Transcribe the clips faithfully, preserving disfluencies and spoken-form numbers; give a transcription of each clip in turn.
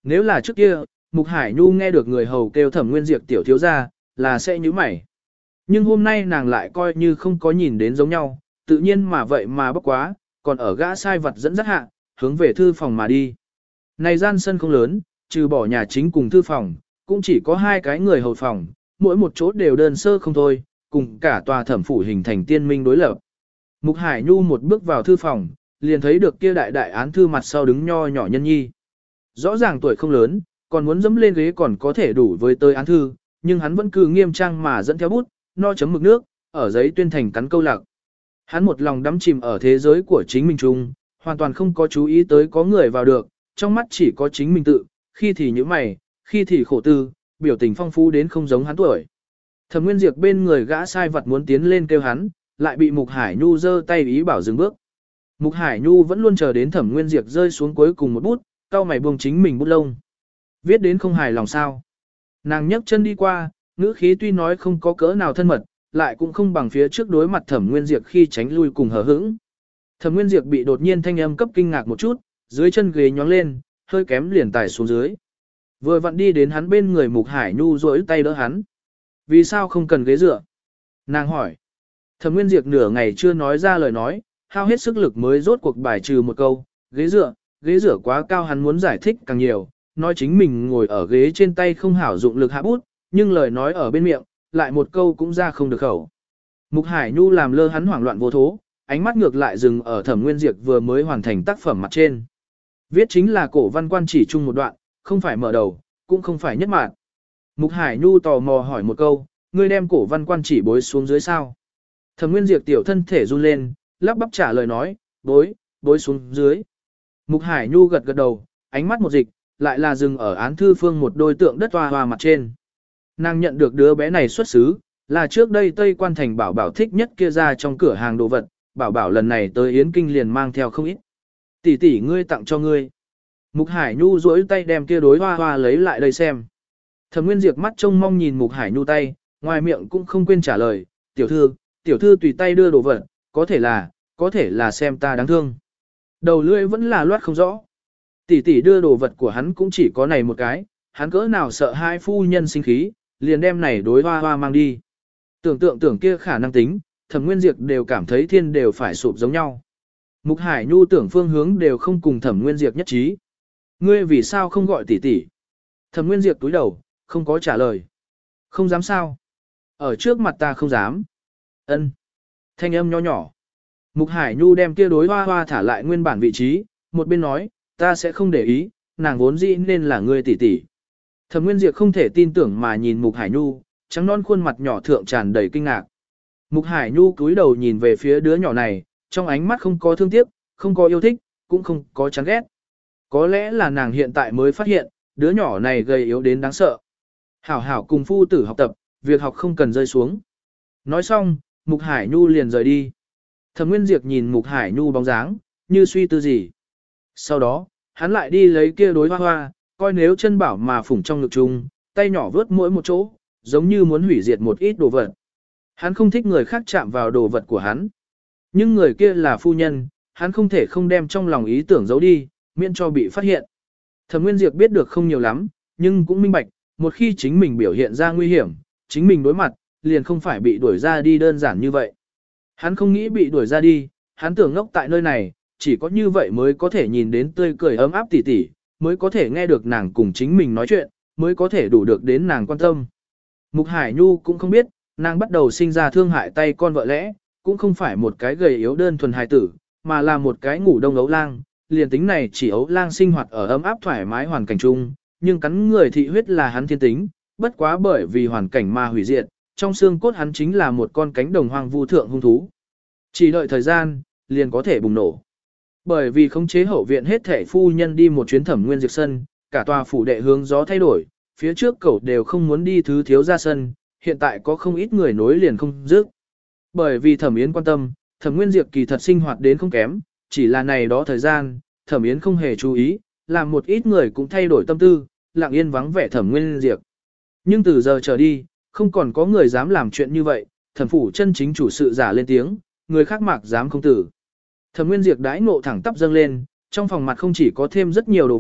nếu là trước kia, Mục Hải Nhu nghe được người hầu kêu Thẩm Nguyên Diệp tiểu thiếu gia, là sẽ nhíu mày. Nhưng hôm nay nàng lại coi như không có nhìn đến giống nhau, tự nhiên mà vậy mà bốc quá, còn ở gã sai vật dẫn dắt hạ, hướng về thư phòng mà đi. Này gian sân không lớn, trừ bỏ nhà chính cùng thư phòng, cũng chỉ có hai cái người hầu phòng, mỗi một chỗ đều đơn sơ không thôi, cùng cả tòa thẩm phủ hình thành tiên minh đối lập. Mục Hải Nhu một bước vào thư phòng, liền thấy được kia đại đại án thư mặt sau đứng nho nhỏ nhân nhi. Rõ ràng tuổi không lớn, còn muốn dẫm lên ghế còn có thể đủ với tới án thư, nhưng hắn vẫn cứ nghiêm trang mà dẫn theo bút, no chấm mực nước, ở giấy tuyên thành cắn câu lạc. Hắn một lòng đắm chìm ở thế giới của chính mình chung, hoàn toàn không có chú ý tới có người vào được, trong mắt chỉ có chính mình tự, khi thì nhíu mày, khi thì khổ tư, biểu tình phong phú đến không giống hắn tuổi. Thẩm Nguyên Diệp bên người gã sai vật muốn tiến lên kêu hắn, lại bị Mục Hải Nhu giơ tay ý bảo dừng bước. Mục Hải Nhu vẫn luôn chờ đến Thẩm Nguyên Diệp rơi xuống cuối cùng một bút, cau mày buông chính mình bút lông. Viết đến không hài lòng sao? Nàng nhấc chân đi qua, ngữ khí tuy nói không có cỡ nào thân mật, lại cũng không bằng phía trước đối mặt Thẩm Nguyên Diệp khi tránh lui cùng hờ hững. Thẩm Nguyên Diệp bị đột nhiên thanh âm cấp kinh ngạc một chút, dưới chân ghế nhóng lên, hơi kém liền tải xuống dưới. Vừa vặn đi đến hắn bên người Mục Hải Nhu duỗi tay đỡ hắn. Vì sao không cần ghế dựa? Nàng hỏi. Thẩm Nguyên Diệp nửa ngày chưa nói ra lời nói, hao hết sức lực mới rốt cuộc bài trừ một câu, ghế dựa, ghế dựa quá cao hắn muốn giải thích càng nhiều, nói chính mình ngồi ở ghế trên tay không hảo dụng lực hạ bút, nhưng lời nói ở bên miệng, lại một câu cũng ra không được khẩu. Mục Hải Nhu làm lơ hắn hoảng loạn vô thố, ánh mắt ngược lại dừng ở Thẩm Nguyên Diệp vừa mới hoàn thành tác phẩm mặt trên. Viết chính là cổ văn quan chỉ chung một đoạn, không phải mở đầu, cũng không phải nhất mạn. Mục Hải Nhu tò mò hỏi một câu, ngươi đem cổ văn quan chỉ bối xuống dưới sao? Thẩm Nguyên Diệp tiểu thân thể run lên, lắp bắp trả lời nói, bối, bối xuống dưới. Mục Hải Nhu gật gật đầu, ánh mắt một dịch, lại là dừng ở án thư phương một đôi tượng đất hoa hoa mặt trên. Nàng nhận được đứa bé này xuất xứ, là trước đây Tây Quan Thành Bảo Bảo thích nhất kia ra trong cửa hàng đồ vật, Bảo Bảo lần này tới Yến Kinh liền mang theo không ít. Tỷ tỷ ngươi tặng cho ngươi. Mục Hải Nhu duỗi tay đem kia đối hoa hoa lấy lại đây xem. Thẩm Nguyên Diệp mắt trông mong nhìn Mục Hải Nhu tay, ngoài miệng cũng không quên trả lời, tiểu thư, tiểu thư tùy tay đưa đồ vật, có thể là, có thể là xem ta đáng thương. Đầu lưỡi vẫn là loát không rõ. Tỷ tỷ đưa đồ vật của hắn cũng chỉ có này một cái, hắn cỡ nào sợ hai phu nhân sinh khí, liền đem này đối hoa hoa mang đi. Tưởng tượng tưởng kia khả năng tính, Thẩm Nguyên Diệp đều cảm thấy thiên đều phải sụp giống nhau. Mục Hải Nhu tưởng phương hướng đều không cùng Thẩm Nguyên Diệp nhất trí. Ngươi vì sao không gọi tỷ tỷ? Thẩm Nguyên Diệp túi đầu, không có trả lời. Không dám sao? Ở trước mặt ta không dám. Ân. Thanh âm nho nhỏ. Mục Hải Nhu đem kia đối hoa hoa thả lại nguyên bản vị trí, một bên nói, ta sẽ không để ý, nàng vốn dĩ nên là ngươi tỷ tỷ. Thẩm Nguyên Diệp không thể tin tưởng mà nhìn Mục Hải Nhu, trắng non khuôn mặt nhỏ thượng tràn đầy kinh ngạc. Mục Hải Nhu cúi đầu nhìn về phía đứa nhỏ này, trong ánh mắt không có thương tiếc, không có yêu thích, cũng không có chán ghét. Có lẽ là nàng hiện tại mới phát hiện, đứa nhỏ này gầy yếu đến đáng sợ. Hảo hảo cùng phu tử học tập, việc học không cần rơi xuống. Nói xong, Mục Hải Nhu liền rời đi. Thẩm Nguyên Diệp nhìn Mục Hải Nhu bóng dáng, như suy tư gì. Sau đó, hắn lại đi lấy kia đối hoa hoa, coi nếu chân bảo mà phủng trong ngực chung, tay nhỏ vớt mỗi một chỗ, giống như muốn hủy diệt một ít đồ vật. Hắn không thích người khác chạm vào đồ vật của hắn. Nhưng người kia là phu nhân, hắn không thể không đem trong lòng ý tưởng giấu đi, miễn cho bị phát hiện. Thẩm Nguyên Diệp biết được không nhiều lắm, nhưng cũng minh bạch, một khi chính mình biểu hiện ra nguy hiểm, chính mình đối mặt, liền không phải bị đuổi ra đi đơn giản như vậy. Hắn không nghĩ bị đuổi ra đi, hắn tưởng ngốc tại nơi này, chỉ có như vậy mới có thể nhìn đến tươi cười ấm áp tỉ tỉ, mới có thể nghe được nàng cùng chính mình nói chuyện, mới có thể đủ được đến nàng quan tâm. Mục Hải Nhu cũng không biết, nàng bắt đầu sinh ra thương hại tay con vợ lẽ, cũng không phải một cái gầy yếu đơn thuần hài tử, mà là một cái ngủ đông ấu lang, liền tính này chỉ ấu lang sinh hoạt ở ấm áp thoải mái hoàn cảnh chung, nhưng cắn người thị huyết là hắn thiên tính, bất quá bởi vì hoàn cảnh mà hủy diệt, trong xương cốt hắn chính là một con cánh đồng hoang vu thượng hung thú. Chỉ đợi thời gian, liền có thể bùng nổ. Bởi vì khống chế hậu viện hết thể phu nhân đi một chuyến Thẩm Nguyên Diệp sân, cả tòa phủ đệ hướng gió thay đổi, phía trước cậu đều không muốn đi thứ thiếu ra sân, hiện tại có không ít người nối liền không dứt. Bởi vì Thẩm Yến quan tâm, Thẩm Nguyên Diệp kỳ thật sinh hoạt đến không kém, chỉ là này đó thời gian, Thẩm Yến không hề chú ý, làm một ít người cũng thay đổi tâm tư, lặng yên vắng vẻ Thẩm Nguyên Diệp. Nhưng từ giờ trở đi, không còn có người dám làm chuyện như vậy, Thẩm phủ chân chính chủ sự giả lên tiếng, người khác mạc dám không tử. Thẩm Nguyên Diệp đãi ngộ thẳng tắp dâng lên, trong phòng mặt không chỉ có thêm rất nhiều đồ vật,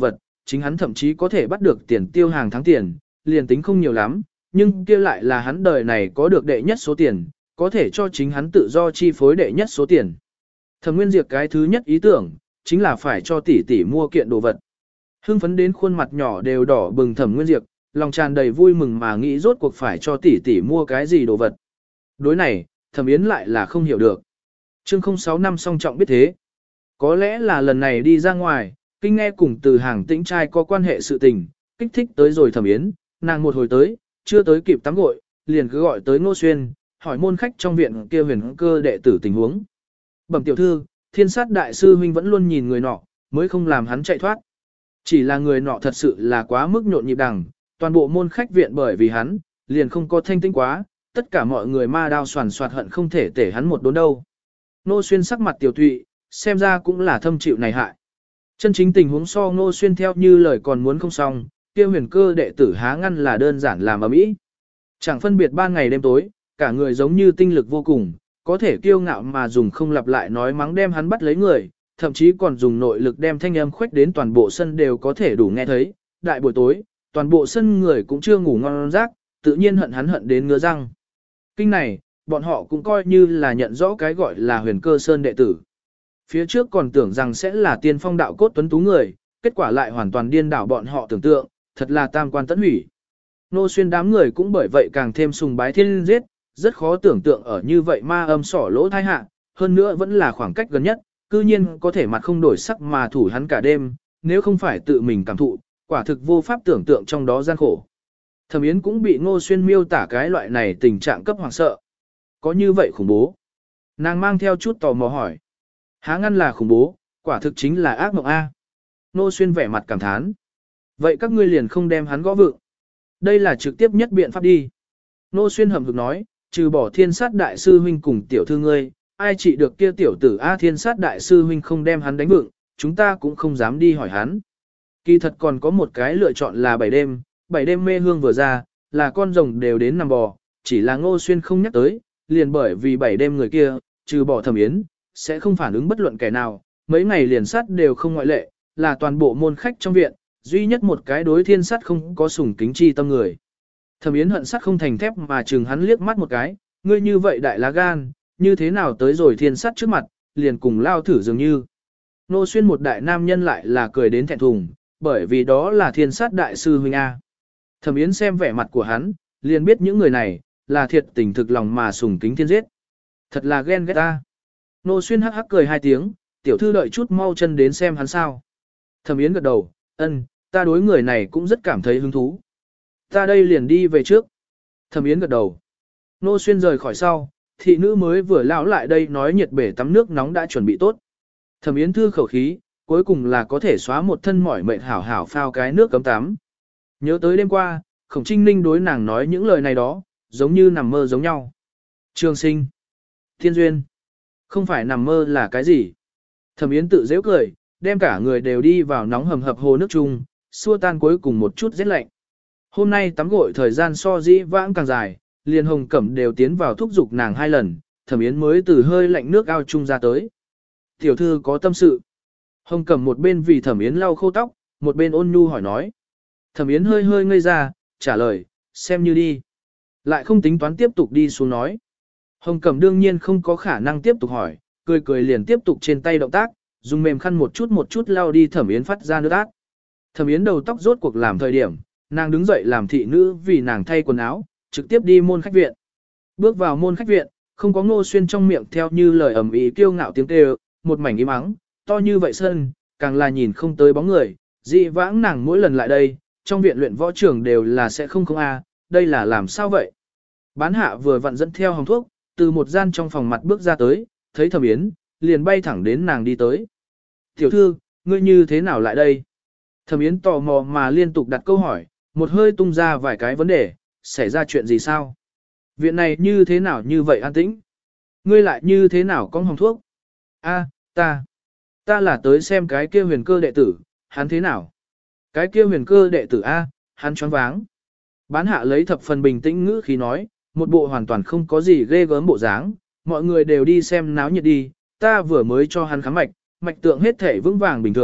chính hắn thậm chí có thể bắt được tiền tiêu hàng tháng tiền, liền tính không nhiều lắm, nhưng kia lại là hắn đời này có được đệ nhất số tiền, có thể cho chính hắn tự do chi phối đệ nhất số tiền. Thẩm Nguyên Diệp cái thứ nhất ý tưởng, chính là phải cho tỷ tỷ mua kiện đồ vật. Hưng phấn đến khuôn mặt nhỏ đều đỏ bừng Thẩm Nguyên Diệp, lòng tràn đầy vui mừng mà nghĩ rốt cuộc phải cho tỷ tỷ mua cái gì đồ vật. Đối này, Thẩm Yến lại là không hiểu được. Chương không sáu năm song trọng biết thế. Có lẽ là lần này đi ra ngoài, kinh nghe cùng từ hàng tĩnh trai có quan hệ sự tình, kích thích tới rồi Thẩm Yến, nàng một hồi tới, chưa tới kịp tắm gội, liền cứ gọi tới Ngô Xuyên, hỏi môn khách trong viện kia huyền cơ đệ tử tình huống. Bẩm tiểu thư, thiên sát đại sư huynh vẫn luôn nhìn người nọ, mới không làm hắn chạy thoát. Chỉ là người nọ thật sự là quá mức nhộn nhịp đằng, toàn bộ môn khách viện bởi vì hắn, liền không có thanh tĩnh quá, tất cả mọi người ma đao soàn soạt hận không thể tể hắn một đốn đâu. Ngô Xuyên sắc mặt tiểu thụy, xem ra cũng là thâm chịu này hại. Chân chính tình huống so Ngô Xuyên theo như lời còn muốn không xong, kia huyền cơ đệ tử há ngăn là đơn giản làm ở mỹ. Chẳng phân biệt ban ngày đêm tối, cả người giống như tinh lực vô cùng, có thể kiêu ngạo mà dùng không lặp lại nói mắng đem hắn bắt lấy người, thậm chí còn dùng nội lực đem thanh âm khuếch đến toàn bộ sân đều có thể đủ nghe thấy. Đại buổi tối, toàn bộ sân người cũng chưa ngủ ngon giấc, tự nhiên hận hắn hận đến ngứa răng. Kinh này, bọn họ cũng coi như là nhận rõ cái gọi là huyền cơ sơn đệ tử. Phía trước còn tưởng rằng sẽ là tiên phong đạo cốt tuấn tú người, kết quả lại hoàn toàn điên đảo bọn họ tưởng tượng, thật là tam quan tẫn hủy. Nô Xuyên đám người cũng bởi vậy càng thêm sùng bái thiên giết, rất khó tưởng tượng ở như vậy ma âm sỏ lỗ thai hạ, hơn nữa vẫn là khoảng cách gần nhất, cư nhiên có thể mặt không đổi sắc mà thủ hắn cả đêm, nếu không phải tự mình cảm thụ, quả thực vô pháp tưởng tượng trong đó gian khổ. Thẩm Yến cũng bị Ngô Xuyên miêu tả cái loại này tình trạng cấp hoàng sợ. Có như vậy khủng bố? Nàng mang theo chút tò mò hỏi. Há ngăn là khủng bố, quả thực chính là ác mộng A. Ngô Xuyên vẻ mặt cảm thán. Vậy các ngươi liền không đem hắn gõ vựng. Đây là trực tiếp nhất biện pháp đi. Ngô Xuyên hầm hực nói, trừ bỏ thiên sát đại sư huynh cùng tiểu thư ngươi, ai trị được kia tiểu tử A thiên sát đại sư huynh không đem hắn đánh vựng, chúng ta cũng không dám đi hỏi hắn. Kỳ thật còn có một cái lựa chọn là bảy đêm, bảy đêm mê hương vừa ra, là con rồng đều đến nằm bò, chỉ là Ngô Xuyên không nhắc tới, liền bởi vì bảy đêm người kia, trừ bỏ Thẩm Yến, sẽ không phản ứng bất luận kẻ nào, mấy ngày liền sát đều không ngoại lệ, là toàn bộ môn khách trong viện, duy nhất một cái đối thiên sát không có sủng kính chi tâm người. Thẩm Yến hận sát không thành thép mà chừng hắn liếc mắt một cái, ngươi như vậy đại lá gan, như thế nào tới rồi thiên sát trước mặt, liền cùng lao thử dường như. Ngô Xuyên một đại nam nhân lại là cười đến thẹn thùng, bởi vì đó là thiên sát đại sư huynh A. Thẩm Yến xem vẻ mặt của hắn, liền biết những người này, là thiệt tình thực lòng mà sùng kính thiên giết. Thật là ghen ghét ta. Ngô Xuyên hắc hắc cười hai tiếng, tiểu thư đợi chút mau chân đến xem hắn sao. Thẩm Yến gật đầu, ân, ta đối người này cũng rất cảm thấy hứng thú. Ta đây liền đi về trước. Thẩm Yến gật đầu. Ngô Xuyên rời khỏi sau, thị nữ mới vừa lão lại đây nói nhiệt bể tắm nước nóng đã chuẩn bị tốt. Thẩm Yến thư khẩu khí, cuối cùng là có thể xóa một thân mỏi mệt hảo hảo phao cái nước cấm tắm. Nhớ tới đêm qua, Khổng Trinh Ninh đối nàng nói những lời này đó, giống như nằm mơ giống nhau. Trường sinh, thiên duyên, không phải nằm mơ là cái gì. Thẩm Yến tự dễ cười, đem cả người đều đi vào nóng hầm hập hồ nước chung, xua tan cuối cùng một chút rét lạnh. Hôm nay tắm gội thời gian so dĩ vãng càng dài, liền Hồng Cẩm đều tiến vào thúc giục nàng hai lần, Thẩm Yến mới từ hơi lạnh nước ao chung ra tới. Tiểu thư có tâm sự. Hồng Cẩm một bên vì Thẩm Yến lau khô tóc, một bên ôn nhu hỏi nói. Thẩm Yến hơi hơi ngây ra, trả lời, xem như đi. Lại không tính toán tiếp tục đi xuống nói. Hồng Cẩm đương nhiên không có khả năng tiếp tục hỏi, cười cười liền tiếp tục trên tay động tác, dùng mềm khăn một chút một chút lau đi Thẩm Yến phát ra nước át. Thẩm Yến đầu tóc rốt cuộc làm thời điểm, nàng đứng dậy làm thị nữ vì nàng thay quần áo, trực tiếp đi môn khách viện. Bước vào môn khách viện, không có Ngô Xuyên trong miệng theo như lời ầm ĩ kiêu ngạo tiếng kêu, một mảnh im ắng, to như vậy sân, càng là nhìn không tới bóng người, dị vãng nàng mỗi lần lại đây, trong viện luyện võ trường đều là sẽ không không a, đây là làm sao vậy? Bán hạ vừa vặn dẫn theo hồng thuốc, từ một gian trong phòng mặt bước ra tới, thấy Thẩm Yến, liền bay thẳng đến nàng đi tới. Tiểu thư, ngươi như thế nào lại đây? Thẩm Yến tò mò mà liên tục đặt câu hỏi, một hơi tung ra vài cái vấn đề, xảy ra chuyện gì sao? Viện này như thế nào như vậy an tĩnh? Ngươi lại như thế nào có hồng thuốc? A, ta, ta là tới xem cái kia huyền cơ đệ tử, hắn thế nào? Cái kia huyền cơ đệ tử A, hắn choáng váng. Bán hạ lấy thập phần bình tĩnh ngữ khí nói, một bộ hoàn toàn không có gì ghê gớm bộ dáng, mọi người đều đi xem náo nhiệt đi, ta vừa mới cho hắn khám mạch, mạch tượng hết thể vững vàng bình thường,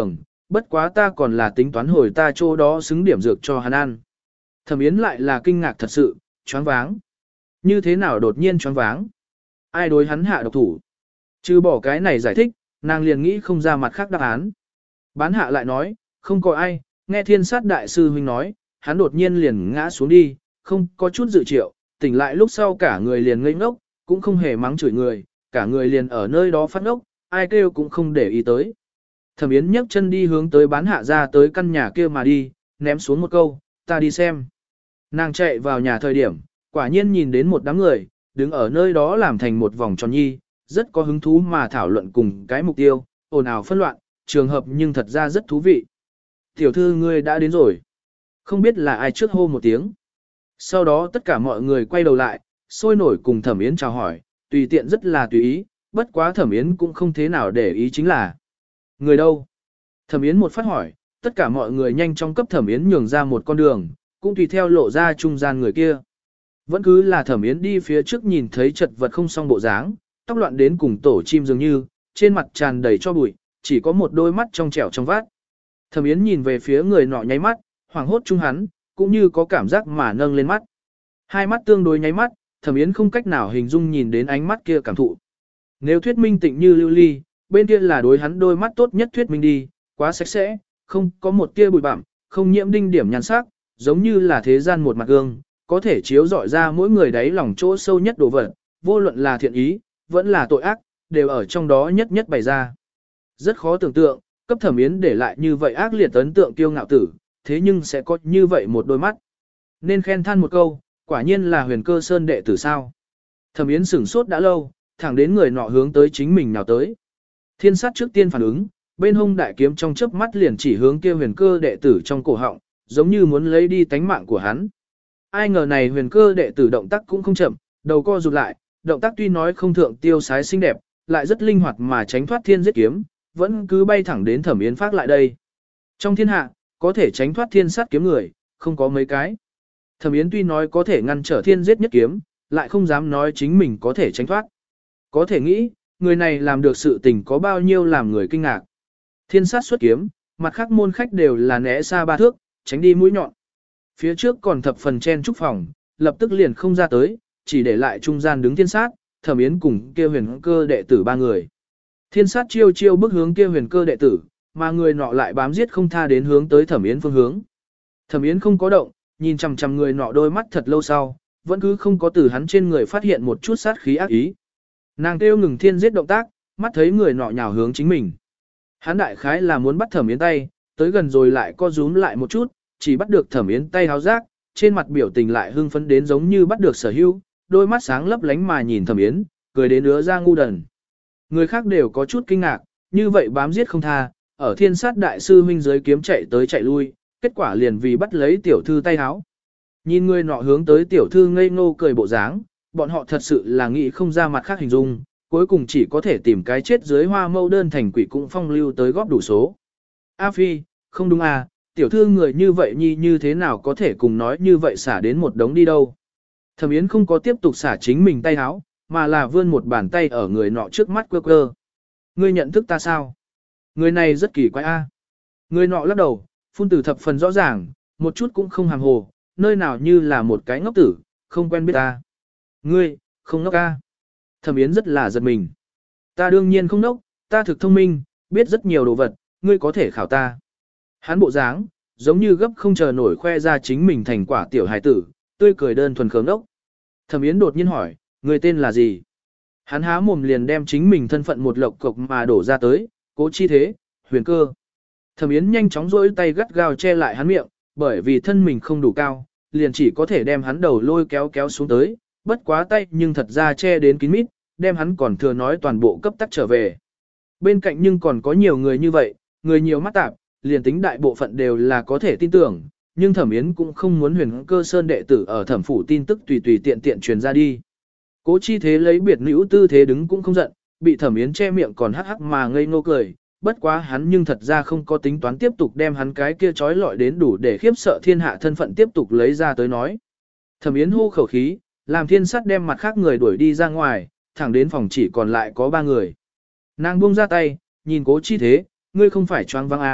bất quá ta còn là tính toán hồi ta chỗ đó xứng điểm dược cho hắn ăn. Thẩm Yến lại là kinh ngạc thật sự, choáng váng. Như thế nào đột nhiên choáng váng? Ai đối hắn hạ độc thủ? Trừ bỏ cái này giải thích, nàng liền nghĩ không ra mặt khác đáp án. Bán hạ lại nói, không có ai, nghe thiên sát đại sư huynh nói, hắn đột nhiên liền ngã xuống đi, không có chút dự triệu, tỉnh lại lúc sau cả người liền ngây ngốc, cũng không hề mắng chửi người, cả người liền ở nơi đó phát ngốc, ai kêu cũng không để ý tới. Thẩm Yến nhấc chân đi hướng tới bán hạ ra tới căn nhà kia mà đi, ném xuống một câu, ta đi xem. Nàng chạy vào nhà thời điểm, quả nhiên nhìn đến một đám người, đứng ở nơi đó làm thành một vòng tròn nhi, rất có hứng thú mà thảo luận cùng cái mục tiêu, ồn ào phân loạn, trường hợp nhưng thật ra rất thú vị. Tiểu thư ngươi đã đến rồi. Không biết là ai trước hô một tiếng. Sau đó tất cả mọi người quay đầu lại, sôi nổi cùng Thẩm Yến chào hỏi, tùy tiện rất là tùy ý, bất quá Thẩm Yến cũng không thế nào để ý chính là. Người đâu? Thẩm Yến một phát hỏi, tất cả mọi người nhanh chóng cấp Thẩm Yến nhường ra một con đường, cũng tùy theo lộ ra trung gian người kia. Vẫn cứ là Thẩm Yến đi phía trước nhìn thấy chật vật không xong bộ dáng, tóc loạn đến cùng tổ chim dường như, trên mặt tràn đầy cho bụi, chỉ có một đôi mắt trong trẻo trong vát. Thẩm Yến nhìn về phía người nọ nháy mắt, hoảng hốt chung hắn, cũng như có cảm giác mà nâng lên mắt. Hai mắt tương đối nháy mắt, Thẩm Yến không cách nào hình dung nhìn đến ánh mắt kia cảm thụ. Nếu thuyết minh tịnh như lưu ly, bên kia là đối hắn đôi mắt tốt nhất thuyết minh đi, quá sạch sẽ, không có một tia bụi bặm, không nhiễm đinh điểm nhan sắc, giống như là thế gian một mặt gương, có thể chiếu rọi ra mỗi người đáy lòng chỗ sâu nhất đồ vật, vô luận là thiện ý, vẫn là tội ác, đều ở trong đó nhất nhất bày ra. Rất khó tưởng tượng, cấp Thẩm Yến để lại như vậy ác liệt ấn tượng kiêu ngạo tử, thế nhưng sẽ có như vậy một đôi mắt. Nên khen than một câu, quả nhiên là Huyền Cơ Sơn đệ tử sao. Thẩm Yến sửng sốt đã lâu, thẳng đến người nọ hướng tới chính mình nào tới. Thiên sát trước tiên phản ứng, bên hông đại kiếm trong chớp mắt liền chỉ hướng kia Huyền Cơ đệ tử trong cổ họng, giống như muốn lấy đi tánh mạng của hắn. Ai ngờ này Huyền Cơ đệ tử động tác cũng không chậm, đầu co rụt lại, động tác tuy nói không thượng tiêu sái xinh đẹp, lại rất linh hoạt mà tránh thoát thiên giết kiếm, vẫn cứ bay thẳng đến Thẩm Yến phát lại đây. Trong thiên hạ, có thể tránh thoát thiên sát kiếm người, không có mấy cái. Thẩm Yến tuy nói có thể ngăn trở thiên giết nhất kiếm, lại không dám nói chính mình có thể tránh thoát. Có thể nghĩ, người này làm được sự tình có bao nhiêu làm người kinh ngạc. Thiên sát xuất kiếm, mặt khác môn khách đều là né xa ba thước, tránh đi mũi nhọn. Phía trước còn thập phần chen trúc phòng, lập tức liền không ra tới, chỉ để lại trung gian đứng thiên sát, Thẩm Yến cùng kia Huyền Cơ đệ tử ba người. Thiên sát chiêu chiêu bước hướng kia Huyền Cơ đệ tử, mà người nọ lại bám giết không tha đến hướng tới Thẩm Yến phương hướng. Thẩm Yến không có động, nhìn chằm chằm người nọ đôi mắt thật lâu sau, vẫn cứ không có từ hắn trên người phát hiện một chút sát khí ác ý. Nàng kêu ngừng thiên giết động tác, mắt thấy người nọ nhào hướng chính mình. Hắn đại khái là muốn bắt Thẩm Yến tay, tới gần rồi lại co rúm lại một chút, chỉ bắt được Thẩm Yến tay háo giác, trên mặt biểu tình lại hưng phấn đến giống như bắt được sở hữu, đôi mắt sáng lấp lánh mà nhìn Thẩm Yến, cười đến ứa ra ngu đần. Người khác đều có chút kinh ngạc, như vậy bám giết không tha, ở thiên sát đại sư huynh dưới kiếm chạy tới chạy lui, kết quả liền vì bắt lấy tiểu thư tay háo. Nhìn người nọ hướng tới tiểu thư ngây ngô cười bộ dáng, bọn họ thật sự là nghĩ không ra mặt khác hình dung, cuối cùng chỉ có thể tìm cái chết dưới hoa mâu đơn thành quỷ cũng phong lưu tới góp đủ số. A Phi, không đúng à, tiểu thư người như vậy nhi như thế nào có thể cùng nói như vậy xả đến một đống đi đâu. Thẩm Yến không có tiếp tục xả chính mình tay háo, mà là vươn một bàn tay ở người nọ trước mắt quơ quơ. Ngươi nhận thức ta sao? Người này rất kỳ quái a. Người nọ lắc đầu, phun từ thập phần rõ ràng, một chút cũng không hàm hồ, nơi nào như là một cái ngốc tử, không quen biết ta. Ngươi, không ngốc a. Thẩm Yến rất là giật mình. Ta đương nhiên không ngốc, ta thực thông minh, biết rất nhiều đồ vật, ngươi có thể khảo ta. Hắn bộ dáng, giống như gấp không chờ nổi khoe ra chính mình thành quả tiểu hài tử, tươi cười đơn thuần khớm đốc. Thẩm Yến đột nhiên hỏi, người tên là gì? Hắn há mồm liền đem chính mình thân phận một lộc cục mà đổ ra tới, Cố Chi Thế, Huyền Cơ. Thẩm Yến nhanh chóng rỗi tay gắt gao che lại hắn miệng, bởi vì thân mình không đủ cao, liền chỉ có thể đem hắn đầu lôi kéo kéo xuống tới, bất quá tay nhưng thật ra che đến kín mít, đem hắn còn thừa nói toàn bộ cấp tắc trở về. Bên cạnh nhưng còn có nhiều người như vậy, người nhiều mắt tạp, liền tính đại bộ phận đều là có thể tin tưởng, nhưng Thẩm Yến cũng không muốn Huyền Cơ Sơn đệ tử ở thẩm phủ tin tức tùy tùy tiện tiện truyền ra đi. Cố Chi Thế lấy biệt nữ tư thế đứng cũng không giận, bị Thẩm Yến che miệng còn hắc hắc mà ngây ngô cười, bất quá hắn nhưng thật ra không có tính toán tiếp tục đem hắn cái kia trói lọi đến đủ để khiếp sợ thiên hạ thân phận tiếp tục lấy ra tới nói. Thẩm Yến hô khẩu khí, làm thiên sát đem mặt khác người đuổi đi ra ngoài, thẳng đến phòng chỉ còn lại có ba người. Nàng buông ra tay, nhìn Cố Chi Thế, ngươi không phải choáng váng à,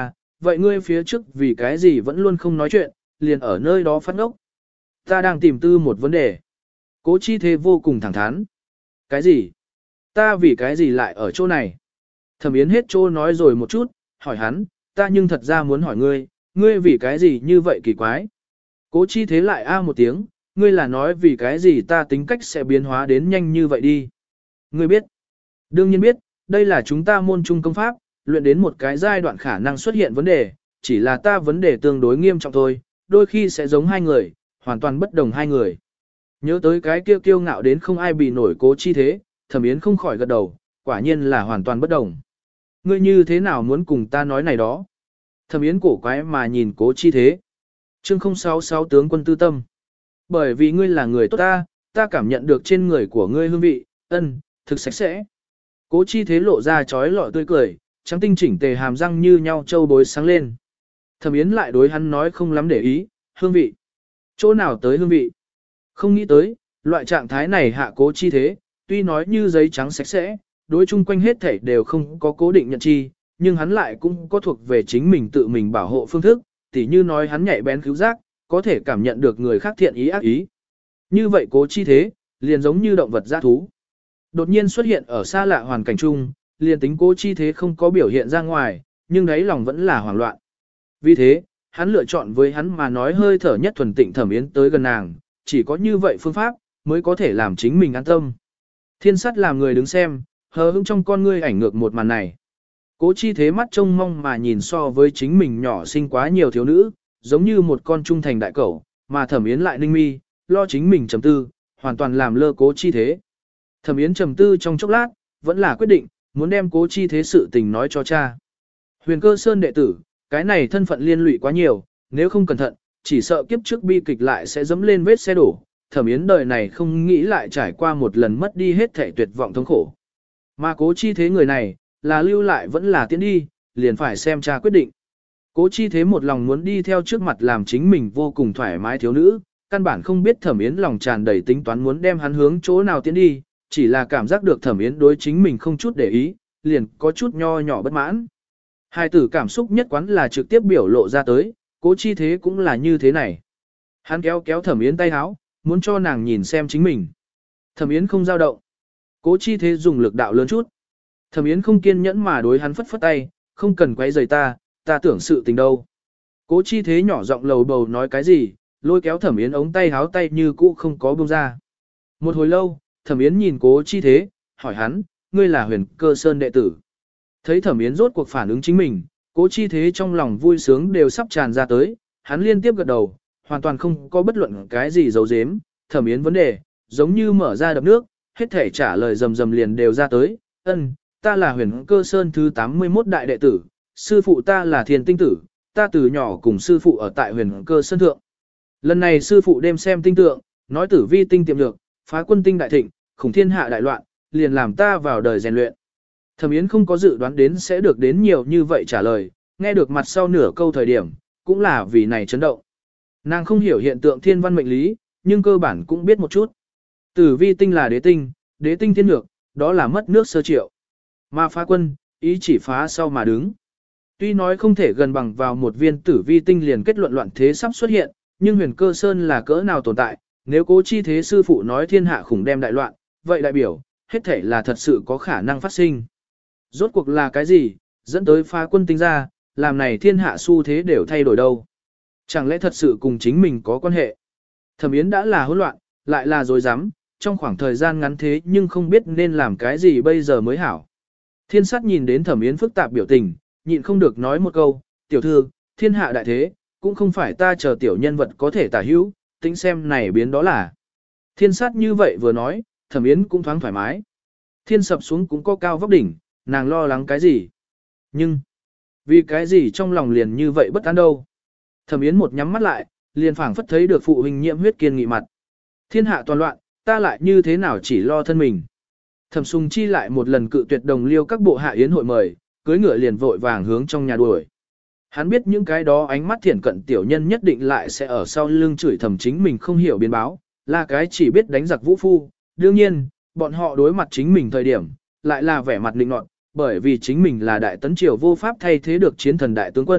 vậy ngươi phía trước vì cái gì vẫn luôn không nói chuyện, liền ở nơi đó phát ngốc. Ta đang tìm tư một vấn đề. Cố chi thế vô cùng thẳng thắn. Cái gì? Ta vì cái gì lại ở chỗ này? Thẩm Yến hết chỗ nói rồi một chút, hỏi hắn, ta nhưng thật ra muốn hỏi ngươi, ngươi vì cái gì như vậy kỳ quái? Cố chi thế lại a một tiếng, ngươi là nói vì cái gì ta tính cách sẽ biến hóa đến nhanh như vậy đi. Ngươi biết? Đương nhiên biết, đây là chúng ta môn trung công pháp, luyện đến một cái giai đoạn khả năng xuất hiện vấn đề, chỉ là ta vấn đề tương đối nghiêm trọng thôi, đôi khi sẽ giống hai người, hoàn toàn bất đồng hai người. Nhớ tới cái kia kiêu ngạo đến không ai bị nổi Cố chi thế, Thẩm Yến không khỏi gật đầu, quả nhiên là hoàn toàn bất đồng. Ngươi như thế nào muốn cùng ta nói này đó? Thẩm Yến cổ quái mà nhìn Cố chi thế. Chương không sáu sáu tướng quân tư tâm. Bởi vì ngươi là người tốt ta, ta cảm nhận được trên người của ngươi hương vị, ân, thực sạch sẽ. Cố chi thế lộ ra trói lọi tươi cười, trắng tinh chỉnh tề hàm răng như nhau châu bối sáng lên. Thẩm Yến lại đối hắn nói không lắm để ý, hương vị. Chỗ nào tới hương vị? Không nghĩ tới, loại trạng thái này hạ Cố chi thế, tuy nói như giấy trắng sạch sẽ, đối chung quanh hết thảy đều không có cố định nhận chi, nhưng hắn lại cũng có thuộc về chính mình tự mình bảo hộ phương thức, tỉ như nói hắn nhạy bén cứu giác, có thể cảm nhận được người khác thiện ý ác ý. Như vậy Cố chi thế, liền giống như động vật dã thú. Đột nhiên xuất hiện ở xa lạ hoàn cảnh chung, liền tính Cố chi thế không có biểu hiện ra ngoài, nhưng đáy lòng vẫn là hoảng loạn. Vì thế, hắn lựa chọn với hắn mà nói hơi thở nhất thuần tịnh Thẩm Yến tới gần nàng, chỉ có như vậy phương pháp, mới có thể làm chính mình an tâm. Thiên sát làm người đứng xem, hờ hững trong con ngươi ảnh ngược một màn này. Cố chi thế mắt trông mong mà nhìn so với chính mình nhỏ sinh quá nhiều thiếu nữ, giống như một con trung thành đại cẩu, mà Thẩm Yến lại ninh mi, lo chính mình trầm tư, hoàn toàn làm lơ Cố chi thế. Thẩm Yến trầm tư trong chốc lát, vẫn là quyết định, muốn đem Cố chi thế sự tình nói cho cha. Huyền Cơ Sơn đệ tử, cái này thân phận liên lụy quá nhiều, nếu không cẩn thận, chỉ sợ kiếp trước bi kịch lại sẽ dẫm lên vết xe đổ. Thẩm Yến đời này không nghĩ lại trải qua một lần mất đi hết thể tuyệt vọng thống khổ. Mà Cố chi thế người này, là lưu lại vẫn là tiến đi, liền phải xem cha quyết định. Cố chi thế một lòng muốn đi theo trước mặt làm chính mình vô cùng thoải mái thiếu nữ, căn bản không biết Thẩm Yến lòng tràn đầy tính toán muốn đem hắn hướng chỗ nào tiến đi, chỉ là cảm giác được Thẩm Yến đối chính mình không chút để ý, liền có chút nho nhỏ bất mãn. Hai tử cảm xúc nhất quán là trực tiếp biểu lộ ra tới, Cố chi thế cũng là như thế này. Hắn kéo kéo Thẩm Yến tay áo, muốn cho nàng nhìn xem chính mình. Thẩm Yến không dao động. Cố chi thế dùng lực đạo lớn chút. Thẩm Yến không kiên nhẫn mà đối hắn phất phất tay, không cần quấy rầy ta, ta tưởng sự tình đâu. Cố chi thế nhỏ giọng lầu bầu nói cái gì, lôi kéo Thẩm Yến ống tay háo tay như cũ không có buông ra. Một hồi lâu, Thẩm Yến nhìn Cố chi thế, hỏi hắn, ngươi là Huyền Cơ Sơn đệ tử. Thấy Thẩm Yến rốt cuộc phản ứng chính mình, Cố chi thế trong lòng vui sướng đều sắp tràn ra tới, hắn liên tiếp gật đầu, hoàn toàn không có bất luận cái gì giấu giếm. Thẩm Yến vấn đề, giống như mở ra đập nước, hết thể trả lời rầm rầm liền đều ra tới, ân, ta là Huyền Cơ Sơn thứ tám mươi mốt đại đệ tử, sư phụ ta là Thiên Tinh Tử, ta từ nhỏ cùng sư phụ ở tại Huyền Cơ Sơn thượng. Lần này sư phụ đêm xem tinh tượng, nói tử vi tinh tiềm lực, phá quân tinh đại thịnh, khủng thiên hạ đại loạn, liền làm ta vào đời rèn luyện. Thẩm Yến không có dự đoán đến sẽ được đến nhiều như vậy trả lời, nghe được mặt sau nửa câu thời điểm, cũng là vì này chấn động. Nàng không hiểu hiện tượng thiên văn mệnh lý, nhưng cơ bản cũng biết một chút. Tử vi tinh là đế tinh, đế tinh thiên lược, đó là mất nước sơ triệu. Mà phá quân, ý chỉ phá sau mà đứng. Tuy nói không thể gần bằng vào một viên tử vi tinh liền kết luận loạn thế sắp xuất hiện, nhưng Huyền Cơ Sơn là cỡ nào tồn tại, nếu Cố chi thế sư phụ nói thiên hạ khủng đem đại loạn, vậy đại biểu, hết thể là thật sự có khả năng phát sinh. Rốt cuộc là cái gì, dẫn tới phá quân tinh ra, làm này thiên hạ xu thế đều thay đổi đâu. Chẳng lẽ thật sự cùng chính mình có quan hệ? Thẩm Yến đã là hỗn loạn, lại là dối rắm trong khoảng thời gian ngắn thế nhưng không biết nên làm cái gì bây giờ mới hảo. Thiên sát nhìn đến Thẩm Yến phức tạp biểu tình, nhịn không được nói một câu, tiểu thư, thiên hạ đại thế, cũng không phải ta chờ tiểu nhân vật có thể tả hữu, tính xem này biến đó là. Thiên sát như vậy vừa nói, Thẩm Yến cũng thoáng thoải mái. Thiên sập xuống cũng có cao vóc đỉnh, nàng lo lắng cái gì. Nhưng, vì cái gì trong lòng liền như vậy bất an đâu. Thẩm Yến một nhắm mắt lại, liền phảng phất thấy được phụ huynh nhiễm huyết kiên nghị mặt. Thiên hạ toàn loạn, ta lại như thế nào chỉ lo thân mình. Thẩm Sùng Chi lại một lần cự tuyệt đồng liêu các bộ hạ yến hội mời, cưới ngựa liền vội vàng hướng trong nhà đuổi. Hắn biết những cái đó ánh mắt thiển cận tiểu nhân nhất định lại sẽ ở sau lưng chửi thầm chính mình không hiểu biến báo, là cái chỉ biết đánh giặc vũ phu. Đương nhiên, bọn họ đối mặt chính mình thời điểm, lại là vẻ mặt định nọt, bởi vì chính mình là đại tấn triều vô pháp thay thế được chiến thần đại tướng quân,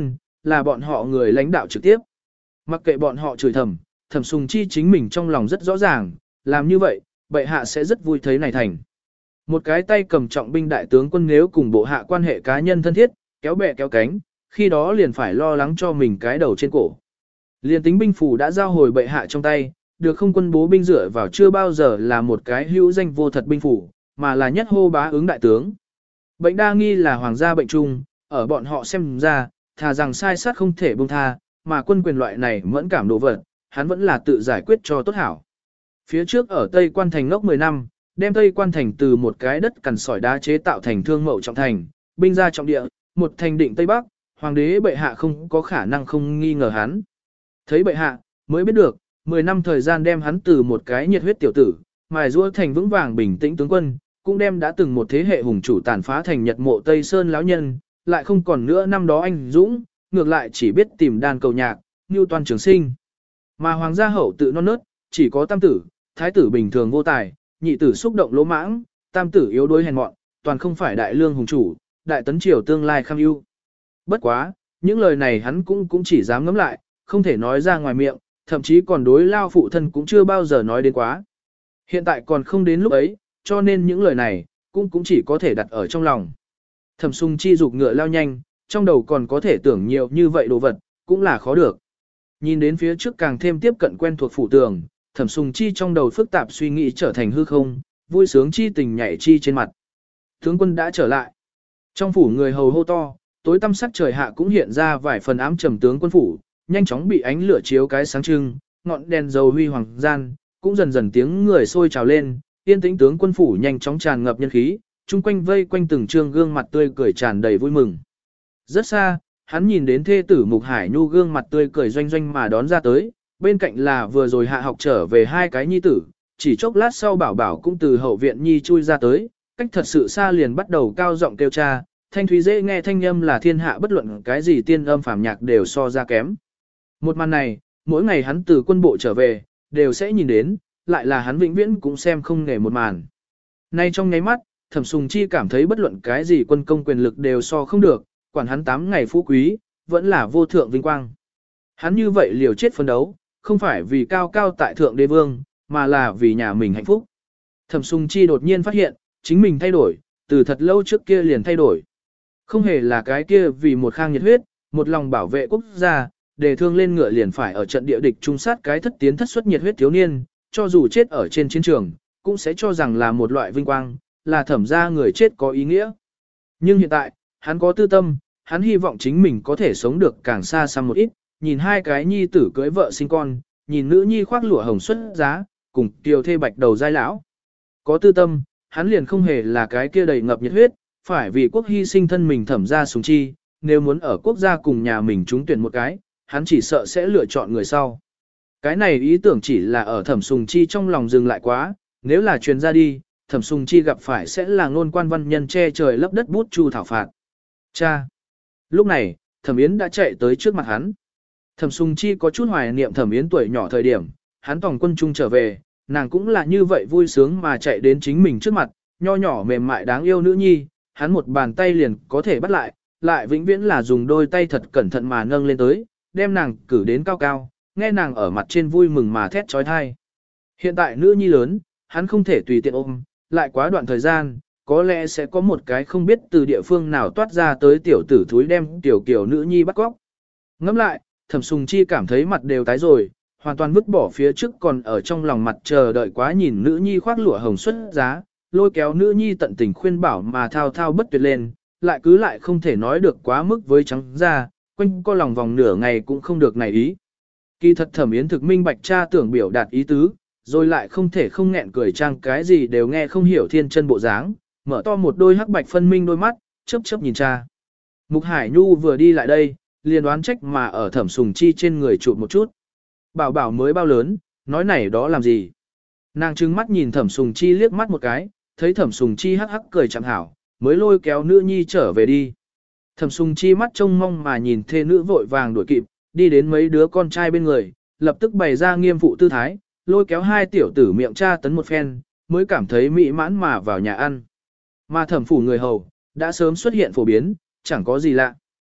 là bọn họ người lãnh đạo trực tiếp. Mặc kệ bọn họ chửi thầm, Thẩm Sùng Chi chính mình trong lòng rất rõ ràng, làm như vậy, bệ hạ sẽ rất vui thấy này thành. Một cái tay cầm trọng binh đại tướng quân nếu cùng bộ hạ quan hệ cá nhân thân thiết, kéo bè kéo cánh, khi đó liền phải lo lắng cho mình cái đầu trên cổ. Liên tính binh phủ đã giao hồi bệ hạ trong tay, được không quân bố binh dựa vào chưa bao giờ là một cái hữu danh vô thật binh phủ, mà là nhất hô bá ứng đại tướng. Bệnh đa nghi là hoàng gia bệnh chung, ở bọn họ xem ra, thà rằng sai sát không thể buông tha, mà quân quyền loại này mẫn cảm đồ vật, hắn vẫn là tự giải quyết cho tốt hảo. Phía trước ở Tây Quan Thành ngốc mười năm, đem Tây Quan Thành từ một cái đất cằn sỏi đá chế tạo thành thương mậu trọng thành, binh ra trọng địa, một thành định Tây Bắc, hoàng đế bệ hạ không có khả năng không nghi ngờ hắn. Thấy bệ hạ, mới biết được, mười năm thời gian đem hắn từ một cái nhiệt huyết tiểu tử, mài giũa thành vững vàng bình tĩnh tướng quân, cũng đem đã từng một thế hệ hùng chủ tàn phá thành Nhật Mộ Tây Sơn lão nhân, lại không còn nữa năm đó anh dũng, ngược lại chỉ biết tìm đàn cầu nhạc, như toàn trường sinh. Mà hoàng gia hậu tự non nớt, chỉ có tam tử, thái tử bình thường vô tài, nhị tử xúc động lỗ mãng, tam tử yếu đuối hèn mọn, toàn không phải đại lương hùng chủ, đại tấn triều tương lai kham ưu. Bất quá, những lời này hắn cũng cũng chỉ dám ngẫm lại, không thể nói ra ngoài miệng, thậm chí còn đối lao phụ thân cũng chưa bao giờ nói đến quá. Hiện tại còn không đến lúc ấy, cho nên những lời này, cũng cũng chỉ có thể đặt ở trong lòng. Thẩm Sùng Chi dục ngựa lao nhanh, trong đầu còn có thể tưởng nhiều như vậy đồ vật, cũng là khó được. Nhìn đến phía trước càng thêm tiếp cận quen thuộc phủ tường, Thẩm Sùng Chi trong đầu phức tạp suy nghĩ trở thành hư không, vui sướng chi tình nhảy chi trên mặt. Tướng quân đã trở lại. Trong phủ người hầu hô to, tối tăm sắc trời hạ cũng hiện ra vài phần ám trầm tướng quân phủ, nhanh chóng bị ánh lửa chiếu cái sáng trưng, ngọn đèn dầu huy hoàng gian, cũng dần dần tiếng người sôi trào lên, yên tĩnh tướng quân phủ nhanh chóng tràn ngập nhân khí, chung quanh vây quanh từng trương gương mặt tươi cười tràn đầy vui mừng. Rất xa, hắn nhìn đến thê tử Mục Hải Nhu gương mặt tươi cười doanh doanh mà đón ra tới, bên cạnh là vừa rồi hạ học trở về hai cái nhi tử, chỉ chốc lát sau bảo bảo cũng từ hậu viện nhi chui ra tới, cách thật sự xa liền bắt đầu cao giọng kêu cha, thanh thúy dễ nghe thanh âm là thiên hạ bất luận cái gì tiên âm phàm nhạc đều so ra kém. Một màn này, mỗi ngày hắn từ quân bộ trở về, đều sẽ nhìn đến, lại là hắn vĩnh viễn cũng xem không nghề một màn. Nay trong nháy mắt, Thẩm Sùng Chi cảm thấy bất luận cái gì quân công quyền lực đều so không được, quản hắn tám ngày phú quý, vẫn là vô thượng vinh quang. Hắn như vậy liều chết phân đấu, không phải vì cao cao tại thượng đế vương, mà là vì nhà mình hạnh phúc. Thẩm Sùng Chi đột nhiên phát hiện, chính mình thay đổi, từ thật lâu trước kia liền thay đổi. Không hề là cái kia vì một khang nhiệt huyết, một lòng bảo vệ quốc gia, đề thương lên ngựa liền phải ở trận địa địch trung sát cái thất tiến thất xuất nhiệt huyết thiếu niên, cho dù chết ở trên chiến trường, cũng sẽ cho rằng là một loại vinh quang, là thẩm ra người chết có ý nghĩa. Nhưng hiện tại, hắn có tư tâm, hắn hy vọng chính mình có thể sống được càng xa xăm một ít, nhìn hai cái nhi tử cưới vợ sinh con, nhìn nữ nhi khoác lụa hồng xuất giá, cùng kiều thê bạch đầu giai lão. Có tư tâm, hắn liền không hề là cái kia đầy ngập nhiệt huyết, phải vì quốc hy sinh thân mình thẩm ra Sùng Chi, nếu muốn ở quốc gia cùng nhà mình trúng tuyển một cái, hắn chỉ sợ sẽ lựa chọn người sau. Cái này ý tưởng chỉ là ở Thẩm Sùng Chi trong lòng dừng lại quá, nếu là truyền ra đi, Thẩm Sùng Chi gặp phải sẽ là ngôn quan văn nhân che trời lấp đất bút chu thảo phạt. Cha! Lúc này, Thẩm Yến đã chạy tới trước mặt hắn. Thẩm Sùng Chi có chút hoài niệm Thẩm Yến tuổi nhỏ thời điểm, hắn tòng quân trung trở về, nàng cũng là như vậy vui sướng mà chạy đến chính mình trước mặt, nho nhỏ mềm mại đáng yêu nữ nhi, hắn một bàn tay liền có thể bắt lại, lại vĩnh viễn là dùng đôi tay thật cẩn thận mà nâng lên tới, đem nàng cử đến cao cao, nghe nàng ở mặt trên vui mừng mà thét trói thai. Hiện tại nữ nhi lớn, hắn không thể tùy tiện ôm, lại quá đoạn thời gian, có lẽ sẽ có một cái không biết từ địa phương nào toát ra tới tiểu tử thúi đem tiểu kiểu nữ nhi bắt cóc. Ngẫm lại, Thẩm Sùng Chi cảm thấy mặt đều tái rồi, hoàn toàn vứt bỏ phía trước còn ở trong lòng mặt chờ đợi quá nhìn nữ nhi khoác lụa hồng xuất giá, lôi kéo nữ nhi tận tình khuyên bảo mà thao thao bất tuyệt lên, lại cứ lại không thể nói được quá mức với trắng ra, quanh co lòng vòng nửa ngày cũng không được này ý. Kỳ thật Thẩm Yến thực minh bạch cha tưởng biểu đạt ý tứ, rồi lại không thể không nghẹn cười trang cái gì đều nghe không hiểu thiên chân bộ dáng, mở to một đôi hắc bạch phân minh đôi mắt, chớp chớp nhìn cha. Mục Hải Nhu vừa đi lại đây, liền đoán trách mà ở Thẩm Sùng Chi trên người chụp một chút. Bảo bảo mới bao lớn, nói này đó làm gì? Nàng trừng mắt nhìn Thẩm Sùng Chi liếc mắt một cái, thấy Thẩm Sùng Chi hắc hắc cười chẳng hảo, mới lôi kéo nữ nhi trở về đi. Thẩm Sùng Chi mắt trông mong mà nhìn thê nữ vội vàng đuổi kịp, đi đến mấy đứa con trai bên người, lập tức bày ra nghiêm phụ tư thái, lôi kéo hai tiểu tử miệng cha tấn một phen, mới cảm thấy mỹ mãn mà vào nhà ăn. Mà thẩm phủ người hầu, đã sớm xuất hiện phổ biến, chẳng có gì lạ.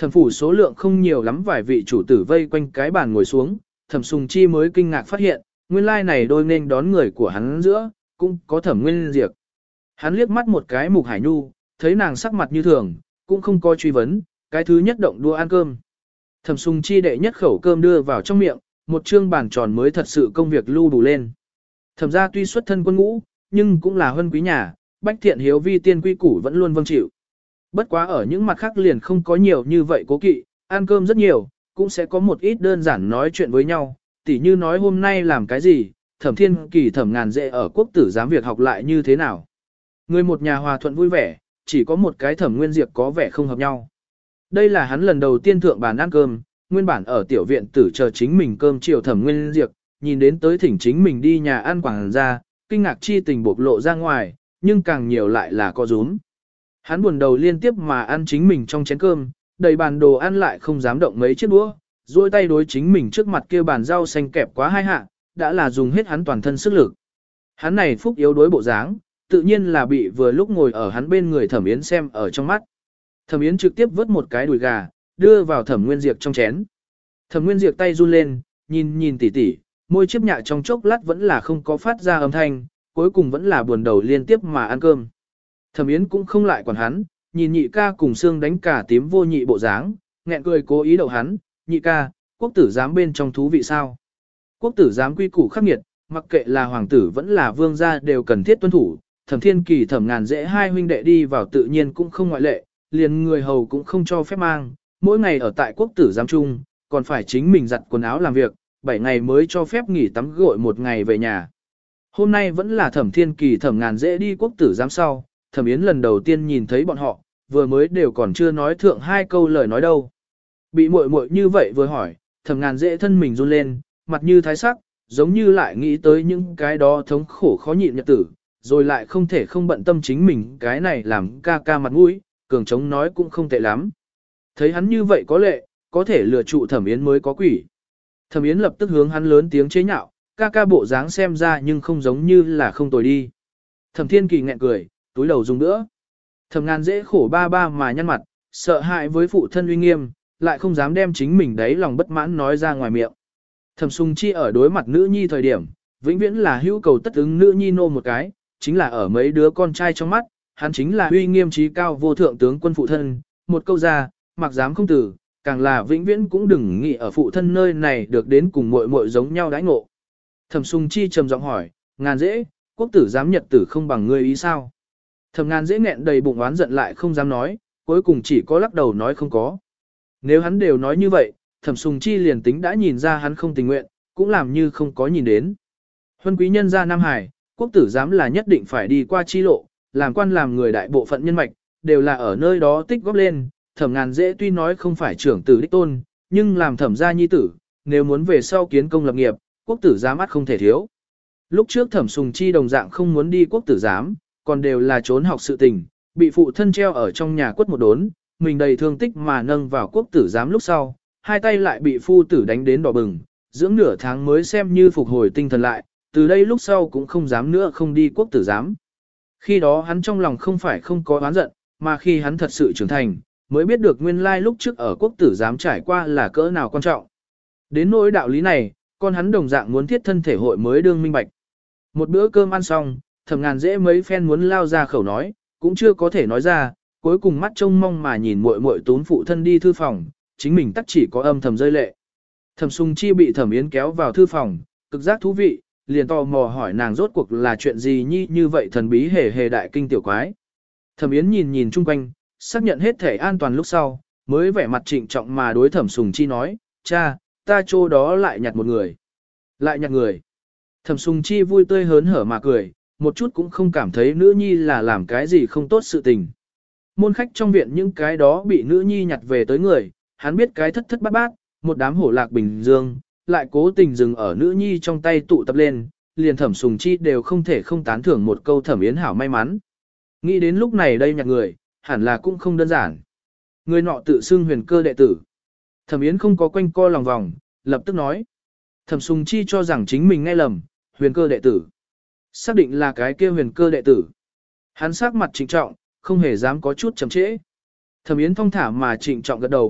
Thẩm phủ số lượng không nhiều lắm, vài vị chủ tử vây quanh cái bàn ngồi xuống, Thẩm Sùng Chi mới kinh ngạc phát hiện, nguyên lai này đôi nên đón người của hắn giữa, cũng có Thẩm Nguyên Diệp. Hắn liếc mắt một cái Mục Hải Nhu, thấy nàng sắc mặt như thường, cũng không có truy vấn, cái thứ nhất động đua ăn cơm. Thẩm Sùng Chi đệ nhất khẩu cơm đưa vào trong miệng, một trương bàn tròn mới thật sự công việc lưu đủ lên. Thẩm gia tuy xuất thân quân ngũ, nhưng cũng là huân quý nhà, bách thiện hiếu vi tiên quy củ vẫn luôn vâng chịu. Bất quá ở những mặt khác liền không có nhiều như vậy cố kỵ, ăn cơm rất nhiều, cũng sẽ có một ít đơn giản nói chuyện với nhau, tỉ như nói hôm nay làm cái gì, Thẩm Thiên Kỳ Thẩm Ngàn Dễ ở quốc tử giám việc học lại như thế nào. Người một nhà hòa thuận vui vẻ, chỉ có một cái Thẩm Nguyên Diệp có vẻ không hợp nhau. Đây là hắn lần đầu tiên thượng bàn ăn cơm, nguyên bản ở tiểu viện tử chờ chính mình cơm chiều Thẩm Nguyên Diệp, nhìn đến tới thỉnh chính mình đi nhà ăn quảng ra, kinh ngạc chi tình bộc lộ ra ngoài, nhưng càng nhiều lại là co rúm. Hắn buồn đầu liên tiếp mà ăn chính mình trong chén cơm, đầy bàn đồ ăn lại không dám động mấy chiếc đũa, duỗi tay đối chính mình trước mặt kia bàn rau xanh kẹp quá hai hạ, đã là dùng hết hắn toàn thân sức lực. Hắn này phúc yếu đối bộ dáng, tự nhiên là bị vừa lúc ngồi ở hắn bên người Thẩm Yến xem ở trong mắt. Thẩm Yến trực tiếp vớt một cái đùi gà, đưa vào Thẩm Nguyên Diệp trong chén. Thẩm Nguyên Diệp tay run lên, nhìn nhìn tỉ tỉ, môi chiếc nhạ trong chốc lát vẫn là không có phát ra âm thanh, cuối cùng vẫn là buồn đầu liên tiếp mà ăn cơm. Thẩm Yến cũng không lại quản hắn, nhìn nhị ca cùng xương đánh cả tím vô nhị bộ dáng, nghẹn cười cố ý đậu hắn, nhị ca, quốc tử giám bên trong thú vị sao. Quốc tử giám quy củ khắc nghiệt, mặc kệ là hoàng tử vẫn là vương gia đều cần thiết tuân thủ, Thẩm Thiên Kỳ Thẩm Ngàn Dễ hai huynh đệ đi vào tự nhiên cũng không ngoại lệ, liền người hầu cũng không cho phép mang, mỗi ngày ở tại quốc tử giám chung, còn phải chính mình giặt quần áo làm việc, bảy ngày mới cho phép nghỉ tắm gội một ngày về nhà. Hôm nay vẫn là Thẩm Thiên Kỳ Thẩm Ngàn Dễ đi quốc tử giám sau, Thẩm Yến lần đầu tiên nhìn thấy bọn họ, vừa mới đều còn chưa nói thượng hai câu lời nói đâu. Bị muội muội như vậy vừa hỏi, Thẩm Ngàn Dễ thân mình run lên, mặt như thái sắc, giống như lại nghĩ tới những cái đó thống khổ khó nhịn nhật tử, rồi lại không thể không bận tâm chính mình cái này làm ca ca mặt mũi, cường trống nói cũng không tệ lắm. Thấy hắn như vậy có lệ, có thể lừa trụ Thẩm Yến mới có quỷ. Thẩm Yến lập tức hướng hắn lớn tiếng chế nhạo, ca ca bộ dáng xem ra nhưng không giống như là không tồi đi. Thẩm Thiên Kỳ nghẹn cười, túi đầu dùng nữa. Thẩm Ngàn Dễ khổ ba ba mà nhăn mặt, sợ hãi với phụ thân uy nghiêm, lại không dám đem chính mình đấy lòng bất mãn nói ra ngoài miệng. Thẩm Sùng Chi ở đối mặt nữ nhi thời điểm, vĩnh viễn là hữu cầu tất ứng nữ nhi nô một cái, chính là ở mấy đứa con trai trong mắt, hắn chính là uy nghiêm trí cao vô thượng tướng quân phụ thân, một câu ra, mặc dám không tử, càng là vĩnh viễn cũng đừng nghĩ ở phụ thân nơi này được đến cùng muội muội giống nhau đãi ngộ. Thẩm Sùng Chi trầm giọng hỏi, Ngàn Dễ, quốc tử giám nhật tử không bằng ngươi ý sao? Thẩm Ngàn Dễ nghẹn đầy bụng oán giận lại không dám nói, cuối cùng chỉ có lắc đầu nói không có. Nếu hắn đều nói như vậy, Thẩm Sùng Chi liền tính đã nhìn ra hắn không tình nguyện, cũng làm như không có nhìn đến. Huân quý nhân gia Nam Hải, quốc tử giám là nhất định phải đi qua chi lộ, làm quan làm người đại bộ phận nhân mạch, đều là ở nơi đó tích góp lên. Thẩm Ngàn Dễ tuy nói không phải trưởng tử đích tôn, nhưng làm thẩm gia nhi tử, nếu muốn về sau kiến công lập nghiệp, quốc tử giám ắt không thể thiếu. Lúc trước Thẩm Sùng Chi đồng dạng không muốn đi quốc tử giám, còn đều là trốn học sự tình, bị phụ thân treo ở trong nhà quất một đốn, mình đầy thương tích mà nâng vào quốc tử giám lúc sau, hai tay lại bị phu tử đánh đến đỏ bừng, dưỡng nửa tháng mới xem như phục hồi tinh thần lại, từ đây lúc sau cũng không dám nữa không đi quốc tử giám. Khi đó hắn trong lòng không phải không có oán giận, mà khi hắn thật sự trưởng thành, mới biết được nguyên lai lúc trước ở quốc tử giám trải qua là cỡ nào quan trọng. Đến nỗi đạo lý này, con hắn đồng dạng muốn thiết thân thể hội mới đương minh bạch. Một bữa cơm ăn xong, Thẩm Ngàn Dễ mấy phen muốn lao ra khẩu nói, cũng chưa có thể nói ra, cuối cùng mắt trông mong mà nhìn muội muội tún phụ thân đi thư phòng, chính mình tắc chỉ có âm thầm rơi lệ. Thẩm Sùng Chi bị Thẩm Yến kéo vào thư phòng, cực giác thú vị, liền tò mò hỏi nàng rốt cuộc là chuyện gì nhi như vậy thần bí hề hề đại kinh tiểu quái. Thẩm Yến nhìn nhìn chung quanh, xác nhận hết thể an toàn lúc sau, mới vẻ mặt trịnh trọng mà đối Thẩm Sùng Chi nói, cha, ta chỗ đó lại nhặt một người. Lại nhặt người. Thẩm Sùng Chi vui tươi hớn hở mà cười, một chút cũng không cảm thấy nữ nhi là làm cái gì không tốt sự tình. Môn khách trong viện những cái đó bị nữ nhi nhặt về tới người, hắn biết cái thất thất bát bát, một đám hổ lạc bình dương, lại cố tình dừng ở nữ nhi trong tay tụ tập lên, liền Thẩm Sùng Chi đều không thể không tán thưởng một câu Thẩm Yến hảo may mắn. Nghĩ đến lúc này đây nhặt người, hẳn là cũng không đơn giản. Người nọ tự xưng huyền cơ đệ tử. Thẩm Yến không có quanh co lòng vòng, lập tức nói. Thẩm Sùng Chi cho rằng chính mình nghe lầm, huyền cơ đệ tử. Xác định là cái kia huyền cơ đệ tử. Hắn sắc mặt trịnh trọng, không hề dám có chút chậm trễ. Thẩm Yến thong thả mà trịnh trọng gật đầu,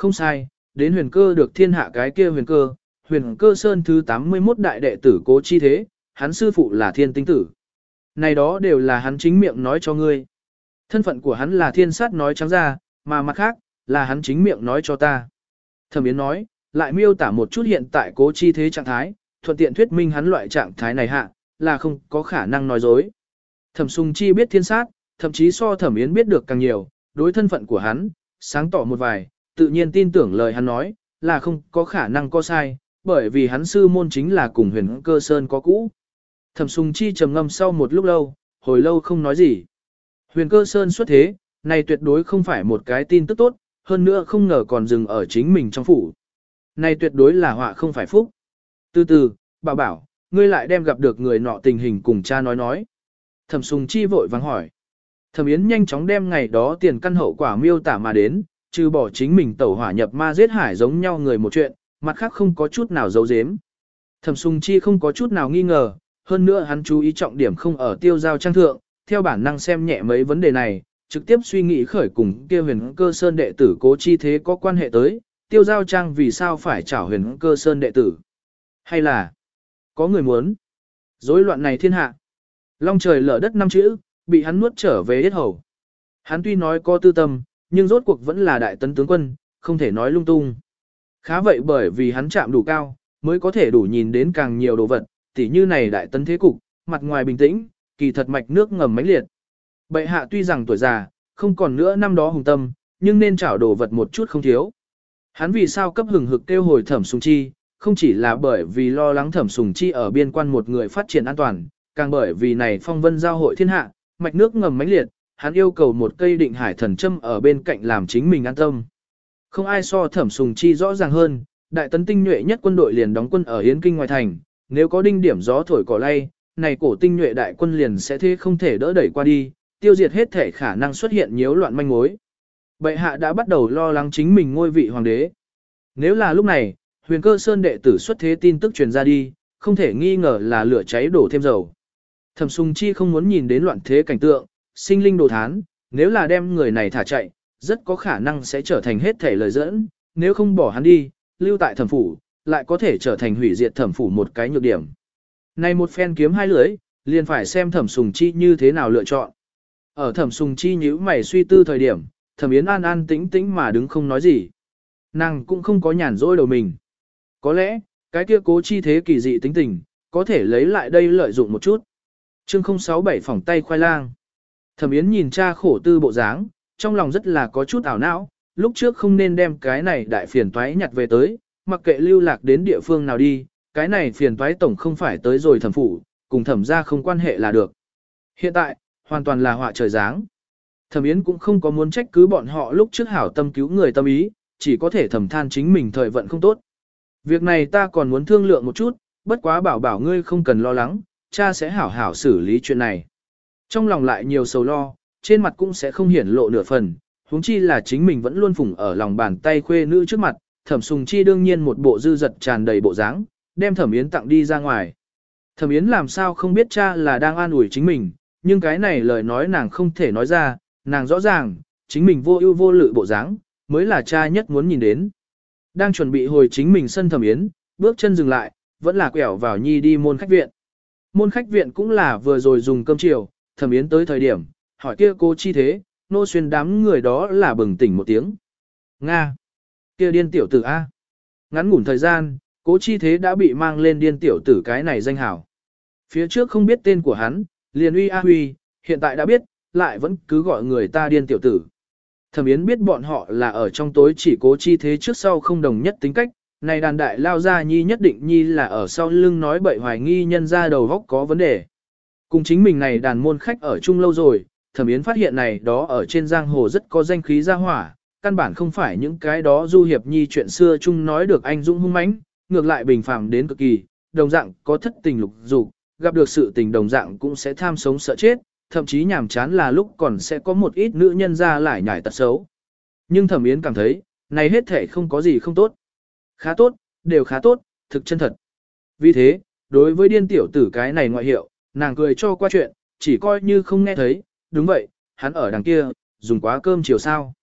không sai, đến huyền cơ được thiên hạ cái kia huyền cơ, huyền cơ sơn thứ tám mươi mốt đại đệ tử Cố Chi Thế, hắn sư phụ là thiên tinh tử. Này đó đều là hắn chính miệng nói cho ngươi. Thân phận của hắn là thiên sát nói trắng ra, mà mặt khác, là hắn chính miệng nói cho ta. Thẩm Yến nói, lại miêu tả một chút hiện tại Cố Chi Thế trạng thái, thuận tiện thuyết minh hắn loại trạng thái này hạ, là không có khả năng nói dối. Thẩm Sùng Chi biết thiên sát, thậm chí so Thẩm Yến biết được càng nhiều, đối thân phận của hắn, sáng tỏ một vài, tự nhiên tin tưởng lời hắn nói, là không có khả năng có sai, bởi vì hắn sư môn chính là cùng huyền cơ sơn có cũ. Thẩm Sùng Chi trầm ngâm sau một lúc lâu, hồi lâu không nói gì. Huyền cơ sơn xuất thế, này tuyệt đối không phải một cái tin tức tốt, hơn nữa không ngờ còn dừng ở chính mình trong phủ. Này tuyệt đối là họa không phải phúc. Từ từ, bảo bảo, ngươi lại đem gặp được người nọ tình hình cùng cha nói nói. Thẩm Sùng Chi vội vàng hỏi. Thẩm Yến nhanh chóng đem ngày đó tiền căn hậu quả miêu tả mà đến, trừ bỏ chính mình tẩu hỏa nhập ma giết hải giống nhau người một chuyện, mặt khác không có chút nào giấu giếm. Thẩm Sùng Chi không có chút nào nghi ngờ, hơn nữa hắn chú ý trọng điểm không ở tiêu giao trang thượng, theo bản năng xem nhẹ mấy vấn đề này, trực tiếp suy nghĩ khởi cùng kia huyền cơ sơn đệ tử Cố Chi Thế có quan hệ tới, tiêu giao trang vì sao phải trả huyền cơ sơn đệ tử. Hay là, có người muốn, rối loạn này thiên hạ. Long trời lở đất năm chữ, bị hắn nuốt trở về yết hầu. Hắn tuy nói có tư tâm, nhưng rốt cuộc vẫn là đại tấn tướng quân, không thể nói lung tung. Khá vậy bởi vì hắn chạm đủ cao, mới có thể đủ nhìn đến càng nhiều đồ vật, tỉ như này đại tấn thế cục, mặt ngoài bình tĩnh, kỳ thật mạch nước ngầm mãnh liệt. Bệ hạ tuy rằng tuổi già, không còn nữa năm đó hùng tâm, nhưng nên trảo đồ vật một chút không thiếu. Hắn vì sao cấp hừng hực kêu hồi Thẩm Sùng Chi, không chỉ là bởi vì lo lắng Thẩm Sùng Chi ở biên quan một người phát triển an toàn, càng bởi vì này phong vân giao hội thiên hạ, mạch nước ngầm mãnh liệt, hắn yêu cầu một cây định hải thần châm ở bên cạnh làm chính mình an tâm. Không ai so Thẩm Sùng Chi rõ ràng hơn, đại tấn tinh nhuệ nhất quân đội liền đóng quân ở Yến Kinh ngoài thành, nếu có đinh điểm gió thổi cỏ lay, này cổ tinh nhuệ đại quân liền sẽ thế không thể đỡ đẩy qua đi, tiêu diệt hết thể khả năng xuất hiện nhiễu loạn manh mối. Bệ hạ đã bắt đầu lo lắng chính mình ngôi vị hoàng đế. Nếu là lúc này, huyền cơ sơn đệ tử xuất thế tin tức truyền ra đi, không thể nghi ngờ là lửa cháy đổ thêm dầu. Thẩm Sùng Chi không muốn nhìn đến loạn thế cảnh tượng, sinh linh đồ thán, nếu là đem người này thả chạy, rất có khả năng sẽ trở thành hết thể lời dẫn, nếu không bỏ hắn đi, lưu tại thẩm phủ, lại có thể trở thành hủy diệt thẩm phủ một cái nhược điểm. Này một phen kiếm hai lưỡi, liền phải xem Thẩm Sùng Chi như thế nào lựa chọn. Ở Thẩm Sùng Chi nhíu mày suy tư thời điểm, Thẩm Yến an an tĩnh tĩnh mà đứng không nói gì. Nàng cũng không có nhàn rỗi đầu mình. Có lẽ, cái kia Cố Chi Thế kỳ dị tính tình, có thể lấy lại đây lợi dụng một chút. Chương không sáu bảy phỏng tay khoai lang. Thẩm Yến nhìn cha khổ tư bộ dáng, trong lòng rất là có chút ảo não, lúc trước không nên đem cái này đại phiền toái nhặt về tới, mặc kệ lưu lạc đến địa phương nào đi, cái này phiền toái tổng không phải tới rồi thẩm phủ, cùng thẩm ra không quan hệ là được. Hiện tại, hoàn toàn là họa trời giáng. Thẩm Yến cũng không có muốn trách cứ bọn họ lúc trước hảo tâm cứu người tâm ý, chỉ có thể thầm than chính mình thời vận không tốt. Việc này ta còn muốn thương lượng một chút, bất quá bảo bảo ngươi không cần lo lắng, cha sẽ hảo hảo xử lý chuyện này. Trong lòng lại nhiều sầu lo, trên mặt cũng sẽ không hiển lộ nửa phần, huống chi là chính mình vẫn luôn phủng ở lòng bàn tay khuê nữ trước mặt, Thẩm Sùng Chi đương nhiên một bộ dư dật tràn đầy bộ dáng, đem Thẩm Yến tặng đi ra ngoài. Thẩm Yến làm sao không biết cha là đang an ủi chính mình, nhưng cái này lời nói nàng không thể nói ra, nàng rõ ràng, chính mình vô ưu vô lự bộ dáng, mới là cha nhất muốn nhìn đến. Đang chuẩn bị hồi chính mình sân Thẩm Yến, bước chân dừng lại, vẫn là quẹo vào nhi đi môn khách viện. Môn khách viện cũng là vừa rồi dùng cơm chiều, Thẩm Yến tới thời điểm, hỏi kia Cố Chi Thế, nô xuyên đám người đó là bừng tỉnh một tiếng. Nga! Kia điên tiểu tử A! Ngắn ngủn thời gian, Cố Chi Thế đã bị mang lên điên tiểu tử cái này danh hảo. Phía trước không biết tên của hắn, liền uy a huy, hiện tại đã biết, lại vẫn cứ gọi người ta điên tiểu tử. Thẩm Yến biết bọn họ là ở trong tối chỉ Cố Chi Thế trước sau không đồng nhất tính cách, này đàn đại lao ra nhi nhất định nhi là ở sau lưng nói bậy hoài nghi nhân ra đầu góc có vấn đề. Cùng chính mình này đàn môn khách ở chung lâu rồi, Thẩm Yến phát hiện này đó ở trên giang hồ rất có danh khí ra hỏa, căn bản không phải những cái đó du hiệp nhi chuyện xưa chung nói được anh dũng hung mãnh, ngược lại bình phàm đến cực kỳ, đồng dạng có thất tình lục dục, gặp được sự tình đồng dạng cũng sẽ tham sống sợ chết, thậm chí nhàm chán là lúc còn sẽ có một ít nữ nhân ra lại nhải tật xấu. Nhưng Thẩm Yến cảm thấy, này hết thể không có gì không tốt. Khá tốt, đều khá tốt, thực chân thật. Vì thế, đối với điên tiểu tử cái này ngoại hiệu, nàng cười cho qua chuyện, chỉ coi như không nghe thấy, đúng vậy, hắn ở đằng kia, dùng quá cơm chiều sao.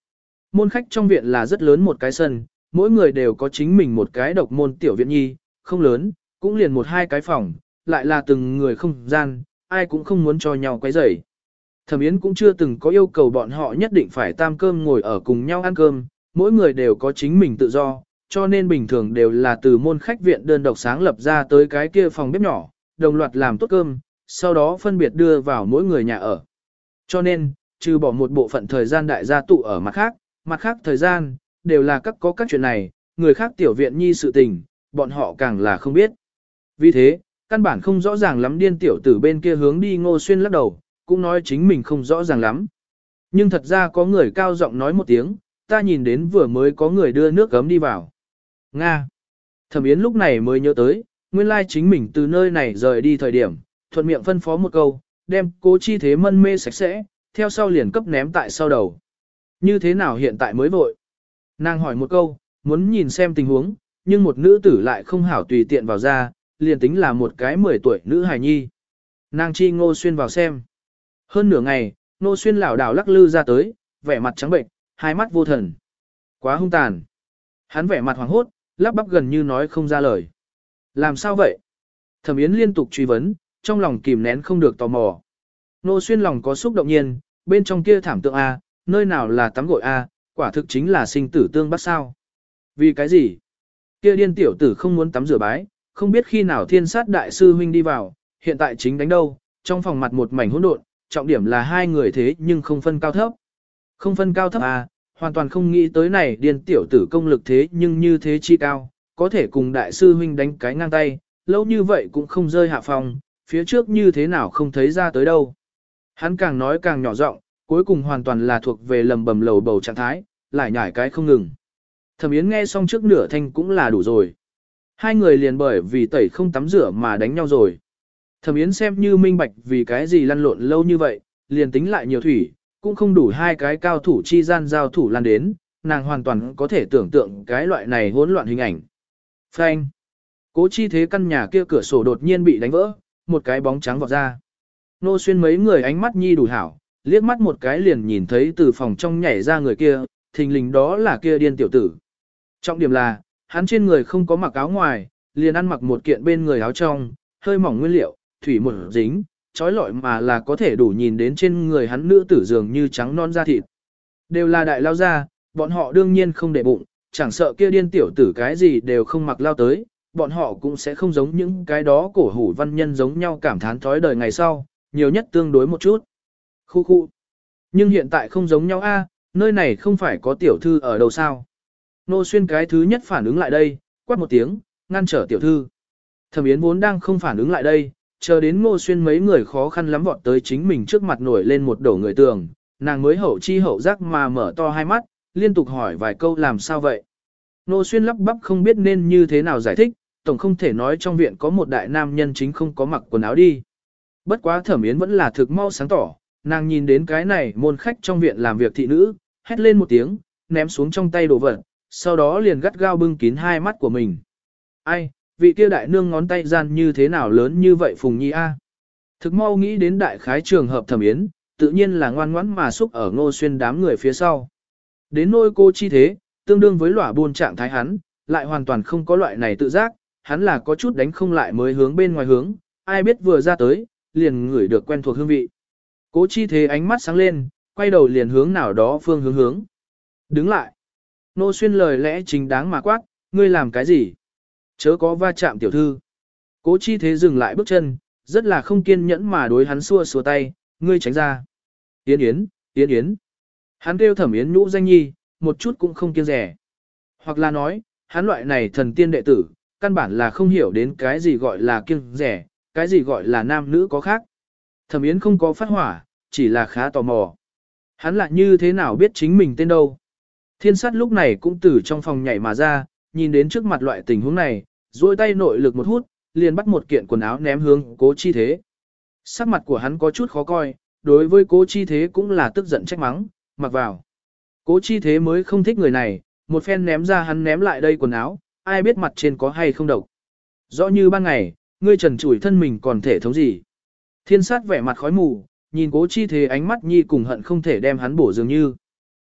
môn khách trong viện là rất lớn một cái sân, mỗi người đều có chính mình một cái độc môn tiểu viện nhi, không lớn, cũng liền một hai cái phòng, lại là từng người không gian, ai cũng không muốn cho nhau quấy rầy. Thẩm Yến cũng chưa từng có yêu cầu bọn họ nhất định phải tam cơm ngồi ở cùng nhau ăn cơm, mỗi người đều có chính mình tự do, cho nên bình thường đều là từ môn khách viện đơn độc sáng lập ra tới cái kia phòng bếp nhỏ, đồng loạt làm tốt cơm, sau đó phân biệt đưa vào mỗi người nhà ở. Cho nên, trừ bỏ một bộ phận thời gian đại gia tụ ở mặt khác, mặt khác thời gian, đều là các có các chuyện này, người khác tiểu viện nhi sự tình, bọn họ càng là không biết. Vì thế, căn bản không rõ ràng lắm điên tiểu tử bên kia hướng đi Ngô Xuyên lắc đầu, cũng nói chính mình không rõ ràng lắm. Nhưng thật ra có người cao giọng nói một tiếng, ta nhìn đến vừa mới có người đưa nước gấm đi vào. Nga. Thẩm Yến lúc này mới nhớ tới, nguyên lai chính mình từ nơi này rời đi thời điểm, thuận miệng phân phó một câu, đem Cố Chi Thế mân mê sạch sẽ, theo sau liền cấp ném tại sau đầu. Như thế nào hiện tại mới vội? Nàng hỏi một câu, muốn nhìn xem tình huống, nhưng một nữ tử lại không hảo tùy tiện vào ra, liền tính là một cái mười tuổi nữ hài nhi. Nàng chi Ngô Xuyên vào xem. Hơn nửa ngày, Ngô Xuyên lảo đảo lắc lư ra tới, vẻ mặt trắng bệnh, hai mắt vô thần. Quá hung tàn. Hắn vẻ mặt hoảng hốt, lắp bắp gần như nói không ra lời. Làm sao vậy? Thẩm Yến liên tục truy vấn, trong lòng kìm nén không được tò mò. Ngô Xuyên lòng có xúc động nhiên, bên trong kia thảm tượng A, nơi nào là tắm gội A, quả thực chính là sinh tử tương bắt sao. Vì cái gì? Kia điên tiểu tử không muốn tắm rửa bái, không biết khi nào thiên sát đại sư huynh đi vào, hiện tại chính đánh đâu, trong phòng mặt một mảnh hỗn độn, trọng điểm là hai người thế nhưng không phân cao thấp. Không phân cao thấp à, hoàn toàn không nghĩ tới này điên tiểu tử công lực thế nhưng như thế chi cao, có thể cùng đại sư huynh đánh cái ngang tay, lâu như vậy cũng không rơi hạ phòng, phía trước như thế nào không thấy ra tới đâu. Hắn càng nói càng nhỏ giọng, cuối cùng hoàn toàn là thuộc về lầm bầm lầu bầu trạng thái, lại nhải cái không ngừng. Thẩm Yến nghe xong trước nửa thanh cũng là đủ rồi. Hai người liền bởi vì tẩy không tắm rửa mà đánh nhau rồi. Thẩm Yến xem như minh bạch vì cái gì lăn lộn lâu như vậy, liền tính lại nhiều thủy, cũng không đủ hai cái cao thủ chi gian giao thủ lan đến, nàng hoàn toàn có thể tưởng tượng cái loại này hỗn loạn hình ảnh. Phanh. Cố Chi Thế căn nhà kia cửa sổ đột nhiên bị đánh vỡ, một cái bóng trắng vọt ra. Nô Xuyên mấy người ánh mắt nhi đủ hảo, liếc mắt một cái liền nhìn thấy từ phòng trong nhảy ra người kia, thình lình đó là kia điên tiểu tử. Trọng điểm là, hắn trên người không có mặc áo ngoài, liền ăn mặc một kiện bên người áo trong, hơi mỏng nguyên liệu, thủy một dính, trói lọi mà là có thể đủ nhìn đến trên người hắn nữ tử dường như trắng non da thịt. Đều là đại lao ra, bọn họ đương nhiên không để bụng, chẳng sợ kia điên tiểu tử cái gì đều không mặc lao tới, bọn họ cũng sẽ không giống những cái đó cổ hủ văn nhân giống nhau cảm thán thói đời ngày sau, nhiều nhất tương đối một chút. Khu khu. Nhưng hiện tại không giống nhau a, nơi này không phải có tiểu thư ở đâu sao. Nô Xuyên cái thứ nhất phản ứng lại đây, quát một tiếng, ngăn trở tiểu thư. Thẩm Yến vốn đang không phản ứng lại đây, chờ đến Ngô Xuyên mấy người khó khăn lắm vọt tới chính mình trước mặt nổi lên một đổ người tường, nàng mới hậu chi hậu giác mà mở to hai mắt, liên tục hỏi vài câu làm sao vậy. Ngô Xuyên lắp bắp không biết nên như thế nào giải thích, tổng không thể nói trong viện có một đại nam nhân chính không có mặc quần áo đi. Bất quá Thẩm Yến vẫn là thực mau sáng tỏ, nàng nhìn đến cái này môn khách trong viện làm việc thị nữ, hét lên một tiếng, ném xuống trong tay đồ vật, sau đó liền gắt gao bưng kín hai mắt của mình. Ai, vị kia đại nương ngón tay gian như thế nào lớn như vậy Phùng Nhi a? Thực mau nghĩ đến đại khái trường hợp Thẩm Yến, tự nhiên là ngoan ngoãn mà xúc ở Ngô Xuyên đám người phía sau. Đến nôi Cô Chi Thế, tương đương với lỏa buôn trạng thái hắn, lại hoàn toàn không có loại này tự giác, hắn là có chút đánh không lại mới hướng bên ngoài hướng, ai biết vừa ra tới, liền ngửi được quen thuộc hương vị. Cố Chi Thế ánh mắt sáng lên, quay đầu liền hướng nào đó phương hướng hướng. Đứng lại. Ngô Xuyên lời lẽ chính đáng mà quát, ngươi làm cái gì? Chớ có va chạm tiểu thư. Cố Chi Thế dừng lại bước chân, rất là không kiên nhẫn mà đối hắn xua xua tay, ngươi tránh ra. Yến Yến, Yến Yến. Hắn kêu Thẩm Yến nhũ danh nhi, một chút cũng không kiêng rẻ. Hoặc là nói, hắn loại này thần tiên đệ tử, căn bản là không hiểu đến cái gì gọi là kiêng rẻ, cái gì gọi là nam nữ có khác. Thẩm Yến không có phát hỏa, chỉ là khá tò mò. Hắn lại như thế nào biết chính mình tên đâu. Thiên sát lúc này cũng từ trong phòng nhảy mà ra, nhìn đến trước mặt loại tình huống này, duỗi tay nội lực một hút, liền bắt một kiện quần áo ném hướng Cố Chi Thế. Sắc mặt của hắn có chút khó coi, đối với Cố Chi Thế cũng là tức giận trách mắng, mặc vào. Cố Chi Thế mới không thích người này, một phen ném ra hắn ném lại đây quần áo, ai biết mặt trên có hay không độc. Rõ như ban ngày, ngươi trần trụi thân mình còn thể thống gì. Thiên sát vẻ mặt khói mù, nhìn Cố Chi Thế ánh mắt nhi cùng hận không thể đem hắn bổ dường như.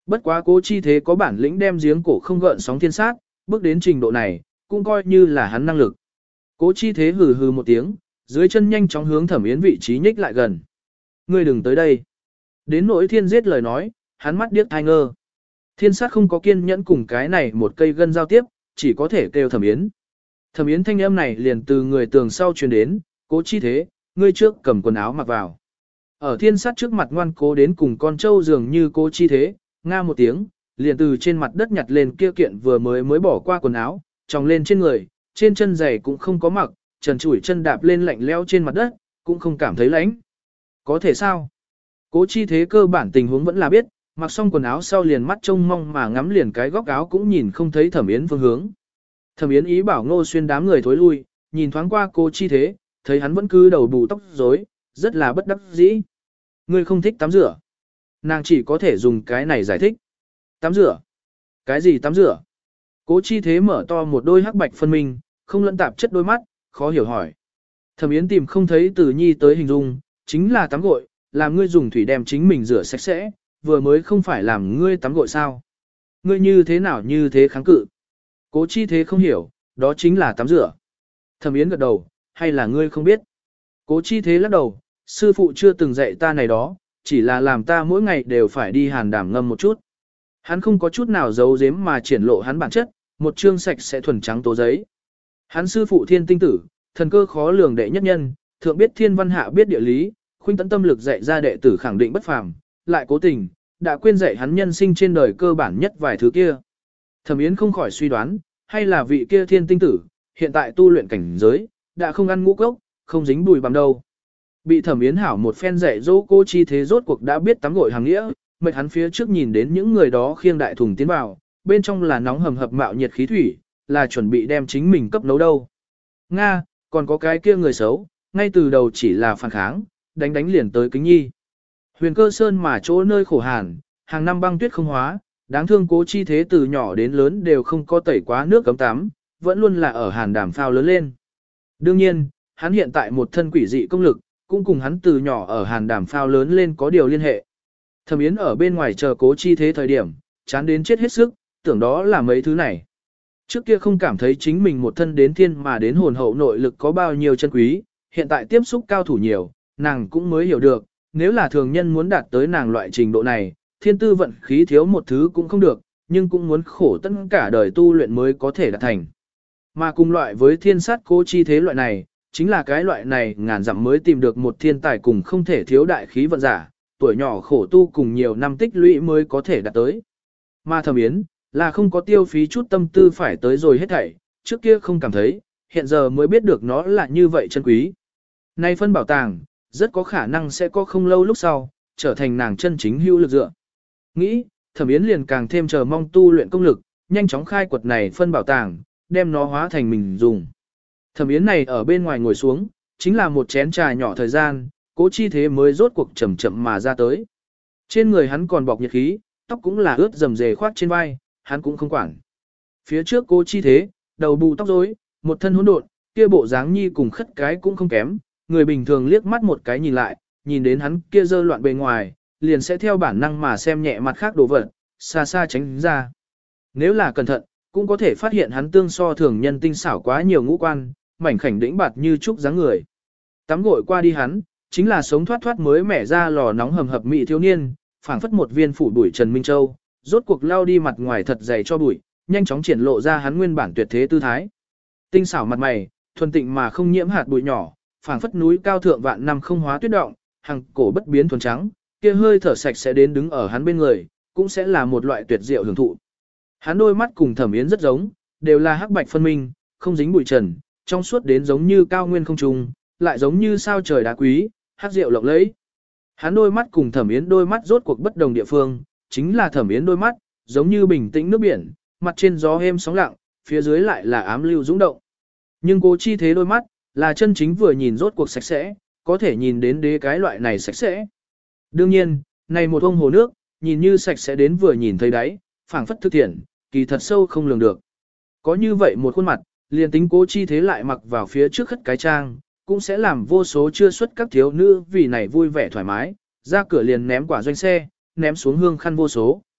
Bất quá Cố Chi Thế có bản lĩnh đem giếng cổ không gợn sóng thiên sát, bước đến trình độ này, cũng coi như là hắn năng lực. Cố Chi Thế hừ hừ một tiếng, dưới chân nhanh chóng hướng Thẩm Yến vị trí nhích lại gần. Ngươi đừng tới đây. Đến nỗi thiên giết lời nói, hắn mắt điếc thai ngơ. Thiên sát không có kiên nhẫn cùng cái này một cây gân giao tiếp, chỉ có thể kêu Thẩm Yến. Thẩm Yến thanh âm này liền từ người tường sau truyền đến, Cố Chi Thế, ngươi trước cầm quần áo mặc vào. Ở thiên sát trước mặt ngoan cố đến cùng con trâu dường như Cố Chi Thế, nga một tiếng, liền từ trên mặt đất nhặt lên kia kiện vừa mới mới bỏ qua quần áo, tròng lên trên người, trên chân giày cũng không có mặc, trần trụi chân đạp lên lạnh lẽo trên mặt đất, cũng không cảm thấy lạnh. Có thể sao? Cố Chi Thế cơ bản tình huống vẫn là biết, mặc xong quần áo sau liền mắt trông mong mà ngắm liền cái góc áo cũng nhìn không thấy Thẩm Yến phương hướng. Thẩm Yến ý bảo Ngô Xuyên đám người thối lui, nhìn thoáng qua Cố Chi Thế, thấy hắn vẫn cứ đầu bù tóc rối, rất là bất đắc dĩ. Ngươi không thích tắm rửa. Nàng chỉ có thể dùng cái này giải thích. Tắm rửa? Cái gì tắm rửa? Cố Chi Thế mở to một đôi hắc bạch phân minh, không lẫn tạp chất đôi mắt, khó hiểu hỏi. Thẩm Yến tìm không thấy Từ Nhi tới hình dung, chính là tắm gội, làm ngươi dùng thủy đem chính mình rửa sạch sẽ, vừa mới không phải làm ngươi tắm gội sao? Ngươi như thế nào như thế kháng cự? Cố Chi Thế không hiểu, đó chính là tắm rửa. Thẩm Yến gật đầu, hay là ngươi không biết? Cố Chi Thế lắc đầu, sư phụ chưa từng dạy ta này đó, chỉ là làm ta mỗi ngày đều phải đi hàn đảm ngâm một chút. Hắn không có chút nào giấu giếm mà triển lộ hắn bản chất, một chương sạch sẽ thuần trắng tố giấy. Hắn sư phụ thiên tinh tử, thần cơ khó lường đệ nhất nhân, thượng biết thiên văn hạ biết địa lý, khuynh tấn tâm lực dạy ra đệ tử khẳng định bất phàm, lại cố tình, đã quên dạy hắn nhân sinh trên đời cơ bản nhất vài thứ kia. Thẩm Yến không khỏi suy đoán, hay là vị kia thiên tinh tử, hiện tại tu luyện cảnh giới, đã không ăn ngũ cốc, không dính bùi bằng đâu. Bị Thẩm Yến hảo một phen dạy dỗ Cố Chi Thế rốt cuộc đã biết tắm gội hàng nghĩa, mệt hắn phía trước nhìn đến những người đó khiêng đại thùng tiến vào, bên trong là nóng hầm hập mạo nhiệt khí thủy, là chuẩn bị đem chính mình cấp nấu đâu. Nga, còn có cái kia người xấu, ngay từ đầu chỉ là phản kháng, đánh đánh liền tới Kính Nhi. Huyền Cơ Sơn mà chỗ nơi khổ hàn, hàng năm băng tuyết không hóa, đáng thương Cố Chi Thế từ nhỏ đến lớn đều không có tẩy quá nước cấm tắm, vẫn luôn là ở hàn đàm phao lớn lên. Đương nhiên, hắn hiện tại một thân quỷ dị công lực, cũng cùng hắn từ nhỏ ở hàn đàm phao lớn lên có điều liên hệ. Thẩm Yến ở bên ngoài chờ Cố Chi Thế thời điểm, chán đến chết hết sức, tưởng đó là mấy thứ này. Trước kia không cảm thấy chính mình một thân đến thiên mà đến hồn hậu nội lực có bao nhiêu chân quý, hiện tại tiếp xúc cao thủ nhiều, nàng cũng mới hiểu được, nếu là thường nhân muốn đạt tới nàng loại trình độ này, thiên tư vận khí thiếu một thứ cũng không được, nhưng cũng muốn khổ tất cả đời tu luyện mới có thể đạt thành. Mà cùng loại với thiên sát Cố Chi Thế loại này, chính là cái loại này ngàn dặm mới tìm được một thiên tài cùng không thể thiếu đại khí vận giả, tuổi nhỏ khổ tu cùng nhiều năm tích lũy mới có thể đạt tới. Mà Thẩm Yến, là không có tiêu phí chút tâm tư phải tới rồi hết thảy, trước kia không cảm thấy, hiện giờ mới biết được nó là như vậy chân quý. Nay phân bảo tàng, rất có khả năng sẽ có không lâu lúc sau, trở thành nàng chân chính hữu lực dựa. Nghĩ, Thẩm Yến liền càng thêm chờ mong tu luyện công lực, nhanh chóng khai quật này phân bảo tàng, đem nó hóa thành mình dùng. Thẩm Yến này ở bên ngoài ngồi xuống, chính là một chén trà nhỏ thời gian, Cố Chi Thế mới rốt cuộc chậm chậm mà ra tới. Trên người hắn còn bọc nhiệt khí, tóc cũng là ướt rầm rề khoác trên vai, hắn cũng không quản. Phía trước Cố Chi Thế, đầu bù tóc rối, một thân hỗn độn, kia bộ dáng nhi cùng khất cái cũng không kém, người bình thường liếc mắt một cái nhìn lại, nhìn đến hắn kia dơ loạn bề ngoài, liền sẽ theo bản năng mà xem nhẹ mặt khác đồ vật, xa xa tránh ra. Nếu là cẩn thận, cũng có thể phát hiện hắn tương so thường nhân tinh xảo quá nhiều ngũ quan, mảnh khảnh đĩnh bạt như trúc dáng người. Tắm gội qua đi hắn, chính là sống thoát thoát mới mẻ ra lò nóng hầm hập mị thiếu niên, phảng phất một viên phủ bụi Trần Minh Châu, rốt cuộc lao đi mặt ngoài thật dày cho bụi, nhanh chóng triển lộ ra hắn nguyên bản tuyệt thế tư thái. Tinh xảo mặt mày, thuần tịnh mà không nhiễm hạt bụi nhỏ, phảng phất núi cao thượng vạn năm không hóa tuyết động, hằng cổ bất biến thuần trắng, kia hơi thở sạch sẽ đến đứng ở hắn bên người, cũng sẽ là một loại tuyệt diệu hưởng thụ. Hắn đôi mắt cùng Thẩm Yến rất giống, đều là hắc bạch phân minh, không dính bụi trần, trong suốt đến giống như cao nguyên không trùng, lại giống như sao trời đá quý, hắc diệu lộng lẫy. Hắn đôi mắt cùng Thẩm Yến đôi mắt rốt cuộc bất đồng địa phương, chính là Thẩm Yến đôi mắt, giống như bình tĩnh nước biển, mặt trên gió êm sóng lặng, phía dưới lại là ám lưu dũng động. Nhưng Cố Chi Thế đôi mắt, là chân chính vừa nhìn rốt cuộc sạch sẽ, có thể nhìn đến đế cái loại này sạch sẽ. Đương nhiên, này một ông hồ nước, nhìn như sạch sẽ đến vừa nhìn thấy đáy, phảng phất thực thiện, kỳ thật sâu không lường được. Có như vậy một khuôn mặt, liền tính Cố Chi Thế lại mặc vào phía trước khất cái trang, cũng sẽ làm vô số chưa xuất các thiếu nữ vì này vui vẻ thoải mái, ra cửa liền ném quả doanh xe, ném xuống hương khăn vô số.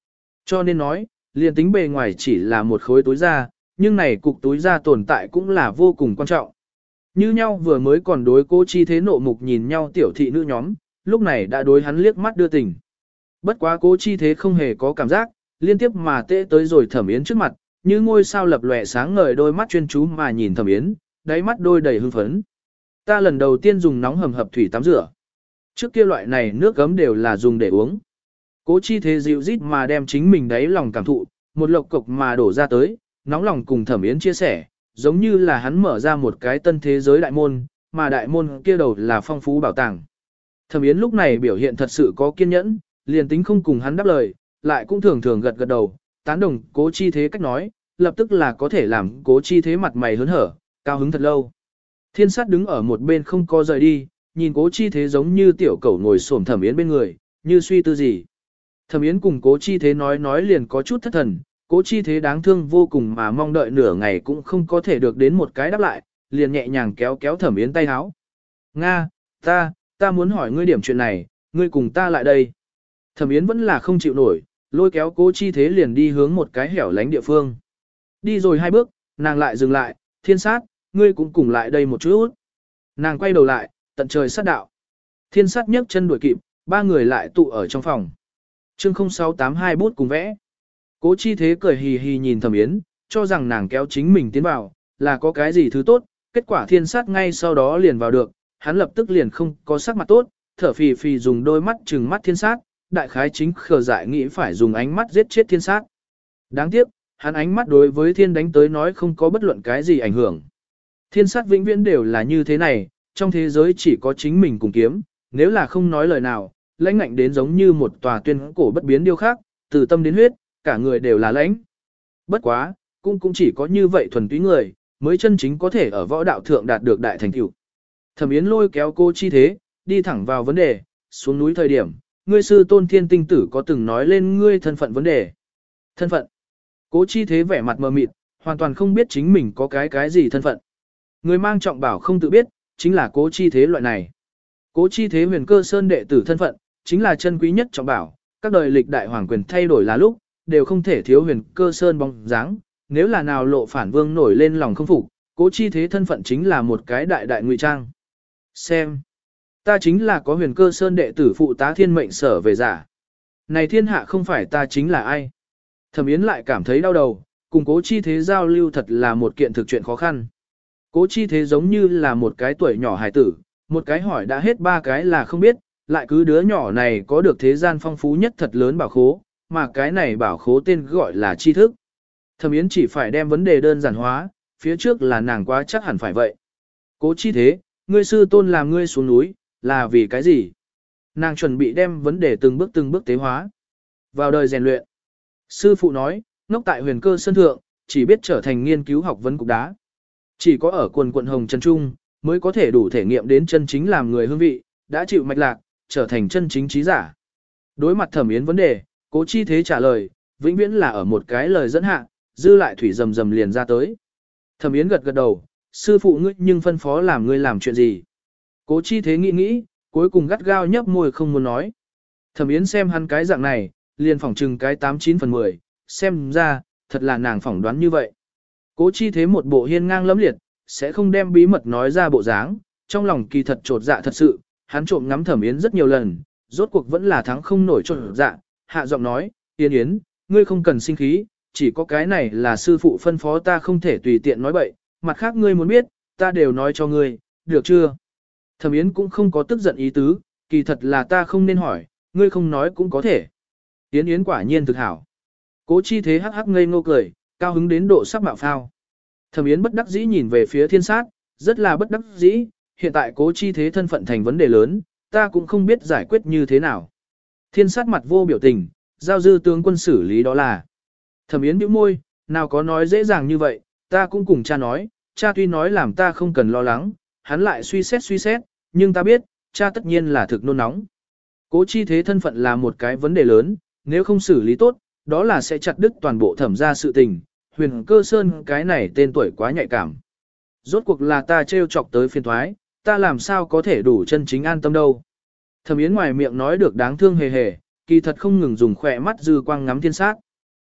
Cho nên nói, liền tính bề ngoài chỉ là một khối túi da, nhưng này cục túi da tồn tại cũng là vô cùng quan trọng. Như nhau vừa mới còn đối Cố Chi Thế nộ mục nhìn nhau tiểu thị nữ nhóm, lúc này đã đối hắn liếc mắt đưa tình. Bất quá Cố Chi Thế không hề có cảm giác, liên tiếp mà tệ tới rồi Thẩm Yến trước mặt, như ngôi sao lập lòe sáng ngời đôi mắt chuyên chú mà nhìn Thẩm Yến, đáy mắt đôi đầy hưng phấn. Ta lần đầu tiên dùng nóng hầm hập thủy tắm rửa. Trước kia loại này nước gấm đều là dùng để uống. Cố Chi Thế dịu rít mà đem chính mình đáy lòng cảm thụ, một lộc cục mà đổ ra tới, nóng lòng cùng Thẩm Yến chia sẻ, giống như là hắn mở ra một cái tân thế giới đại môn, mà đại môn kia đầu là phong phú bảo tàng. Thẩm Yến lúc này biểu hiện thật sự có kiên nhẫn, liền tính không cùng hắn đáp lời, lại cũng thường thường gật gật đầu, tán đồng Cố Chi Thế cách nói, lập tức là có thể làm Cố Chi Thế mặt mày hớn hở, cao hứng thật lâu. Thiên sát đứng ở một bên không có rời đi, nhìn Cố Chi Thế giống như tiểu cẩu ngồi xổm Thẩm Yến bên người, như suy tư gì. Thẩm Yến cùng Cố Chi Thế nói nói liền có chút thất thần, Cố Chi Thế đáng thương vô cùng mà mong đợi nửa ngày cũng không có thể được đến một cái đáp lại, liền nhẹ nhàng kéo kéo Thẩm Yến tay áo. Nga, ta, ta muốn hỏi ngươi điểm chuyện này, ngươi cùng ta lại đây. Thẩm Yến vẫn là không chịu nổi, lôi kéo Cố Chi Thế liền đi hướng một cái hẻo lánh địa phương. Đi rồi hai bước, nàng lại dừng lại, thiên sát, ngươi cũng cùng lại đây một chút. Nàng quay đầu lại, tận trời sát đạo. Thiên sát nhấc chân đuổi kịp, ba người lại tụ ở trong phòng. chương không sáu tám hai bút cùng vẽ. Cố Chi Thế cười hì hì nhìn Thẩm Yến, cho rằng nàng kéo chính mình tiến vào, là có cái gì thứ tốt, kết quả thiên sát ngay sau đó liền vào được, hắn lập tức liền không có sắc mặt tốt, thở phì phì dùng đôi mắt trừng mắt thiên sát, đại khái chính khờ dại nghĩ phải dùng ánh mắt giết chết thiên sát. Đáng tiếc, hắn ánh mắt đối với thiên đánh tới nói không có bất luận cái gì ảnh hưởng. Thiên sát vĩnh viễn đều là như thế này, trong thế giới chỉ có chính mình cùng kiếm, nếu là không nói lời nào, lãnh ngạnh đến giống như một tòa tuyên cổ bất biến điêu khác, từ tâm đến huyết, cả người đều là lãnh. Bất quá, cũng cũng chỉ có như vậy thuần túy người, mới chân chính có thể ở võ đạo thượng đạt được đại thành tựu. Thẩm Yến lôi kéo Cố Chi Thế, đi thẳng vào vấn đề, xuống núi thời điểm, ngươi sư tôn thiên tinh tử có từng nói lên ngươi thân phận vấn đề. Thân phận. Cố Chi Thế vẻ mặt mờ mịt, hoàn toàn không biết chính mình có cái cái gì thân phận. Người mang trọng bảo không tự biết, chính là Cố Chi Thế loại này. Cố Chi Thế huyền cơ sơn đệ tử thân phận, chính là chân quý nhất trọng bảo, các đời lịch đại hoàng quyền thay đổi là lúc, đều không thể thiếu huyền cơ sơn bóng dáng. Nếu là nào lộ phản vương nổi lên lòng không phục, Cố Chi Thế thân phận chính là một cái đại đại ngụy trang. Xem, ta chính là có huyền cơ sơn đệ tử phụ tá thiên mệnh sở về giả. Này thiên hạ không phải ta chính là ai. Thẩm Yến lại cảm thấy đau đầu, cùng Cố Chi Thế giao lưu thật là một kiện thực chuyện khó khăn. Cố Chi Thế giống như là một cái tuổi nhỏ hài tử, một cái hỏi đã hết ba cái là không biết, lại cứ đứa nhỏ này có được thế gian phong phú nhất thật lớn bảo khố, mà cái này bảo khố tên gọi là tri thức. Thẩm Yến chỉ phải đem vấn đề đơn giản hóa, phía trước là nàng quá chắc hẳn phải vậy. Cố Chi Thế, ngươi sư tôn làm ngươi xuống núi, là vì cái gì? Nàng chuẩn bị đem vấn đề từng bước từng bước tế hóa. Vào đời rèn luyện. Sư phụ nói, ngốc tại huyền cơ sơn thượng, chỉ biết trở thành nghiên cứu học vấn cục đá. Chỉ có ở quần quận hồng chân trung, mới có thể đủ thể nghiệm đến chân chính làm người hương vị, đã chịu mạch lạc, trở thành chân chính trí giả. Đối mặt Thẩm Yến vấn đề, Cố Chi Thế trả lời, vĩnh viễn là ở một cái lời dẫn hạ, dư lại thủy rầm rầm liền ra tới. Thẩm Yến gật gật đầu, sư phụ ngươi nhưng phân phó làm ngươi làm chuyện gì. Cố Chi Thế nghĩ nghĩ, cuối cùng gắt gao nhấp môi không muốn nói. Thẩm Yến xem hắn cái dạng này, liền phỏng trừng cái tám chín phần mười, xem ra, thật là nàng phỏng đoán như vậy. Cố Chi Thế một bộ hiên ngang lẫm liệt, sẽ không đem bí mật nói ra bộ dáng, trong lòng kỳ thật trột dạ thật sự, hắn trộm ngắm Thẩm Yến rất nhiều lần, rốt cuộc vẫn là thắng không nổi trột dạ, hạ giọng nói, Yến Yến, ngươi không cần sinh khí, chỉ có cái này là sư phụ phân phó ta không thể tùy tiện nói bậy, mặt khác ngươi muốn biết, ta đều nói cho ngươi, được chưa? Thẩm Yến cũng không có tức giận ý tứ, kỳ thật là ta không nên hỏi, ngươi không nói cũng có thể. Yến Yến quả nhiên thực hảo. Cố Chi Thế hắc hắc ngây ngô cười, cao hứng đến độ sắp mạo phao. Thẩm Yến bất đắc dĩ nhìn về phía thiên sát, rất là bất đắc dĩ, hiện tại Cố Chi Thế thân phận thành vấn đề lớn, ta cũng không biết giải quyết như thế nào. Thiên sát mặt vô biểu tình, giao dư tướng quân xử lý đó là. Thẩm Yến bĩu môi, nào có nói dễ dàng như vậy, ta cũng cùng cha nói, cha tuy nói làm ta không cần lo lắng, hắn lại suy xét suy xét, nhưng ta biết, cha tất nhiên là thực nôn nóng. Cố Chi Thế thân phận là một cái vấn đề lớn, nếu không xử lý tốt, đó là sẽ chặt đứt toàn bộ thẩm gia sự tình, huyền cơ sơn cái này tên tuổi quá nhạy cảm. Rốt cuộc là ta trêu chọc tới phiền thoái, ta làm sao có thể đủ chân chính an tâm đâu. Thẩm Yến ngoài miệng nói được đáng thương hề hề, kỳ thật không ngừng dùng khỏe mắt dư quang ngắm thiên sát.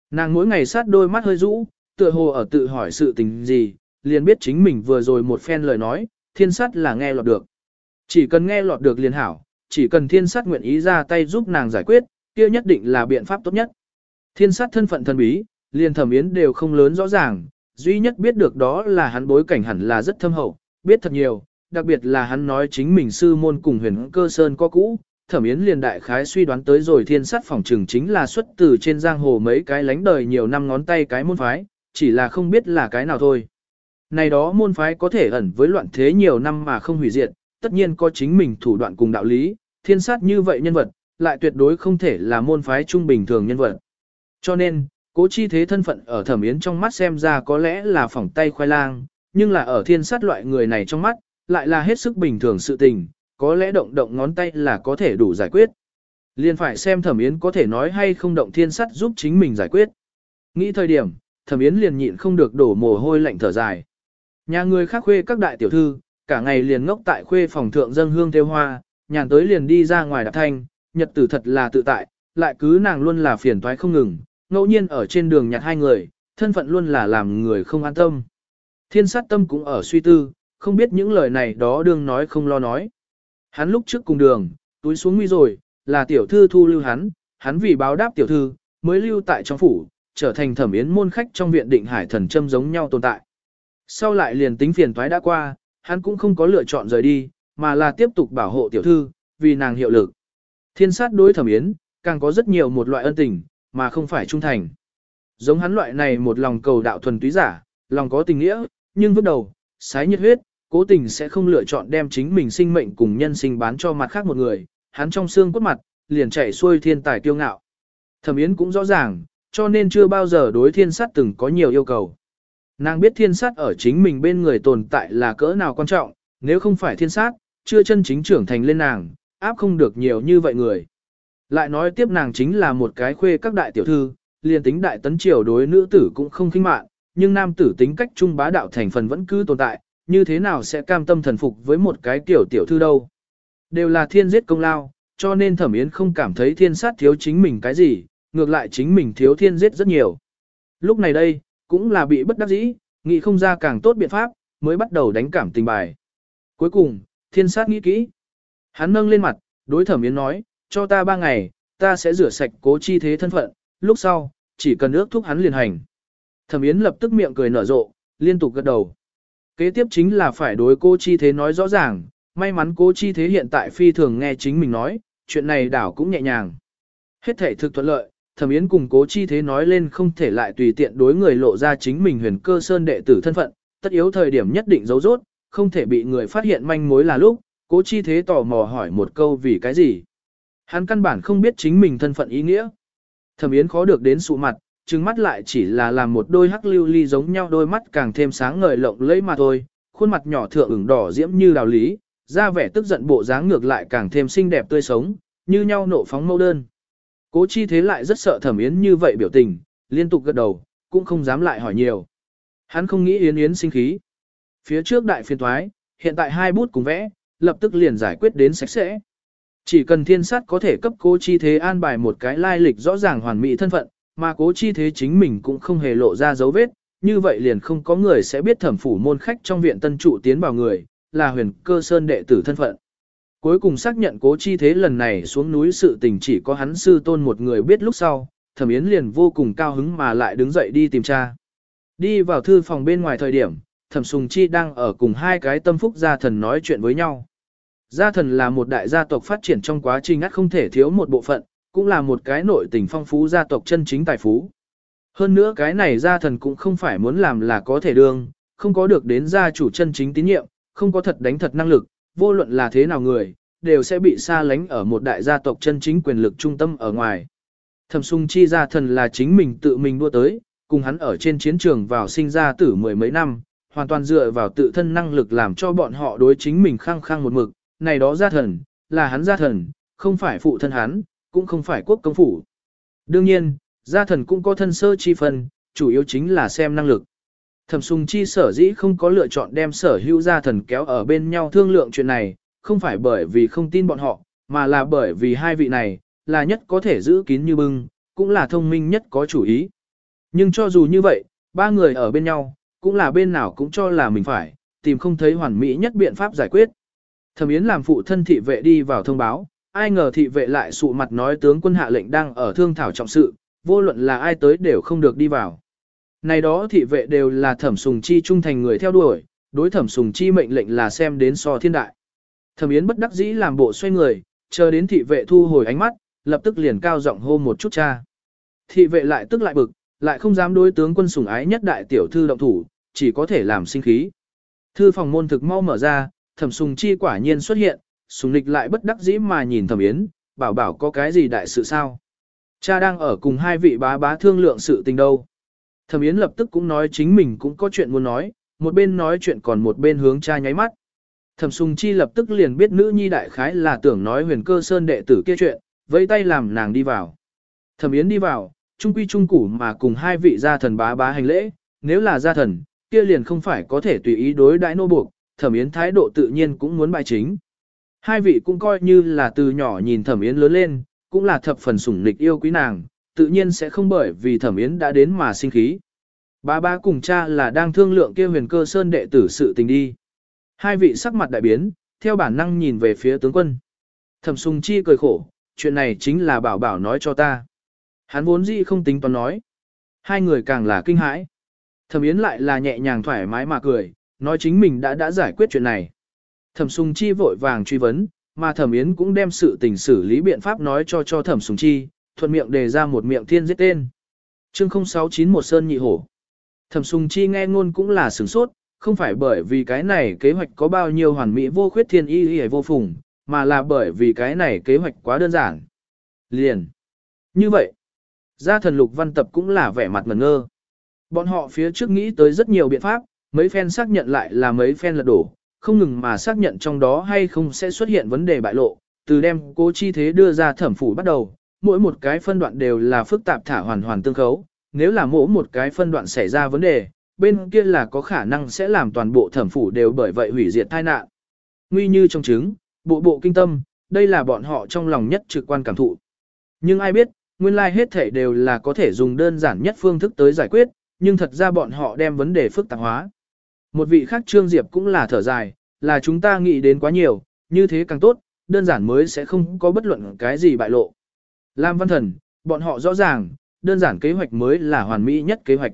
Nàng mỗi ngày sát đôi mắt hơi rũ, tựa hồ ở tự hỏi sự tình gì, liền biết chính mình vừa rồi một phen lời nói, thiên sát là nghe lọt được. Chỉ cần nghe lọt được liền hảo, chỉ cần thiên sát nguyện ý ra tay giúp nàng giải quyết, kia nhất định là biện pháp tốt nhất. Thiên sát thân phận thần bí, liền Thẩm Yến đều không lớn rõ ràng, duy nhất biết được đó là hắn bối cảnh hẳn là rất thâm hậu, biết thật nhiều, đặc biệt là hắn nói chính mình sư môn cùng huyền cơ sơn có cũ. Thẩm Yến liền đại khái suy đoán tới rồi thiên sát phỏng trừng chính là xuất từ trên giang hồ mấy cái lánh đời nhiều năm ngón tay cái môn phái, chỉ là không biết là cái nào thôi. Này đó môn phái có thể ẩn với loạn thế nhiều năm mà không hủy diệt, tất nhiên có chính mình thủ đoạn cùng đạo lý, thiên sát như vậy nhân vật, lại tuyệt đối không thể là môn phái trung bình thường nhân vật. Cho nên, Cố Chi Thế thân phận ở Thẩm Yến trong mắt xem ra có lẽ là phỏng tay khoai lang, nhưng là ở thiên sát loại người này trong mắt, lại là hết sức bình thường sự tình, có lẽ động động ngón tay là có thể đủ giải quyết. Liền phải xem Thẩm Yến có thể nói hay không động thiên sát giúp chính mình giải quyết. Nghĩ thời điểm, Thẩm Yến liền nhịn không được đổ mồ hôi lạnh thở dài. Nhà người khác khuê các đại tiểu thư, cả ngày liền ngốc tại khuê phòng thượng dâng hương theo hoa, nhàn tới liền đi ra ngoài đạp thanh, nhật tử thật là tự tại, lại cứ nàng luôn là phiền toái không ngừng, ngẫu nhiên ở trên đường nhặt hai người, thân phận luôn là làm người không an tâm. Thiên sát tâm cũng ở suy tư, không biết những lời này đó đương nói không lo nói. Hắn lúc trước cùng đường, túi xuống nguy rồi, là tiểu thư thu lưu hắn, hắn vì báo đáp tiểu thư, mới lưu tại trong phủ, trở thành Thẩm Yến môn khách trong viện Định Hải Thần Châm giống nhau tồn tại. Sau lại liền tính phiền toái đã qua, hắn cũng không có lựa chọn rời đi, mà là tiếp tục bảo hộ tiểu thư, vì nàng hiệu lực. Thiên sát đối Thẩm Yến, càng có rất nhiều một loại ân tình, mà không phải trung thành. Giống hắn loại này một lòng cầu đạo thuần túy giả, lòng có tình nghĩa, nhưng bước đầu, sái nhiệt huyết, cố tình sẽ không lựa chọn đem chính mình sinh mệnh cùng nhân sinh bán cho mặt khác một người, hắn trong xương cốt mặt, liền chảy xuôi thiên tài kiêu ngạo. Thẩm Yến cũng rõ ràng, cho nên chưa bao giờ đối thiên sát từng có nhiều yêu cầu. Nàng biết thiên sát ở chính mình bên người tồn tại là cỡ nào quan trọng, nếu không phải thiên sát, chưa chân chính trưởng thành lên nàng, áp không được nhiều như vậy người. Lại nói tiếp nàng chính là một cái khuê các đại tiểu thư, liền tính đại tấn triều đối nữ tử cũng không khinh mạn, nhưng nam tử tính cách trung bá đạo thành phần vẫn cứ tồn tại, như thế nào sẽ cam tâm thần phục với một cái tiểu tiểu thư đâu. Đều là thiên giết công lao, cho nên Thẩm Yến không cảm thấy thiên sát thiếu chính mình cái gì, ngược lại chính mình thiếu thiên giết rất nhiều. Lúc này đây, cũng là bị bất đắc dĩ, nghĩ không ra càng tốt biện pháp, mới bắt đầu đánh cảm tình bài. Cuối cùng, thiên sát nghĩ kỹ. Hắn nâng lên mặt, đối Thẩm Yến nói, cho ta ba ngày, ta sẽ rửa sạch Cố Chi Thế thân phận, lúc sau, chỉ cần ước thúc hắn liền hành. Thẩm Yến lập tức miệng cười nở rộ, liên tục gật đầu. Kế tiếp chính là phải đối Cố Chi Thế nói rõ ràng, may mắn Cố Chi Thế hiện tại phi thường nghe chính mình nói, chuyện này đảo cũng nhẹ nhàng. Hết thể thực thuận lợi, Thẩm Yến cùng Cố Chi Thế nói lên không thể lại tùy tiện đối người lộ ra chính mình Huyền Cơ Sơn đệ tử thân phận, tất yếu thời điểm nhất định giấu rốt, không thể bị người phát hiện manh mối là lúc, Cố Chi Thế tò mò hỏi một câu vì cái gì. Hắn căn bản không biết chính mình thân phận ý nghĩa. Thẩm Yến khó được đến sụ mặt, trừng mắt lại chỉ là làm một đôi hắc lưu ly giống nhau đôi mắt càng thêm sáng ngời lộng lẫy mà thôi, khuôn mặt nhỏ thượng ửng đỏ diễm như đào lý, ra vẻ tức giận bộ dáng ngược lại càng thêm xinh đẹp tươi sống, như nhau nộ phóng mâu đơn. Cố Chi Thế lại rất sợ Thẩm Yến như vậy biểu tình, liên tục gật đầu, cũng không dám lại hỏi nhiều. Hắn không nghĩ Yến Yến sinh khí. Phía trước đại phiên thoái, hiện tại hai bút cùng vẽ, lập tức liền giải quyết đến sạch sẽ. Chỉ cần thiên sát có thể cấp Cố Chi Thế an bài một cái lai lịch rõ ràng hoàn mỹ thân phận, mà Cố Chi Thế chính mình cũng không hề lộ ra dấu vết, như vậy liền không có người sẽ biết Thẩm phủ môn khách trong viện tân trụ tiến vào người, là Huyền Cơ Sơn đệ tử thân phận. Cuối cùng xác nhận Cố Chi Thế lần này xuống núi sự tình chỉ có hắn sư tôn một người biết lúc sau, Thẩm Yến liền vô cùng cao hứng mà lại đứng dậy đi tìm cha. Đi vào thư phòng bên ngoài thời điểm, Thẩm Sùng Chi đang ở cùng hai cái tâm phúc gia thần nói chuyện với nhau. Gia thần là một đại gia tộc phát triển trong quá trình ắt không thể thiếu một bộ phận, cũng là một cái nội tình phong phú gia tộc chân chính tài phú. Hơn nữa cái này gia thần cũng không phải muốn làm là có thể đương, không có được đến gia chủ chân chính tín nhiệm, không có thật đánh thật năng lực, vô luận là thế nào người, đều sẽ bị xa lánh ở một đại gia tộc chân chính quyền lực trung tâm ở ngoài. Thẩm Sùng Chi gia thần là chính mình tự mình đua tới, cùng hắn ở trên chiến trường vào sinh ra tử mười mấy năm, hoàn toàn dựa vào tự thân năng lực làm cho bọn họ đối chính mình khăng khăng một mực, này đó gia thần, là hắn gia thần, không phải phụ thân hắn, cũng không phải quốc công phủ. Đương nhiên, gia thần cũng có thân sơ chi phần, chủ yếu chính là xem năng lực. Thẩm Sùng Chi sở dĩ không có lựa chọn đem sở hữu gia thần kéo ở bên nhau thương lượng chuyện này, không phải bởi vì không tin bọn họ, mà là bởi vì hai vị này, là nhất có thể giữ kín như bưng, cũng là thông minh nhất có chủ ý. Nhưng cho dù như vậy, ba người ở bên nhau, cũng là bên nào cũng cho là mình phải, tìm không thấy hoàn mỹ nhất biện pháp giải quyết. Thẩm Yến làm phụ thân thị vệ đi vào thông báo, ai ngờ thị vệ lại sụ mặt nói tướng quân hạ lệnh đang ở thương thảo trọng sự, vô luận là ai tới đều không được đi vào. Này đó thị vệ đều là Thẩm Sùng Chi trung thành người theo đuổi, đối Thẩm Sùng Chi mệnh lệnh là xem đến so thiên đại. Thẩm Yến bất đắc dĩ làm bộ xoay người, chờ đến thị vệ thu hồi ánh mắt, lập tức liền cao giọng hô một chút cha. Thị vệ lại tức lại bực, lại không dám đối tướng quân sủng ái nhất đại tiểu thư động thủ, chỉ có thể làm sinh khí. Thư phòng môn thực mau mở ra, Thẩm Sùng Chi quả nhiên xuất hiện, Sùng Lịch lại bất đắc dĩ mà nhìn Thẩm Yến, bảo bảo có cái gì đại sự sao? Cha đang ở cùng hai vị bá bá thương lượng sự tình đâu. Thẩm Yến lập tức cũng nói chính mình cũng có chuyện muốn nói, một bên nói chuyện còn một bên hướng cha nháy mắt. Thẩm Sùng Chi lập tức liền biết nữ nhi đại khái là tưởng nói Huyền Cơ Sơn đệ tử kia chuyện, vẫy tay làm nàng đi vào. Thẩm Yến đi vào, trung quy trung củ mà cùng hai vị gia thần bá bá hành lễ, nếu là gia thần, kia liền không phải có thể tùy ý đối đãi nô buộc, Thẩm Yến thái độ tự nhiên cũng muốn bài chính. Hai vị cũng coi như là từ nhỏ nhìn Thẩm Yến lớn lên, cũng là thập phần sủng nịch yêu quý nàng, tự nhiên sẽ không bởi vì Thẩm Yến đã đến mà sinh khí. Bá bá cùng cha là đang thương lượng kia Huyền Cơ Sơn đệ tử sự tình đi. Hai vị sắc mặt đại biến, theo bản năng nhìn về phía tướng quân. Thẩm Sùng Chi cười khổ, chuyện này chính là bảo bảo nói cho ta. Hắn vốn dĩ không tính toán nói. Hai người càng là kinh hãi. Thẩm Yến lại là nhẹ nhàng thoải mái mà cười, nói chính mình đã đã giải quyết chuyện này. Thẩm Sùng Chi vội vàng truy vấn, mà Thẩm Yến cũng đem sự tình xử lý biện pháp nói cho cho Thẩm Sùng Chi, thuận miệng đề ra một miệng thiên giết tên. Chương không sáu chín một Sơn Nhị Hổ. Thẩm Sùng Chi nghe ngôn cũng là sửng sốt, không phải bởi vì cái này kế hoạch có bao nhiêu hoàn mỹ vô khuyết thiên y y vô phùng, mà là bởi vì cái này kế hoạch quá đơn giản. Liền. Như vậy, gia thần Lục Văn Tập cũng là vẻ mặt ngẩn ngơ. Bọn họ phía trước nghĩ tới rất nhiều biện pháp, mấy phen xác nhận lại là mấy phen lật đổ, không ngừng mà xác nhận trong đó hay không sẽ xuất hiện vấn đề bại lộ, từ đem Cố Chi Thế đưa ra thẩm phủ bắt đầu, mỗi một cái phân đoạn đều là phức tạp thả hoàn hoàn tương khấu, nếu là mỗi một cái phân đoạn xảy ra vấn đề, bên kia là có khả năng sẽ làm toàn bộ thẩm phủ đều bởi vậy hủy diệt tai nạn. Nguy như trong trứng, bộ bộ kinh tâm, đây là bọn họ trong lòng nhất trực quan cảm thụ. Nhưng ai biết, nguyên lai hết thể đều là có thể dùng đơn giản nhất phương thức tới giải quyết, nhưng thật ra bọn họ đem vấn đề phức tạp hóa. Một vị khác Trương Diệp cũng là thở dài, là chúng ta nghĩ đến quá nhiều, như thế càng tốt, đơn giản mới sẽ không có bất luận cái gì bại lộ. Lam Văn Thần, bọn họ rõ ràng, đơn giản kế hoạch mới là hoàn mỹ nhất kế hoạch.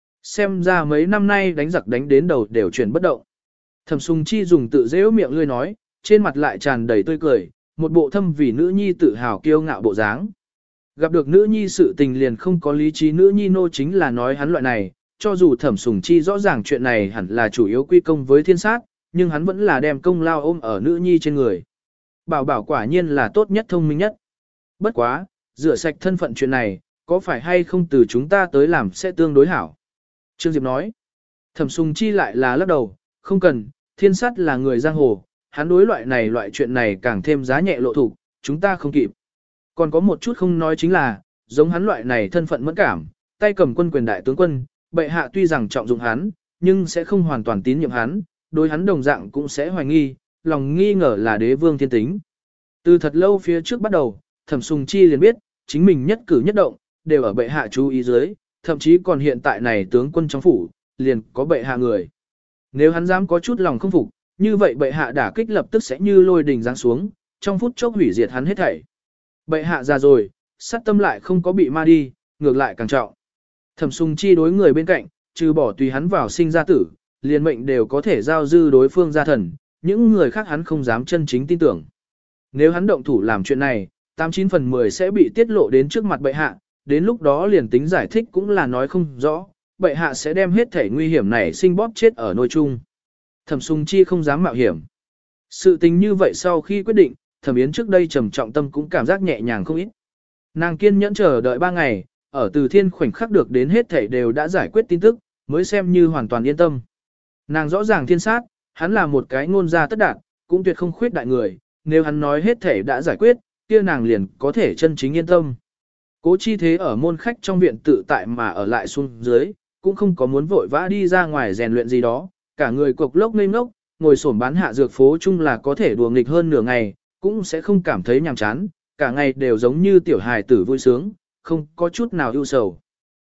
Xem ra mấy năm nay đánh giặc đánh đến đầu đều chuyển bất động. Thẩm Sùng Chi dùng tự dễ miệng lươi nói, trên mặt lại tràn đầy tươi cười, một bộ thâm vì nữ nhi tự hào kiêu ngạo bộ dáng. Gặp được nữ nhi sự tình liền không có lý trí nữ nhi nô chính là nói hắn loại này, cho dù Thẩm Sùng Chi rõ ràng chuyện này hẳn là chủ yếu quy công với thiên sát, nhưng hắn vẫn là đem công lao ôm ở nữ nhi trên người. Bảo bảo quả nhiên là tốt nhất thông minh nhất. Bất quá, rửa sạch thân phận chuyện này, có phải hay không từ chúng ta tới làm sẽ tương đối hảo. Trương Diệp nói, Thẩm Sùng Chi lại là lắc đầu, không cần, thiên sát là người giang hồ, hắn đối loại này loại chuyện này càng thêm giá nhẹ lộ thủ, chúng ta không kịp. Còn có một chút không nói chính là, giống hắn loại này thân phận mẫn cảm, tay cầm quân quyền đại tướng quân, bệ hạ tuy rằng trọng dụng hắn, nhưng sẽ không hoàn toàn tín nhiệm hắn, đối hắn đồng dạng cũng sẽ hoài nghi, lòng nghi ngờ là đế vương thiên tính. Từ thật lâu phía trước bắt đầu, Thẩm Sùng Chi liền biết, chính mình nhất cử nhất động, đều ở bệ hạ chú ý dưới, thậm chí còn hiện tại này tướng quân trong phủ, liền có bệ hạ người. Nếu hắn dám có chút lòng không phục, như vậy bệ hạ đả kích lập tức sẽ như lôi đình giáng xuống, trong phút chốc hủy diệt hắn hết thảy. Bệ hạ già rồi, sát tâm lại không có bị ma đi, ngược lại càng trọng. Thẩm Sùng Chi đối người bên cạnh, trừ bỏ tùy hắn vào sinh ra tử, liền mệnh đều có thể giao dư đối phương gia thần, những người khác hắn không dám chân chính tin tưởng. Nếu hắn động thủ làm chuyện này, tám chín phần mười sẽ bị tiết lộ đến trước mặt bệ hạ, đến lúc đó liền tính giải thích cũng là nói không rõ, bệ hạ sẽ đem hết thể nguy hiểm này sinh bóp chết ở nôi chung. Thẩm Sùng Chi không dám mạo hiểm. Sự tình như vậy sau khi quyết định, Thẩm Yến trước đây trầm trọng tâm cũng cảm giác nhẹ nhàng không ít. Nàng kiên nhẫn chờ đợi ba ngày, ở Từ Thiên khoảnh khắc được đến hết thể đều đã giải quyết tin tức, mới xem như hoàn toàn yên tâm. Nàng rõ ràng thiên sát, hắn là một cái ngôn gia tất đạt, cũng tuyệt không khuyết đại người, nếu hắn nói hết thể đã giải quyết, kia nàng liền có thể chân chính yên tâm. Cố Chi Thế ở môn khách trong viện tự tại mà ở lại xuống dưới, cũng không có muốn vội vã đi ra ngoài rèn luyện gì đó, cả người cục lốc ngây ngốc, ngồi xổm bán hạ dược phố chung là có thể đùa nghịch hơn nửa ngày, cũng sẽ không cảm thấy nhàm chán, cả ngày đều giống như tiểu hài tử vui sướng, không có chút nào ưu sầu.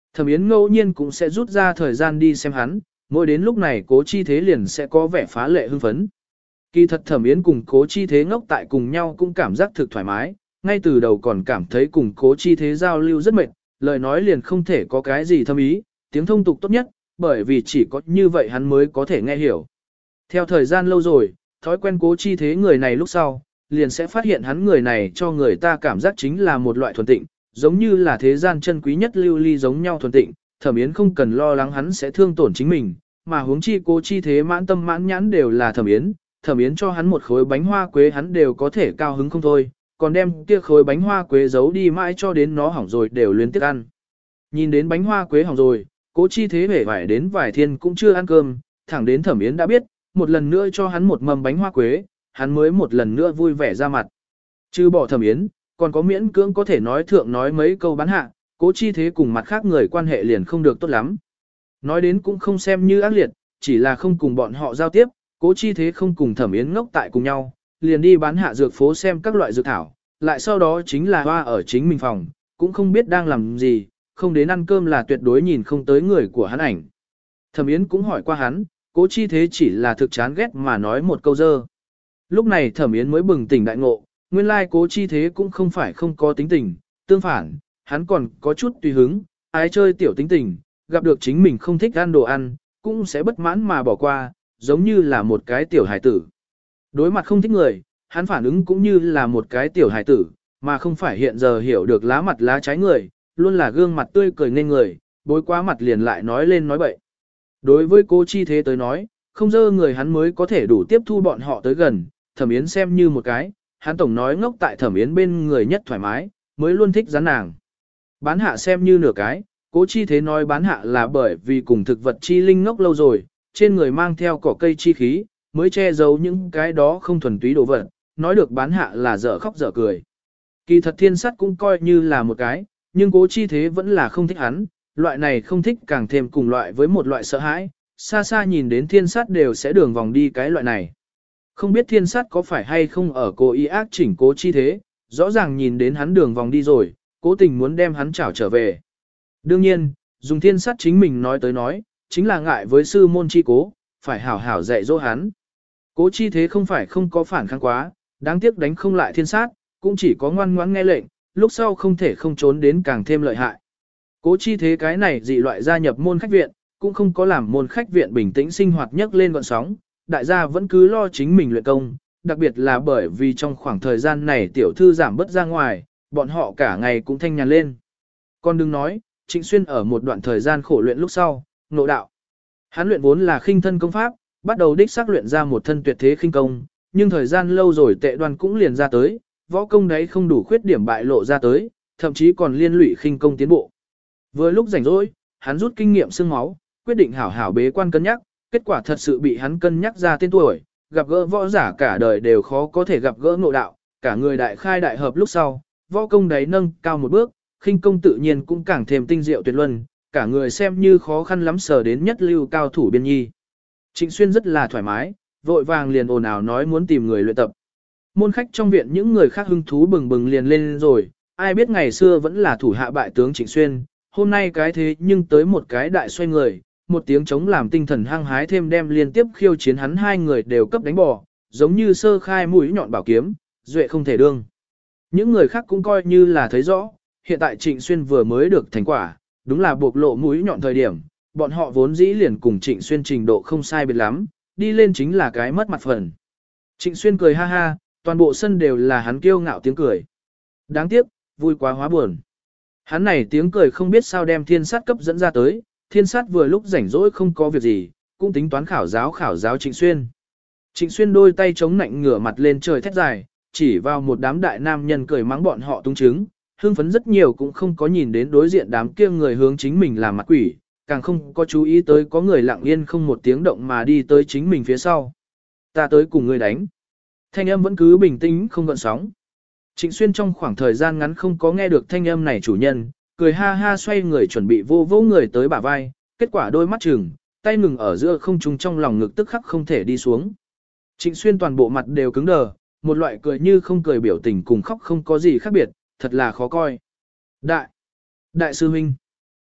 Thẩm Yến ngẫu nhiên cũng sẽ rút ra thời gian đi xem hắn, mỗi đến lúc này Cố Chi Thế liền sẽ có vẻ phá lệ hưng phấn. Kỳ thật Thẩm Yến cùng Cố Chi Thế ngốc tại cùng nhau cũng cảm giác thực thoải mái, ngay từ đầu còn cảm thấy cùng Cố Chi Thế giao lưu rất mệt, lời nói liền không thể có cái gì thâm ý, tiếng thông tục tốt nhất, bởi vì chỉ có như vậy hắn mới có thể nghe hiểu. Theo thời gian lâu rồi, thói quen Cố Chi Thế người này lúc sau, liền sẽ phát hiện hắn người này cho người ta cảm giác chính là một loại thuần tịnh, giống như là thế gian chân quý nhất lưu ly giống nhau thuần tịnh, Thẩm Yến không cần lo lắng hắn sẽ thương tổn chính mình, mà huống chi Cố Chi Thế mãn tâm mãn nhãn đều là Thẩm Yến, Thẩm Yến cho hắn một khối bánh hoa quế hắn đều có thể cao hứng không thôi, còn đem kia khối bánh hoa quế giấu đi mãi cho đến nó hỏng rồi đều luyến tiếc ăn. Nhìn đến bánh hoa quế hỏng rồi, Cố Chi Thế vẻ vải đến vài thiên cũng chưa ăn cơm, thẳng đến Thẩm Yến đã biết, một lần nữa cho hắn một mầm bánh hoa quế, hắn mới một lần nữa vui vẻ ra mặt. Chứ bỏ Thẩm Yến, còn có miễn cưỡng có thể nói thượng nói mấy câu bán hạ, Cố Chi Thế cùng mặt khác người quan hệ liền không được tốt lắm. Nói đến cũng không xem như ác liệt, chỉ là không cùng bọn họ giao tiếp, Cố Chi Thế không cùng Thẩm Yến ngốc tại cùng nhau, liền đi bán hạ dược phố xem các loại dược thảo, lại sau đó chính là hoa ở chính mình phòng, cũng không biết đang làm gì, không đến ăn cơm là tuyệt đối nhìn không tới người của hắn ảnh. Thẩm Yến cũng hỏi qua hắn, Cố Chi Thế chỉ là thực chán ghét mà nói một câu dơ. Lúc này Thẩm Yến mới bừng tỉnh đại ngộ, nguyên lai Cố Chi Thế cũng không phải không có tính tình, tương phản, hắn còn có chút tùy hứng, ái chơi tiểu tính tình, gặp được chính mình không thích ăn đồ ăn, cũng sẽ bất mãn mà bỏ qua, giống như là một cái tiểu hài tử. Đối mặt không thích người, hắn phản ứng cũng như là một cái tiểu hài tử, mà không phải hiện giờ hiểu được lá mặt lá trái người, luôn là gương mặt tươi cười nên người, bối quá mặt liền lại nói lên nói bậy. Đối với Cố Chi Thế tới nói, không dơ người hắn mới có thể đủ tiếp thu bọn họ tới gần, Thẩm Yến xem như một cái, hắn tổng nói ngốc tại Thẩm Yến bên người nhất thoải mái, mới luôn thích rắn nàng. Bán hạ xem như nửa cái, Cố Chi Thế nói bán hạ là bởi vì cùng thực vật chi linh ngốc lâu rồi, trên người mang theo cỏ cây chi khí, mới che giấu những cái đó không thuần túy đồ vật, nói được bán hạ là dở khóc dở cười. Kỳ thật thiên sắt cũng coi như là một cái, nhưng Cố Chi Thế vẫn là không thích hắn, loại này không thích càng thêm cùng loại với một loại sợ hãi, xa xa nhìn đến thiên sắt đều sẽ đường vòng đi cái loại này. Không biết thiên sắt có phải hay không ở cố ý ác chỉnh Cố Chi Thế, rõ ràng nhìn đến hắn đường vòng đi rồi, cố tình muốn đem hắn trảo trở về. Đương nhiên, dùng thiên sắt chính mình nói tới nói, chính là ngại với sư môn chi cố, phải hảo hảo dạy dỗ hắn. Cố Chi Thế không phải không có phản kháng quá, đáng tiếc đánh không lại thiên sát, cũng chỉ có ngoan ngoãn nghe lệnh, lúc sau không thể không trốn đến càng thêm lợi hại. Cố Chi Thế cái này dị loại gia nhập môn khách viện, cũng không có làm môn khách viện bình tĩnh sinh hoạt nhất lên gọn sóng, đại gia vẫn cứ lo chính mình luyện công, đặc biệt là bởi vì trong khoảng thời gian này tiểu thư giảm bớt ra ngoài, bọn họ cả ngày cũng thanh nhàn lên. Còn đừng nói, Trịnh Xuyên ở một đoạn thời gian khổ luyện lúc sau, ngộ đạo. Hắn luyện vốn là khinh thân công pháp, bắt đầu đích xác luyện ra một thân tuyệt thế khinh công, nhưng thời gian lâu rồi tệ đoan cũng liền ra tới, võ công đấy không đủ khuyết điểm bại lộ ra tới, thậm chí còn liên lụy khinh công tiến bộ. Vừa lúc rảnh rỗi, hắn rút kinh nghiệm xương máu, quyết định hảo hảo bế quan cân nhắc, kết quả thật sự bị hắn cân nhắc ra tên tuổi, gặp gỡ võ giả cả đời đều khó có thể gặp gỡ ngộ đạo, cả người đại khai đại hợp lúc sau, võ công đấy nâng cao một bước, khinh công tự nhiên cũng càng thêm tinh diệu tuyệt luân, cả người xem như khó khăn lắm sờ đến nhất lưu cao thủ biên nhi. Trịnh Xuyên rất là thoải mái, vội vàng liền ồn ào nói muốn tìm người luyện tập. Môn khách trong viện những người khác hứng thú bừng bừng liền lên rồi, ai biết ngày xưa vẫn là thủ hạ bại tướng Trịnh Xuyên, hôm nay cái thế nhưng tới một cái đại xoay người, một tiếng chống làm tinh thần hăng hái thêm đem liên tiếp khiêu chiến hắn hai người đều cấp đánh bỏ, giống như sơ khai mũi nhọn bảo kiếm, duệ không thể đương. Những người khác cũng coi như là thấy rõ, hiện tại Trịnh Xuyên vừa mới được thành quả, đúng là bộc lộ mũi nhọn thời điểm, bọn họ vốn dĩ liền cùng Trịnh Xuyên trình độ không sai biệt lắm, đi lên chính là cái mất mặt phần. Trịnh Xuyên cười ha ha, toàn bộ sân đều là hắn kiêu ngạo tiếng cười. Đáng tiếc, vui quá hóa buồn. Hắn này tiếng cười không biết sao đem thiên sát cấp dẫn ra tới, thiên sát vừa lúc rảnh rỗi không có việc gì, cũng tính toán khảo giáo khảo giáo Trịnh Xuyên. Trịnh Xuyên đôi tay chống nạnh ngửa mặt lên trời thét dài, chỉ vào một đám đại nam nhân cười mắng bọn họ tung chứng, hương phấn rất nhiều cũng không có nhìn đến đối diện đám kia người hướng chính mình làm mặt quỷ, càng không có chú ý tới có người lặng yên không một tiếng động mà đi tới chính mình phía sau. Ta tới cùng người đánh. Thanh âm vẫn cứ bình tĩnh không gợn sóng. Trịnh Xuyên trong khoảng thời gian ngắn không có nghe được thanh âm này chủ nhân, cười ha ha xoay người chuẩn bị vô vô người tới bả vai, kết quả đôi mắt chừng, tay ngừng ở giữa không trung trong lòng ngực tức khắc không thể đi xuống. Trịnh Xuyên toàn bộ mặt đều cứng đờ, một loại cười như không cười biểu tình cùng khóc không có gì khác biệt, thật là khó coi. Đại! Đại sư huynh!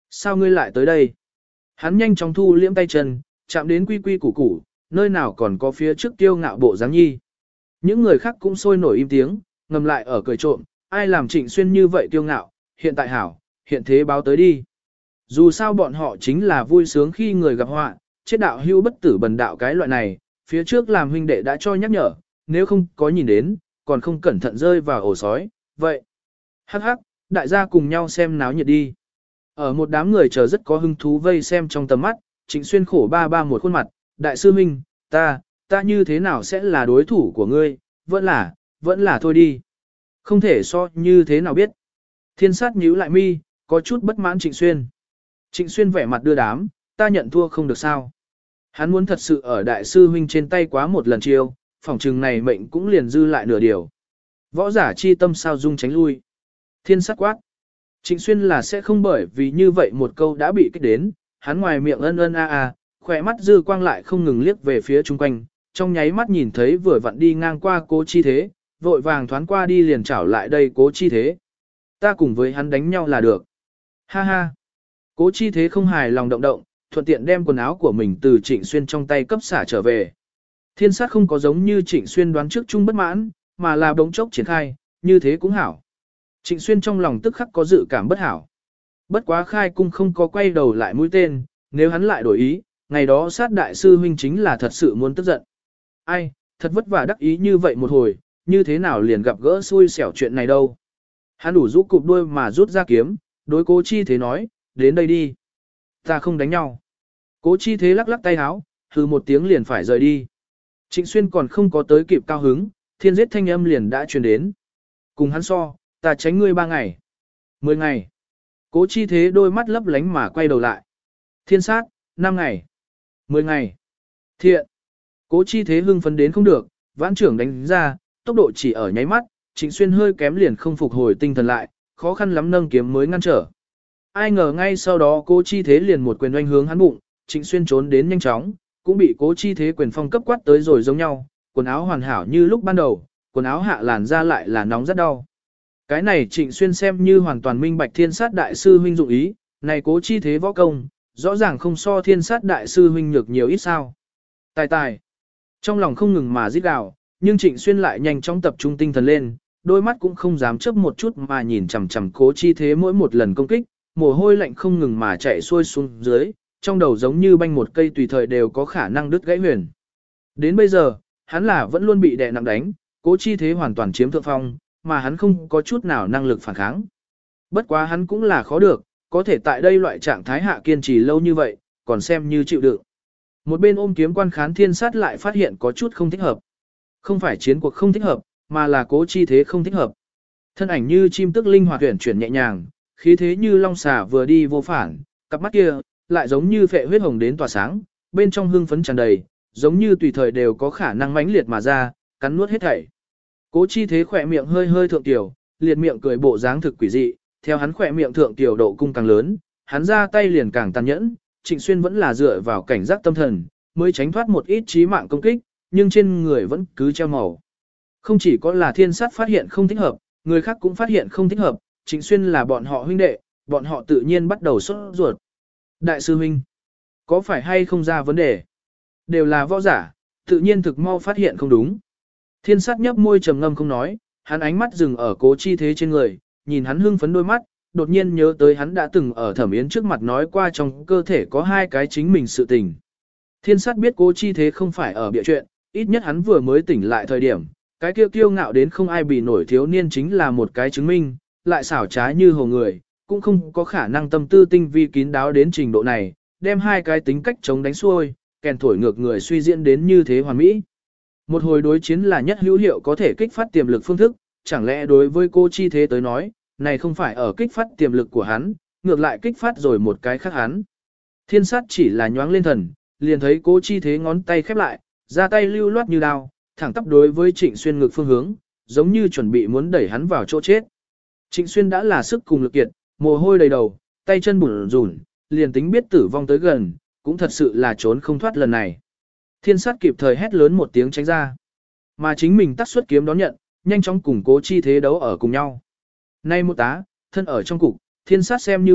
Sao ngươi lại tới đây? Hắn nhanh chóng thu liễm tay chân, chạm đến quy quy củ củ, nơi nào còn có phía trước tiêu ngạo bộ dáng nhi. Những người khác cũng sôi nổi im tiếng, ngầm lại ở cười trộm, ai làm Trịnh Xuyên như vậy tiêu ngạo, hiện tại hảo, hiện thế báo tới đi. Dù sao bọn họ chính là vui sướng khi người gặp họa, chết đạo hưu bất tử bần đạo cái loại này, phía trước làm huynh đệ đã cho nhắc nhở, nếu không có nhìn đến, còn không cẩn thận rơi vào ổ sói, vậy. Hắc hắc, đại gia cùng nhau xem náo nhiệt đi. Ở một đám người chờ rất có hứng thú vây xem trong tầm mắt, Trịnh Xuyên khổ ba ba một khuôn mặt, đại sư huynh, ta, ta như thế nào sẽ là đối thủ của ngươi, vẫn là, vẫn là thôi đi. Không thể so như thế nào biết. Thiên sát nhíu lại mi, có chút bất mãn Trịnh Xuyên. Trịnh Xuyên vẻ mặt đưa đám, ta nhận thua không được sao. Hắn muốn thật sự ở đại sư huynh trên tay quá một lần chiêu, phỏng trừng này mệnh cũng liền dư lại nửa điều. Võ giả chi tâm sao dung tránh lui. Thiên sát quát. Trịnh Xuyên là sẽ không bởi vì như vậy một câu đã bị kích đến, hắn ngoài miệng ân ân a a, khỏe mắt dư quang lại không ngừng liếc về phía chung quanh, trong nháy mắt nhìn thấy vừa vặn đi ngang qua Cố Chi Thế, vội vàng thoáng qua đi liền chảo lại đây Cố Chi Thế. Ta cùng với hắn đánh nhau là được. Ha ha. Cố Chi Thế không hài lòng động động, thuận tiện đem quần áo của mình từ Trịnh Xuyên trong tay cấp xả trở về. Thiên sát không có giống như Trịnh Xuyên đoán trước chung bất mãn, mà là đống chốc triển khai, như thế cũng hảo. Trịnh Xuyên trong lòng tức khắc có dự cảm bất hảo. Bất quá khai cung không có quay đầu lại mũi tên, nếu hắn lại đổi ý, ngày đó sát đại sư huynh chính là thật sự muốn tức giận. Ai, thật vất vả đắc ý như vậy một hồi, như thế nào liền gặp gỡ xui xẻo chuyện này đâu. Hắn đủ rũ cụp đuôi mà rút ra kiếm, đối Cố Chi Thế nói, đến đây đi. Ta không đánh nhau. Cố Chi Thế lắc lắc tay háo, hừ một tiếng liền phải rời đi. Trịnh Xuyên còn không có tới kịp cao hứng, thiên giết thanh âm liền đã truyền đến. Cùng hắn so, ta tránh ngươi ba ngày. Mười ngày. Cố Chi Thế đôi mắt lấp lánh mà quay đầu lại. Thiên sát, năm ngày. Mười ngày. Thiện. Cố Chi Thế hưng phấn đến không được, vãn trưởng đánh ra, tốc độ chỉ ở nháy mắt, Trịnh Xuyên hơi kém liền không phục hồi tinh thần lại, khó khăn lắm nâng kiếm mới ngăn trở. Ai ngờ ngay sau đó Cố Chi Thế liền một quyền oanh hướng hắn bụng, Trịnh Xuyên trốn đến nhanh chóng, cũng bị Cố Chi Thế quyền phong cấp quát tới rồi giống nhau, quần áo hoàn hảo như lúc ban đầu, quần áo hạ làn da lại là nóng rất đau. Cái này Trịnh Xuyên xem như hoàn toàn minh bạch thiên sát đại sư huynh dụng ý, này Cố Chi Thế võ công, rõ ràng không so thiên sát đại sư huynh nhược nhiều ít sao. Tài tài. Trong lòng không ngừng mà rít gào, nhưng Trịnh Xuyên lại nhanh chóng tập trung tinh thần lên, đôi mắt cũng không dám chớp một chút mà nhìn chằm chằm Cố Chi Thế mỗi một lần công kích, mồ hôi lạnh không ngừng mà chạy xuôi xuống dưới, trong đầu giống như banh một cây tùy thời đều có khả năng đứt gãy huyền. Đến bây giờ, hắn là vẫn luôn bị đè nặng đánh, Cố Chi Thế hoàn toàn chiếm thượng phong, mà hắn không có chút nào năng lực phản kháng. Bất quá hắn cũng là khó được, có thể tại đây loại trạng thái hạ kiên trì lâu như vậy, còn xem như chịu đựng. Một bên ôm kiếm quan khán thiên sát lại phát hiện có chút không thích hợp. Không phải chiến cuộc không thích hợp, mà là Cố Chi Thế không thích hợp. Thân ảnh như chim tức linh hoạt chuyển chuyển nhẹ nhàng, khí thế như long xà vừa đi vô phản, cặp mắt kia lại giống như phệ huyết hồng đến tỏa sáng, bên trong hương phấn tràn đầy, giống như tùy thời đều có khả năng mãnh liệt mà ra, cắn nuốt hết thảy. Cố Chi Thế khỏe miệng hơi hơi thượng tiểu, liệt miệng cười bộ dáng thực quỷ dị, theo hắn khỏe miệng thượng tiểu độ cung càng lớn, hắn ra tay liền càng tàn nhẫn, Trịnh Xuyên vẫn là dựa vào cảnh giác tâm thần, mới tránh thoát một ít chí mạng công kích, nhưng trên người vẫn cứ treo màu. Không chỉ có là thiên sát phát hiện không thích hợp, người khác cũng phát hiện không thích hợp, Trịnh Xuyên là bọn họ huynh đệ, bọn họ tự nhiên bắt đầu sốt ruột. Đại sư huynh, có phải hay không ra vấn đề? Đều là võ giả, tự nhiên thực mau phát hiện không đúng. Thiên sát nhấp môi trầm ngâm không nói, hắn ánh mắt dừng ở Cố Chi Thế trên người, nhìn hắn hưng phấn đôi mắt, đột nhiên nhớ tới hắn đã từng ở Thẩm Yến trước mặt nói qua trong cơ thể có hai cái chính mình sự tình. Thiên sát biết Cố Chi Thế không phải ở bịa chuyện, ít nhất hắn vừa mới tỉnh lại thời điểm, cái kiêu kiêu ngạo đến không ai bị nổi thiếu niên chính là một cái chứng minh, lại xảo trá như hồ người, cũng không có khả năng tâm tư tinh vi kín đáo đến trình độ này, đem hai cái tính cách chống đánh xuôi, kèn thổi ngược người suy diễn đến như thế hoàn mỹ. Một hồi đối chiến là nhất hữu hiệu có thể kích phát tiềm lực phương thức, chẳng lẽ đối với Cố Chi Thế tới nói, này không phải ở kích phát tiềm lực của hắn, ngược lại kích phát rồi một cái khác hắn. Thiên sát chỉ là nhoáng lên thần, liền thấy Cố Chi Thế ngón tay khép lại, ra tay lưu loát như đao, thẳng tắp đối với Trịnh Xuyên ngực phương hướng, giống như chuẩn bị muốn đẩy hắn vào chỗ chết. Trịnh Xuyên đã là sức cùng lực kiệt, mồ hôi đầy đầu, tay chân bủn rủn, liền tính biết tử vong tới gần, cũng thật sự là trốn không thoát lần này. Thiên sát kịp thời hét lớn một tiếng tránh ra, mà chính mình tắt xuất kiếm đón nhận, nhanh chóng cùng Cố Chi Thế đấu ở cùng nhau. Nay một tá, thân ở trong cục, thiên sát xem như biết,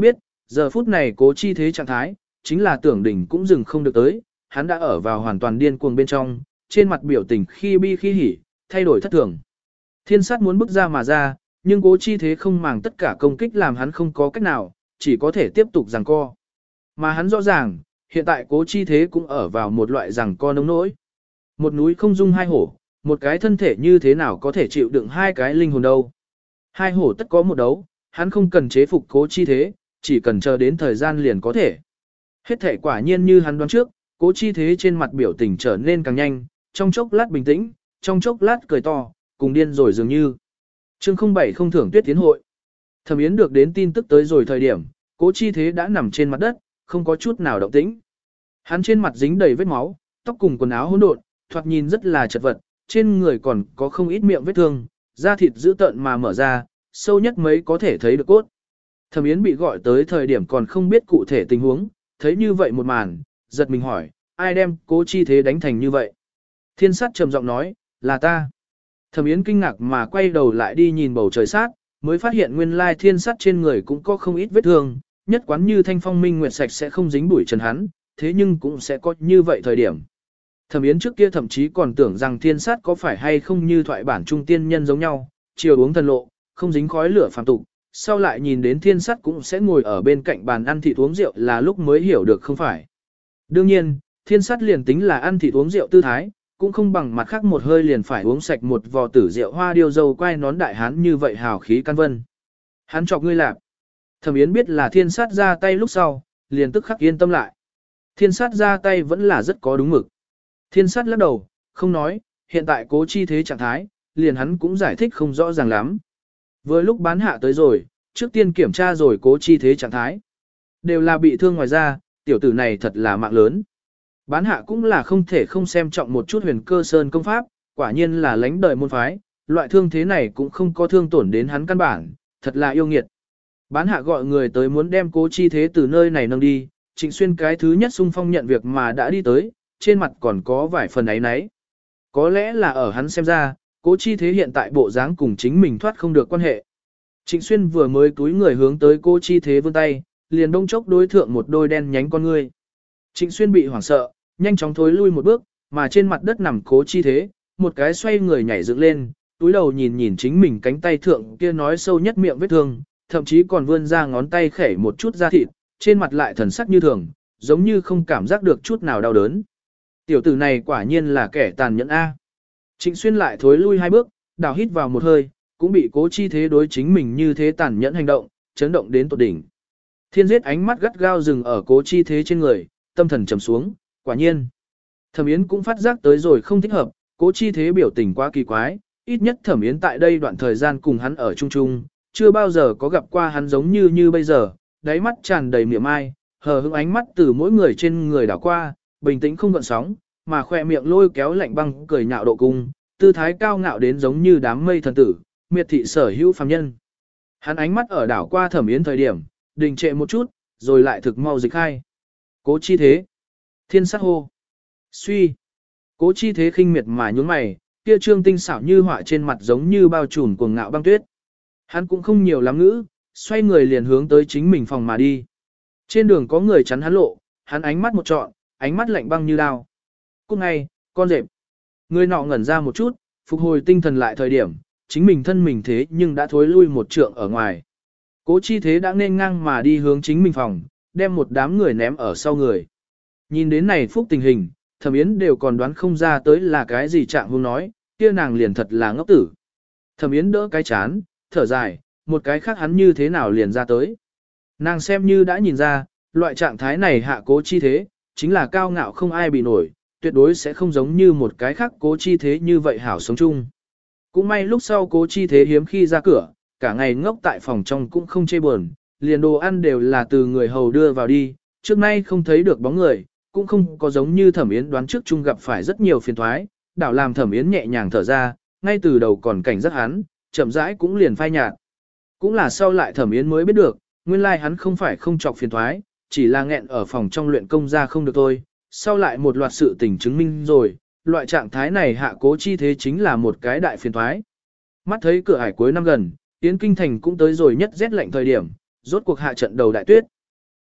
giờ phút này cố chi thế trạng thái, chính là tưởng đỉnh cũng dừng không được tới, hắn đã ở vào hoàn toàn điên cuồng bên trong, trên mặt biểu tình khi bi khi hỉ, thay đổi thất thường. Thiên sát muốn bước ra mà ra, nhưng cố chi thế không màng tất cả công kích làm hắn không có cách nào, chỉ có thể tiếp tục giằng co. Mà hắn rõ ràng, hiện tại cố chi thế cũng ở vào một loại giằng co nông nỗi. Một núi không dung hai hổ, một cái thân thể như thế nào có thể chịu đựng hai cái linh hồn đâu. Hai hổ tất có một đấu, hắn không cần chế phục cố chi thế, chỉ cần chờ đến thời gian liền có thể. Hết thể quả nhiên như hắn đoán trước, cố chi thế trên mặt biểu tình trở nên càng nhanh, trong chốc lát bình tĩnh, trong chốc lát cười to, cùng điên rồi dường như. Chương không bảy không thưởng tuyết tiến hội. Thẩm Yến được đến tin tức tới rồi thời điểm, cố chi thế đã nằm trên mặt đất, không có chút nào động tĩnh. Hắn trên mặt dính đầy vết máu, tóc cùng quần áo hỗn độn, thoạt nhìn rất là chật vật, trên người còn có không ít miệng vết thương, da thịt dữ tợn mà mở ra, sâu nhất mấy có thể thấy được cốt. Thẩm Yến bị gọi tới thời điểm còn không biết cụ thể tình huống, thấy như vậy một màn, giật mình hỏi, ai đem cố chi thế đánh thành như vậy? Thiên sát trầm giọng nói, là ta. Thẩm Yến kinh ngạc mà quay đầu lại đi nhìn bầu trời sát, mới phát hiện nguyên lai thiên sát trên người cũng có không ít vết thương, nhất quán như thanh phong minh nguyệt sạch sẽ không dính bụi trần hắn, thế nhưng cũng sẽ có như vậy thời điểm. Thẩm Yến trước kia thậm chí còn tưởng rằng thiên sát có phải hay không như thoại bản trung tiên nhân giống nhau, chiều uống thần lộ, không dính khói lửa phàm tục, sau lại nhìn đến thiên sát cũng sẽ ngồi ở bên cạnh bàn ăn thịt uống rượu là lúc mới hiểu được không phải. Đương nhiên, thiên sát liền tính là ăn thịt uống rượu tư thái, cũng không bằng mặt khác một hơi liền phải uống sạch một vò tử rượu hoa điêu dâu quay nón đại hán như vậy hào khí căn vân. Hắn chọc ngươi lạp. Thẩm Yến biết là thiên sát ra tay lúc sau, liền tức khắc yên tâm lại. Thiên sát ra tay vẫn là rất có đúng mực. Thiên sát lắc đầu, không nói, hiện tại cố chi thế trạng thái, liền hắn cũng giải thích không rõ ràng lắm. Vừa lúc bán hạ tới rồi, trước tiên kiểm tra rồi cố chi thế trạng thái. Đều là bị thương ngoài ra, tiểu tử này thật là mạng lớn. Bán hạ cũng là không thể không xem trọng một chút huyền cơ sơn công pháp, quả nhiên là lánh đời môn phái, loại thương thế này cũng không có thương tổn đến hắn căn bản, thật là yêu nghiệt. Bán hạ gọi người tới muốn đem cố chi thế từ nơi này nâng đi, Trịnh Xuyên cái thứ nhất xung phong nhận việc mà đã đi tới, trên mặt còn có vài phần ấy nấy. Có lẽ là ở hắn xem ra, cố chi thế hiện tại bộ dáng cùng chính mình thoát không được quan hệ. Trịnh Xuyên vừa mới túi người hướng tới cố chi thế vươn tay, liền đông chốc đối thượng một đôi đen nhánh con ngươi. Trịnh Xuyên bị hoảng sợ, nhanh chóng thối lui một bước, mà trên mặt đất nằm cố chi thế, một cái xoay người nhảy dựng lên, túi đầu nhìn nhìn chính mình cánh tay thượng kia nói sâu nhất miệng vết thương, thậm chí còn vươn ra ngón tay khẽ một chút da thịt, trên mặt lại thần sắc như thường, giống như không cảm giác được chút nào đau đớn. Tiểu tử này quả nhiên là kẻ tàn nhẫn A. Trịnh Xuyên lại thối lui hai bước, đào hít vào một hơi, cũng bị cố chi thế đối chính mình như thế tàn nhẫn hành động, chấn động đến tột đỉnh. Thiên giết ánh mắt gắt gao dừng ở cố chi thế trên người, tâm thần trầm xuống, quả nhiên. Thẩm Yến cũng phát giác tới rồi không thích hợp, cố chi thế biểu tình quá kỳ quái, ít nhất Thẩm Yến tại đây đoạn thời gian cùng hắn ở chung chung, chưa bao giờ có gặp qua hắn giống như như bây giờ, đáy mắt tràn đầy miệng ai, hờ hững ánh mắt từ mỗi người trên người đảo qua, bình tĩnh không gợn sóng, mà khoe miệng lôi kéo lạnh băng cười nhạo độ cung, tư thái cao ngạo đến giống như đám mây thần tử, miệt thị sở hữu phàm nhân. Hắn ánh mắt ở đảo qua Thẩm Yến thời điểm, đình trệ một chút, rồi lại thực mau dịch hai. Cố chi thế. Thiên sát hô. Suy. Cố chi thế khinh miệt mà nhún mày, kia trương tinh xảo như họa trên mặt giống như bao trùm cuồng ngạo băng tuyết. Hắn cũng không nhiều lắm ngữ, xoay người liền hướng tới chính mình phòng mà đi. Trên đường có người chắn hắn lộ, hắn ánh mắt một trọn, ánh mắt lạnh băng như đao. Cút ngay, con rệp. Người nọ ngẩn ra một chút, phục hồi tinh thần lại thời điểm, chính mình thân mình thế nhưng đã thối lui một trượng ở ngoài. Cố chi thế đã nên ngang mà đi hướng chính mình phòng, đem một đám người ném ở sau người. Nhìn đến này phúc tình hình, Thẩm Yến đều còn đoán không ra tới là cái gì trạng huống nói, kia nàng liền thật là ngốc tử. Thẩm Yến đỡ cái chán, thở dài, một cái khác hắn như thế nào liền ra tới. Nàng xem như đã nhìn ra, loại trạng thái này hạ cố chi thế, chính là cao ngạo không ai bị nổi, tuyệt đối sẽ không giống như một cái khác cố chi thế như vậy hảo sống chung. Cũng may lúc sau cố chi thế hiếm khi ra cửa, cả ngày ngốc tại phòng trong cũng không chê buồn, liền đồ ăn đều là từ người hầu đưa vào đi, trước nay không thấy được bóng người, cũng không có giống như Thẩm Yến đoán trước chung gặp phải rất nhiều phiền thoái, đảo làm Thẩm Yến nhẹ nhàng thở ra, ngay từ đầu còn cảnh giác hắn, chậm rãi cũng liền phai nhạt. Cũng là sau lại Thẩm Yến mới biết được, nguyên lai hắn không phải không chọc phiền thoái, chỉ là nghẹn ở phòng trong luyện công ra không được thôi, sau lại một loạt sự tình chứng minh rồi, loại trạng thái này hạ cố chi thế chính là một cái đại phiền thoái. Mắt thấy cửa hải cuối năm gần, Yến Kinh Thành cũng tới rồi nhất rét lạnh thời điểm, rốt cuộc hạ trận đầu đại tuyết.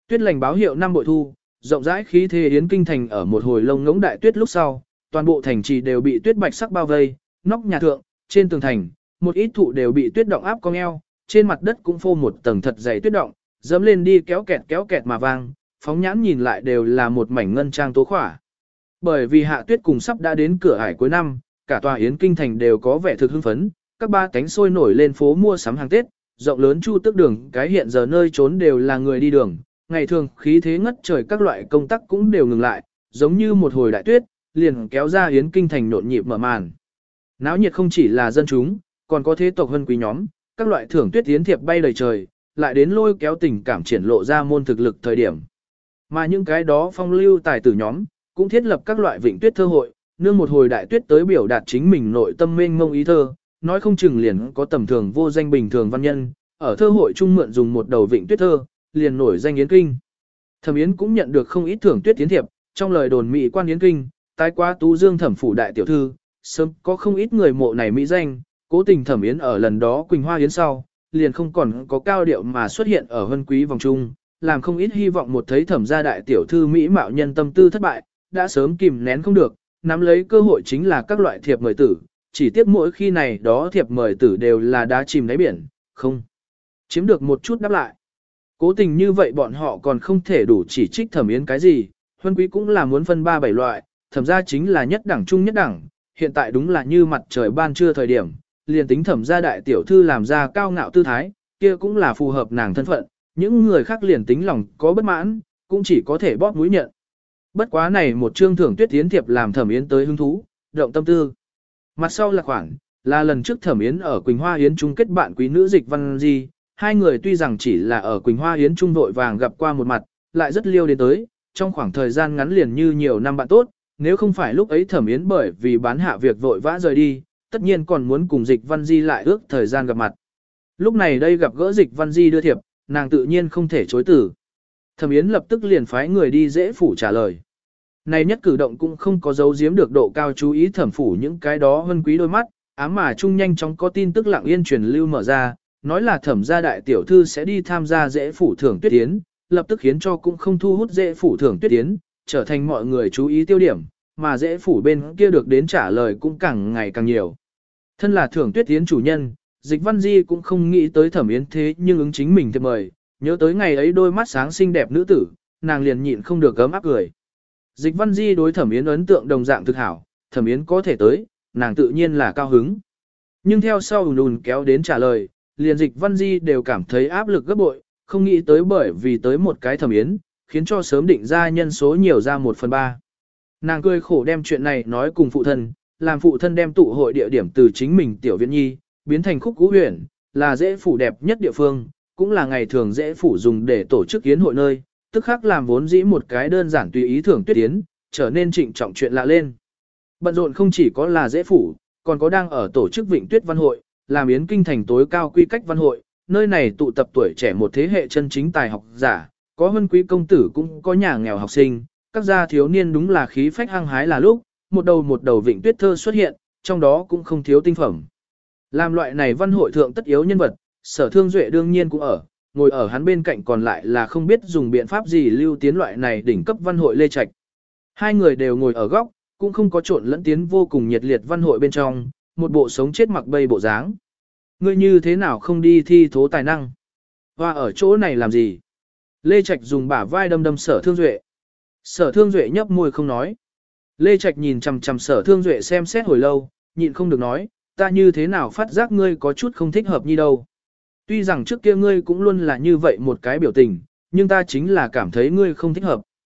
Tuyết lành báo hiệu năm bội thu, rộng rãi khí thế yến kinh thành ở một hồi lông ngỗng đại tuyết lúc sau, toàn bộ thành trì đều bị tuyết bạch sắc bao vây, nóc nhà thượng, trên tường thành, một ít thụ đều bị tuyết động áp cong eo, trên mặt đất cũng phô một tầng thật dày tuyết động, dẫm lên đi kéo kẹt kéo kẹt mà vang, phóng nhãn nhìn lại đều là một mảnh ngân trang tố khỏa. Bởi vì hạ tuyết cùng sắp đã đến cửa ải cuối năm, cả tòa yến kinh thành đều có vẻ thực hưng phấn, các ba cánh sôi nổi lên phố mua sắm hàng Tết, rộng lớn chu tước đường cái hiện giờ nơi trốn đều là người đi đường, ngày thường khí thế ngất trời các loại công tác cũng đều ngừng lại, giống như một hồi đại tuyết, liền kéo ra yến kinh thành nhộn nhịp mở màn. Náo nhiệt không chỉ là dân chúng, còn có thế tộc hân quý nhóm, các loại thưởng tuyết yến thiệp bay đầy trời, lại đến lôi kéo tình cảm triển lộ ra môn thực lực thời điểm. Mà những cái đó phong lưu tài tử nhóm, cũng thiết lập các loại vịnh tuyết thơ hội, nương một hồi đại tuyết tới biểu đạt chính mình nội tâm mênh mông ý thơ, nói không chừng liền có tầm thường vô danh bình thường văn nhân, ở thơ hội trung mượn dùng một đầu vịnh tuyết thơ, liền nổi danh yến kinh. Thẩm Yến cũng nhận được không ít thưởng tuyết tiến thiệp, trong lời đồn mỹ quan yến kinh, tái quá tú dương thẩm phủ đại tiểu thư, sớm có không ít người mộ này mỹ danh, cố tình Thẩm Yến ở lần đó Quỳnh Hoa Yến sau, liền không còn có cao điệu mà xuất hiện ở hân quý vòng trung, làm không ít hy vọng một thấy thẩm gia đại tiểu thư mỹ mạo nhân tâm tư thất bại, đã sớm kìm nén không được, nắm lấy cơ hội chính là các loại thiệp mời tử, chỉ tiếc mỗi khi này đó thiệp mời tử đều là đá chìm đáy biển, không chiếm được một chút đáp lại. Cố tình như vậy bọn họ còn không thể đủ chỉ trích Thẩm Yến cái gì, huân quý cũng là muốn phân ba bảy loại, thẩm gia chính là nhất đẳng trung nhất đẳng, hiện tại đúng là như mặt trời ban trưa thời điểm, liền tính thẩm gia đại tiểu thư làm ra cao ngạo tư thái, kia cũng là phù hợp nàng thân phận, những người khác liền tính lòng có bất mãn, cũng chỉ có thể bóp mũi nhận. Bất quá này một chương thưởng tuyết tiến thiệp làm Thẩm Yến tới hứng thú, động tâm tư. Mặt sau là khoảng, là lần trước Thẩm Yến ở Quỳnh Hoa Yến chung kết bạn quý nữ Dịch Văn Di, hai người tuy rằng chỉ là ở Quỳnh Hoa Yến trung vội vàng gặp qua một mặt, lại rất liêu đến tới, trong khoảng thời gian ngắn liền như nhiều năm bạn tốt, nếu không phải lúc ấy Thẩm Yến bởi vì bán hạ việc vội vã rời đi, tất nhiên còn muốn cùng Dịch Văn Di lại ước thời gian gặp mặt. Lúc này đây gặp gỡ Dịch Văn Di đưa thiệp, nàng tự nhiên không thể chối từ. Thẩm Yến lập tức liền phái người đi dễ phủ trả lời. Này nhất cử động cũng không có giấu giếm được độ cao chú ý thẩm phủ những cái đó hân quý đôi mắt, ám mà chung nhanh chóng có tin tức lặng yên truyền lưu mở ra, nói là thẩm gia đại tiểu thư sẽ đi tham gia dễ phủ thưởng tuyết yến, lập tức khiến cho cũng không thu hút dễ phủ thưởng tuyết yến, trở thành mọi người chú ý tiêu điểm, mà dễ phủ bên kia được đến trả lời cũng càng ngày càng nhiều. Thân là thưởng tuyết yến chủ nhân, Dịch Văn Di cũng không nghĩ tới Thẩm Yến thế nhưng ứng chính mình thiệp mời, nhớ tới ngày ấy đôi mắt sáng xinh đẹp nữ tử, nàng liền nhịn không được gấm áp cười. Dịch Văn Di đối Thẩm Yến ấn tượng đồng dạng thực hảo, Thẩm Yến có thể tới, nàng tự nhiên là cao hứng. Nhưng theo sau ùn ùn kéo đến trả lời, liền Dịch Văn Di đều cảm thấy áp lực gấp bội, không nghĩ tới bởi vì tới một cái Thẩm Yến, khiến cho sớm định ra nhân số nhiều ra một phần ba. Nàng cười khổ đem chuyện này nói cùng phụ thân, làm phụ thân đem tụ hội địa điểm từ chính mình tiểu viện nhi, biến thành khúc cũ huyện, là dễ phủ đẹp nhất địa phương, cũng là ngày thường dễ phủ dùng để tổ chức yến hội nơi, tức khắc làm vốn dĩ một cái đơn giản tùy ý thưởng tuyết yến, trở nên trịnh trọng chuyện lạ lên. Bận rộn không chỉ có là dễ phủ, còn có đang ở tổ chức Vịnh Tuyết Văn hội, làm yến kinh thành tối cao quy cách văn hội, nơi này tụ tập tuổi trẻ một thế hệ chân chính tài học giả, có huân quý công tử cũng có nhà nghèo học sinh, các gia thiếu niên đúng là khí phách hăng hái là lúc, một đầu một đầu Vịnh Tuyết thơ xuất hiện, trong đó cũng không thiếu tinh phẩm. Làm loại này văn hội thượng tất yếu nhân vật, Sở Thương Duệ đương nhiên cũng ở, ngồi ở hắn bên cạnh còn lại là không biết dùng biện pháp gì lưu tiến loại này đỉnh cấp văn hội Lê Trạch. Hai người đều ngồi ở góc, cũng không có trộn lẫn tiến vô cùng nhiệt liệt văn hội bên trong, một bộ sống chết mặc bay bộ dáng. Ngươi như thế nào không đi thi thố tài năng? Và ở chỗ này làm gì? Lê Trạch dùng bả vai đâm đâm Sở Thương Duệ. Sở Thương Duệ nhấp môi không nói. Lê Trạch nhìn chằm chằm Sở Thương Duệ xem xét hồi lâu, nhịn không được nói, ta như thế nào phát giác ngươi có chút không thích hợp như đâu. Tuy rằng trước kia ngươi cũng luôn là như vậy một cái biểu tình, nhưng ta chính là cảm thấy ngươi không thích hợp.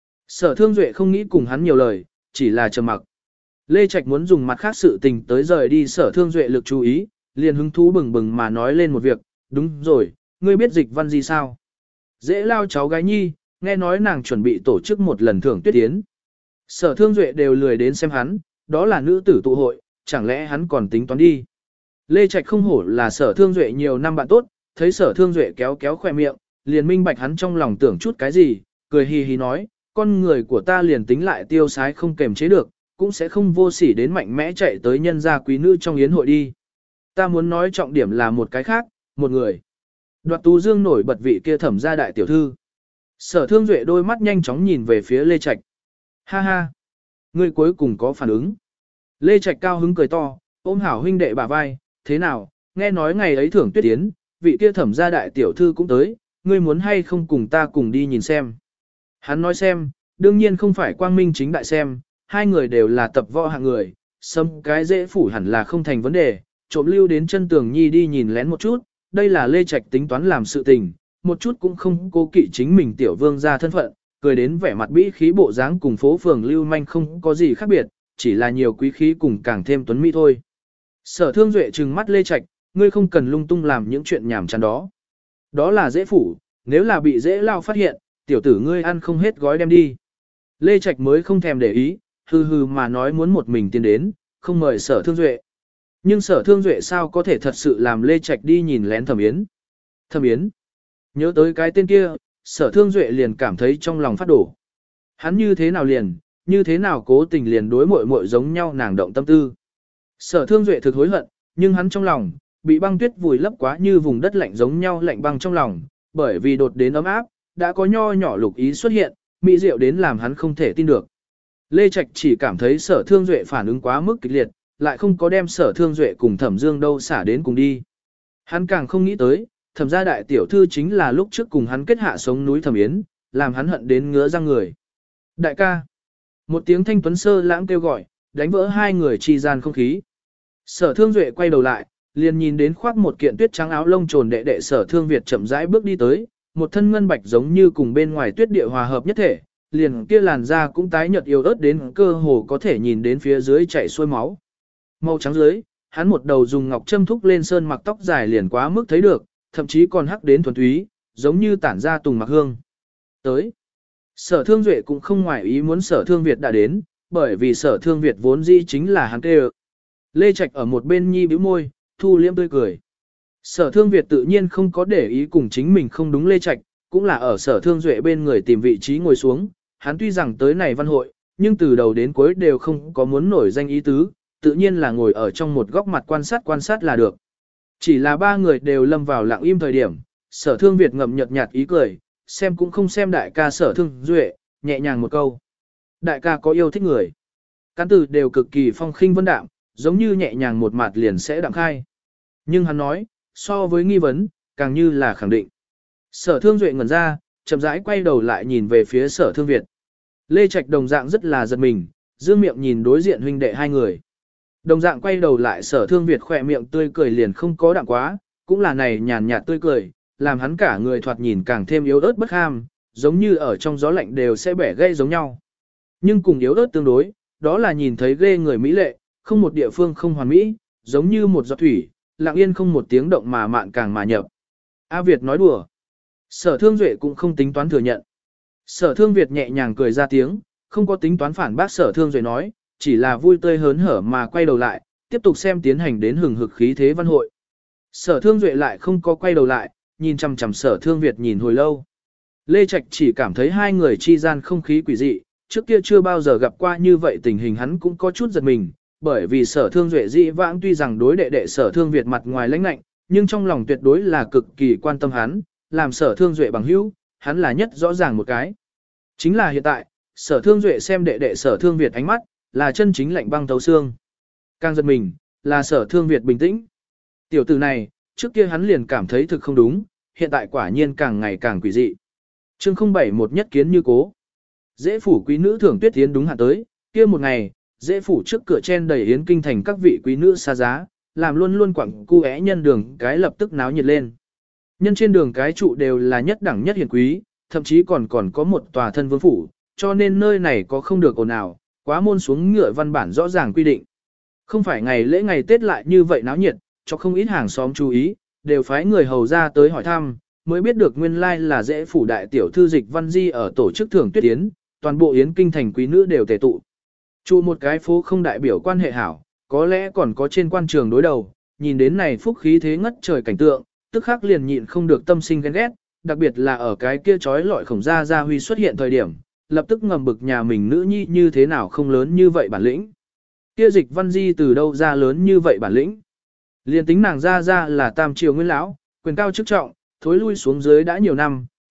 Sở Thương Duệ không nghĩ cùng hắn nhiều lời, chỉ là trầm mặc. Lê Trạch muốn dùng mặt khác sự tình tới rời đi Sở Thương Duệ lực chú ý, liền hứng thú bừng bừng mà nói lên một việc, đúng rồi, ngươi biết Dịch Văn Di sao? Dễ lao cháu gái nhi, nghe nói nàng chuẩn bị tổ chức một lần thưởng tuyết yến. Sở Thương Duệ đều lười đến xem hắn, đó là nữ tử tụ hội, chẳng lẽ hắn còn tính toán đi. Lê Trạch không hổ là Sở Thương Duệ nhiều năm bạn tốt, thấy Sở Thương Duệ kéo kéo khỏe miệng, liền minh bạch hắn trong lòng tưởng chút cái gì, cười hì hì nói, con người của ta liền tính lại tiêu sái không kềm chế được, cũng sẽ không vô sỉ đến mạnh mẽ chạy tới nhân gia quý nữ trong yến hội đi. Ta muốn nói trọng điểm là một cái khác, một người. Đoạt Tú Dương nổi bật vị kia Thẩm gia đại tiểu thư. Sở Thương Duệ đôi mắt nhanh chóng nhìn về phía Lê Trạch. Ha ha, ngươi cuối cùng có phản ứng. Lê Trạch cao hứng cười to, ôm hảo huynh đệ bả vai, thế nào, nghe nói ngày ấy thưởng tuyết tiến, vị kia thẩm gia đại tiểu thư cũng tới, ngươi muốn hay không cùng ta cùng đi nhìn xem. Hắn nói xem, đương nhiên không phải quang minh chính đại xem, hai người đều là tập võ hạng người, xâm cái dễ phủ hẳn là không thành vấn đề, trộm lưu đến chân tường nhi đi nhìn lén một chút, đây là Lê Trạch tính toán làm sự tình, một chút cũng không cố kỵ chính mình tiểu vương ra thân phận, cười đến vẻ mặt bĩ khí bộ dáng cùng phố phường lưu manh không có gì khác biệt, chỉ là nhiều quý khí cùng càng thêm tuấn mỹ thôi. Sở Thương Duệ trừng mắt Lê Trạch, ngươi không cần lung tung làm những chuyện nhảm chán đó. Đó là dễ phủ, nếu là bị dễ lao phát hiện, tiểu tử ngươi ăn không hết gói đem đi. Lê Trạch mới không thèm để ý, hừ hừ mà nói muốn một mình tiến đến, không mời Sở Thương Duệ. Nhưng Sở Thương Duệ sao có thể thật sự làm Lê Trạch đi nhìn lén Thẩm Yến. Thẩm Yến. Nhớ tới cái tên kia, Sở Thương Duệ liền cảm thấy trong lòng phát đổ. Hắn như thế nào liền, như thế nào cố tình liền đối muội muội giống nhau nàng động tâm tư. Sở Thương Duệ thực hối hận, nhưng hắn trong lòng, bị băng tuyết vùi lấp quá như vùng đất lạnh giống nhau lạnh băng trong lòng, bởi vì đột đến ấm áp, đã có nho nhỏ lục ý xuất hiện, mỹ diệu đến làm hắn không thể tin được. Lê Trạch chỉ cảm thấy Sở Thương Duệ phản ứng quá mức kịch liệt, lại không có đem Sở Thương Duệ cùng Thẩm Dương đâu xả đến cùng đi. Hắn càng không nghĩ tới, Thẩm gia đại tiểu thư chính là lúc trước cùng hắn kết hạ sống núi Thẩm Yến, làm hắn hận đến ngứa răng người. Đại ca. Một tiếng thanh tuấn sơ lãng kêu gọi, đánh vỡ hai người chi gian không khí. Sở Thương Duệ quay đầu lại, liền nhìn đến khoác một kiện tuyết trắng áo lông trồn đệ đệ Sở Thương Việt chậm rãi bước đi tới, một thân ngân bạch giống như cùng bên ngoài tuyết địa hòa hợp nhất thể, liền kia làn da cũng tái nhợt yếu ớt đến cơ hồ có thể nhìn đến phía dưới chảy xuôi máu. Màu trắng dưới, hắn một đầu dùng ngọc châm thúc lên sơn mặc tóc dài liền quá mức thấy được, thậm chí còn hắc đến thuần túy, giống như tản ra tùng mặc hương. Tới. Sở Thương Duệ cũng không ngoài ý muốn Sở Thương Việt đã đến, bởi vì Sở Thương Việt vốn dĩ chính là hắn kêu. Lê Trạch ở một bên nhi bĩu môi, thu liễm tươi cười. Sở Thương Việt tự nhiên không có để ý cùng chính mình không đúng Lê Trạch, cũng là ở Sở Thương Duệ bên người tìm vị trí ngồi xuống. Hắn tuy rằng tới này văn hội, nhưng từ đầu đến cuối đều không có muốn nổi danh ý tứ, tự nhiên là ngồi ở trong một góc mặt quan sát quan sát là được. Chỉ là ba người đều lâm vào lặng im thời điểm, Sở Thương Việt ngậm nhợt nhạt ý cười, xem cũng không xem đại ca Sở Thương Duệ, nhẹ nhàng một câu. Đại ca có yêu thích người. Cán từ đều cực kỳ phong khinh vân đạm, giống như nhẹ nhàng một mặt liền sẽ đạm khai. Nhưng hắn nói, so với nghi vấn, càng như là khẳng định. Sở Thương Duệ ngẩn ra, chậm rãi quay đầu lại nhìn về phía Sở Thương Việt. Lê Trạch đồng dạng rất là giật mình, dương miệng nhìn đối diện huynh đệ hai người. Đồng dạng quay đầu lại Sở Thương Việt khỏe miệng tươi cười liền không có đạm quá, cũng là này nhàn nhạt tươi cười, làm hắn cả người thoạt nhìn càng thêm yếu ớt bất ham, giống như ở trong gió lạnh đều sẽ bẻ gây giống nhau. Nhưng cùng yếu ớt tương đối, đó là nhìn thấy ghê người mỹ lệ, không một địa phương không hoàn mỹ, giống như một giọt thủy, lặng yên không một tiếng động mà mạn càng mà nhập. A Việt nói đùa. Sở Thương Duệ cũng không tính toán thừa nhận. Sở Thương Việt nhẹ nhàng cười ra tiếng, không có tính toán phản bác Sở Thương Duệ nói, chỉ là vui tươi hớn hở mà quay đầu lại, tiếp tục xem tiến hành đến hừng hực khí thế văn hội. Sở Thương Duệ lại không có quay đầu lại, nhìn chằm chằm Sở Thương Việt nhìn hồi lâu. Lê Trạch chỉ cảm thấy hai người chi gian không khí quỷ dị, trước kia chưa bao giờ gặp qua như vậy tình hình hắn cũng có chút giật mình, bởi vì Sở Thương Duệ dị vãng tuy rằng đối đệ đệ Sở Thương Việt mặt ngoài lãnh lạnh, nhưng trong lòng tuyệt đối là cực kỳ quan tâm hắn, làm Sở Thương Duệ bằng hữu, hắn là nhất rõ ràng một cái. Chính là hiện tại, Sở Thương Duệ xem đệ đệ Sở Thương Việt ánh mắt, là chân chính lạnh băng thấu xương. Càng giật mình, là Sở Thương Việt bình tĩnh. Tiểu tử này, trước kia hắn liền cảm thấy thực không đúng, hiện tại quả nhiên càng ngày càng quỷ dị. Chương không bảy một nhất kiến như cố. Dễ phủ quý nữ thưởng tuyết tiến đúng hạn tới, kia một ngày, dễ phủ trước cửa chen đầy yến kinh thành các vị quý nữ xa giá, làm luôn luôn quặng cu é nhân đường cái lập tức náo nhiệt lên. Nhân trên đường cái trụ đều là nhất đẳng nhất hiền quý, thậm chí còn còn có một tòa thân vương phủ, cho nên nơi này có không được ồn ào, quá môn xuống ngựa văn bản rõ ràng quy định. Không phải ngày lễ ngày Tết lại như vậy náo nhiệt, cho không ít hàng xóm chú ý, đều phái người hầu ra tới hỏi thăm, mới biết được nguyên lai là dễ phủ đại tiểu thư Dịch Văn Di ở tổ chức thưởng tuyết yến, toàn bộ yến kinh thành quý nữ đều tề tụ. Trụ một cái phố không đại biểu quan hệ hảo, có lẽ còn có trên quan trường đối đầu, nhìn đến này phúc khí thế ngất trời cảnh tượng, tức khắc liền nhịn không được tâm sinh ghen ghét, đặc biệt là ở cái kia trói lọi khổng gia gia huy xuất hiện thời điểm, lập tức ngầm bực nhà mình nữ nhi như thế nào không lớn như vậy bản lĩnh. Kia Dịch Văn Di từ đâu ra lớn như vậy bản lĩnh. Liền tính nàng ra ra là tam triều nguyên lão, quyền cao chức trọng, thối lui xuống dưới đã nhiều năm,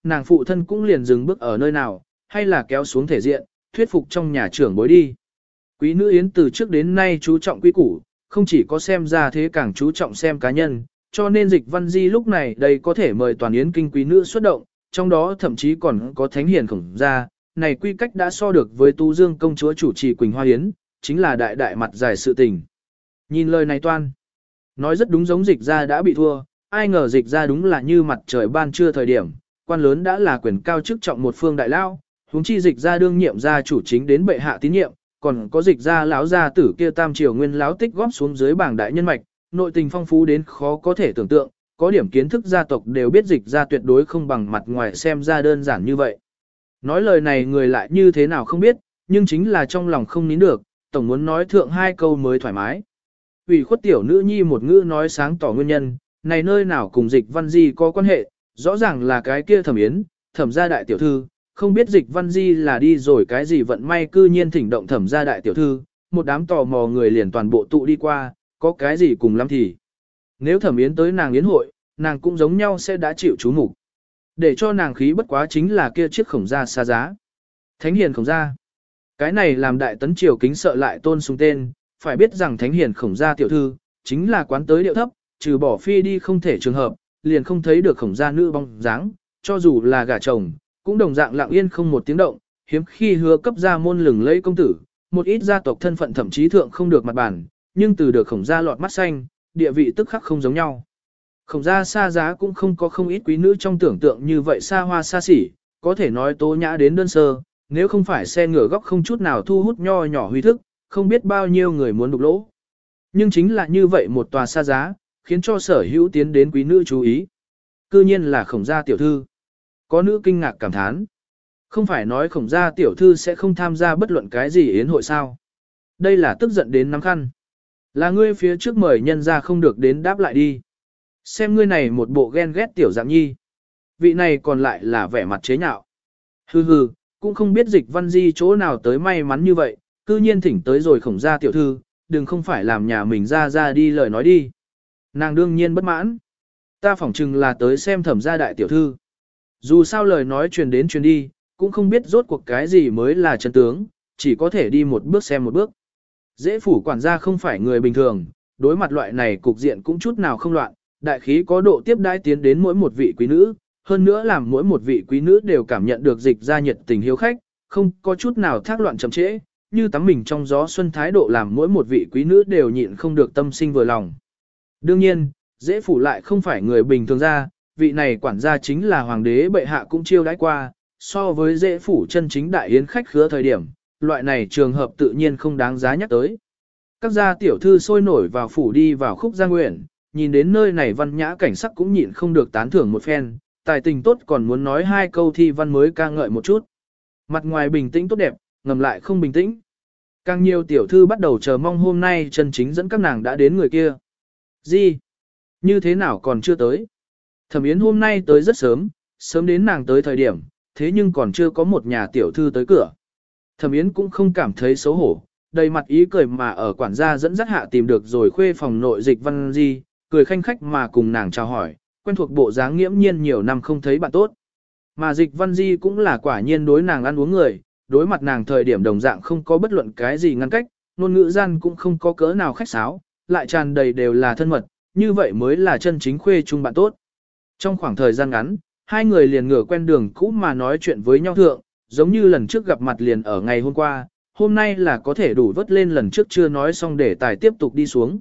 nàng phụ thân cũng liền dừng bước ở nơi nào, hay là kéo xuống thể diện, thuyết phục trong nhà trưởng bối đi. Quý nữ yến từ trước đến nay chú trọng quy củ, không chỉ có xem ra thế càng chú trọng xem cá nhân, cho nên Dịch Văn Di lúc này đây có thể mời toàn yến kinh quý nữ xuất động, trong đó thậm chí còn có thánh hiền khổng gia, này quy cách đã so được với Tu Dương công chúa chủ trì Quỳnh Hoa Yến, chính là đại đại mặt dài sự tình. Nhìn lời này toan, nói rất đúng giống Dịch gia đã bị thua, ai ngờ Dịch gia đúng là như mặt trời ban trưa thời điểm, quan lớn đã là quyền cao chức trọng một phương đại lao, huống chi Dịch gia đương nhiệm gia chủ chính đến bệ hạ tín nhiệm, còn có Dịch gia lão gia tử kia tam triều nguyên lão tích góp xuống dưới bảng đại nhân mạch, nội tình phong phú đến khó có thể tưởng tượng, có điểm kiến thức gia tộc đều biết Dịch gia tuyệt đối không bằng mặt ngoài xem ra đơn giản như vậy. Nói lời này người lại như thế nào không biết, nhưng chính là trong lòng không nín được, tổng muốn nói thượng hai câu mới thoải mái. Ủy khuất tiểu nữ nhi một ngữ nói sáng tỏ nguyên nhân, này nơi nào cùng Dịch Văn Di có quan hệ, rõ ràng là cái kia Thẩm Yến, Thẩm gia đại tiểu thư, không biết Dịch Văn Di là đi rồi cái gì vận may cư nhiên thỉnh động Thẩm gia đại tiểu thư, một đám tò mò người liền toàn bộ tụ đi qua, có cái gì cùng lắm thì. Nếu Thẩm Yến tới nàng yến hội, nàng cũng giống nhau sẽ đã chịu chú mục. Để cho nàng khí bất quá chính là kia chiếc khổng gia xa giá. Thánh hiền khổng gia. Cái này làm đại tấn triều kính sợ lại tôn sùng tên, phải biết rằng thánh hiền khổng gia tiểu thư, chính là quán tới điệu thấp, trừ bỏ phi đi không thể trường hợp, liền không thấy được khổng gia nữ bóng dáng, cho dù là gả chồng, cũng đồng dạng lặng yên không một tiếng động, hiếm khi hứa cấp gia môn lừng lẫy công tử, một ít gia tộc thân phận thậm chí thượng không được mặt bản, nhưng từ được khổng gia lọt mắt xanh, địa vị tức khắc không giống nhau. Khổng gia xa giá cũng không có không ít quý nữ trong tưởng tượng như vậy xa hoa xa xỉ, có thể nói tố nhã đến đơn sơ, nếu không phải xe ngựa góc không chút nào thu hút nho nhỏ huy thức, không biết bao nhiêu người muốn đục lỗ. Nhưng chính là như vậy một tòa xa giá, khiến cho sở hữu tiến đến quý nữ chú ý. Cư nhiên là khổng gia tiểu thư. Có nữ kinh ngạc cảm thán. Không phải nói khổng gia tiểu thư sẽ không tham gia bất luận cái gì yến hội sao. Đây là tức giận đến nắm khăn. Là ngươi phía trước mời nhân ra không được đến đáp lại đi. Xem ngươi này một bộ ghen ghét tiểu dạng nhi. Vị này còn lại là vẻ mặt chế nhạo. Hừ hừ, cũng không biết Dịch Văn Di chỗ nào tới may mắn như vậy, cư nhiên thỉnh tới rồi khổng gia tiểu thư, đừng không phải làm nhà mình ra ra đi lời nói đi. Nàng đương nhiên bất mãn. Ta phỏng chừng là tới xem Thẩm gia đại tiểu thư. Dù sao lời nói truyền đến truyền đi, cũng không biết rốt cuộc cái gì mới là chân tướng, chỉ có thể đi một bước xem một bước. Dễ phủ quản gia không phải người bình thường, đối mặt loại này cục diện cũng chút nào không loạn, đại khí có độ tiếp đãi tiến đến mỗi một vị quý nữ, hơn nữa làm mỗi một vị quý nữ đều cảm nhận được Dịch gia nhiệt tình hiếu khách, không có chút nào thác loạn chậm trễ, như tắm mình trong gió xuân thái độ làm mỗi một vị quý nữ đều nhịn không được tâm sinh vừa lòng. Đương nhiên, dễ phủ lại không phải người bình thường ra, vị này quản gia chính là hoàng đế bệ hạ cũng chiêu đãi qua, so với dễ phủ chân chính đại yến khách khứa thời điểm, loại này trường hợp tự nhiên không đáng giá nhắc tới. Các gia tiểu thư sôi nổi vào phủ đi vào khúc gia nguyện, nhìn đến nơi này văn nhã cảnh sắc cũng nhịn không được tán thưởng một phen, tài tình tốt còn muốn nói hai câu thi văn mới ca ngợi một chút. Mặt ngoài bình tĩnh tốt đẹp, ngầm lại không bình tĩnh. Càng nhiều tiểu thư bắt đầu chờ mong hôm nay chân chính dẫn các nàng đã đến người kia. Gì? Như thế nào còn chưa tới? Thẩm Yến hôm nay tới rất sớm, sớm đến nàng tới thời điểm, thế nhưng còn chưa có một nhà tiểu thư tới cửa. Thẩm Yến cũng không cảm thấy xấu hổ, đầy mặt ý cười mà ở quản gia dẫn dắt hạ tìm được rồi khuê phòng nội Dịch Văn Di, cười khanh khách mà cùng nàng chào hỏi, quen thuộc bộ dáng nghiễm nhiên nhiều năm không thấy bạn tốt. Mà Dịch Văn Di cũng là quả nhiên đối nàng ăn uống người, đối mặt nàng thời điểm đồng dạng không có bất luận cái gì ngăn cách, ngôn ngữ gian cũng không có cỡ nào khách sáo, lại tràn đầy đều là thân mật, như vậy mới là chân chính khuê chung bạn tốt. Trong khoảng thời gian ngắn, hai người liền ngửa quen đường cũ mà nói chuyện với nhau thượng, giống như lần trước gặp mặt liền ở ngày hôm qua, hôm nay là có thể đủ vớt lên lần trước chưa nói xong để tài tiếp tục đi xuống.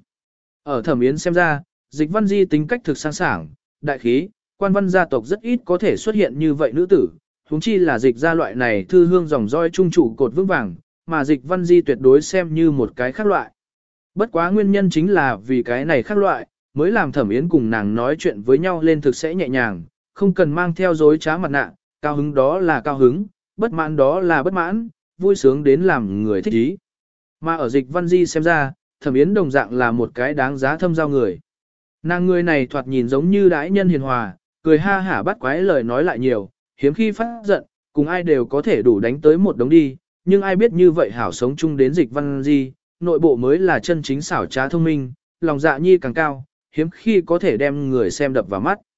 Ở Thẩm Yến xem ra, Dịch Văn Di tính cách thực sang sảng, đại khí, quan văn gia tộc rất ít có thể xuất hiện như vậy nữ tử, huống chi là Dịch gia loại này thư hương dòng roi trung chủ cột vững vàng, mà Dịch Văn Di tuyệt đối xem như một cái khác loại. Bất quá nguyên nhân chính là vì cái này khác loại, mới làm Thẩm Yến cùng nàng nói chuyện với nhau lên thực sẽ nhẹ nhàng, không cần mang theo dối trá mặt nạ, cao hứng đó là cao hứng, bất mãn đó là bất mãn, vui sướng đến làm người thích ý. Mà ở Dịch Văn Di xem ra, Thẩm Yến đồng dạng là một cái đáng giá thâm giao người. Nàng người này thoạt nhìn giống như đãi nhân hiền hòa, cười ha hả bắt quái lời nói lại nhiều, hiếm khi phát giận, cùng ai đều có thể đủ đánh tới một đống đi, nhưng ai biết như vậy hảo sống chung đến Dịch Văn Di, nội bộ mới là chân chính xảo trá thông minh, lòng dạ nhi càng cao, hiếm khi có thể đem người xem đập vào mắt.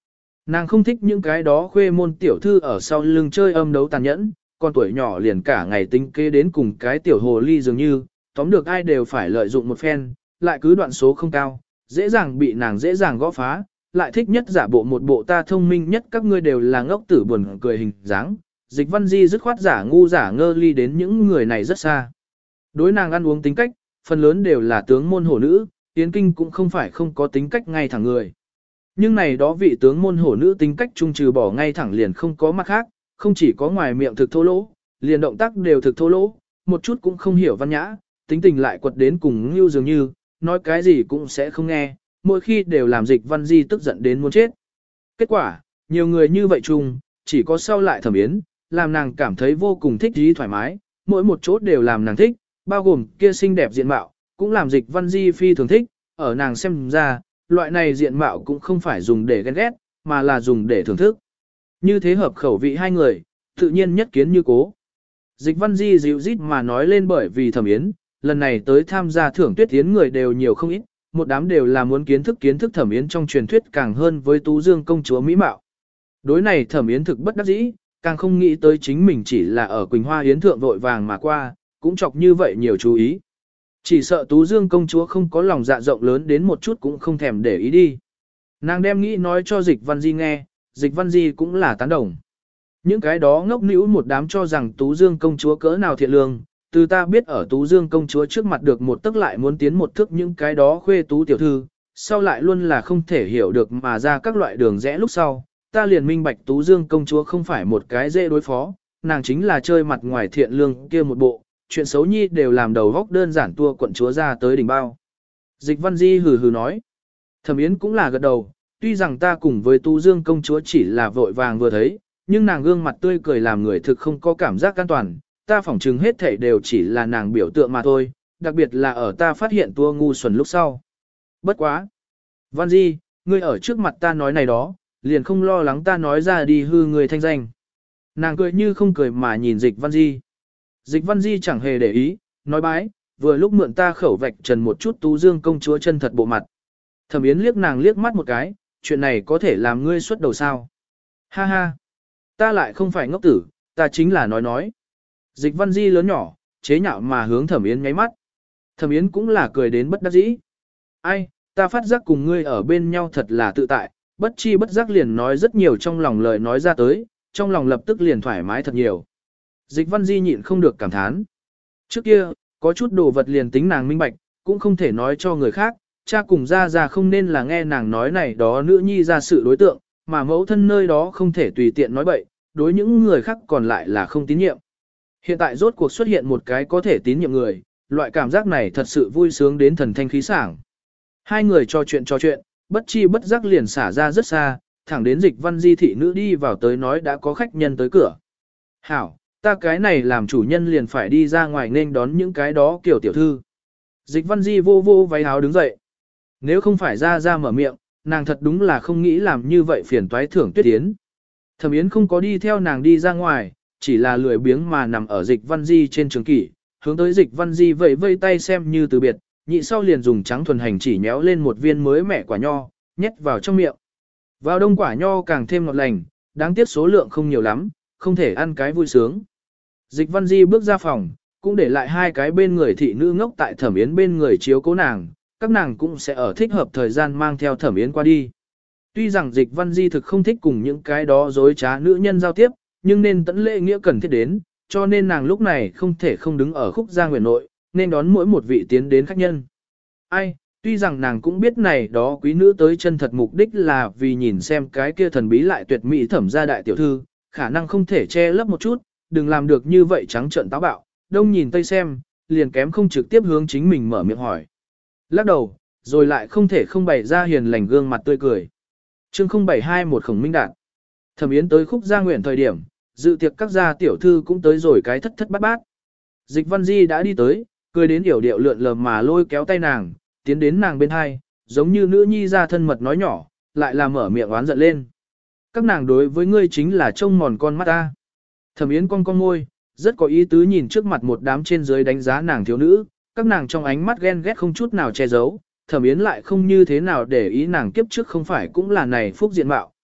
Nàng không thích những cái đó khuê môn tiểu thư ở sau lưng chơi âm đấu tàn nhẫn, con tuổi nhỏ liền cả ngày tính kế đến cùng cái tiểu hồ ly dường như, tóm được ai đều phải lợi dụng một phen, lại cứ đoạn số không cao, dễ dàng bị nàng dễ dàng gõ phá, lại thích nhất giả bộ một bộ ta thông minh nhất các ngươi đều là ngốc tử buồn cười hình dáng. Dịch Văn Di dứt khoát giả ngu giả ngơ ly đến những người này rất xa. Đối nàng ăn uống tính cách, phần lớn đều là tướng môn hổ nữ, Yến Kinh cũng không phải không có tính cách ngay thẳng người. Nhưng này đó vị tướng môn hổ nữ tính cách trung trừ bỏ ngay thẳng liền không có mặt khác, không chỉ có ngoài miệng thực thô lỗ, liền động tác đều thực thô lỗ, một chút cũng không hiểu văn nhã, tính tình lại quật đến cùng như dường như, nói cái gì cũng sẽ không nghe, mỗi khi đều làm Dịch Văn Di tức giận đến muốn chết. Kết quả, nhiều người như vậy chung, chỉ có sau lại Thẩm Yến, làm nàng cảm thấy vô cùng thích ý thoải mái, mỗi một chỗ đều làm nàng thích, bao gồm kia xinh đẹp diện mạo, cũng làm Dịch Văn Di phi thường thích, ở nàng xem ra, loại này diện mạo cũng không phải dùng để ghen ghét, mà là dùng để thưởng thức. Như thế hợp khẩu vị hai người, tự nhiên nhất kiến như cố. Dịch Văn Di dịu rít mà nói lên bởi vì Thẩm Yến, lần này tới tham gia thưởng tuyết yến người đều nhiều không ít, một đám đều là muốn kiến thức kiến thức Thẩm Yến trong truyền thuyết càng hơn với Tú Dương công chúa mỹ mạo. Đối này Thẩm Yến thực bất đắc dĩ, càng không nghĩ tới chính mình chỉ là ở Quỳnh Hoa Yến thượng vội vàng mà qua, cũng chọc như vậy nhiều chú ý. Chỉ sợ Tú Dương công chúa không có lòng dạ rộng lớn đến một chút cũng không thèm để ý đi. Nàng đem nghĩ nói cho Dịch Văn Di nghe, Dịch Văn Di cũng là tán đồng. Những cái đó ngốc nĩu một đám cho rằng Tú Dương công chúa cỡ nào thiện lương, từ ta biết ở Tú Dương công chúa trước mặt được một tức lại muốn tiến một thước những cái đó khuê tú tiểu thư, sau lại luôn là không thể hiểu được mà ra các loại đường rẽ lúc sau, ta liền minh bạch Tú Dương công chúa không phải một cái dễ đối phó, nàng chính là chơi mặt ngoài thiện lương kia một bộ, chuyện xấu nhi đều làm đầu góc đơn giản tua quận chúa ra tới đỉnh bao. Dịch Văn Di hừ hừ nói. Thẩm Yến cũng là gật đầu, tuy rằng ta cùng với Tú Dương công chúa chỉ là vội vàng vừa thấy, nhưng nàng gương mặt tươi cười làm người thực không có cảm giác an toàn, ta phỏng chừng hết thảy đều chỉ là nàng biểu tượng mà thôi, đặc biệt là ở ta phát hiện tua ngu xuẩn lúc sau. Bất quá. Văn Di, ngươi ở trước mặt ta nói này đó, liền không lo lắng ta nói ra đi hư người thanh danh. Nàng cười như không cười mà nhìn Dịch Văn Di. Dịch Văn Di chẳng hề để ý, nói bái, vừa lúc mượn ta khẩu vạch trần một chút Tú Dương công chúa chân thật bộ mặt. Thẩm Yến liếc nàng liếc mắt một cái, chuyện này có thể làm ngươi xuất đầu sao. Ha ha, ta lại không phải ngốc tử, ta chính là nói nói. Dịch Văn Di lớn nhỏ, chế nhạo mà hướng Thẩm Yến ngáy mắt. Thẩm Yến cũng là cười đến bất đắc dĩ. Ai, ta phát giác cùng ngươi ở bên nhau thật là tự tại, bất chi bất giác liền nói rất nhiều trong lòng lời nói ra tới, trong lòng lập tức liền thoải mái thật nhiều. Dịch Văn Di nhịn không được cảm thán. Trước kia, có chút đồ vật liền tính nàng minh bạch, cũng không thể nói cho người khác, cha cùng ra ra không nên là nghe nàng nói này đó nữ nhi ra sự đối tượng, mà mẫu thân nơi đó không thể tùy tiện nói bậy, đối những người khác còn lại là không tín nhiệm. Hiện tại rốt cuộc xuất hiện một cái có thể tín nhiệm người, loại cảm giác này thật sự vui sướng đến thần thanh khí sảng. Hai người trò chuyện trò chuyện, bất chi bất giác liền xả ra rất xa, thẳng đến Dịch Văn Di thị nữ đi vào tới nói đã có khách nhân tới cửa. Hảo, ta cái này làm chủ nhân liền phải đi ra ngoài nên đón những cái đó kiểu tiểu thư. Dịch Văn Di vô vô váy áo đứng dậy. Nếu không phải ra ra mở miệng, nàng thật đúng là không nghĩ làm như vậy phiền toái thưởng tuyết yến. Thẩm Yến không có đi theo nàng đi ra ngoài, chỉ là lười biếng mà nằm ở Dịch Văn Di trên trường kỷ, hướng tới Dịch Văn Di vẫy vây tay xem như từ biệt, nhị sau liền dùng trắng thuần hành chỉ nhéo lên một viên mới mẻ quả nho, nhét vào trong miệng. Vào đông quả nho càng thêm ngọt lành, đáng tiếc số lượng không nhiều lắm, không thể ăn cái vui sướng. Dịch Văn Di bước ra phòng, cũng để lại hai cái bên người thị nữ ngốc tại Thẩm Yến bên người chiếu cố nàng, các nàng cũng sẽ ở thích hợp thời gian mang theo Thẩm Yến qua đi. Tuy rằng Dịch Văn Di thực không thích cùng những cái đó dối trá nữ nhân giao tiếp, nhưng nên tận lễ nghĩa cần thiết đến, cho nên nàng lúc này không thể không đứng ở khúc gia nguyện nội, nên đón mỗi một vị tiến đến khách nhân. Ai, tuy rằng nàng cũng biết này đó quý nữ tới chân thật mục đích là vì nhìn xem cái kia thần bí lại tuyệt mỹ Thẩm gia đại tiểu thư, khả năng không thể che lấp một chút, đừng làm được như vậy trắng trợn táo bạo, đông nhìn tây xem, liền kém không trực tiếp hướng chính mình mở miệng hỏi. Lắc đầu, rồi lại không thể không bày ra hiền lành gương mặt tươi cười. Chương không bảy hai một Khổng Minh Đạt. Thẩm Yến tới khúc gia nguyện thời điểm, dự tiệc các gia tiểu thư cũng tới rồi cái thất thất bát bát. Dịch Văn Di đã đi tới, cười đến yểu điệu lượn lờ mà lôi kéo tay nàng, tiến đến nàng bên hai, giống như nữ nhi ra thân mật nói nhỏ, lại là mở miệng oán giận lên. Các nàng đối với ngươi chính là trông mòn con mắt ta. Thẩm Yến cong cong môi, rất có ý tứ nhìn trước mặt một đám trên dưới đánh giá nàng thiếu nữ, các nàng trong ánh mắt ghen ghét không chút nào che giấu, Thẩm Yến lại không như thế nào để ý nàng kiếp trước không phải cũng là này phúc diện mạo,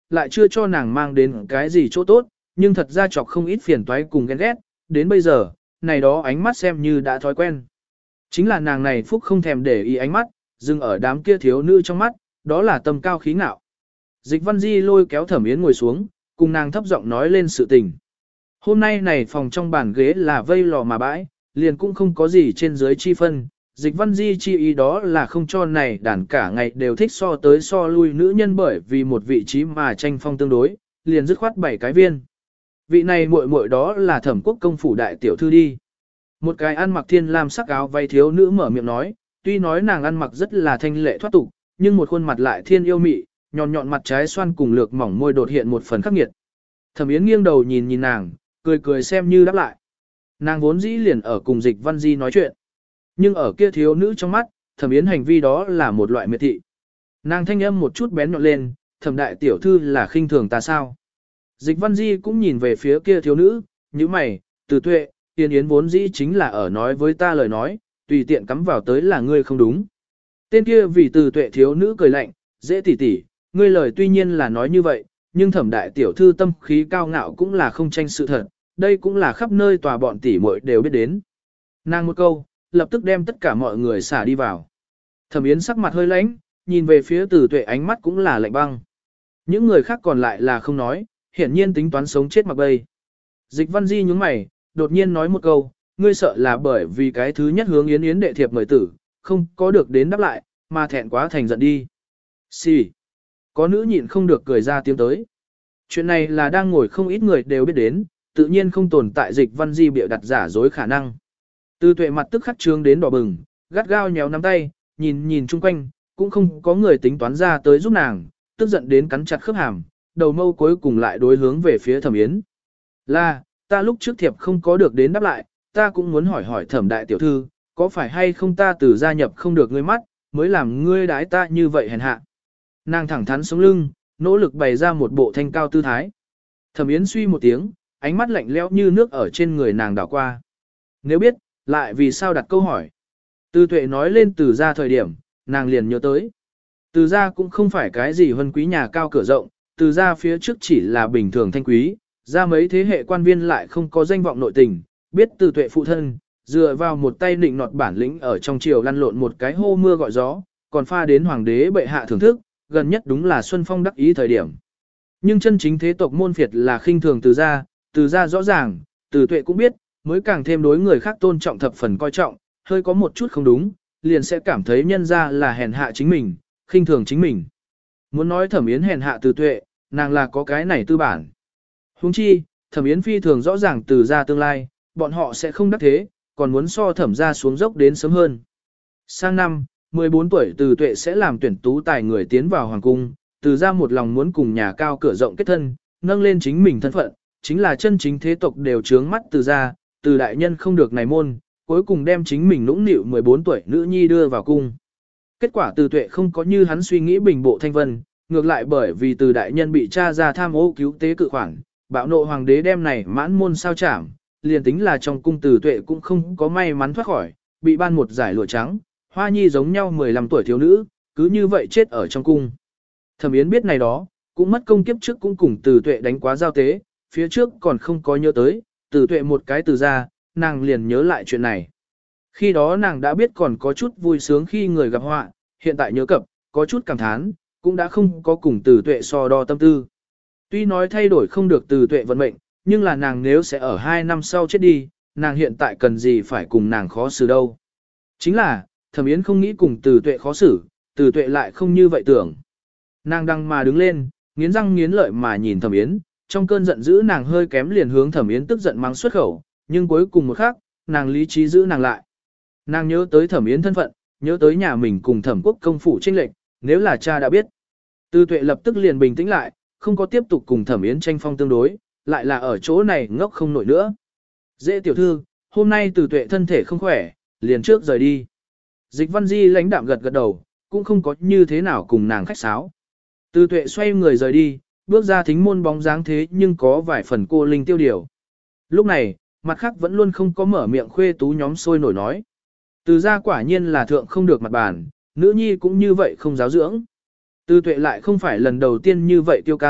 lại chưa cho nàng mang đến cái gì chỗ tốt, nhưng thật ra chọc không ít phiền toái cùng ghen ghét, đến bây giờ, này đó ánh mắt xem như đã thói quen. Chính là nàng này phúc không thèm để ý ánh mắt, dừng ở đám kia thiếu nữ trong mắt, đó là tâm cao khí ngạo. Dịch Văn Di lôi kéo Thẩm Yến ngồi xuống, cùng nàng thấp giọng nói lên sự tình. Hôm nay này phòng trong bàn ghế là vây lò mà bãi, liền cũng không có gì trên dưới chi phân. Dịch Văn Di chi ý đó là không cho này đàn cả ngày đều thích so tới so lui nữ nhân bởi vì một vị trí mà tranh phong tương đối, liền dứt khoát bảy cái viên. Vị này muội muội đó là Thẩm Quốc công phủ đại tiểu thư đi. Một cái ăn mặc thiên lam sắc áo váy thiếu nữ mở miệng nói, tuy nói nàng ăn mặc rất là thanh lệ thoát tục, nhưng một khuôn mặt lại thiên yêu mị, nhọn nhọn mặt trái xoan cùng lược mỏng môi đột hiện một phần khắc nghiệt. Thẩm Yến nghiêng đầu nhìn nhìn nàng, cười cười xem như đáp lại. Nàng vốn dĩ liền ở cùng Dịch Văn Di nói chuyện. Nhưng ở kia thiếu nữ trong mắt, Thẩm Yến hành vi đó là một loại miệt thị. Nàng thanh âm một chút bén nhọn lên, Thẩm đại tiểu thư là khinh thường ta sao? Dịch Văn Di cũng nhìn về phía kia thiếu nữ, như mày, Từ Tuệ, Yến Yến vốn dĩ chính là ở nói với ta lời nói, tùy tiện cắm vào tới là ngươi không đúng. Tên kia vì Từ Tuệ thiếu nữ cười lạnh, dễ tỉ tỉ, ngươi lời tuy nhiên là nói như vậy, nhưng Thẩm đại tiểu thư tâm khí cao ngạo cũng là không tranh sự thật, đây cũng là khắp nơi tòa bọn tỷ muội đều biết đến. Nàng một câu, lập tức đem tất cả mọi người xả đi vào. Thẩm Yến sắc mặt hơi lãnh, nhìn về phía Từ Tuệ ánh mắt cũng là lạnh băng. Những người khác còn lại là không nói, hiển nhiên tính toán sống chết mặc bay. Dịch Văn Di nhướng mày, đột nhiên nói một câu, ngươi sợ là bởi vì cái thứ nhất hướng Yến Yến đệ thiệp mời tử, không có được đến đáp lại, mà thẹn quá thành giận đi. Xì. Si. Có nữ nhịn không được cười ra tiếng tới. Chuyện này là đang ngồi không ít người đều biết đến, tự nhiên không tồn tại Dịch Văn Di bịa đặt giả dối khả năng. Từ Tuệ mặt tức khắc trương đến đỏ bừng, gắt gao nhéo nắm tay, nhìn nhìn chung quanh, cũng không có người tính toán ra tới giúp nàng, tức giận đến cắn chặt khớp hàm, đầu mâu cuối cùng lại đối hướng về phía Thẩm Yến. Là, ta lúc trước thiệp không có được đến đáp lại, ta cũng muốn hỏi hỏi Thẩm đại tiểu thư, có phải hay không ta từ gia nhập không được ngươi mắt, mới làm ngươi đái ta như vậy hèn hạ. Nàng thẳng thắn sống lưng, nỗ lực bày ra một bộ thanh cao tư thái. Thẩm Yến suy một tiếng, ánh mắt lạnh lẽo như nước ở trên người nàng đảo qua. Nếu biết, lại vì sao đặt câu hỏi. Từ Tuệ nói lên từ gia thời điểm, nàng liền nhớ tới. Từ gia cũng không phải cái gì huân quý nhà cao cửa rộng, từ gia phía trước chỉ là bình thường thanh quý, ra mấy thế hệ quan viên lại không có danh vọng nội tình, biết Từ Tuệ phụ thân, dựa vào một tay nịnh nọt bản lĩnh ở trong triều lăn lộn một cái hô mưa gọi gió, còn pha đến hoàng đế bệ hạ thưởng thức, gần nhất đúng là Xuân Phong đắc ý thời điểm. Nhưng chân chính thế tộc môn phiệt là khinh thường từ gia, từ gia rõ ràng, Từ Tuệ cũng biết, mới càng thêm đối người khác tôn trọng thập phần coi trọng, hơi có một chút không đúng, liền sẽ cảm thấy nhân gia là hèn hạ chính mình, khinh thường chính mình. Muốn nói Thẩm Yến hèn hạ Từ Tuệ, nàng là có cái này tư bản. Huống chi, Thẩm Yến phi thường rõ ràng từ gia tương lai, bọn họ sẽ không đắc thế, còn muốn so Thẩm gia xuống dốc đến sớm hơn. Sang năm, mười bốn tuổi Từ Tuệ sẽ làm tuyển tú tài người tiến vào hoàng cung, từ gia một lòng muốn cùng nhà cao cửa rộng kết thân, nâng lên chính mình thân phận, chính là chân chính thế tộc đều trướng mắt từ gia, từ đại nhân không được này môn, cuối cùng đem chính mình nũng nịu mười bốn tuổi nữ nhi đưa vào cung. Kết quả Từ Tuệ không có như hắn suy nghĩ bình bộ thanh vân, ngược lại bởi vì từ đại nhân bị tra ra tham ô cứu tế cự khoản, bạo nộ hoàng đế đem này mãn môn sao chảm, liền tính là trong cung Từ Tuệ cũng không có may mắn thoát khỏi, bị ban một giải lụa trắng, hoa nhi giống nhau mười lăm tuổi thiếu nữ, cứ như vậy chết ở trong cung. Thẩm Yến biết này đó, cũng mất công kiếp trước cũng cùng Từ Tuệ đánh quá giao tế, phía trước còn không có nhớ tới, Từ Tuệ một cái từ ra, nàng liền nhớ lại chuyện này. Khi đó nàng đã biết còn có chút vui sướng khi người gặp họa, hiện tại nhớ cập, có chút cảm thán, cũng đã không có cùng Từ Tuệ so đo tâm tư. Tuy nói thay đổi không được Từ Tuệ vận mệnh, nhưng là nàng nếu sẽ ở hai năm sau chết đi, nàng hiện tại cần gì phải cùng nàng khó xử đâu. Chính là, Thẩm Yến không nghĩ cùng Từ Tuệ khó xử, Từ Tuệ lại không như vậy tưởng. Nàng đăng mà đứng lên, nghiến răng nghiến lợi mà nhìn Thẩm Yến, trong cơn giận dữ nàng hơi kém liền hướng Thẩm Yến tức giận mắng xuất khẩu, nhưng cuối cùng một khắc, nàng lý trí giữ nàng lại. Nàng nhớ tới Thẩm Yến thân phận, nhớ tới nhà mình cùng Thẩm Quốc công phủ tranh lệch, nếu là cha đã biết. Từ Tuệ lập tức liền bình tĩnh lại, không có tiếp tục cùng Thẩm Yến tranh phong tương đối, lại là ở chỗ này ngốc không nổi nữa. Dễ tiểu thư, hôm nay Từ Tuệ thân thể không khỏe, liền trước rời đi. Dịch Văn Di lãnh đạm gật gật đầu, cũng không có như thế nào cùng nàng khách sáo. Từ Tuệ xoay người rời đi, bước ra thính môn bóng dáng thế nhưng có vài phần cô linh tiêu điều. Lúc này, mặt khác vẫn luôn không có mở miệng khuê tú nhóm sôi nổi nói. Từ gia quả nhiên là thượng không được mặt bàn, nữ nhi cũng như vậy không giáo dưỡng. Từ Tuệ lại không phải lần đầu tiên như vậy tiêu căng,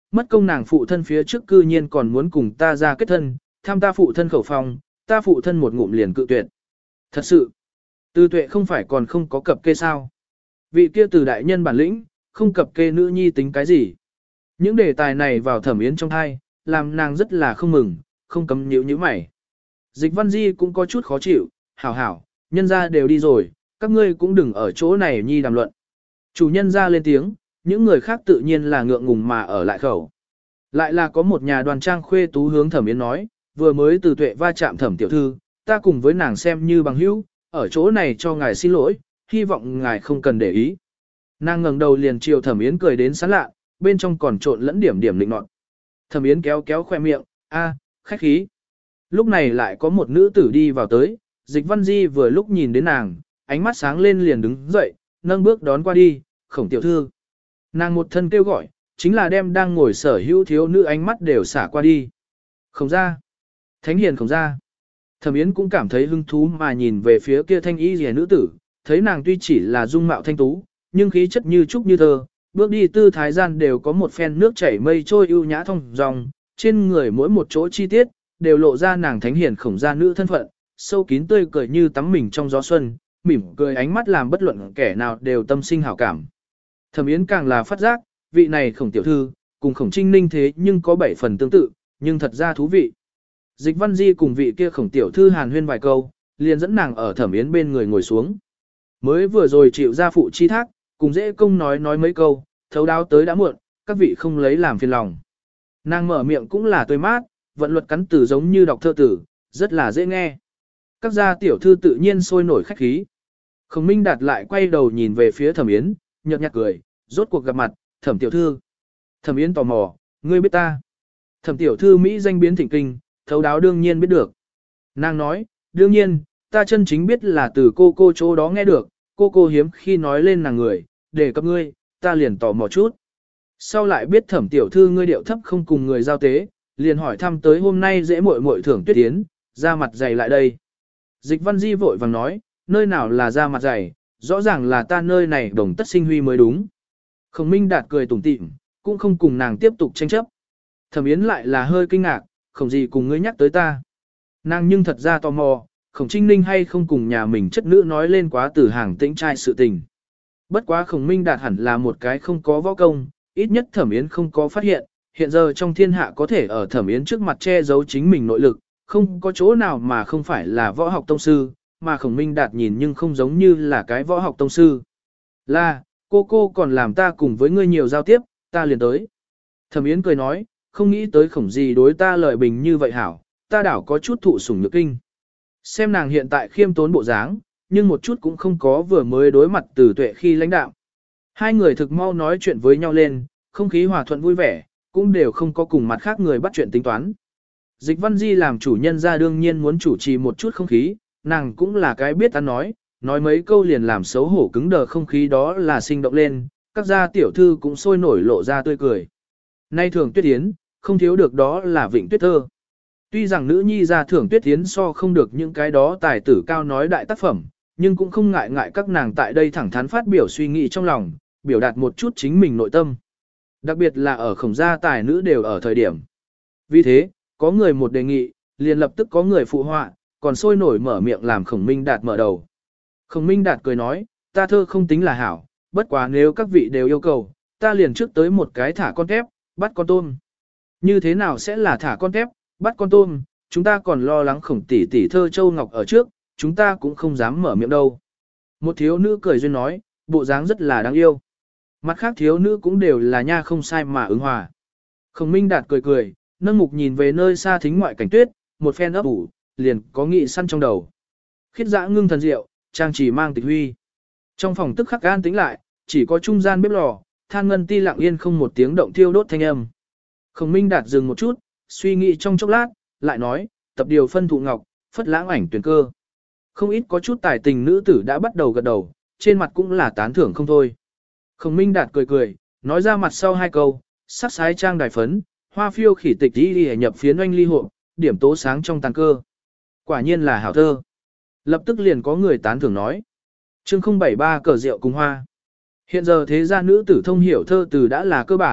mất công nàng phụ thân phía trước cư nhiên còn muốn cùng ta ra kết thân, tham ta phụ thân khẩu phòng, ta phụ thân một ngụm liền cự tuyệt. Thật sự, Từ Tuệ không phải còn không có cập kê sao. Vị kia từ đại nhân bản lĩnh, không cập kê nữ nhi tính cái gì. Những đề tài này vào Thẩm Yến trong thai, làm nàng rất là không mừng, không cấm nhíu nhíu mày. Dịch Văn Di cũng có chút khó chịu, hảo hảo, nhân gia đều đi rồi, các ngươi cũng đừng ở chỗ này nhi đàm luận. Chủ nhân ra lên tiếng, những người khác tự nhiên là ngượng ngùng mà ở lại khẩu. Lại là có một nhà đoàn trang khuê tú hướng Thẩm Yến nói, vừa mới Từ Tuệ va chạm Thẩm tiểu thư, ta cùng với nàng xem như bằng hữu, ở chỗ này cho ngài xin lỗi, hy vọng ngài không cần để ý. Nàng ngẩng đầu liền chiều Thẩm Yến cười đến sán lạ, bên trong còn trộn lẫn điểm điểm lịnh nọt. Thẩm Yến kéo kéo khoe miệng, a, khách khí. Lúc này lại có một nữ tử đi vào tới, Dịch Văn Di vừa lúc nhìn đến nàng, ánh mắt sáng lên liền đứng dậy, nâng bước đón qua đi, Khổng tiểu thư. Nàng một thân kêu gọi, chính là đem đang ngồi sở hữu thiếu nữ ánh mắt đều xả qua đi. Khổng ra. Thánh hiền khổng ra. Thẩm Yến cũng cảm thấy hứng thú mà nhìn về phía kia thanh y rìa nữ tử, thấy nàng tuy chỉ là dung mạo thanh tú, nhưng khí chất như trúc như thơ, bước đi tư thái gian đều có một phen nước chảy mây trôi ưu nhã thông dòng, trên người mỗi một chỗ chi tiết, đều lộ ra nàng thánh hiền khổng gia nữ thân phận, sâu kín tươi cười như tắm mình trong gió xuân, mỉm cười ánh mắt làm bất luận kẻ nào đều tâm sinh hảo cảm. Thẩm Yến càng là phát giác, vị này Khổng tiểu thư, cùng Khổng Trinh Ninh thế nhưng có bảy phần tương tự, nhưng thật ra thú vị. Dịch Văn Di cùng vị kia Khổng tiểu thư hàn huyên vài câu, liền dẫn nàng ở Thẩm Yến bên người ngồi xuống. Mới vừa rồi chịu gia phụ chi thác, cùng dễ công nói nói mấy câu, thấu đáo tới đã muộn, các vị không lấy làm phiền lòng. Nàng mở miệng cũng là tươi mát, vận luật cắn từ giống như đọc thơ tử, rất là dễ nghe. Các gia tiểu thư tự nhiên sôi nổi khách khí. Khổng Minh Đạt lại quay đầu nhìn về phía Thẩm Yến, nhợt nhạt cười, rốt cuộc gặp mặt, Thẩm tiểu thư. Thẩm Yến tò mò, ngươi biết ta. Thẩm tiểu thư Mỹ danh biến thịnh kinh, thấu đáo đương nhiên biết được. Nàng nói, đương nhiên, ta chân chính biết là từ cô cô chỗ đó nghe được, cô cô hiếm khi nói lên nàng người, để cấp ngươi, ta liền tò mò chút. Sau lại biết Thẩm tiểu thư ngươi điệu thấp không cùng người giao tế, liền hỏi thăm tới hôm nay dễ muội muội thưởng tuyết tiến, ra mặt dày lại đây. Dịch Văn Di vội vàng nói, nơi nào là ra mặt dày, rõ ràng là ta nơi này đồng tất sinh huy mới đúng. Khổng Minh Đạt cười tủm tỉm, cũng không cùng nàng tiếp tục tranh chấp. Thẩm Yến lại là hơi kinh ngạc, không gì cùng ngươi nhắc tới ta. Nàng nhưng thật ra tò mò, Khổng Trinh Ninh hay không cùng nhà mình chất nữ nói lên quá từ hàng tĩnh trai sự tình. Bất quá Khổng Minh Đạt hẳn là một cái không có võ công, ít nhất Thẩm Yến không có phát hiện, hiện giờ trong thiên hạ có thể ở Thẩm Yến trước mặt che giấu chính mình nội lực, không có chỗ nào mà không phải là võ học tông sư, mà Khổng Minh Đạt nhìn nhưng không giống như là cái võ học tông sư. Là, cô cô còn làm ta cùng với ngươi nhiều giao tiếp, ta liền tới. Thẩm Yến cười nói, không nghĩ tới Khổng gì đối ta lợi bình như vậy hảo, ta đảo có chút thụ sủng nhược kinh. Xem nàng hiện tại khiêm tốn bộ dáng, nhưng một chút cũng không có vừa mới đối mặt Từ Tuệ khi lãnh đạo. Hai người thực mau nói chuyện với nhau lên, không khí hòa thuận vui vẻ, cũng đều không có cùng mặt khác người bắt chuyện tính toán. Dịch Văn Di làm chủ nhân ra đương nhiên muốn chủ trì một chút không khí, nàng cũng là cái biết ăn nói, nói mấy câu liền làm xấu hổ cứng đờ không khí đó là sinh động lên, các gia tiểu thư cũng sôi nổi lộ ra tươi cười. Nay thưởng tuyết yến, không thiếu được đó là vịnh tuyết thơ. Tuy rằng nữ nhi ra thưởng tuyết yến so không được những cái đó tài tử cao nói đại tác phẩm, nhưng cũng không ngại ngại các nàng tại đây thẳng thắn phát biểu suy nghĩ trong lòng, biểu đạt một chút chính mình nội tâm. Đặc biệt là ở Khổng gia tài nữ đều ở thời điểm. Vì thế, có người một đề nghị, liền lập tức có người phụ họa, còn sôi nổi mở miệng làm Khổng Minh Đạt mở đầu. Khổng Minh Đạt cười nói, ta thơ không tính là hảo, bất quá nếu các vị đều yêu cầu, ta liền trước tới một cái thả con tép, bắt con tôm. Như thế nào sẽ là thả con tép, bắt con tôm, chúng ta còn lo lắng Khổng tỷ tỷ thơ châu ngọc ở trước, chúng ta cũng không dám mở miệng đâu. Một thiếu nữ cười duyên nói, bộ dáng rất là đáng yêu. Mặt khác thiếu nữ cũng đều là nha không sai mà ứng hòa. Khổng Minh Đạt cười cười, nâng mục nhìn về nơi xa thính ngoại cảnh tuyết, một phen ấp ủ, liền có nghị săn trong đầu. Khiết dã ngưng thần diệu, trang chỉ mang tịch huy. Trong phòng tức khắc an tĩnh lại, chỉ có trung gian bếp lò, than ngân ti lặng yên không một tiếng động thiêu đốt thanh âm. Khổng Minh Đạt dừng một chút, suy nghĩ trong chốc lát, lại nói, tập điều phân thụ ngọc, phất lãng ảnh tuyển cơ. Không ít có chút tài tình nữ tử đã bắt đầu gật đầu, trên mặt cũng là tán thưởng không thôi. Khổng Minh Đạt cười cười, nói ra mặt sau hai câu, sắc sái trang đài phấn, hoa phiêu khỉ tịch đi đi nhập phiến oanh ly hộ, điểm tố sáng trong tàn cơ. Quả nhiên là hảo thơ. Lập tức liền có người tán thưởng nói. chương không bảy ba cờ rượu cùng hoa. Hiện giờ thế gia nữ tử thông hiểu thơ từ đã là cơ bản,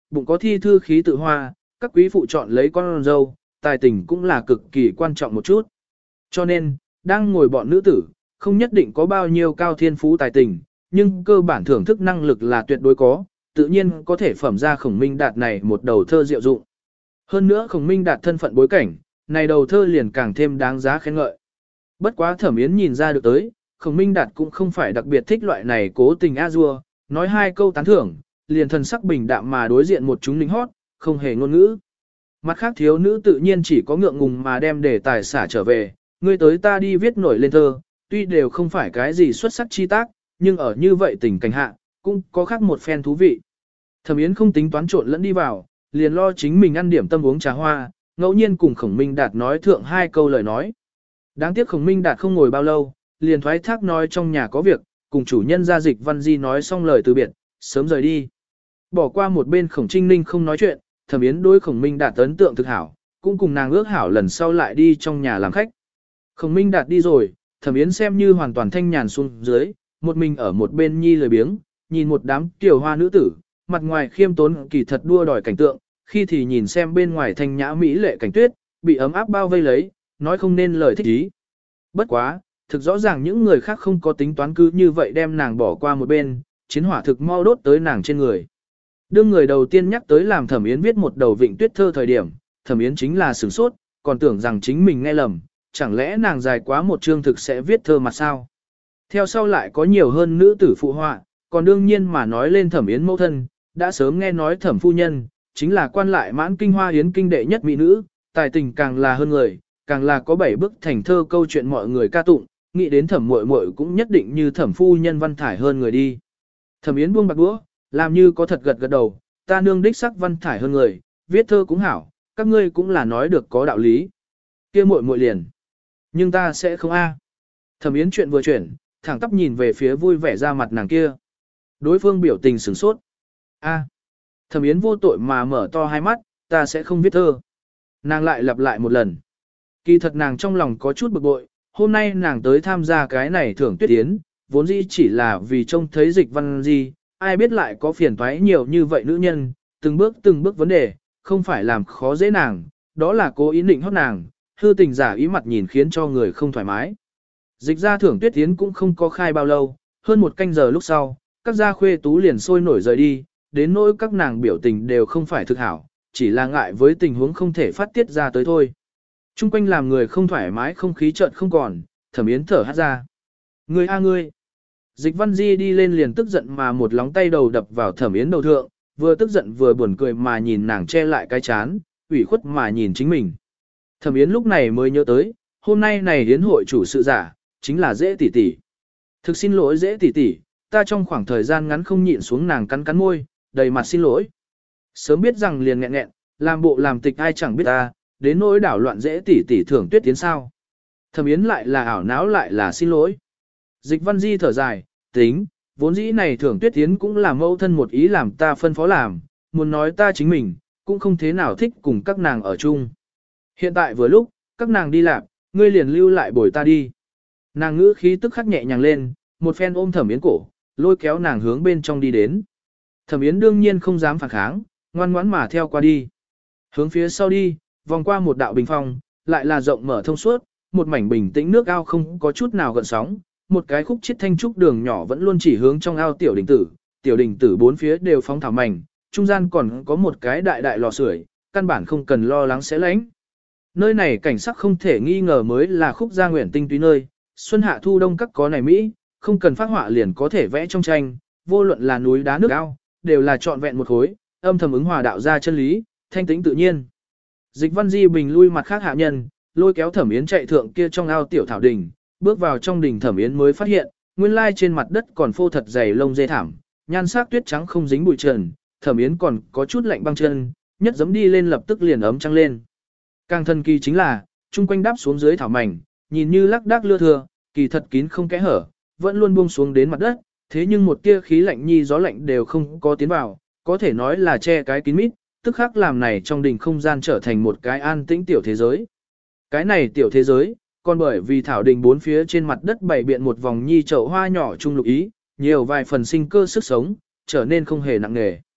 bụng có thi thư khí tự hoa, các quý phụ chọn lấy con dâu, tài tình cũng là cực kỳ quan trọng một chút. Cho nên, đang ngồi bọn nữ tử, không nhất định có bao nhiêu cao thiên phú tài tình, nhưng cơ bản thưởng thức năng lực là tuyệt đối có, tự nhiên có thể phẩm ra Khổng Minh Đạt này một đầu thơ diệu dụng. Hơn nữa Khổng Minh Đạt thân phận bối cảnh, này đầu thơ liền càng thêm đáng giá khen ngợi. Bất quá Thẩm Yến nhìn ra được tới, Khổng Minh Đạt cũng không phải đặc biệt thích loại này cố tình a dua, nói hai câu tán thưởng, liền thần sắc bình đạm mà đối diện một chúng lính hót, không hề ngôn ngữ. Mặt khác thiếu nữ tự nhiên chỉ có ngượng ngùng mà đem đề tài xả trở về, ngươi tới ta đi viết nổi lên thơ, tuy đều không phải cái gì xuất sắc chi tác, nhưng ở như vậy tình cảnh hạ, cũng có khác một phen thú vị. Thẩm Yến không tính toán trộn lẫn đi vào, liền lo chính mình ăn điểm tâm uống trà hoa, ngẫu nhiên cùng Khổng Minh Đạt nói thượng hai câu lời nói. Đáng tiếc Khổng Minh Đạt không ngồi bao lâu, liền thoái thác nói trong nhà có việc, cùng chủ nhân gia Dịch Văn Di nói xong lời từ biệt, sớm rời đi. Bỏ qua một bên Khổng Trinh Ninh không nói chuyện, Thẩm Yến đối Khổng Minh Đạt ấn tượng thực hảo, cũng cùng nàng ước hảo lần sau lại đi trong nhà làm khách. Khổng Minh Đạt đi rồi, Thẩm Yến xem như hoàn toàn thanh nhàn xuống dưới, một mình ở một bên nhi lười biếng, nhìn một đám tiểu hoa nữ tử, mặt ngoài khiêm tốn kỳ thật đua đòi cảnh tượng, khi thì nhìn xem bên ngoài thanh nhã mỹ lệ cảnh tuyết, bị ấm áp bao vây lấy, nói không nên lời thích ý. Bất quá, thực rõ ràng những người khác không có tính toán cứ như vậy đem nàng bỏ qua một bên, chiến hỏa thực mau đốt tới nàng trên người. Đương người đầu tiên nhắc tới làm Thẩm Yến viết một đầu vịnh tuyết thơ thời điểm, Thẩm Yến chính là sửng sốt, còn tưởng rằng chính mình nghe lầm, chẳng lẽ nàng dài quá một chương thực sẽ viết thơ mà sao? Theo sau lại có nhiều hơn nữ tử phụ họa, còn đương nhiên mà nói lên Thẩm Yến mẫu thân, đã sớm nghe nói Thẩm phu nhân, chính là quan lại mãn kinh hoa yến kinh đệ nhất mỹ nữ, tài tình càng là hơn người, càng là có bảy bức thành thơ câu chuyện mọi người ca tụng, nghĩ đến Thẩm muội muội cũng nhất định như Thẩm phu nhân văn thải hơn người đi. Thẩm Yến buông bạc đũa, làm như có thật gật gật đầu, ta nương đích sắc văn thải hơn người, viết thơ cũng hảo, các ngươi cũng là nói được có đạo lý. Kia muội muội liền, nhưng ta sẽ không a. Thẩm Yến chuyện vừa chuyển, thẳng tắp nhìn về phía vui vẻ ra mặt nàng kia. Đối phương biểu tình sửng sốt. A. Thẩm Yến vô tội mà mở to hai mắt, ta sẽ không viết thơ. Nàng lại lặp lại một lần. Kỳ thật nàng trong lòng có chút bực bội, hôm nay nàng tới tham gia cái này thưởng tuyết yến, vốn dĩ chỉ là vì trông thấy Dịch Văn Di, ai biết lại có phiền toái nhiều như vậy nữ nhân, từng bước từng bước vấn đề, không phải làm khó dễ nàng, đó là cố ý định hót nàng, hư tình giả ý mặt nhìn khiến cho người không thoải mái. Dịch ra thưởng tuyết yến cũng không có khai bao lâu, hơn một canh giờ lúc sau, các gia khuê tú liền sôi nổi rời đi, đến nỗi các nàng biểu tình đều không phải thực hảo, chỉ là ngại với tình huống không thể phát tiết ra tới thôi. Trung quanh làm người không thoải mái không khí chợt không còn, Thẩm Yến thở hát ra. Ngươi a ngươi. Dịch Văn Di đi lên liền tức giận mà một lóng tay đầu đập vào Thẩm Yến đầu thượng, vừa tức giận vừa buồn cười mà nhìn nàng che lại cái chán, ủy khuất mà nhìn chính mình. Thẩm Yến lúc này mới nhớ tới, hôm nay này yến hội chủ sự giả, chính là Dễ tỷ tỷ. Thực xin lỗi Dễ tỷ tỷ, ta trong khoảng thời gian ngắn không nhịn xuống nàng cắn cắn môi, đầy mặt xin lỗi. Sớm biết rằng liền nghẹn nghẹn, làm bộ làm tịch ai chẳng biết ta, đến nỗi đảo loạn Dễ tỷ tỷ thưởng tuyết tiến sao. Thẩm Yến lại là ảo não lại là xin lỗi. Dịch Văn Di thở dài, tính, vốn dĩ này thưởng tuyết tiến cũng là mẫu thân một ý làm ta phân phó làm, muốn nói ta chính mình, cũng không thế nào thích cùng các nàng ở chung. Hiện tại vừa lúc, các nàng đi làm, ngươi liền lưu lại bồi ta đi. Nàng ngữ khí tức khắc nhẹ nhàng lên, một phen ôm Thẩm Yến cổ, lôi kéo nàng hướng bên trong đi đến. Thẩm Yến đương nhiên không dám phản kháng, ngoan ngoãn mà theo qua đi. Hướng phía sau đi, vòng qua một đạo bình phong, lại là rộng mở thông suốt, một mảnh bình tĩnh nước ao không có chút nào gợn sóng, một cái khúc chiết thanh trúc đường nhỏ vẫn luôn chỉ hướng trong ao tiểu đình tử, tiểu đình tử bốn phía đều phóng thảo mảnh, trung gian còn có một cái đại đại lò sưởi, căn bản không cần lo lắng sẽ lạnh. Nơi này cảnh sắc không thể nghi ngờ mới là khúc gia nguyện tinh túy nơi, xuân hạ thu đông các có này Mỹ, không cần phát họa liền có thể vẽ trong tranh, vô luận là núi đá nước ao, đều là trọn vẹn một khối, âm thầm ứng hòa đạo ra chân lý, thanh tĩnh tự nhiên. Dịch Văn Di bình lui mặt khác hạ nhân, lôi kéo Thẩm Yến chạy thượng kia trong ao tiểu thảo đình, bước vào trong đình Thẩm Yến mới phát hiện, nguyên lai trên mặt đất còn phô thật dày lông dê thảm, nhan sắc tuyết trắng không dính bụi trần, Thẩm Yến còn có chút lạnh băng chân, nhất giẫm đi lên lập tức liền ấm trăng lên. Càng thần kỳ chính là, chung quanh đáp xuống dưới thảo mảnh, nhìn như lác đác lưa thưa, kỳ thật kín không kẽ hở, vẫn luôn buông xuống đến mặt đất, thế nhưng một tia khí lạnh nhi gió lạnh đều không có tiến vào, có thể nói là che cái kín mít, tức khắc làm này trong đình không gian trở thành một cái an tĩnh tiểu thế giới. Cái này tiểu thế giới, còn bởi vì thảo đình bốn phía trên mặt đất bày biện một vòng nhi chậu hoa nhỏ trung lục ý, nhiều vài phần sinh cơ sức sống, trở nên không hề nặng nề.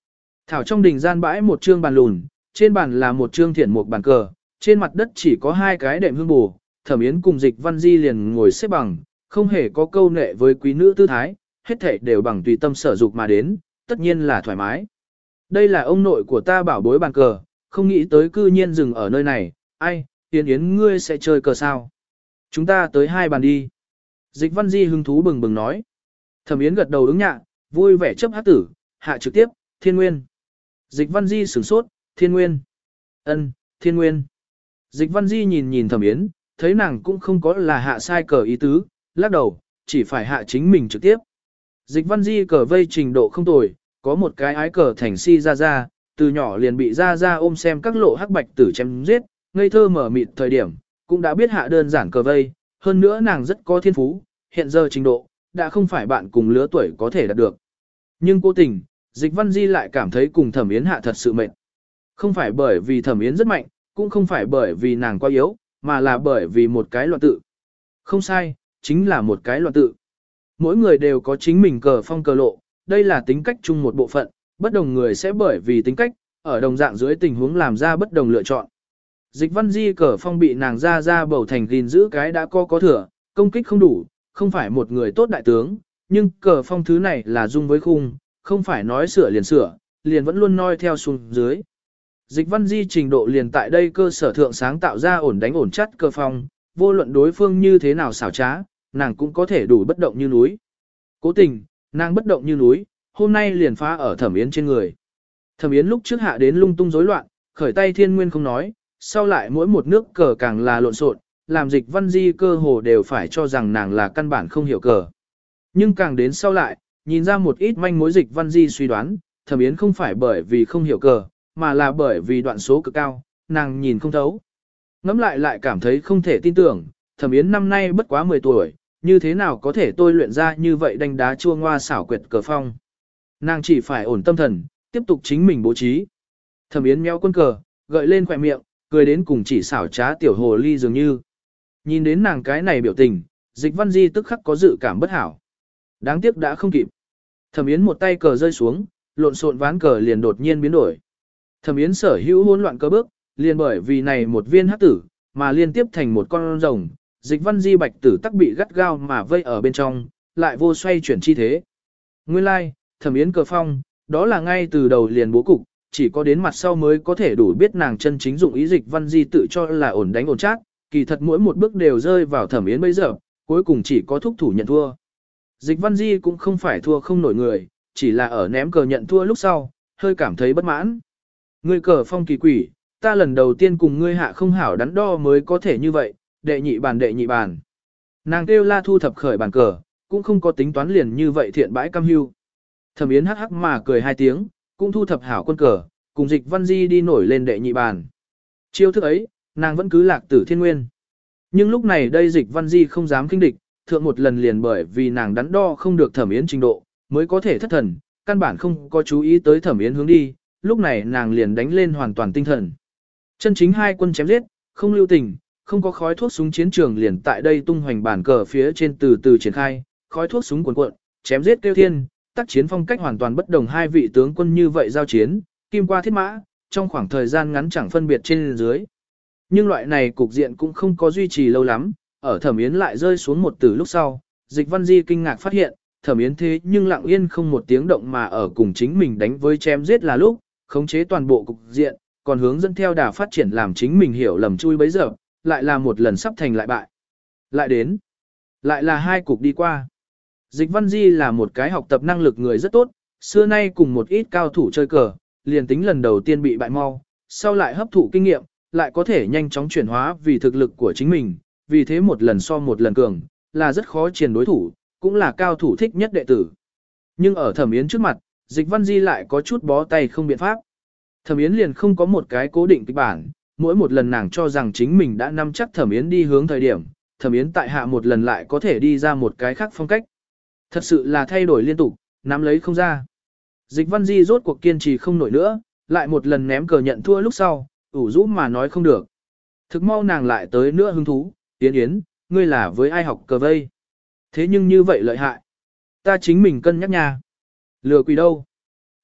Thảo trong đình gian bãi một trương bàn lùn, trên bàn là một trương thiển một bàn cờ, trên mặt đất chỉ có hai cái đệm hương bù, Thẩm Yến cùng Dịch Văn Di liền ngồi xếp bằng, không hề có câu nệ với quý nữ tư thái, hết thảy đều bằng tùy tâm sở dục mà đến, tất nhiên là thoải mái. Đây là ông nội của ta bảo bối bàn cờ, không nghĩ tới cư nhiên dừng ở nơi này, ai, Yến Yến ngươi sẽ chơi cờ sao? Chúng ta tới hai bàn đi. Dịch Văn Di hứng thú bừng bừng nói. Thẩm Yến gật đầu ứng nhạ, vui vẻ chấp hát tử, hạ trực tiếp, Thiên Nguyên. Dịch Văn Di sửng sốt, Thiên Nguyên. Ân, Thiên Nguyên. Dịch Văn Di nhìn nhìn Thẩm Yến, thấy nàng cũng không có là hạ sai cờ ý tứ, lắc đầu, chỉ phải hạ chính mình trực tiếp. Dịch Văn Di cờ vây trình độ không tồi, có một cái ái cờ thành si ra ra, từ nhỏ liền bị ra ra ôm xem các lộ hắc bạch tử chém giết, ngây thơ mở mịt thời điểm, cũng đã biết hạ đơn giản cờ vây, hơn nữa nàng rất có thiên phú, hiện giờ trình độ, đã không phải bạn cùng lứa tuổi có thể đạt được. Nhưng cố tình, Dịch Văn Di lại cảm thấy cùng Thẩm Yến hạ thật sự mệt. Không phải bởi vì Thẩm Yến rất mạnh, cũng không phải bởi vì nàng quá yếu, mà là bởi vì một cái loạn tự. Không sai, chính là một cái loạn tự. Mỗi người đều có chính mình cờ phong cờ lộ, đây là tính cách chung một bộ phận, bất đồng người sẽ bởi vì tính cách, ở đồng dạng dưới tình huống làm ra bất đồng lựa chọn. Dịch Văn Di cờ phong bị nàng ra ra bầu thành gìn giữ cái đã có có thừa, công kích không đủ, không phải một người tốt đại tướng, nhưng cờ phong thứ này là dung với khung, không phải nói sửa liền sửa, liền vẫn luôn noi theo xuống dưới. Dịch Văn Di trình độ liền tại đây cơ sở thượng sáng tạo ra ổn đánh ổn chắc cờ phong, vô luận đối phương như thế nào xảo trá, nàng cũng có thể đủ bất động như núi. Cố tình, nàng bất động như núi, hôm nay liền phá ở Thẩm Yến trên người. Thẩm Yến lúc trước hạ đến lung tung rối loạn, khởi tay thiên nguyên không nói, sau lại mỗi một nước cờ càng là lộn xộn, làm Dịch Văn Di cơ hồ đều phải cho rằng nàng là căn bản không hiểu cờ. Nhưng càng đến sau lại, nhìn ra một ít manh mối Dịch Văn Di suy đoán, Thẩm Yến không phải bởi vì không hiểu cờ, mà là bởi vì đoạn số cực cao, nàng nhìn không thấu. Ngẫm lại lại cảm thấy không thể tin tưởng, Thẩm Yến năm nay bất quá mười tuổi, như thế nào có thể tôi luyện ra như vậy đánh đá chua ngoa xảo quyệt cờ phong. Nàng chỉ phải ổn tâm thần, tiếp tục chính mình bố trí. Thẩm Yến méo quân cờ, gợi lên khỏe miệng, cười đến cùng chỉ xảo trá tiểu hồ ly dường như. Nhìn đến nàng cái này biểu tình, Dịch Văn Di tức khắc có dự cảm bất hảo. Đáng tiếc đã không kịp. Thẩm Yến một tay cờ rơi xuống, lộn xộn ván cờ liền đột nhiên biến đổi. Thẩm Yến sở hữu hỗn loạn cơ bước, liền bởi vì này một viên hắc tử, mà liên tiếp thành một con rồng, Dịch Văn Di bạch tử tắc bị gắt gao mà vây ở bên trong, lại vô xoay chuyển chi thế. Nguyên lai, like, Thẩm Yến cờ phong, đó là ngay từ đầu liền bố cục, chỉ có đến mặt sau mới có thể đủ biết nàng chân chính dụng ý. Dịch Văn Di tự cho là ổn đánh ổn chắc, kỳ thật mỗi một bước đều rơi vào Thẩm Yến bây giờ, cuối cùng chỉ có thúc thủ nhận thua. Dịch Văn Di cũng không phải thua không nổi người, chỉ là ở ném cờ nhận thua lúc sau, hơi cảm thấy bất mãn. Ngươi cờ phong kỳ quỷ, ta lần đầu tiên cùng ngươi hạ không hảo đắn đo mới có thể như vậy, đệ nhị bàn đệ nhị bàn. Nàng kêu la thu thập khởi bàn cờ, cũng không có tính toán liền như vậy thiện bãi cam hưu. Thẩm Yến hắc hắc mà cười hai tiếng, cũng thu thập hảo quân cờ, cùng Dịch Văn Di đi nổi lên đệ nhị bàn. Chiêu thức ấy, nàng vẫn cứ lạc tử thiên nguyên. Nhưng lúc này đây Dịch Văn Di không dám kinh địch, thượng một lần liền bởi vì nàng đắn đo không được Thẩm Yến trình độ, mới có thể thất thần, căn bản không có chú ý tới Thẩm Yến hướng đi, lúc này nàng liền đánh lên hoàn toàn tinh thần. Chân chính hai quân chém giết, không lưu tình, không có khói thuốc súng chiến trường liền tại đây tung hoành bản cờ phía trên từ từ triển khai, khói thuốc súng cuồn cuộn, chém giết kêu thiên, tác chiến phong cách hoàn toàn bất đồng, hai vị tướng quân như vậy giao chiến, kim qua thiết mã, trong khoảng thời gian ngắn chẳng phân biệt trên dưới. Nhưng loại này cục diện cũng không có duy trì lâu lắm, ở Thẩm Yến lại rơi xuống một từ lúc sau, Dịch Văn Di kinh ngạc phát hiện, Thẩm Yến thế nhưng lặng yên không một tiếng động mà ở cùng chính mình đánh với chém giết là lúc, khống chế toàn bộ cục diện, còn hướng dẫn theo đà phát triển làm chính mình hiểu lầm chui bấy giờ, lại là một lần sắp thành lại bại. Lại đến, lại là hai cục đi qua. Dịch Văn Di là một cái học tập năng lực người rất tốt, xưa nay cùng một ít cao thủ chơi cờ, liền tính lần đầu tiên bị bại mau, sau lại hấp thụ kinh nghiệm, lại có thể nhanh chóng chuyển hóa vì thực lực của chính mình, vì thế một lần so một lần cường, là rất khó chiến đối thủ, cũng là cao thủ thích nhất đệ tử. Nhưng ở Thẩm Yến trước mặt, Dịch Văn Di lại có chút bó tay không biện pháp. Thẩm Yến liền không có một cái cố định kịch bản, mỗi một lần nàng cho rằng chính mình đã nắm chắc Thẩm Yến đi hướng thời điểm, Thẩm Yến tại hạ một lần lại có thể đi ra một cái khác phong cách. Thật sự là thay đổi liên tục, nắm lấy không ra. Dịch Văn Di rốt cuộc kiên trì không nổi nữa, lại một lần ném cờ nhận thua lúc sau, ủ rũ mà nói không được. Thực mau nàng lại tới nữa hứng thú, Yến Yến, ngươi là với ai học cờ vây? Thế nhưng như vậy lợi hại. Ta chính mình cân nhắc nha. Lừa quỷ đâu?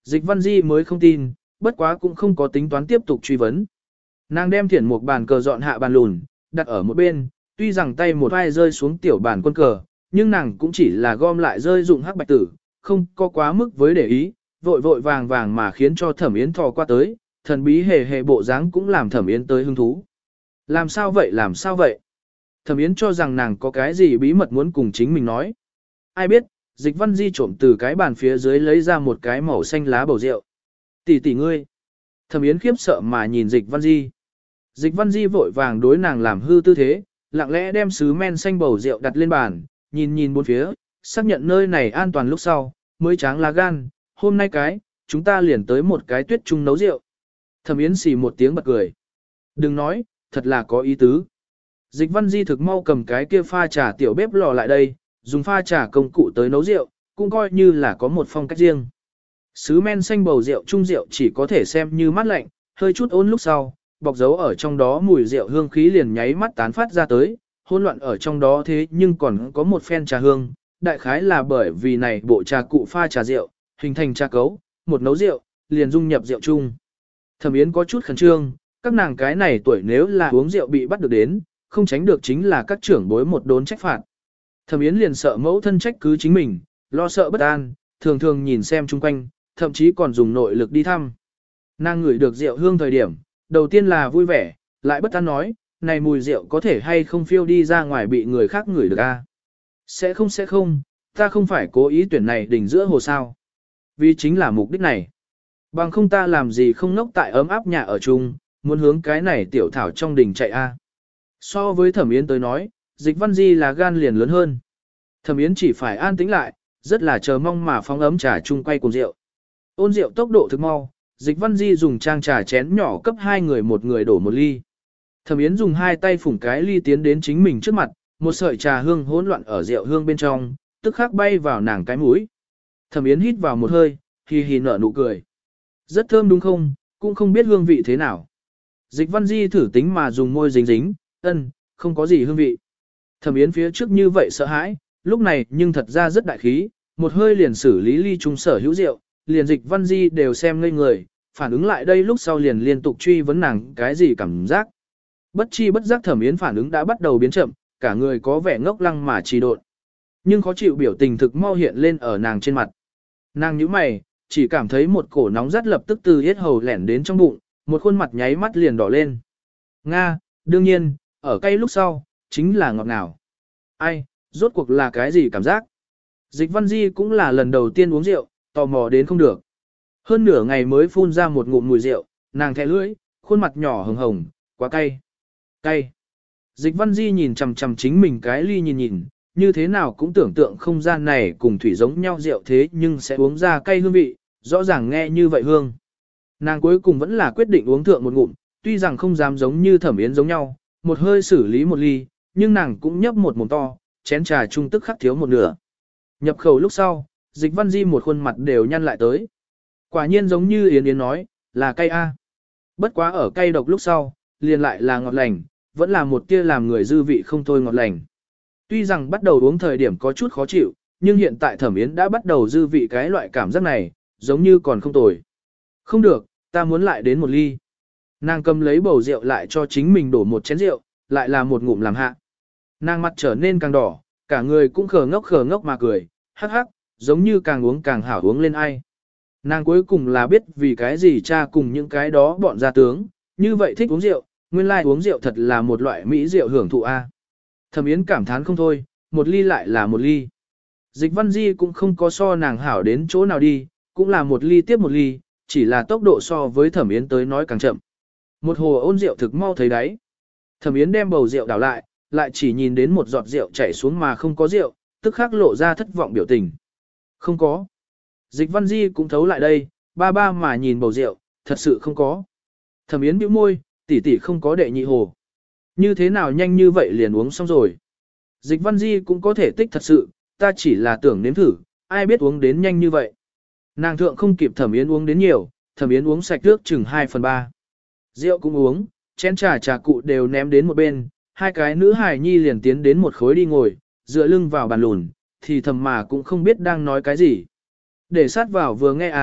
Dịch Văn Di mới không tin, bất quá cũng không có tính toán tiếp tục truy vấn. Nàng đem thiển một bàn cờ dọn hạ bàn lùn, đặt ở một bên, tuy rằng tay một vai rơi xuống tiểu bàn quân cờ, nhưng nàng cũng chỉ là gom lại rơi dụng hắc bạch tử, không có quá mức với để ý, vội vội vàng vàng mà khiến cho Thẩm Yến thò qua tới, thần bí hề hề bộ dáng cũng làm Thẩm Yến tới hứng thú. Làm sao vậy làm sao vậy? Thẩm Yến cho rằng nàng có cái gì bí mật muốn cùng chính mình nói. Ai biết, Dịch Văn Di trộm từ cái bàn phía dưới lấy ra một cái màu xanh lá bầu rượu. Tỷ tỷ ngươi. Thẩm Yến khiếp sợ mà nhìn Dịch Văn Di. Dịch Văn Di vội vàng đối nàng làm hư tư thế, lặng lẽ đem sứ men xanh bầu rượu đặt lên bàn, nhìn nhìn bốn phía, xác nhận nơi này an toàn lúc sau, mới tráng lá gan, hôm nay cái, chúng ta liền tới một cái tuyết chung nấu rượu. Thẩm Yến xì một tiếng bật cười. Đừng nói, thật là có ý tứ. Dịch Văn Di thực mau cầm cái kia pha trà tiểu bếp lò lại đây, dùng pha trà công cụ tới nấu rượu, cũng coi như là có một phong cách riêng. Sứ men xanh bầu rượu chung rượu chỉ có thể xem như mát lạnh, hơi chút ôn lúc sau, bọc dấu ở trong đó mùi rượu hương khí liền nháy mắt tán phát ra tới, hỗn loạn ở trong đó thế nhưng còn có một phen trà hương, đại khái là bởi vì này bộ trà cụ pha trà rượu, hình thành trà cấu, một nấu rượu, liền dung nhập rượu chung. Thẩm Yến có chút khẩn trương, các nàng cái này tuổi nếu là uống rượu bị bắt được đến, không tránh được chính là các trưởng bối một đốn trách phạt. Thẩm Yến liền sợ mẫu thân trách cứ chính mình, lo sợ bất an, thường thường nhìn xem chung quanh, thậm chí còn dùng nội lực đi thăm. Nàng ngửi được rượu hương thời điểm, đầu tiên là vui vẻ, lại bất an nói, này mùi rượu có thể hay không phiêu đi ra ngoài bị người khác ngửi được a? Sẽ không sẽ không, ta không phải cố ý tuyển này đỉnh giữa hồ sao. Vì chính là mục đích này. Bằng không ta làm gì không nốc tại ấm áp nhà ở chung, muốn hướng cái này tiểu thảo trong đình chạy a. So với Thẩm Yến tới nói, Dịch Văn Di là gan liền lớn hơn. Thẩm Yến chỉ phải an tĩnh lại, rất là chờ mong mà phóng ấm trà chung quay cùng rượu. Ôn rượu tốc độ thực mau, Dịch Văn Di dùng trang trà chén nhỏ cấp hai người một người đổ một ly. Thẩm Yến dùng hai tay phủng cái ly tiến đến chính mình trước mặt, một sợi trà hương hỗn loạn ở rượu hương bên trong, tức khắc bay vào nàng cái mũi. Thẩm Yến hít vào một hơi, hì hì nở nụ cười. Rất thơm đúng không, cũng không biết hương vị thế nào. Dịch Văn Di thử tính mà dùng môi dính dính, ân, không có gì hương vị. Thẩm Yến phía trước như vậy sợ hãi, lúc này nhưng thật ra rất đại khí, một hơi liền xử lý ly trung sở hữu rượu, liền Dịch Văn Di đều xem ngây người, phản ứng lại đây lúc sau liền liên tục truy vấn nàng cái gì cảm giác. Bất chi bất giác Thẩm Yến phản ứng đã bắt đầu biến chậm, cả người có vẻ ngốc lăng mà trì độn. Nhưng khó chịu biểu tình thực mau hiện lên ở nàng trên mặt. Nàng nhíu mày, chỉ cảm thấy một cổ nóng rát lập tức từ yết hầu lẻn đến trong bụng, một khuôn mặt nháy mắt liền đỏ lên. Nga, đương nhiên, ở cay lúc sau, chính là ngọt ngào. Ai, rốt cuộc là cái gì cảm giác? Dịch Văn Di cũng là lần đầu tiên uống rượu, tò mò đến không được. Hơn nửa ngày mới phun ra một ngụm mùi rượu, nàng thè lưỡi, khuôn mặt nhỏ hồng hồng, quá cay. Cay. Dịch Văn Di nhìn chằm chằm chính mình cái ly nhìn nhìn, như thế nào cũng tưởng tượng không gian này cùng thủy giống nhau rượu thế nhưng sẽ uống ra cay hương vị, rõ ràng nghe như vậy hương. Nàng cuối cùng vẫn là quyết định uống thượng một ngụm, tuy rằng không dám giống như Thẩm Yến giống nhau, một hơi xử lý một ly, nhưng nàng cũng nhấp một mồm to, chén trà trung tức khắc thiếu một nửa. Nhập khẩu lúc sau, Dịch Văn Di một khuôn mặt đều nhăn lại tới. Quả nhiên giống như Yến Yến nói, là cay a. Bất quá ở cay độc lúc sau, liền lại là ngọt lành, vẫn là một tia làm người dư vị không thôi ngọt lành. Tuy rằng bắt đầu uống thời điểm có chút khó chịu, nhưng hiện tại Thẩm Yến đã bắt đầu dư vị cái loại cảm giác này, giống như còn không tồi. Không được, ta muốn lại đến một ly. Nàng cầm lấy bầu rượu lại cho chính mình đổ một chén rượu, lại là một ngụm làm hạ. Nàng mặt trở nên càng đỏ, cả người cũng khờ ngốc khờ ngốc mà cười, hắc hắc, giống như càng uống càng hảo uống lên ai. Nàng cuối cùng là biết vì cái gì cha cùng những cái đó bọn gia tướng, như vậy thích uống rượu, nguyên lai uống rượu thật là một loại mỹ rượu hưởng thụ a. Thẩm Yến cảm thán không thôi, một ly lại là một ly. Dịch Văn Di cũng không có so nàng hảo đến chỗ nào đi, cũng là một ly tiếp một ly, chỉ là tốc độ so với Thẩm Yến tới nói càng chậm. Một hồ ôn rượu thực mau thấy đáy. Thẩm Yến đem bầu rượu đảo lại, lại chỉ nhìn đến một giọt rượu chảy xuống mà không có rượu, tức khắc lộ ra thất vọng biểu tình. Không có. Dịch Văn Di cũng thấu lại đây, ba ba mà nhìn bầu rượu, thật sự không có. Thẩm Yến bĩu môi, tỷ tỷ không có đệ nhị hồ. Như thế nào nhanh như vậy liền uống xong rồi. Dịch Văn Di cũng có thể tích thật sự, ta chỉ là tưởng nếm thử, ai biết uống đến nhanh như vậy. Nàng thượng không kịp Thẩm Yến uống đến nhiều, Thẩm Yến uống sạch nước chừng hai phần ba. Rượu cũng uống, chén trà trà cụ đều ném đến một bên, hai cái nữ hài nhi liền tiến đến một khối đi ngồi, dựa lưng vào bàn lùn, thì thầm mà cũng không biết đang nói cái gì. Để sát vào vừa nghe à,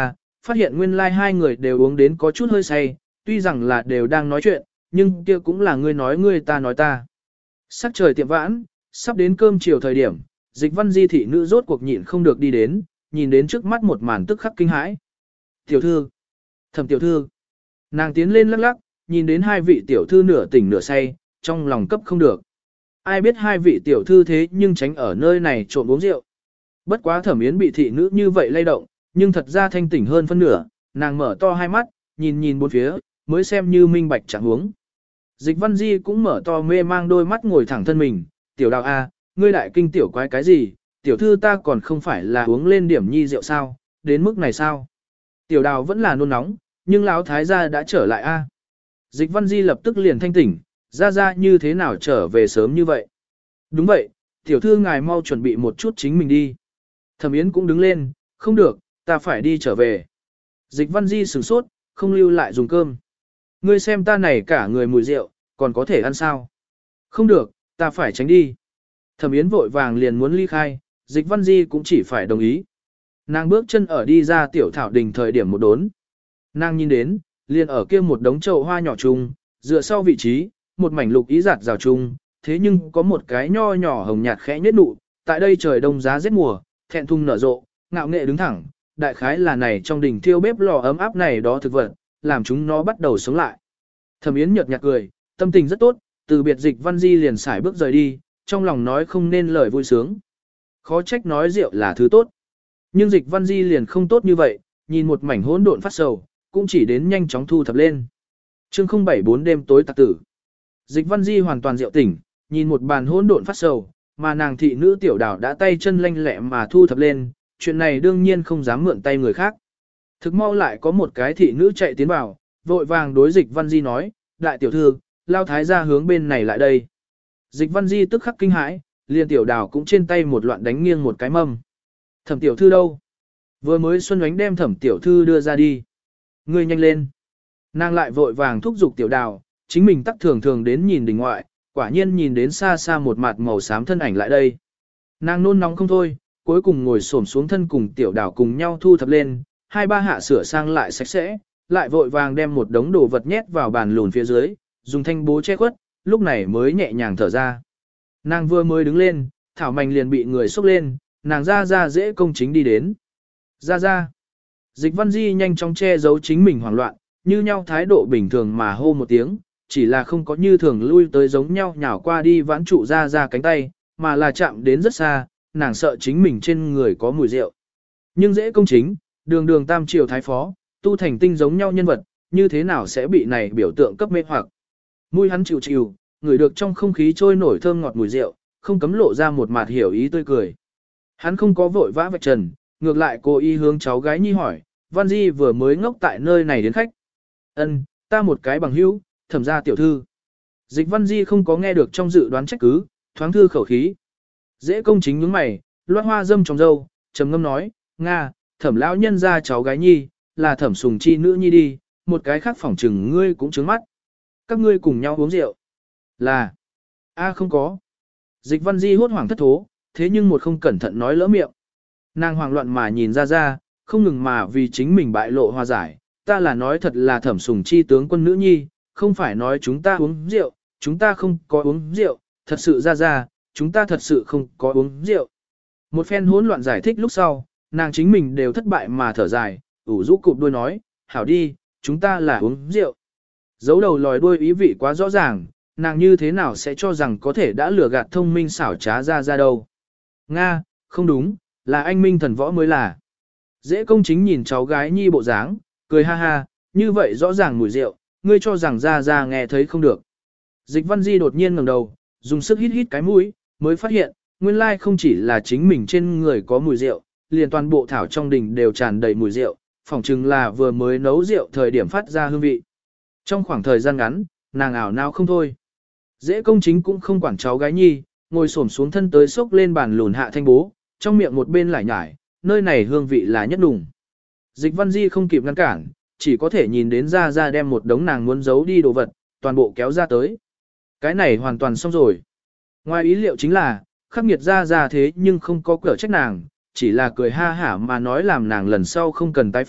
phát hiện nguyên lai like hai người đều uống đến có chút hơi say, tuy rằng là đều đang nói chuyện, nhưng kia cũng là ngươi nói ngươi ta nói ta. Sắc trời tiệm vãn, sắp đến cơm chiều thời điểm, Dịch Văn Di thị nữ rốt cuộc nhịn không được đi đến, nhìn đến trước mắt một màn tức khắc kinh hãi. Tiểu thư, Thẩm tiểu thư. Nàng tiến lên lắc lắc, nhìn đến hai vị tiểu thư nửa tỉnh nửa say, trong lòng cấp không được. Ai biết hai vị tiểu thư thế nhưng tránh ở nơi này trộn uống rượu. Bất quá Thẩm Yến bị thị nữ như vậy lay động, nhưng thật ra thanh tỉnh hơn phân nửa, nàng mở to hai mắt, nhìn nhìn bốn phía, mới xem như minh bạch chẳng huống. Dịch Văn Di cũng mở to mê mang đôi mắt ngồi thẳng thân mình, tiểu đào a, ngươi đại kinh tiểu quái cái gì, tiểu thư ta còn không phải là uống lên điểm nhi rượu sao, đến mức này sao. Tiểu đào vẫn là nôn nóng, nhưng lão thái gia đã trở lại a. Dịch Văn Di lập tức liền thanh tỉnh, ra ra như thế nào trở về sớm như vậy. Đúng vậy, tiểu thư ngài mau chuẩn bị một chút chính mình đi. Thẩm Yến cũng đứng lên, không được, ta phải đi trở về. Dịch Văn Di sửng sốt, không lưu lại dùng cơm. Ngươi xem ta này cả người mùi rượu, còn có thể ăn sao? Không được, ta phải tránh đi. Thẩm Yến vội vàng liền muốn ly khai, Dịch Văn Di cũng chỉ phải đồng ý. Nàng bước chân ở đi ra tiểu thảo đình thời điểm một đốn. Nàng nhìn đến, liền ở kia một đống chậu hoa nhỏ chung, dựa sau vị trí, một mảnh lục ý giạt rào chung, thế nhưng có một cái nho nhỏ hồng nhạt khẽ nhết nụ, tại đây trời đông giá rét mùa, thẹn thùng nở rộ, ngạo nghệ đứng thẳng, đại khái là này trong đình thiêu bếp lò ấm áp này đó thực vật, làm chúng nó bắt đầu sống lại. Thẩm Yến nhợt nhạt cười, tâm tình rất tốt, từ biệt Dịch Văn Di liền xài bước rời đi, trong lòng nói không nên lời vui sướng. Khó trách nói rượu là thứ tốt. Nhưng Dịch Văn Di liền không tốt như vậy, nhìn một mảnh hỗn độn phát sầu, cũng chỉ đến nhanh chóng thu thập lên. Chương không bảy bốn đêm tối tạc tử. Dịch Văn Di hoàn toàn rượu tỉnh, nhìn một bàn hỗn độn phát sầu, mà nàng thị nữ tiểu đảo đã tay chân lanh lẹ mà thu thập lên, chuyện này đương nhiên không dám mượn tay người khác. Thực mau lại có một cái thị nữ chạy tiến vào, vội vàng đối Dịch Văn Di nói, đại tiểu thư, lao thái gia hướng bên này lại đây. Dịch Văn Di tức khắc kinh hãi, liền tiểu đảo cũng trên tay một loạn đánh nghiêng một cái mâm. Thẩm tiểu thư đâu? Vừa mới Xuân Oánh đem thẩm tiểu thư đưa ra đi. Ngươi nhanh lên. Nàng lại vội vàng thúc giục tiểu đào, chính mình tắc thường thường đến nhìn đỉnh ngoại, quả nhiên nhìn đến xa xa một mặt màu xám thân ảnh lại đây. Nàng nôn nóng không thôi, cuối cùng ngồi xổm xuống thân cùng tiểu đào cùng nhau thu thập lên, hai ba hạ sửa sang lại sạch sẽ, lại vội vàng đem một đống đồ vật nhét vào bàn lùn phía dưới, dùng thanh bố che khuất, lúc này mới nhẹ nhàng thở ra. Nàng vừa mới đứng lên, thảo mảnh liền bị người xúc lên, nàng ra ra dễ công chính đi đến. Ra ra. Dịch Văn Di nhanh chóng che giấu chính mình hoảng loạn, như nhau thái độ bình thường mà hô một tiếng, chỉ là không có như thường lui tới giống nhau nhào qua đi vãn trụ ra ra cánh tay, mà là chạm đến rất xa, nàng sợ chính mình trên người có mùi rượu. Nhưng dễ công chính, đường đường tam triều thái phó, tu thành tinh giống nhau nhân vật, như thế nào sẽ bị này biểu tượng cấp mê hoặc. Mũi hắn chịu chịu, ngửi được trong không khí trôi nổi thơm ngọt mùi rượu, không cấm lộ ra một mặt hiểu ý tươi cười. Hắn không có vội vã vạch trần, ngược lại cô y hướng cháu gái nhi hỏi, Văn Di vừa mới ngốc tại nơi này đến khách. Ân, ta một cái bằng hữu, thẩm gia tiểu thư. Dịch Văn Di không có nghe được trong dự đoán trách cứ, thoáng thư khẩu khí. Dễ công chính nhướng mày, loát hoa dâm trong dâu, trầm ngâm nói, Nga, thẩm lão nhân gia cháu gái nhi, là thẩm sùng chi nữ nhi đi, một cái khác phỏng chừng ngươi cũng trướng mắt. Các ngươi cùng nhau uống rượu. Là, a không có. Dịch Văn Di hốt hoảng thất thố, thế nhưng một không cẩn thận nói lỡ miệng. Nàng hoảng loạn mà nhìn ra ra, không ngừng mà vì chính mình bại lộ hòa giải, ta là nói thật là thẩm sùng chi tướng quân nữ nhi, không phải nói chúng ta uống rượu, chúng ta không có uống rượu, thật sự ra ra, chúng ta thật sự không có uống rượu. Một phen hỗn loạn giải thích lúc sau, nàng chính mình đều thất bại mà thở dài, ủ rũ cụp đuôi nói, hảo đi, chúng ta là uống rượu. Giấu đầu lòi đuôi ý vị quá rõ ràng, nàng như thế nào sẽ cho rằng có thể đã lừa gạt thông minh xảo trá ra ra đâu. Nga, không đúng, là anh minh thần võ mới là. Dễ công chính nhìn cháu gái nhi bộ dáng, cười ha ha, như vậy rõ ràng mùi rượu, ngươi cho rằng ra ra nghe thấy không được. Dịch Văn Di đột nhiên ngẩng đầu, dùng sức hít hít cái mũi, mới phát hiện, nguyên lai không chỉ là chính mình trên người có mùi rượu, liền toàn bộ thảo trong đình đều tràn đầy mùi rượu, phỏng chừng là vừa mới nấu rượu thời điểm phát ra hương vị. Trong khoảng thời gian ngắn, nàng ảo não không thôi. Dễ công chính cũng không quản cháu gái nhi, ngồi xổm xuống thân tới xốc lên bàn lùn hạ thanh bố, trong miệng một bên lải nhải, nơi này hương vị là nhất đủng. Dịch Văn Di không kịp ngăn cản, chỉ có thể nhìn đến ra ra đem một đống nàng muốn giấu đi đồ vật, toàn bộ kéo ra tới. Cái này hoàn toàn xong rồi. Ngoài ý liệu chính là, khắc nghiệt ra ra thế nhưng không có cửa trách nàng, chỉ là cười ha hả mà nói làm nàng lần sau không cần tái phạm,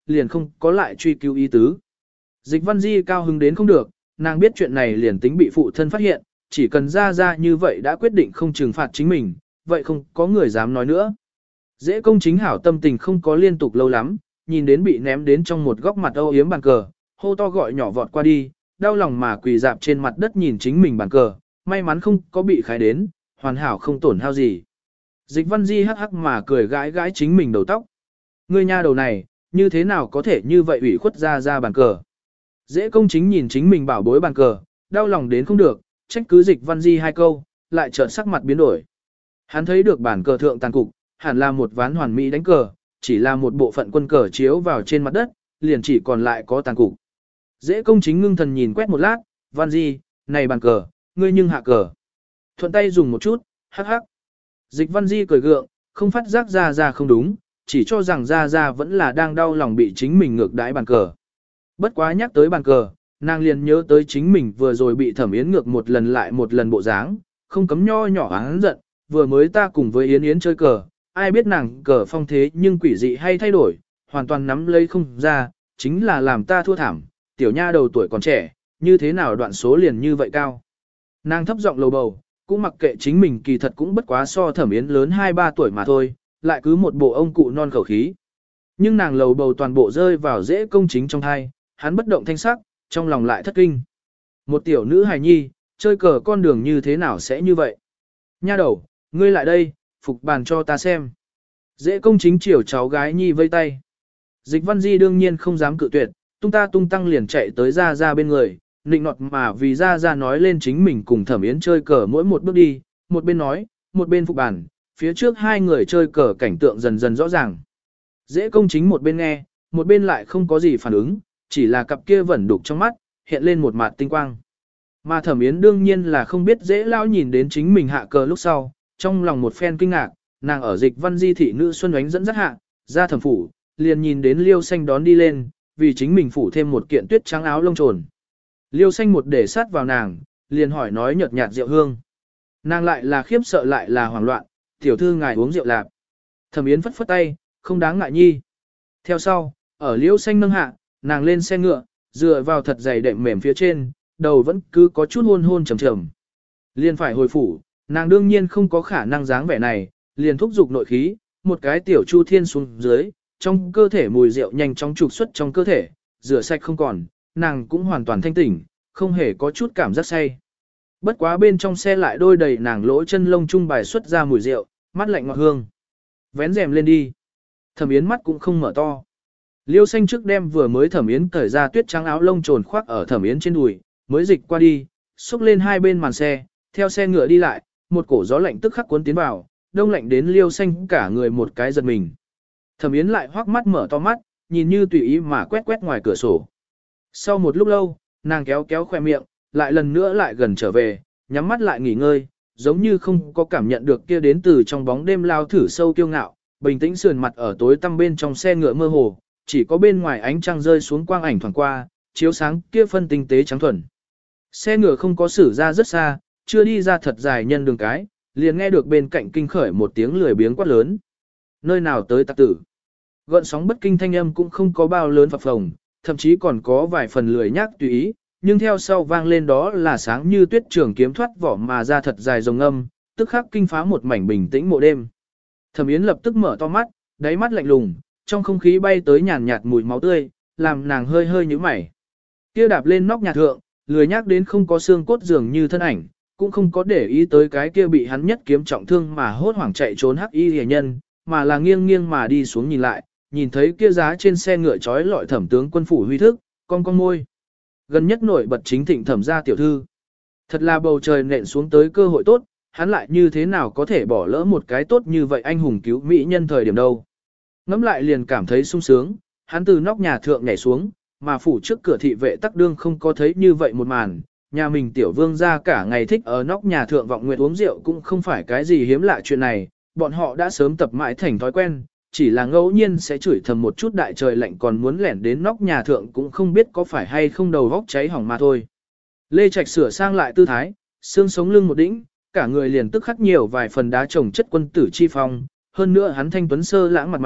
liền không có lại truy cứu ý tứ. Dịch Văn Di cao hứng đến không được, nàng biết chuyện này liền tính bị phụ thân phát hiện, chỉ cần ra ra như vậy đã quyết định không trừng phạt chính mình, vậy không có người dám nói nữa. Dễ công chính hảo tâm tình không có liên tục lâu lắm, nhìn đến bị ném đến trong một góc mặt âu yếm bàn cờ, hô to gọi nhỏ vọt qua đi, đau lòng mà quỳ dạp trên mặt đất nhìn chính mình bàn cờ, may mắn không có bị khái đến, hoàn hảo không tổn hao gì. Dịch Văn Di hắc hắc mà cười gãi gãi chính mình đầu tóc. Ngươi nha đầu này, như thế nào có thể như vậy ủy khuất ra ra bàn cờ. Dễ công chính nhìn chính mình bảo bối bàn cờ, đau lòng đến không được, trách cứ Dịch Văn Di hai câu, lại chợt sắc mặt biến đổi. Hắn thấy được bàn cờ thượng tàn cục, hẳn là một ván hoàn mỹ đánh cờ, chỉ là một bộ phận quân cờ chiếu vào trên mặt đất, liền chỉ còn lại có tàn cục. Dễ công chính ngưng thần nhìn quét một lát, Văn Di, này bàn cờ, ngươi nhưng hạ cờ. Thuận tay dùng một chút, hắc hắc. Dịch Văn Di cười gượng, không phát giác ra ra không đúng, chỉ cho rằng ra ra vẫn là đang đau lòng bị chính mình ngược đãi bàn cờ. Bất quá nhắc tới bàn cờ, nàng liền nhớ tới chính mình vừa rồi bị Thẩm Yến ngược một lần lại một lần bộ dáng, không cấm nho nhỏ hắn giận, vừa mới ta cùng với Yến Yến chơi cờ, ai biết nàng cờ phong thế nhưng quỷ dị hay thay đổi, hoàn toàn nắm lấy không ra, chính là làm ta thua thảm, tiểu nha đầu tuổi còn trẻ, như thế nào đoạn số liền như vậy cao. Nàng thấp giọng lầu bầu, cũng mặc kệ chính mình kỳ thật cũng bất quá so Thẩm Yến lớn hai ba tuổi mà thôi, lại cứ một bộ ông cụ non khẩu khí. Nhưng nàng lầu bầu toàn bộ rơi vào dễ công chính trong thai, hắn bất động thanh sắc, trong lòng lại thất kinh. Một tiểu nữ hài nhi, chơi cờ con đường như thế nào sẽ như vậy? Nha đầu, ngươi lại đây, phục bàn cho ta xem. Dễ công chính chiều cháu gái nhi vây tay. Dịch Văn Di đương nhiên không dám cự tuyệt, tung ta tung tăng liền chạy tới ra ra bên người, nịnh nọt mà vì ra ra nói lên chính mình cùng Thẩm Yến chơi cờ mỗi một bước đi, một bên nói, một bên phục bàn, phía trước hai người chơi cờ cảnh tượng dần dần rõ ràng. Dễ công chính một bên nghe, một bên lại không có gì phản ứng, chỉ là cặp kia vẫn đục trong mắt, hiện lên một mặt tinh quang. Mà Thẩm Yến đương nhiên là không biết dễ lao nhìn đến chính mình hạ cờ lúc sau, trong lòng một phen kinh ngạc, nàng ở Dịch Văn Di thị nữ Xuân Oánh dẫn dắt hạ, ra thẩm phủ, liền nhìn đến Liêu Xanh đón đi lên, vì chính mình phủ thêm một kiện tuyết trắng áo lông trồn. Liêu Xanh một để sát vào nàng, liền hỏi nói nhợt nhạt rượu hương. Nàng lại là khiếp sợ lại là hoảng loạn, tiểu thư ngài uống rượu lạp. Thẩm Yến phất phất tay, không đáng ngại nhi. Theo sau, ở Liêu Xanh nâng hạ, nàng lên xe ngựa, dựa vào thật dày đệm mềm phía trên, đầu vẫn cứ có chút hôn hôn trầm trầm. Liền phải hồi phủ, nàng đương nhiên không có khả năng dáng vẻ này, liền thúc giục nội khí, một cái tiểu chu thiên xuống dưới, trong cơ thể mùi rượu nhanh chóng trục xuất trong cơ thể, rửa sạch không còn, nàng cũng hoàn toàn thanh tỉnh, không hề có chút cảm giác say. Bất quá bên trong xe lại đôi đầy nàng lỗ chân lông trung bài xuất ra mùi rượu, mắt lạnh ngọt hương. Vén rèm lên đi. Thẩm Yến mắt cũng không mở to. Liêu Xanh trước đem vừa mới Thẩm Yến cởi ra tuyết trắng áo lông trồn khoác ở Thẩm Yến trên đùi, mới dịch qua đi, xúc lên hai bên màn xe, theo xe ngựa đi lại, một cổ gió lạnh tức khắc cuốn tiến vào, đông lạnh đến Liêu Xanh cả người một cái giật mình. Thẩm Yến lại hoắc mắt mở to mắt, nhìn như tùy ý mà quét quét ngoài cửa sổ. Sau một lúc lâu, nàng kéo kéo khoe miệng, lại lần nữa lại gần trở về, nhắm mắt lại nghỉ ngơi, giống như không có cảm nhận được kia đến từ trong bóng đêm lao thử sâu kiêu ngạo, bình tĩnh sườn mặt ở tối tăm bên trong xe ngựa mơ hồ, chỉ có bên ngoài ánh trăng rơi xuống quang ảnh thoảng qua, chiếu sáng kia phân tinh tế trắng thuần. Xe ngựa không có xử ra rất xa, chưa đi ra thật dài nhân đường cái, liền nghe được bên cạnh kinh khởi một tiếng lười biếng quát lớn. Nơi nào tới tặc tử? Gợn sóng bất kinh thanh âm cũng không có bao lớn phập phồng, thậm chí còn có vài phần lười nhác tùy ý, nhưng theo sau vang lên đó là sáng như tuyết trường kiếm thoát vỏ mà ra thật dài rồng âm, tức khắc kinh phá một mảnh bình tĩnh mộ đêm. Thẩm Yến lập tức mở to mắt, đáy mắt lạnh lùng, trong không khí bay tới nhàn nhạt mùi máu tươi, làm nàng hơi hơi nhíu mày. Kia đạp lên nóc nhà thượng, lười nhác đến không có xương cốt dường như thân ảnh, cũng không có để ý tới cái kia bị hắn nhất kiếm trọng thương mà hốt hoảng chạy trốn hắc y rìa nhân, mà là nghiêng nghiêng mà đi xuống nhìn lại, nhìn thấy kia giá trên xe ngựa trói lọi thẩm tướng quân phủ huy thức, con con môi. Gần nhất nổi bật chính thịnh thẩm gia tiểu thư. Thật là bầu trời nện xuống tới cơ hội tốt, hắn lại như thế nào có thể bỏ lỡ một cái tốt như vậy anh hùng cứu mỹ nhân thời điểm đâu. Ngắm lại liền cảm thấy sung sướng, hắn từ nóc nhà thượng nhảy xuống, mà phủ trước cửa thị vệ tắc đương không có thấy như vậy một màn. Nhà mình tiểu vương ra cả ngày thích ở nóc nhà thượng vọng nguyệt uống rượu cũng không phải cái gì hiếm lạ chuyện này, bọn họ đã sớm tập mãi thành thói quen, chỉ là ngẫu nhiên sẽ chửi thầm một chút đại trời lạnh còn muốn lẻn đến nóc nhà thượng cũng không biết có phải hay không đầu vóc cháy hỏng mà thôi. Lê Trạch sửa sang lại tư thái, xương sống lưng một đĩnh, cả người liền tức khắc nhiều vài phần đá trồng chất quân tử chi phong, hơn nữa hắn thanh tuấn sơ lãng mặt mày,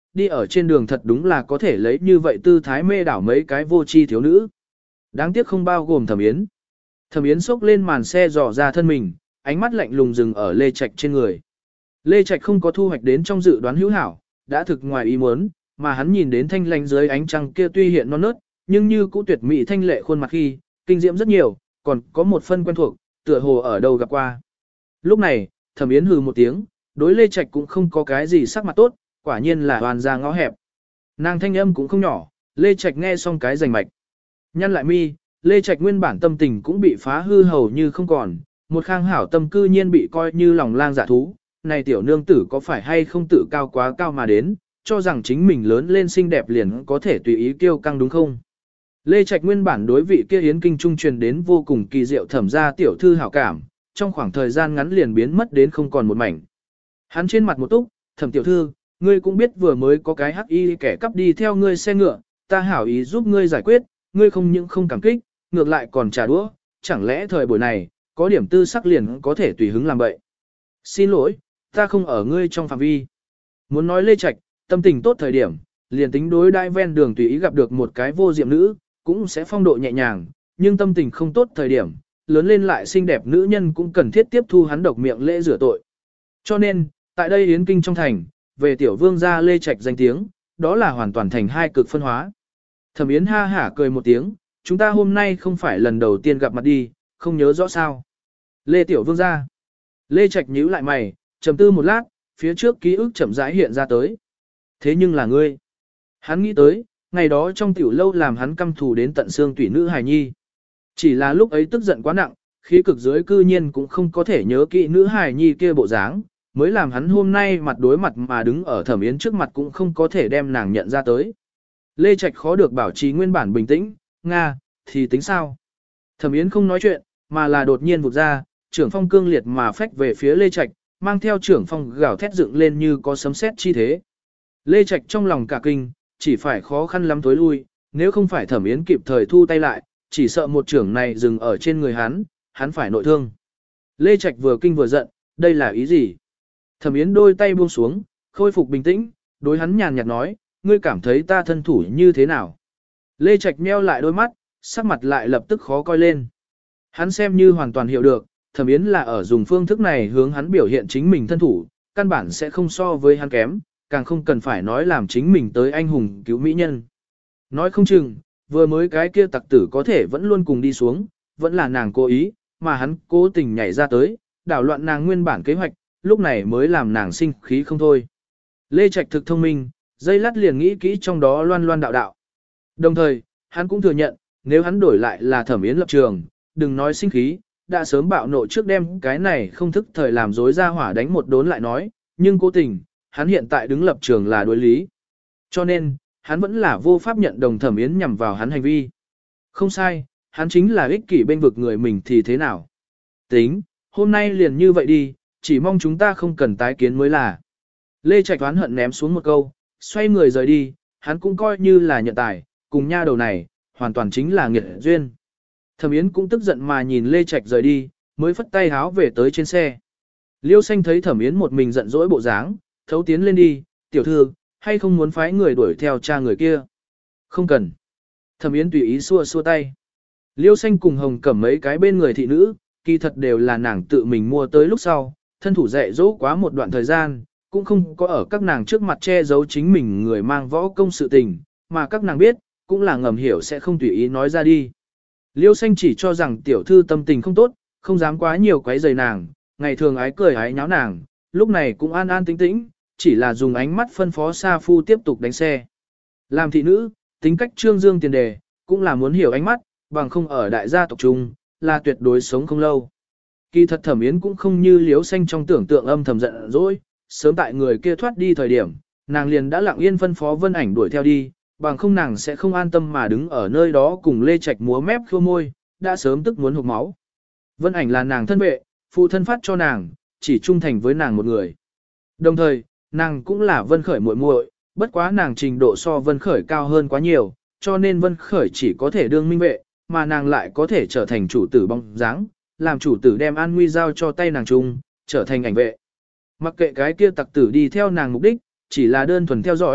đi ở trên đường thật đúng là có thể lấy như vậy tư thái mê đảo mấy cái vô tri thiếu nữ. Đáng tiếc không bao gồm Thẩm Yến. Thẩm Yến xốc lên màn xe dò ra thân mình, ánh mắt lạnh lùng dừng ở Lê Trạch trên người. Lê Trạch không có thu hoạch đến trong dự đoán hữu hảo, đã thực ngoài ý muốn, mà hắn nhìn đến thanh lanh dưới ánh trăng kia tuy hiện non nớt, nhưng như cũ tuyệt mỹ thanh lệ khuôn mặt khi, kinh diễm rất nhiều, còn có một phân quen thuộc, tựa hồ ở đâu gặp qua. Lúc này, Thẩm Yến hừ một tiếng, đối Lê Trạch cũng không có cái gì sắc mặt tốt, quả nhiên là hoàn ra ngõ hẹp. Nàng thanh âm cũng không nhỏ, Lê Trạch nghe xong cái rành mạch. Nhăn lại mi, Lê Trạch nguyên bản tâm tình cũng bị phá hư hầu như không còn, một khang hảo tâm cư nhiên bị coi như lòng lang dạ thú, này tiểu nương tử có phải hay không tự cao quá cao mà đến, cho rằng chính mình lớn lên xinh đẹp liền có thể tùy ý kiêu căng đúng không? Lê Trạch nguyên bản đối vị kia Yến Kinh Trung truyền đến vô cùng kỳ diệu thẩm gia tiểu thư hảo cảm, trong khoảng thời gian ngắn liền biến mất đến không còn một mảnh. Hắn trên mặt một túc, thẩm tiểu thư, ngươi cũng biết vừa mới có cái hắc y kẻ cắp đi theo ngươi xe ngựa, ta hảo ý giúp ngươi giải quyết, ngươi không những không cảm kích, ngược lại còn trả đũa, chẳng lẽ thời buổi này, có điểm tư sắc liền có thể tùy hứng làm bậy. Xin lỗi, ta không ở ngươi trong phạm vi. Muốn nói Lê Trạch, tâm tình tốt thời điểm, liền tính đối đai ven đường tùy ý gặp được một cái vô diệm nữ, cũng sẽ phong độ nhẹ nhàng, nhưng tâm tình không tốt thời điểm, lớn lên lại xinh đẹp nữ nhân cũng cần thiết tiếp thu hắn độc miệng lễ rửa tội. Cho nên, tại đây Yến Kinh trong thành, về tiểu vương gia Lê Trạch danh tiếng, đó là hoàn toàn thành hai cực phân hóa. Thẩm Yến ha hả cười một tiếng, chúng ta hôm nay không phải lần đầu tiên gặp mặt đi, không nhớ rõ sao. Lê tiểu vương gia. Lê Trạch nhíu lại mày, trầm tư một lát, phía trước ký ức chậm rãi hiện ra tới. Thế nhưng là ngươi. Hắn nghĩ tới, ngày đó trong tiểu lâu làm hắn căm thù đến tận xương tủy nữ hài nhi. Chỉ là lúc ấy tức giận quá nặng, khí cực dưới cư nhiên cũng không có thể nhớ kỹ nữ hài nhi kia bộ dáng, mới làm hắn hôm nay mặt đối mặt mà đứng ở Thẩm Yến trước mặt cũng không có thể đem nàng nhận ra tới. Lê Trạch khó được bảo trì nguyên bản bình tĩnh, Nga, thì tính sao? Thẩm Yến không nói chuyện, mà là đột nhiên vụt ra, trưởng phong cương liệt mà phách về phía Lê Trạch, mang theo trưởng phong gào thét dựng lên như có sấm sét chi thế. Lê Trạch trong lòng cả kinh, chỉ phải khó khăn lắm tối lui, nếu không phải Thẩm Yến kịp thời thu tay lại, chỉ sợ một trưởng này dừng ở trên người hắn, hắn phải nội thương. Lê Trạch vừa kinh vừa giận, đây là ý gì? Thẩm Yến đôi tay buông xuống, khôi phục bình tĩnh, đối hắn nhàn nhạt nói, ngươi cảm thấy ta thân thủ như thế nào? Lê Trạch nheo lại đôi mắt, sắc mặt lại lập tức khó coi lên. Hắn xem như hoàn toàn hiểu được, Thẩm Yến là ở dùng phương thức này hướng hắn biểu hiện chính mình thân thủ, căn bản sẽ không so với hắn kém, càng không cần phải nói làm chính mình tới anh hùng cứu mỹ nhân. Nói không chừng, vừa mới cái kia tặc tử có thể vẫn luôn cùng đi xuống, vẫn là nàng cố ý, mà hắn cố tình nhảy ra tới, đảo loạn nàng nguyên bản kế hoạch, lúc này mới làm nàng sinh khí không thôi. Lê Trạch thực thông minh, dây lát liền nghĩ kỹ trong đó loan loan đạo đạo. Đồng thời, hắn cũng thừa nhận, nếu hắn đổi lại là Thẩm Yến lập trường, đừng nói sinh khí, đã sớm bạo nộ trước đem cái này không thức thời làm dối ra hỏa đánh một đốn lại nói, nhưng cố tình, hắn hiện tại đứng lập trường là đối lý. Cho nên, hắn vẫn là vô pháp nhận đồng Thẩm Yến nhằm vào hắn hành vi. Không sai, hắn chính là ích kỷ bên vực người mình thì thế nào. Tính, hôm nay liền như vậy đi, chỉ mong chúng ta không cần tái kiến mới là. Lê Trạch oán hận ném xuống một câu, xoay người rời đi, hắn cũng coi như là nhận tài, cùng nha đầu này, hoàn toàn chính là nghiệt duyên. Thẩm Yến cũng tức giận mà nhìn Lê Trạch rời đi, mới phất tay háo về tới trên xe. Liêu Xanh thấy Thẩm Yến một mình giận dỗi bộ dáng, thấu tiến lên đi, tiểu thư, hay không muốn phái người đuổi theo cha người kia? Không cần. Thẩm Yến tùy ý xua xua tay. Liêu Xanh cùng Hồng Cẩm mấy cái bên người thị nữ, kỳ thật đều là nàng tự mình mua tới lúc sau, thân thủ dạy dỗ quá một đoạn thời gian, cũng không có ở các nàng trước mặt che giấu chính mình người mang võ công sự tình, mà các nàng biết, cũng là ngầm hiểu sẽ không tùy ý nói ra đi. Liêu Xanh chỉ cho rằng tiểu thư tâm tình không tốt, không dám quá nhiều quấy rầy nàng, ngày thường ái cười ái nháo nàng, lúc này cũng an an tĩnh tĩnh, chỉ là dùng ánh mắt phân phó Sa Phu tiếp tục đánh xe. Làm thị nữ, tính cách trương dương tiền đề, cũng là muốn hiểu ánh mắt, bằng không ở đại gia tộc trung, là tuyệt đối sống không lâu. Kỳ thật Thẩm Yến cũng không như Liêu Xanh trong tưởng tượng âm thầm giận dỗi, sớm tại người kia thoát đi thời điểm, nàng liền đã lặng yên phân phó Vân Ảnh đuổi theo đi, bằng không nàng sẽ không an tâm mà đứng ở nơi đó cùng Lê Trạch múa mép khô môi, đã sớm tức muốn hụt máu. Vân Ảnh là nàng thân vệ, phụ thân phát cho nàng, chỉ trung thành với nàng một người. Đồng thời, nàng cũng là Vân Khởi muội muội, bất quá nàng trình độ so Vân Khởi cao hơn quá nhiều, cho nên Vân Khởi chỉ có thể đương minh vệ, mà nàng lại có thể trở thành chủ tử bóng dáng, làm chủ tử đem an nguy giao cho tay nàng chung, trở thành ảnh vệ. Mặc kệ cái kia tặc tử đi theo nàng mục đích, chỉ là đơn thuần theo dõi,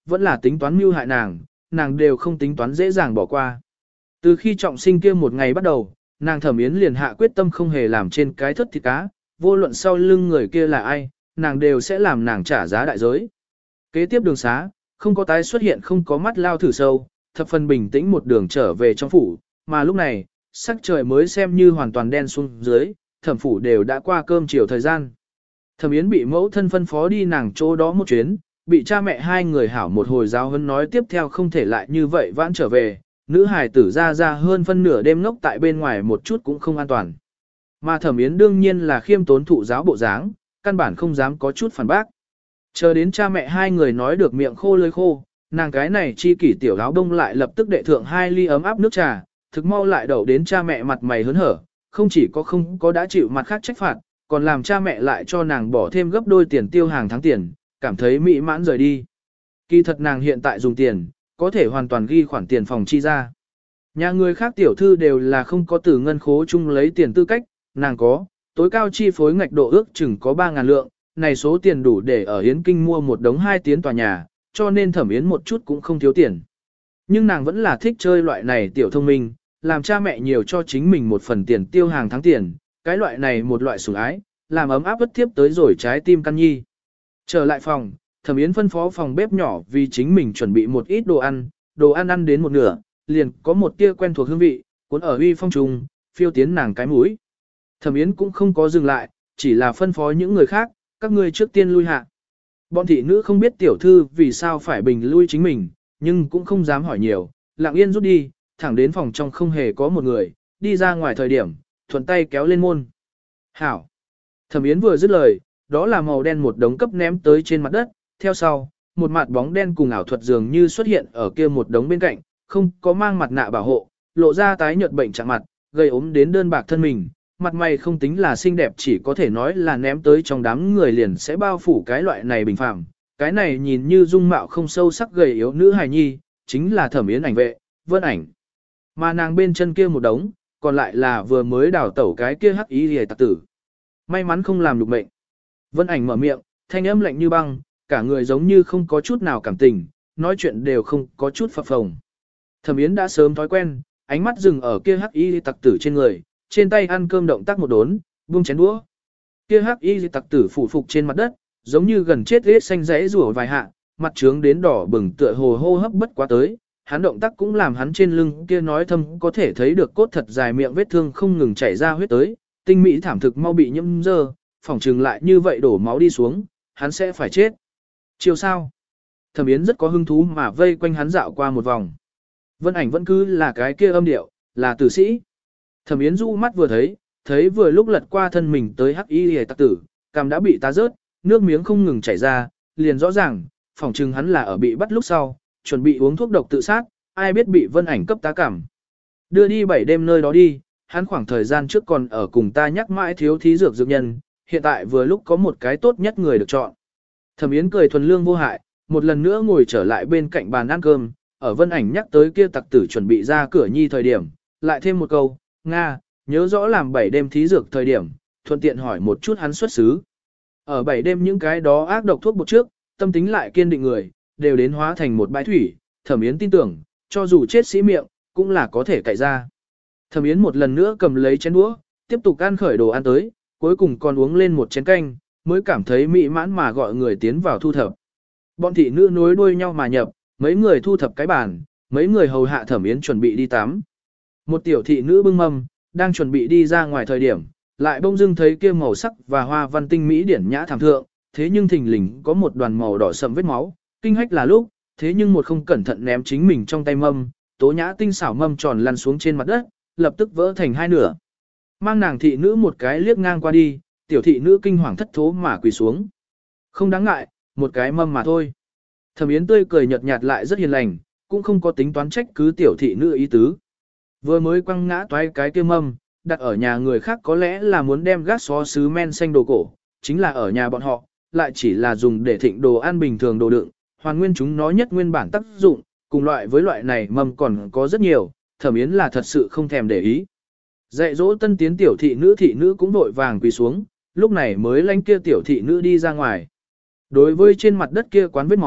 vẫn là tính toán mưu hại nàng, nàng đều không tính toán dễ dàng bỏ qua. Từ khi trọng sinh kia một ngày bắt đầu, nàng Thẩm Yến liền hạ quyết tâm không hề làm trên cái thất thịt cá, vô luận sau lưng người kia là ai, nàng đều sẽ làm nàng trả giá đại giới. Kế tiếp đường xá, không có tái xuất hiện không có mắt lao thử sâu, thập phần bình tĩnh một đường trở về trong phủ, mà lúc này, sắc trời mới xem như hoàn toàn đen xuống dưới, thẩm phủ đều đã qua cơm chiều thời gian. Thẩm Yến bị mẫu thân phân phó đi nàng chỗ đó một chuyến, bị cha mẹ hai người hảo một hồi giáo huấn nói tiếp theo không thể lại như vậy vãn trở về, nữ hài tử ra ra hơn phân nửa đêm ngốc tại bên ngoài một chút cũng không an toàn. Mà Thẩm Yến đương nhiên là khiêm tốn thụ giáo bộ dáng, căn bản không dám có chút phản bác. Chờ đến cha mẹ hai người nói được miệng khô lưỡi khô, nàng cái này chi kỷ tiểu áo đông lại lập tức đệ thượng hai ly ấm áp nước trà, thực mau lại đậu đến cha mẹ mặt mày hớn hở, không chỉ có không có đã chịu mặt khác trách phạt, còn làm cha mẹ lại cho nàng bỏ thêm gấp đôi tiền tiêu hàng tháng tiền, cảm thấy mỹ mãn rời đi. Kỳ thật nàng hiện tại dùng tiền, có thể hoàn toàn ghi khoản tiền phòng chi ra. Nhà người khác tiểu thư đều là không có từ ngân khố chung lấy tiền tư cách, nàng có, tối cao chi phối ngạch độ ước chừng có ba ngàn lượng, này số tiền đủ để ở Yến Kinh mua một đống hai tiến tòa nhà, cho nên Thẩm Yến một chút cũng không thiếu tiền. Nhưng nàng vẫn là thích chơi loại này tiểu thông minh, làm cha mẹ nhiều cho chính mình một phần tiền tiêu hàng tháng tiền, cái loại này một loại sủng ái, làm ấm áp bất tiếp tới rồi trái tim căn nhi. Trở lại phòng, Thẩm Yến phân phó phòng bếp nhỏ vì chính mình chuẩn bị một ít đồ ăn, đồ ăn ăn đến một nửa, liền có một tia quen thuộc hương vị, cuốn ở uy phong trùng, phiêu tiến nàng cái mũi. Thẩm Yến cũng không có dừng lại, chỉ là phân phó những người khác, các ngươi trước tiên lui hạ. Bọn thị nữ không biết tiểu thư vì sao phải bình lui chính mình, nhưng cũng không dám hỏi nhiều, lặng yên rút đi, thẳng đến phòng trong không hề có một người, đi ra ngoài thời điểm, thuận tay kéo lên môn. Hảo! Thẩm Yến vừa dứt lời, đó là màu đen một đống cấp ném tới trên mặt đất, theo sau, một mặt bóng đen cùng ảo thuật dường như xuất hiện ở kia một đống bên cạnh, không có mang mặt nạ bảo hộ, lộ ra tái nhợt bệnh trạng mặt, gây ốm đến đơn bạc thân mình, mặt mày không tính là xinh đẹp chỉ có thể nói là ném tới trong đám người liền sẽ bao phủ cái loại này bình phàm. Cái này nhìn như dung mạo không sâu sắc gầy yếu nữ hài nhi, chính là Thẩm Yến ảnh vệ, Vân Ảnh. Mà nàng bên chân kia một đống, còn lại là vừa mới đào tẩu cái kia hắc ý hề tặc tử. May mắn không làm được mệnh. Vân Ảnh mở miệng, thanh âm lạnh như băng, cả người giống như không có chút nào cảm tình, nói chuyện đều không có chút phập phồng. Thẩm Yến đã sớm thói quen, ánh mắt dừng ở kia hắc y tặc tử trên người, trên tay ăn cơm động tác một đốn, buông chén đũa. Kia hắc y tặc tử phủ phục trên mặt đất, giống như gần chết ghét xanh rẽ rủa vài hạ, mặt trướng đến đỏ bừng tựa hồ hô hấp bất quá tới. Hắn động tác cũng làm hắn trên lưng kia nói thâm có thể thấy được cốt thật dài miệng vết thương không ngừng chảy ra huyết tới, tinh mỹ thảm thực mau bị nhiễm dơ, phỏng trừng lại như vậy đổ máu đi xuống, hắn sẽ phải chết. Chiều sao? Thẩm Yến rất có hứng thú mà vây quanh hắn dạo qua một vòng. Vân Ảnh vẫn cứ là cái kia âm điệu, là tử sĩ. Thẩm Yến du mắt vừa thấy, thấy vừa lúc lật qua thân mình tới hắc y hề tặc tử, cằm đã bị tá rớt, nước miếng không ngừng chảy ra, liền rõ ràng, phỏng chừng hắn là ở bị bắt lúc sau, chuẩn bị uống thuốc độc tự sát, ai biết bị Vân Ảnh cấp tá cảm. Đưa đi bảy đêm nơi đó đi, hắn khoảng thời gian trước còn ở cùng ta nhắc mãi thiếu thí dược dược nhân, hiện tại vừa lúc có một cái tốt nhất người được chọn. Thẩm Yến cười thuần lương vô hại, một lần nữa ngồi trở lại bên cạnh bàn ăn cơm, ở Vân Ảnh nhắc tới kia tặc tử chuẩn bị ra cửa nhi thời điểm, lại thêm một câu, Nga, nhớ rõ làm bảy đêm thí dược thời điểm, thuận tiện hỏi một chút hắn xuất xứ. Ở bảy đêm những cái đó ác độc thuốc bột trước, tâm tính lại kiên định người, đều đến hóa thành một bãi thủy, Thẩm Yến tin tưởng, cho dù chết sĩ miệng, cũng là có thể cậy ra. Thẩm Yến một lần nữa cầm lấy chén đũa, tiếp tục ăn khởi đồ ăn tới, cuối cùng còn uống lên một chén canh, mới cảm thấy mỹ mãn mà gọi người tiến vào thu thập. Bọn thị nữ nối đuôi nhau mà nhập, mấy người thu thập cái bàn, mấy người hầu hạ Thẩm Yến chuẩn bị đi tắm. Một tiểu thị nữ bưng mâm, đang chuẩn bị đi ra ngoài thời điểm, lại bỗng dưng thấy kia màu sắc và hoa văn tinh mỹ điển nhã thảm thượng, thế nhưng thình lình có một đoàn màu đỏ sẫm vết máu, kinh hách là lúc, thế nhưng một không cẩn thận ném chính mình trong tay mâm, tố nhã tinh xảo mâm tròn lăn xuống trên mặt đất, lập tức vỡ thành hai nửa. Mang nàng thị nữ một cái liếc ngang qua đi, tiểu thị nữ kinh hoàng thất thố mà quỳ xuống. Không đáng ngại, một cái mâm mà thôi. Thẩm Yến tươi cười nhợt nhạt lại rất hiền lành, cũng không có tính toán trách cứ tiểu thị nữ ý tứ. Vừa mới quăng ngã toái cái kia mâm, đặt ở nhà người khác có lẽ là muốn đem gác xó sứ men xanh đồ cổ, chính là ở nhà bọn họ, lại chỉ là dùng để thịnh đồ ăn bình thường đồ đựng, hoàn nguyên chúng nó nhất nguyên bản tác dụng, cùng loại với loại này mâm còn có rất nhiều, Thẩm Yến là thật sự không thèm để ý. Dạy dỗ tân tiến tiểu thị nữ thị nữ cũng vội vàng quỳ xuống, lúc này mới lanh kia tiểu thị nữ đi ra ngoài. Đối với trên mặt đất kia quán vết máu,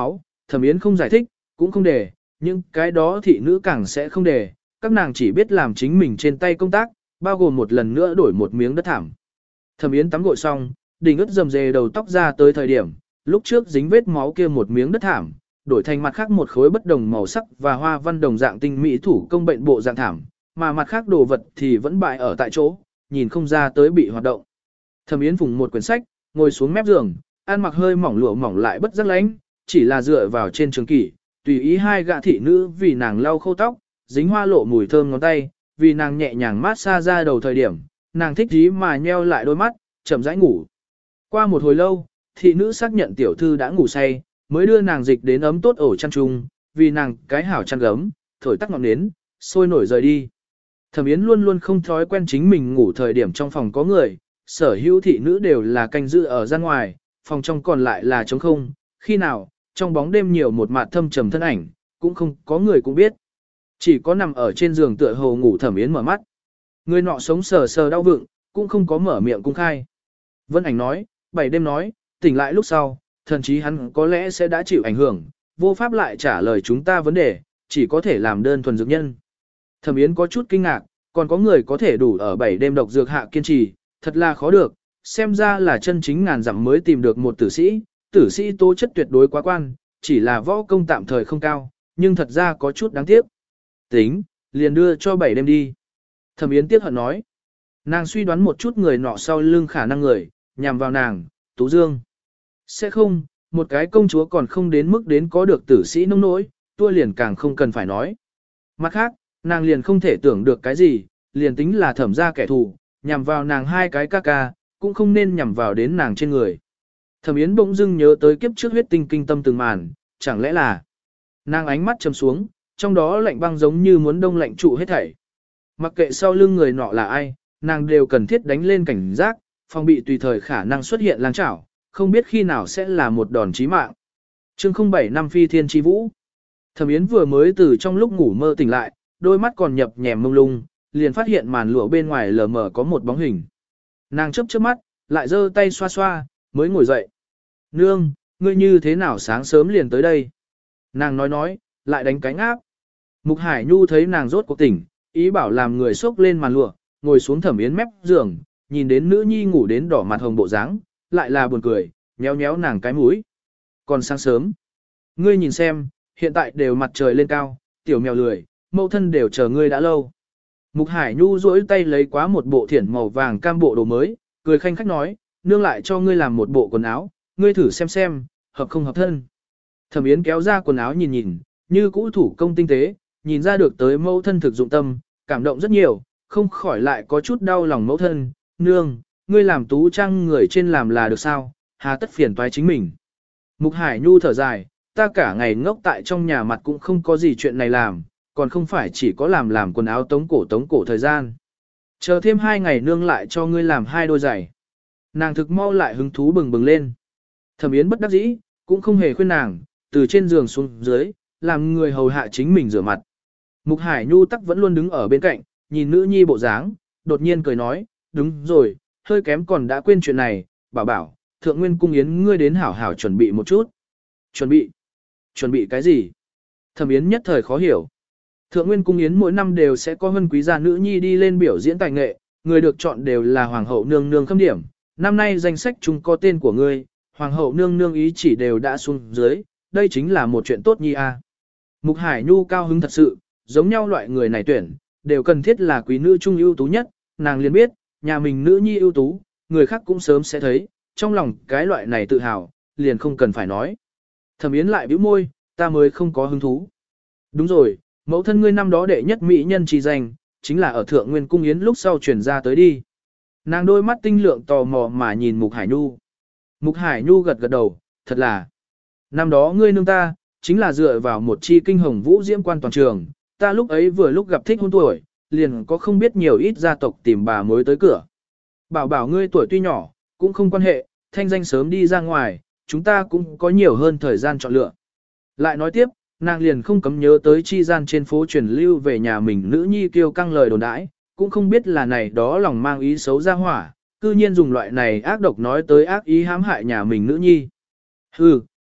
Thẩm Yến không giải thích, cũng không để, nhưng cái đó thị nữ càng sẽ không để, các nàng chỉ biết làm chính mình trên tay công tác, bao gồm một lần nữa đổi một miếng đất thảm. Thẩm Yến tắm gội xong, đỉnh ướt rầm rề đầu tóc ra tới thời điểm, lúc trước dính vết máu kia một miếng đất thảm, đổi thành mặt khác một khối bất đồng màu sắc và hoa văn đồng dạng tinh mỹ thủ công bệnh bộ dạng thảm, mà mặt khác đồ vật thì vẫn bại ở tại chỗ, nhìn không ra tới bị hoạt động. Thẩm Yến phùng một quyển sách, ngồi xuống mép giường, ăn mặc hơi mỏng lụa mỏng lại bất giác lánh, chỉ là dựa vào trên trường kỷ, tùy ý hai gã thị nữ vì nàng lau khô tóc, dính hoa lộ mùi thơm ngón tay, vì nàng nhẹ nhàng mát xa ra đầu thời điểm, nàng thích dí mà nheo lại đôi mắt, chậm rãi ngủ. Qua một hồi lâu, thị nữ xác nhận tiểu thư đã ngủ say, mới đưa nàng dịch đến ấm tốt ổ chăn chung, vì nàng cái hảo chăn gấm, thổi tắt ngọn nến, sôi nổi rời đi. Thẩm Yến luôn luôn không thói quen chính mình ngủ thời điểm trong phòng có người, sở hữu thị nữ đều là canh giữ ở gian ngoài, phòng trong còn lại là trống không, khi nào, trong bóng đêm nhiều một mạt thâm trầm thân ảnh, cũng không có người cũng biết. Chỉ có nằm ở trên giường tựa hồ ngủ Thẩm Yến mở mắt. Người nọ sống sờ sờ đau vựng, cũng không có mở miệng cung khai. Vân Ảnh nói, bảy đêm nói, tỉnh lại lúc sau, thần chí hắn có lẽ sẽ đã chịu ảnh hưởng, vô pháp lại trả lời chúng ta vấn đề, chỉ có thể làm đơn thuần dược nhân. Thẩm Yến có chút kinh ngạc, còn có người có thể đủ ở bảy đêm độc dược hạ kiên trì, thật là khó được, xem ra là chân chính ngàn dặm mới tìm được một tử sĩ, tử sĩ tố chất tuyệt đối quá quan, chỉ là võ công tạm thời không cao, nhưng thật ra có chút đáng tiếc. Tính, liền đưa cho bảy đêm đi. Thẩm Yến tiếc hận nói. Nàng suy đoán một chút người nọ sau lưng khả năng người, nhằm vào nàng, Tú Dương. Sẽ không, một cái công chúa còn không đến mức đến có được tử sĩ nông nỗi, tua liền càng không cần phải nói. Mặt khác, nàng liền không thể tưởng được cái gì, liền tính là thẩm ra kẻ thù, nhằm vào nàng hai cái ca ca, cũng không nên nhằm vào đến nàng trên người. Thẩm Yến bỗng dưng nhớ tới kiếp trước huyết tinh kinh tâm từng màn, chẳng lẽ là... Nàng ánh mắt trầm xuống, trong đó lạnh băng giống như muốn đông lạnh trụ hết thảy. Mặc kệ sau lưng người nọ là ai, nàng đều cần thiết đánh lên cảnh giác, phòng bị tùy thời khả năng xuất hiện lang chảo, không biết khi nào sẽ là một đòn chí mạng. Chương không bảy năm phi thiên chi vũ. Thẩm Yến vừa mới từ trong lúc ngủ mơ tỉnh lại, đôi mắt còn nhập nhèm mông lung, liền phát hiện màn lụa bên ngoài lờ mờ có một bóng hình. Nàng chớp chớp mắt, lại giơ tay xoa xoa, mới ngồi dậy. Nương, ngươi như thế nào sáng sớm liền tới đây? Nàng nói nói, lại đánh cánh áp. Mục Hải Nhu thấy nàng rốt cuộc tỉnh, ý bảo làm người xốc lên màn lụa, ngồi xuống Thẩm Yến mép giường, nhìn đến nữ nhi ngủ đến đỏ mặt hồng bộ dáng, lại là buồn cười, nhéo nhéo nàng cái mũi. Còn sáng sớm, ngươi nhìn xem, hiện tại đều mặt trời lên cao, tiểu mèo lười, mẫu thân đều chờ ngươi đã lâu. Mục Hải Nhu duỗi tay lấy quá một bộ thiển màu vàng cam bộ đồ mới, cười khanh khách nói, nương lại cho ngươi làm một bộ quần áo, ngươi thử xem xem, hợp không hợp thân. Thẩm Yến kéo ra quần áo nhìn nhìn, như cũ thủ công tinh tế, nhìn ra được tới mẫu thân thực dụng tâm, cảm động rất nhiều, không khỏi lại có chút đau lòng mẫu thân, nương, ngươi làm tú trang người trên làm là được sao, hà tất phiền toái chính mình. Mục Hải Nhu thở dài, ta cả ngày ngốc tại trong nhà mặt cũng không có gì chuyện này làm, còn không phải chỉ có làm làm quần áo tống cổ tống cổ thời gian. Chờ thêm hai ngày nương lại cho ngươi làm hai đôi giày. Nàng thực mau lại hứng thú bừng bừng lên. Thẩm Yến bất đắc dĩ, cũng không hề khuyên nàng, từ trên giường xuống dưới, làm người hầu hạ chính mình rửa mặt. Mục Hải Nhu tắc vẫn luôn đứng ở bên cạnh, nhìn nữ nhi bộ dáng, đột nhiên cười nói, đúng rồi, hơi kém còn đã quên chuyện này, bảo bảo, thượng nguyên cung yến ngươi đến hảo hảo chuẩn bị một chút. Chuẩn bị? Chuẩn bị cái gì? Thẩm Yến nhất thời khó hiểu. Thượng nguyên cung yến mỗi năm đều sẽ có hân quý gia nữ nhi đi lên biểu diễn tài nghệ, người được chọn đều là hoàng hậu nương nương khâm điểm. Năm nay danh sách chung có tên của ngươi, hoàng hậu nương nương ý chỉ đều đã xuống dưới, đây chính là một chuyện tốt nhi a. Mục Hải Nhu cao hứng thật sự, giống nhau loại người này tuyển, đều cần thiết là quý nữ trung ưu tú nhất, nàng liền biết, nhà mình nữ nhi ưu tú, người khác cũng sớm sẽ thấy, trong lòng cái loại này tự hào, liền không cần phải nói. Thẩm Yến lại bĩu môi, ta mới không có hứng thú. Đúng rồi, mẫu thân ngươi năm đó đệ nhất mỹ nhân chi danh, chính là ở Thượng Nguyên Cung Yến lúc sau truyền ra tới đi. Nàng đôi mắt tinh lượng tò mò mà nhìn Mục Hải Nhu. Mục Hải Nhu gật gật đầu, thật là. Năm đó ngươi nương ta, chính là dựa vào một chi kinh hồng vũ diễm quan toàn trường, ta lúc ấy vừa lúc gặp thích hôn tuổi, liền có không biết nhiều ít gia tộc tìm bà mối tới cửa. Bảo bảo ngươi tuổi tuy nhỏ, cũng không quan hệ, thanh danh sớm đi ra ngoài, chúng ta cũng có nhiều hơn thời gian chọn lựa. Lại nói tiếp, nàng liền không cấm nhớ tới chi gian trên phố truyền lưu về nhà mình nữ nhi kêu căng lời đồn đãi, cũng không biết là này đó lòng mang ý xấu ra hỏa, cư nhiên dùng loại này ác độc nói tới ác ý hãm hại nhà mình nữ nhi. Hừ,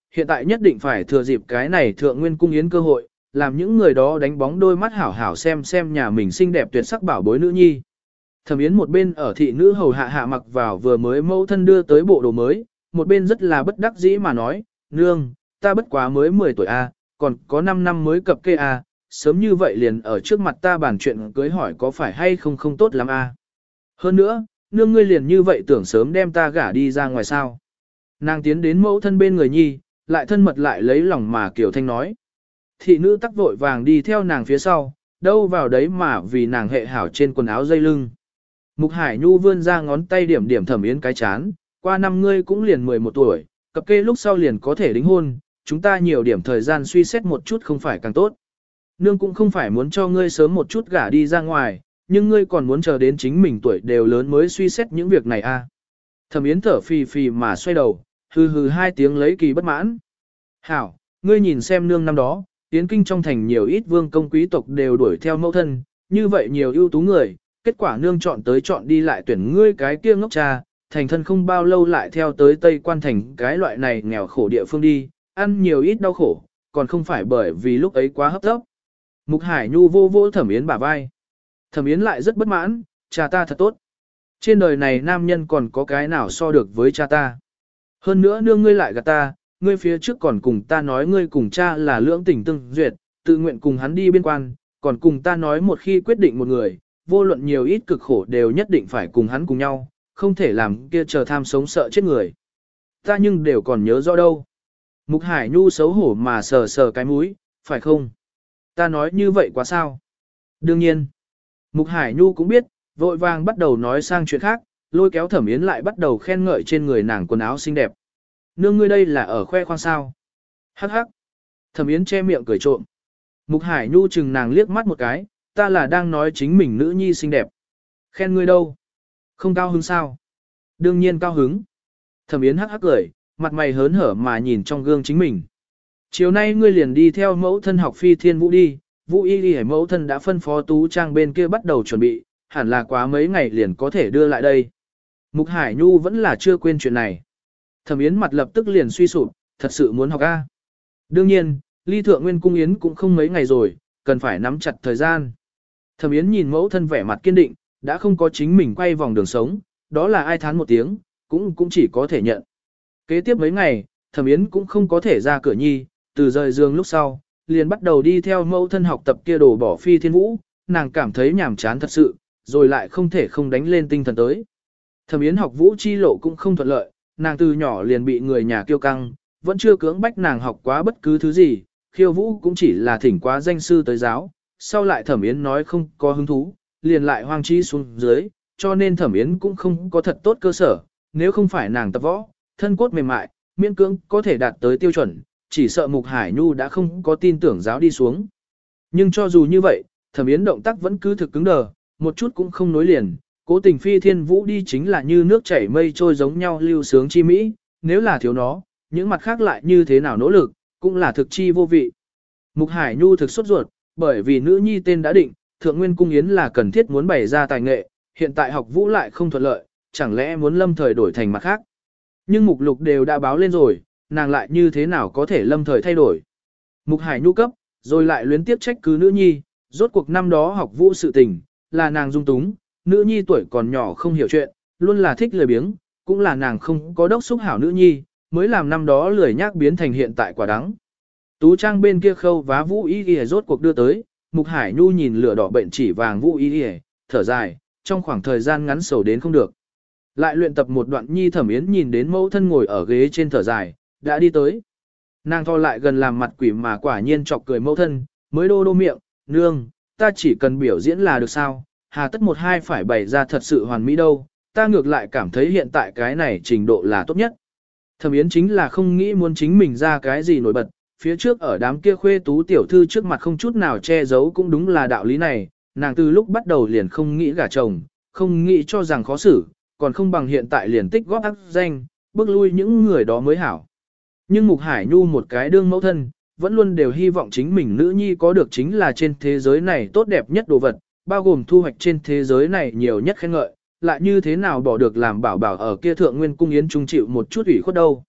hiện tại nhất định phải thừa dịp cái này thượng nguyên cung yến cơ hội, làm những người đó đánh bóng đôi mắt hảo hảo xem xem nhà mình xinh đẹp tuyệt sắc bảo bối nữ nhi. Thẩm Yến một bên ở thị nữ hầu hạ hạ mặc vào vừa mới mẫu thân đưa tới bộ đồ mới, một bên rất là bất đắc dĩ mà nói, nương, ta bất quá mới mười tuổi a, còn có năm năm mới cập kê a, sớm như vậy liền ở trước mặt ta bàn chuyện cưới hỏi có phải hay không không tốt lắm a. Hơn nữa, nương ngươi liền như vậy tưởng sớm đem ta gả đi ra ngoài sao. Nàng tiến đến mẫu thân bên người nhi, lại thân mật lại lấy lòng mà Kiều Thanh nói. Thị nữ tắc vội vàng đi theo nàng phía sau, đâu vào đấy mà vì nàng hệ hảo trên quần áo dây lưng. Mục Hải Nhu vươn ra ngón tay điểm điểm Thẩm Yến cái chán, qua năm ngươi cũng liền mười một tuổi, cập kê lúc sau liền có thể đính hôn, chúng ta nhiều điểm thời gian suy xét một chút không phải càng tốt. Nương cũng không phải muốn cho ngươi sớm một chút gả đi ra ngoài, nhưng ngươi còn muốn chờ đến chính mình tuổi đều lớn mới suy xét những việc này à. Thẩm Yến thở phì phì mà xoay đầu, hừ hừ hai tiếng lấy kỳ bất mãn. Hảo, ngươi nhìn xem nương năm đó, Yến kinh trong thành nhiều ít vương công quý tộc đều đuổi theo mẫu thân, như vậy nhiều ưu tú người, kết quả nương chọn tới chọn đi lại tuyển ngươi cái kia ngốc cha, thành thân không bao lâu lại theo tới Tây Quan thành cái loại này nghèo khổ địa phương đi, ăn nhiều ít đau khổ, còn không phải bởi vì lúc ấy quá hấp tấp. Mục Hải Nhu vô vô Thẩm Yến bả vai. Thẩm Yến lại rất bất mãn, cha ta thật tốt. Trên đời này nam nhân còn có cái nào so được với cha ta. Hơn nữa nương ngươi lại gạt ta, ngươi phía trước còn cùng ta nói ngươi cùng cha là lưỡng tình tương duyệt, tự nguyện cùng hắn đi biên quan, còn cùng ta nói một khi quyết định một người, vô luận nhiều ít cực khổ đều nhất định phải cùng hắn cùng nhau, không thể làm kia chờ tham sống sợ chết người. Ta nhưng đều còn nhớ rõ đâu. Mục Hải Nhu xấu hổ mà sờ sờ cái mũi, phải không? Ta nói như vậy quá sao? Đương nhiên. Mục Hải Nhu cũng biết, vội vàng bắt đầu nói sang chuyện khác, lôi kéo Thẩm Yến lại bắt đầu khen ngợi trên người nàng quần áo xinh đẹp. Nương ngươi đây là ở khoe khoang sao? Hắc hắc. Thẩm Yến che miệng cười trộm. Mục Hải Nhu chừng nàng liếc mắt một cái, ta là đang nói chính mình nữ nhi xinh đẹp. Khen ngươi đâu? Không cao hứng sao? Đương nhiên cao hứng. Thẩm Yến hắc hắc cười, mặt mày hớn hở mà nhìn trong gương chính mình. Chiều nay ngươi liền đi theo mẫu thân học phi thiên vũ đi, Vũ Y Y mẫu thân đã phân phó Tú Trang bên kia bắt đầu chuẩn bị, hẳn là quá mấy ngày liền có thể đưa lại đây. Mục Hải Nhu vẫn là chưa quên chuyện này. Thẩm Yến mặt lập tức liền suy sụp, thật sự muốn học A. Đương nhiên, ly thượng nguyên cung Yến cũng không mấy ngày rồi, cần phải nắm chặt thời gian. Thẩm Yến nhìn mẫu thân vẻ mặt kiên định, đã không có chính mình quay vòng đường sống, đó là ai thán một tiếng, cũng cũng chỉ có thể nhận. Kế tiếp mấy ngày, Thẩm Yến cũng không có thể ra cửa nhi, từ rời giường lúc sau, liền bắt đầu đi theo mẫu thân học tập kia đồ bỏ phi thiên vũ, nàng cảm thấy nhàm chán thật sự, rồi lại không thể không đánh lên tinh thần tới. Thẩm Yến học vũ chi lộ cũng không thuận lợi, nàng từ nhỏ liền bị người nhà kiêu căng, vẫn chưa cưỡng bách nàng học quá bất cứ thứ gì, khiêu vũ cũng chỉ là thỉnh quá danh sư tới giáo, sau lại Thẩm Yến nói không có hứng thú, liền lại hoang chi xuống dưới, cho nên Thẩm Yến cũng không có thật tốt cơ sở, nếu không phải nàng tập võ, thân cốt mềm mại, miễn cưỡng có thể đạt tới tiêu chuẩn, chỉ sợ Mục Hải Nhu đã không có tin tưởng giáo đi xuống. Nhưng cho dù như vậy, Thẩm Yến động tác vẫn cứ thực cứng đờ, một chút cũng không nối liền, cố tình phi thiên vũ đi chính là như nước chảy mây trôi giống nhau lưu sướng chi mỹ, nếu là thiếu nó, những mặt khác lại như thế nào nỗ lực, cũng là thực chi vô vị. Mục Hải Nhu thực sốt ruột, bởi vì nữ nhi tên đã định, Thượng Nguyên Cung Yến là cần thiết muốn bày ra tài nghệ, hiện tại học vũ lại không thuận lợi, chẳng lẽ muốn lâm thời đổi thành mặt khác. Nhưng mục lục đều đã báo lên rồi, nàng lại như thế nào có thể lâm thời thay đổi. Mục Hải Nhu cấp, rồi lại luyến tiếp trách cứ nữ nhi, rốt cuộc năm đó học vũ sự tình, là nàng dung túng, nữ nhi tuổi còn nhỏ không hiểu chuyện, luôn là thích lười biếng, cũng là nàng không có đốc xúc hảo nữ nhi, mới làm năm đó lười nhác biến thành hiện tại quả đắng. Tú Trang bên kia khâu vá Vũ Y Y rốt cuộc đưa tới, Mục Hải Nhu nhìn lửa đỏ bệnh chỉ vàng Vũ Y Y, thở dài, trong khoảng thời gian ngắn sầu đến không được. Lại luyện tập một đoạn nhi Thẩm Yến nhìn đến mẫu thân ngồi ở ghế trên thở dài, đã đi tới. Nàng tho lại gần làm mặt quỷ mà quả nhiên chọc cười mẫu thân, mới đô đô miệng, nương, ta chỉ cần biểu diễn là được sao, hà tất một hai phải bày ra thật sự hoàn mỹ đâu, ta ngược lại cảm thấy hiện tại cái này trình độ là tốt nhất. Thẩm Yến chính là không nghĩ muốn chính mình ra cái gì nổi bật, phía trước ở đám kia khuê tú tiểu thư trước mặt không chút nào che giấu cũng đúng là đạo lý này, nàng từ lúc bắt đầu liền không nghĩ gả chồng, không nghĩ cho rằng khó xử, còn không bằng hiện tại liền tích góp ác danh, bước lui những người đó mới hảo. Nhưng Mục Hải Nhu một cái đương mẫu thân, vẫn luôn đều hy vọng chính mình nữ nhi có được chính là trên thế giới này tốt đẹp nhất đồ vật, bao gồm thu hoạch trên thế giới này nhiều nhất khen ngợi, lại như thế nào bỏ được làm bảo bảo ở kia thượng nguyên cung yến trung chịu một chút ủy khuất đâu.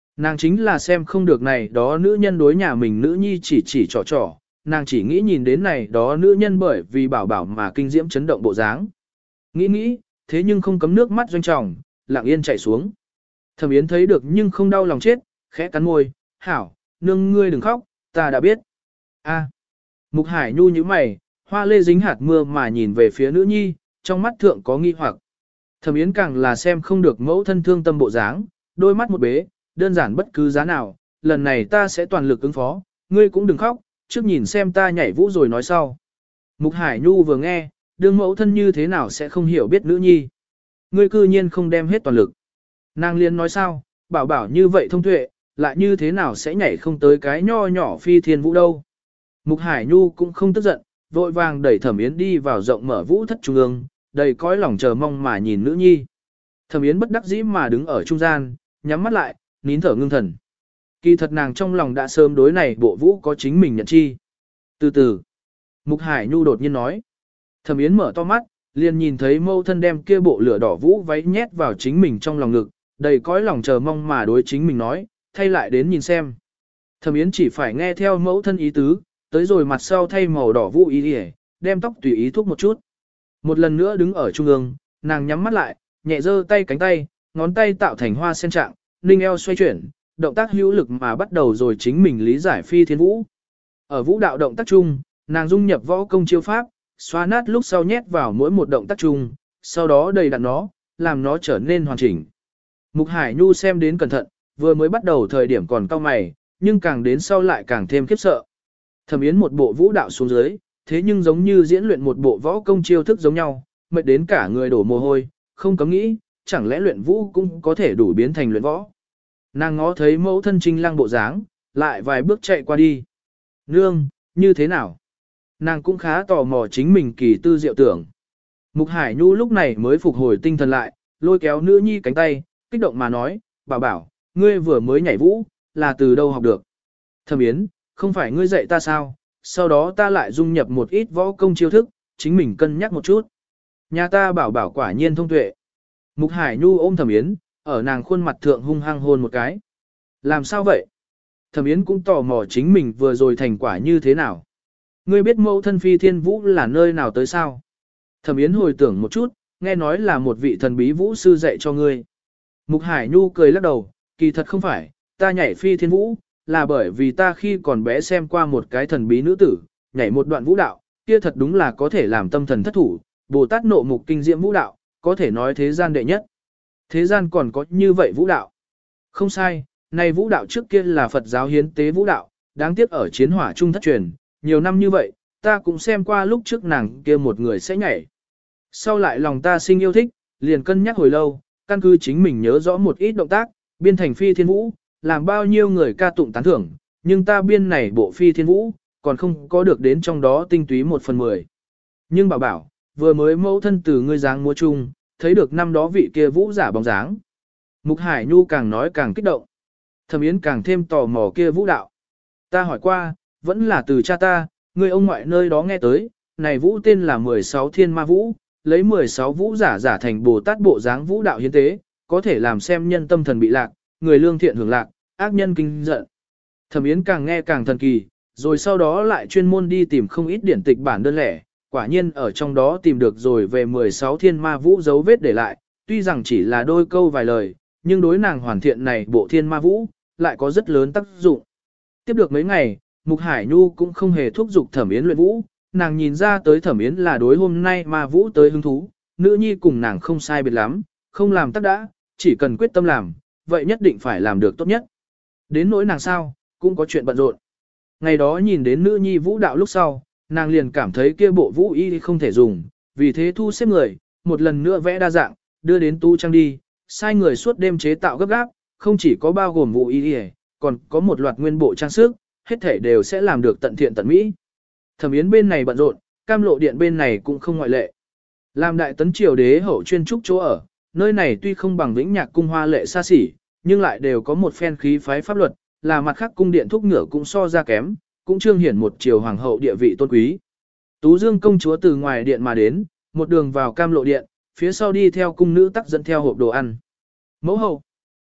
Nàng chính là xem không được này đó nữ nhân đối nhà mình nữ nhi chỉ chỉ trò trò, nàng chỉ nghĩ nhìn đến này đó nữ nhân bởi vì bảo bảo mà kinh diễm chấn động bộ dáng. Nghĩ nghĩ, thế nhưng không cấm nước mắt doanh trọng, lặng yên chảy xuống. Thẩm Yến thấy được nhưng không đau lòng chết, khẽ cắn môi, hảo, nương ngươi đừng khóc, ta đã biết. A. Mục Hải Nhu như mày, hoa lê dính hạt mưa mà nhìn về phía nữ nhi, trong mắt thượng có nghi hoặc. Thẩm Yến càng là xem không được mẫu thân thương tâm bộ dáng, đôi mắt một bế, đơn giản bất cứ giá nào, lần này ta sẽ toàn lực ứng phó, ngươi cũng đừng khóc, trước nhìn xem ta nhảy vũ rồi nói sau. Mục Hải Nhu vừa nghe, đương mẫu thân như thế nào sẽ không hiểu biết nữ nhi. Ngươi cư nhiên không đem hết toàn lực. Nàng liên nói sao, bảo bảo như vậy thông tuệ, lại như thế nào sẽ nhảy không tới cái nho nhỏ phi thiên vũ đâu. Mục Hải Nhu cũng không tức giận, vội vàng đẩy Thẩm Yến đi vào rộng mở vũ thất trung ương, đầy cõi lòng chờ mong mà nhìn nữ nhi. Thẩm Yến bất đắc dĩ mà đứng ở trung gian, nhắm mắt lại, nín thở ngưng thần. Kỳ thật nàng trong lòng đã sớm đối này bộ vũ có chính mình nhận chi. Từ từ, Mục Hải Nhu đột nhiên nói. Thẩm Yến mở to mắt, liền nhìn thấy mâu thân đem kia bộ lửa đỏ vũ váy nhét vào chính mình trong lòng ngực, đầy cõi lòng chờ mong mà đối chính mình nói, thay lại đến nhìn xem. Thẩm Yến chỉ phải nghe theo mẫu thân ý tứ, tới rồi mặt sau thay màu đỏ vũ ý đi, đem tóc tùy ý thúc một chút. Một lần nữa đứng ở trung ương, nàng nhắm mắt lại, nhẹ giơ tay cánh tay, ngón tay tạo thành hoa sen trạng, ninh eo xoay chuyển, động tác hữu lực mà bắt đầu rồi chính mình lý giải phi thiên vũ. Ở vũ đạo động tác chung, nàng dung nhập võ công chiêu pháp, xóa nát lúc sau nhét vào mỗi một động tác chung, sau đó đầy đặn nó, làm nó trở nên hoàn chỉnh. Mục Hải Nhu xem đến cẩn thận, vừa mới bắt đầu thời điểm còn cau mày, nhưng càng đến sau lại càng thêm khiếp sợ. Thẩm Yến một bộ vũ đạo xuống dưới, thế nhưng giống như diễn luyện một bộ võ công chiêu thức giống nhau, mệt đến cả người đổ mồ hôi, không cấm nghĩ, chẳng lẽ luyện vũ cũng có thể đủ biến thành luyện võ. Nàng ngó thấy mẫu thân Trinh Lăng bộ dáng, lại vài bước chạy qua đi. Nương, như thế nào? Nàng cũng khá tò mò chính mình kỳ tư diệu tưởng. Mục Hải Nhu lúc này mới phục hồi tinh thần lại, lôi kéo nữ nhi cánh tay, kích động mà nói, bảo bảo, ngươi vừa mới nhảy vũ, là từ đâu học được? Thẩm Yến, không phải ngươi dạy ta sao? Sau đó ta lại dung nhập một ít võ công chiêu thức, chính mình cân nhắc một chút. Nhà ta bảo bảo quả nhiên thông tuệ. Mục Hải Nhu ôm Thẩm Yến, ở nàng khuôn mặt thượng hung hăng hôn một cái. Làm sao vậy? Thẩm Yến cũng tò mò chính mình vừa rồi thành quả như thế nào. Ngươi biết mẫu thân phi thiên vũ là nơi nào tới sao? Thẩm Yến hồi tưởng một chút, nghe nói là một vị thần bí vũ sư dạy cho ngươi. Mục Hải Nhu cười lắc đầu, kỳ thật không phải, ta nhảy phi thiên vũ, là bởi vì ta khi còn bé xem qua một cái thần bí nữ tử, nhảy một đoạn vũ đạo, kia thật đúng là có thể làm tâm thần thất thủ, Bồ Tát nộ mục kinh diễm vũ đạo, có thể nói thế gian đệ nhất. Thế gian còn có như vậy vũ đạo. Không sai, này vũ đạo trước kia là Phật giáo hiến tế vũ đạo, đáng tiếc ở chiến hỏa trung thất truyền, nhiều năm như vậy, ta cũng xem qua lúc trước nàng kia một người sẽ nhảy. Sau lại lòng ta sinh yêu thích, liền cân nhắc hồi lâu, căn cứ chính mình nhớ rõ một ít động tác, biên thành phi thiên vũ, làm bao nhiêu người ca tụng tán thưởng, nhưng ta biên này bộ phi thiên vũ, còn không có được đến trong đó tinh túy một phần mười. Nhưng bảo bảo, vừa mới mẫu thân từ ngươi dáng múa chung, thấy được năm đó vị kia vũ giả bóng dáng. Mục Hải Nhu càng nói càng kích động. Thẩm Yến càng thêm tò mò kia vũ đạo. Ta hỏi qua, vẫn là từ cha ta, người ông ngoại nơi đó nghe tới, này vũ tên là mười sáu thiên ma vũ, lấy mười sáu vũ giả giả thành Bồ Tát bộ dáng vũ đạo hiến tế, có thể làm xem nhân tâm thần bị lạc, người lương thiện hưởng lạc, ác nhân kinh giận. Thẩm Yến càng nghe càng thần kỳ, rồi sau đó lại chuyên môn đi tìm không ít điển tịch bản đơn lẻ, quả nhiên ở trong đó tìm được rồi về mười sáu thiên ma vũ dấu vết để lại, tuy rằng chỉ là đôi câu vài lời, nhưng đối nàng hoàn thiện này bộ thiên ma vũ, lại có rất lớn tác dụng. Tiếp được mấy ngày, Mục Hải Nhu cũng không hề thúc giục Thẩm Yến luyện vũ, nàng nhìn ra tới Thẩm Yến là đối hôm nay ma vũ tới hứng thú, nữ nhi cùng nàng không sai biệt lắm, không làm tắc đã, chỉ cần quyết tâm làm, vậy nhất định phải làm được tốt nhất. Đến nỗi nàng sao, cũng có chuyện bận rộn. Ngày đó nhìn đến nữ nhi vũ đạo lúc sau, nàng liền cảm thấy kia bộ vũ y không thể dùng, vì thế thu xếp người, một lần nữa vẽ đa dạng, đưa đến tu trang đi, sai người suốt đêm chế tạo gấp gáp, không chỉ có bao gồm vũ y, còn có một loạt nguyên bộ trang sức, hết thể đều sẽ làm được tận thiện tận mỹ. Thẩm Yến bên này bận rộn, Cam Lộ Điện bên này cũng không ngoại lệ. Làm đại tấn triều đế hậu chuyên trúc chỗ ở, nơi này tuy không bằng Vĩnh Nhạc cung hoa lệ xa xỉ, nhưng lại đều có một phen khí phái pháp luật, là mặt khác cung điện thúc ngựa cũng so ra kém, cũng trương hiển một triều hoàng hậu địa vị tôn quý. Tú Dương công chúa từ ngoài điện mà đến, một đường vào Cam Lộ Điện, phía sau đi theo cung nữ tắc dẫn theo hộp đồ ăn. Mẫu hậu,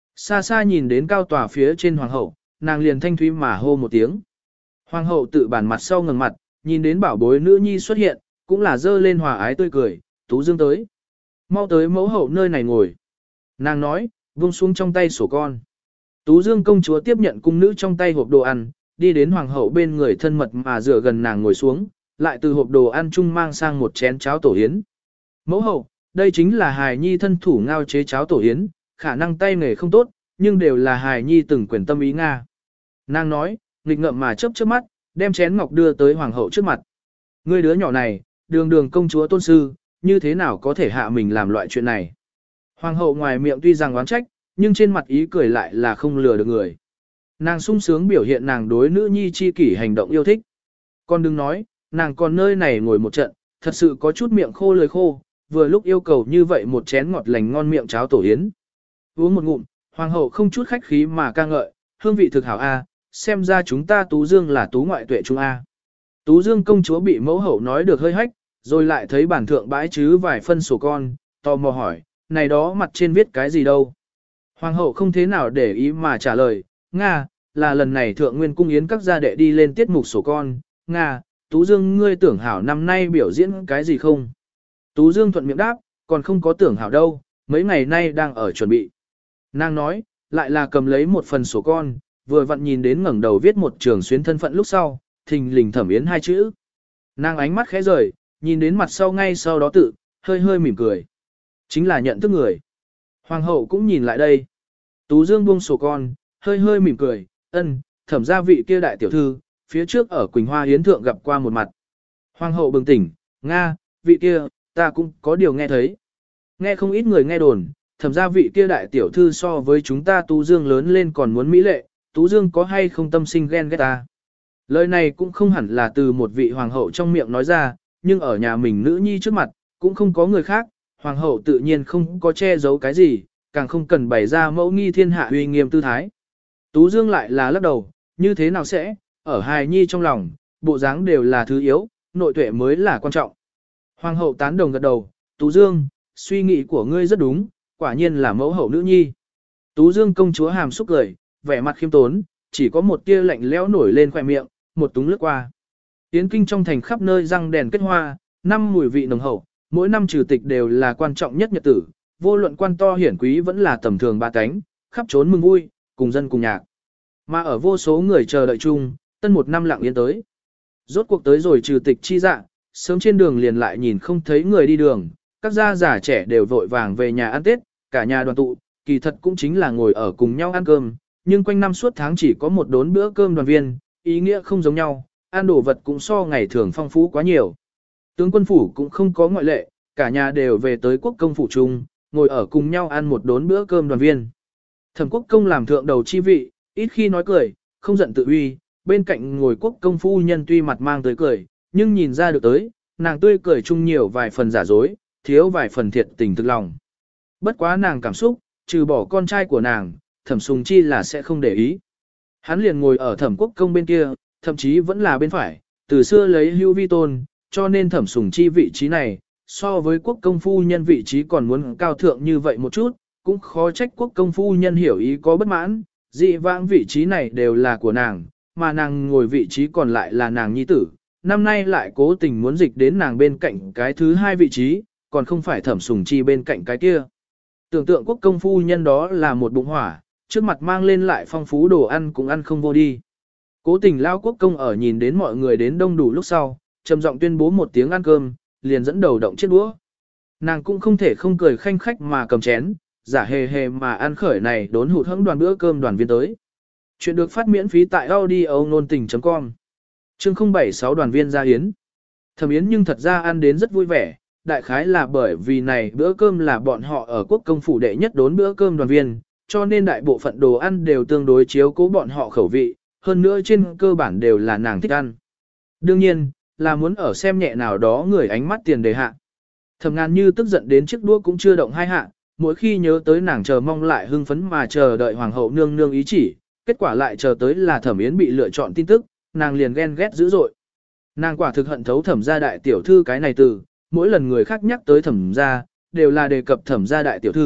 Xa xa nhìn đến cao tòa phía trên hoàng hậu, nàng liền thanh thúy mà hô một tiếng. Hoàng hậu tự bản mặt sau ngẩng mặt, nhìn đến bảo bối nữ nhi xuất hiện, cũng là dơ lên hòa ái tươi cười, Tú Dương tới. Mau tới mẫu hậu nơi này ngồi. Nàng nói, vung xuống trong tay sổ con. Tú Dương công chúa tiếp nhận cung nữ trong tay hộp đồ ăn, đi đến hoàng hậu bên người thân mật mà dựa gần nàng ngồi xuống, lại từ hộp đồ ăn chung mang sang một chén cháo tổ yến. Mẫu hậu, đây chính là hài nhi thân thủ ngao chế cháo tổ yến, khả năng tay nghề không tốt, nhưng đều là hài nhi từng quyền tâm ý Nga. Nàng nói, nghịch ngợm mà chớp chớp mắt, đem chén ngọc đưa tới hoàng hậu trước mặt. Ngươi đứa nhỏ này, đường đường công chúa tôn sư, như thế nào có thể hạ mình làm loại chuyện này. Hoàng hậu ngoài miệng tuy rằng oán trách, nhưng trên mặt ý cười lại là không lừa được người. Nàng sung sướng biểu hiện nàng đối nữ nhi chi kỷ hành động yêu thích. Còn đừng nói, nàng còn nơi này ngồi một trận, thật sự có chút miệng khô lời khô, vừa lúc yêu cầu như vậy một chén ngọt lành ngon miệng cháo tổ yến. Uống một ngụm, hoàng hậu không chút khách khí mà ca ngợi, hương vị thực hảo a, xem ra chúng ta Tú Dương là tú ngoại tuệ trung a. Tú Dương công chúa bị mẫu hậu nói được hơi hách, rồi lại thấy bản thượng bãi chứ vài phân sổ con, tò mò hỏi, này đó mặt trên viết cái gì đâu. Hoàng hậu không thế nào để ý mà trả lời, Nga, là lần này thượng nguyên cung yến các gia đệ đi lên tiết mục sổ con, Nga, Tú Dương ngươi tưởng hảo năm nay biểu diễn cái gì không? Tú Dương thuận miệng đáp, còn không có tưởng hảo đâu, mấy ngày nay đang ở chuẩn bị. Nàng nói, lại là cầm lấy một phần sổ con, vừa vặn nhìn đến ngẩng đầu viết một trường xuyến thân phận lúc sau, thình lình Thẩm Yến hai chữ. Nàng ánh mắt khẽ rời, nhìn đến mặt sau ngay sau đó tự, hơi hơi mỉm cười. Chính là nhận thức người. Hoàng hậu cũng nhìn lại đây. Tú Dương buông sổ con, hơi hơi mỉm cười, ân, thẩm gia vị kia đại tiểu thư, phía trước ở Quỳnh Hoa Yến thượng gặp qua một mặt. Hoàng hậu bừng tỉnh, Nga, vị kia, ta cũng có điều nghe thấy. Nghe không ít người nghe đồn, thẩm gia vị kia đại tiểu thư so với chúng ta Tú Dương lớn lên còn muốn mỹ lệ, Tú Dương có hay không tâm sinh ghen ghét ta. Lời này cũng không hẳn là từ một vị hoàng hậu trong miệng nói ra, nhưng ở nhà mình nữ nhi trước mặt, cũng không có người khác, hoàng hậu tự nhiên không có che giấu cái gì, càng không cần bày ra mẫu nghi thiên hạ uy nghiêm tư thái. Tú Dương lại là lắc đầu, như thế nào sẽ, ở hài nhi trong lòng, bộ dáng đều là thứ yếu, nội tuệ mới là quan trọng. Hoàng hậu tán đồng gật đầu, Tú Dương, suy nghĩ của ngươi rất đúng, quả nhiên là mẫu hậu nữ nhi. Tú Dương công chúa hàm xúc cười, vẻ mặt khiêm tốn, chỉ có một tia lạnh lẽo nổi lên khóe miệng, một túng lướt qua. Yến kinh trong thành khắp nơi răng đèn kết hoa, năm mùi vị nồng hậu, mỗi năm trừ tịch đều là quan trọng nhất nhật tử, vô luận quan to hiển quý vẫn là tầm thường ba cánh, khắp trốn mừng vui, cùng dân cùng nhạc. Mà ở vô số người chờ đợi chung, tân một năm lặng yên tới. Rốt cuộc tới rồi trừ tịch chi dạ, sớm trên đường liền lại nhìn không thấy người đi đường, các gia già trẻ đều vội vàng về nhà ăn Tết, cả nhà đoàn tụ, kỳ thật cũng chính là ngồi ở cùng nhau ăn cơm, nhưng quanh năm suốt tháng chỉ có một đốn bữa cơm đoàn viên, ý nghĩa không giống nhau, ăn đồ vật cũng so ngày thường phong phú quá nhiều. Tướng quân phủ cũng không có ngoại lệ, cả nhà đều về tới quốc công phủ chung, ngồi ở cùng nhau ăn một đốn bữa cơm đoàn viên. Thẩm quốc công làm thượng đầu chi vị, ít khi nói cười, không giận tự uy, bên cạnh ngồi quốc công phu nhân tuy mặt mang tới cười, nhưng nhìn ra được tới, nàng tươi cười chung nhiều vài phần giả dối, thiếu vài phần thiệt tình thực lòng. Bất quá nàng cảm xúc, trừ bỏ con trai của nàng, thẩm sùng chi là sẽ không để ý. Hắn liền ngồi ở thẩm quốc công bên kia, thậm chí vẫn là bên phải, từ xưa lấy hưu vi tôn, cho nên thẩm sùng chi vị trí này, so với quốc công phu nhân vị trí còn muốn cao thượng như vậy một chút, cũng khó trách quốc công phu nhân hiểu ý có bất mãn, dị vãng vị trí này đều là của nàng, mà nàng ngồi vị trí còn lại là nàng nhi tử, năm nay lại cố tình muốn dịch đến nàng bên cạnh cái thứ hai vị trí, còn không phải thẩm sùng chi bên cạnh cái kia. Tưởng tượng quốc công phu nhân đó là một bụng hỏa, trước mặt mang lên lại phong phú đồ ăn cũng ăn không vô đi. Cố tình lao quốc công ở nhìn đến mọi người đến đông đủ lúc sau, trầm giọng tuyên bố một tiếng ăn cơm, liền dẫn đầu động chiếc đũa. Nàng cũng không thể không cười khanh khách mà cầm chén, giả hề hề mà ăn khởi này đốn hụt hẫng đoàn bữa cơm đoàn viên tới. Chuyện được phát miễn phí tại audio nôn tình.com. Chương không bảy sáu đoàn viên gia yến. Thẩm Yến nhưng thật ra ăn đến rất vui vẻ, đại khái là bởi vì này bữa cơm là bọn họ ở quốc công phủ đệ nhất đốn bữa cơm đoàn viên, cho nên đại bộ phận đồ ăn đều tương đối chiếu cố bọn họ khẩu vị, hơn nữa trên cơ bản đều là nàng thích ăn. Đương nhiên, là muốn ở xem nhẹ nào đó người ánh mắt tiền đề hạ. Thẩm Ngàn Như tức giận đến chiếc đũa cũng chưa động hai hạ, mỗi khi nhớ tới nàng chờ mong lại hưng phấn mà chờ đợi hoàng hậu nương nương ý chỉ, kết quả lại chờ tới là Thẩm Yến bị lựa chọn tin tức, nàng liền ghen ghét dữ dội. Nàng quả thực hận thấu Thẩm gia đại tiểu thư cái này từ, mỗi lần người khác nhắc tới Thẩm gia, đều là đề cập Thẩm gia đại tiểu thư,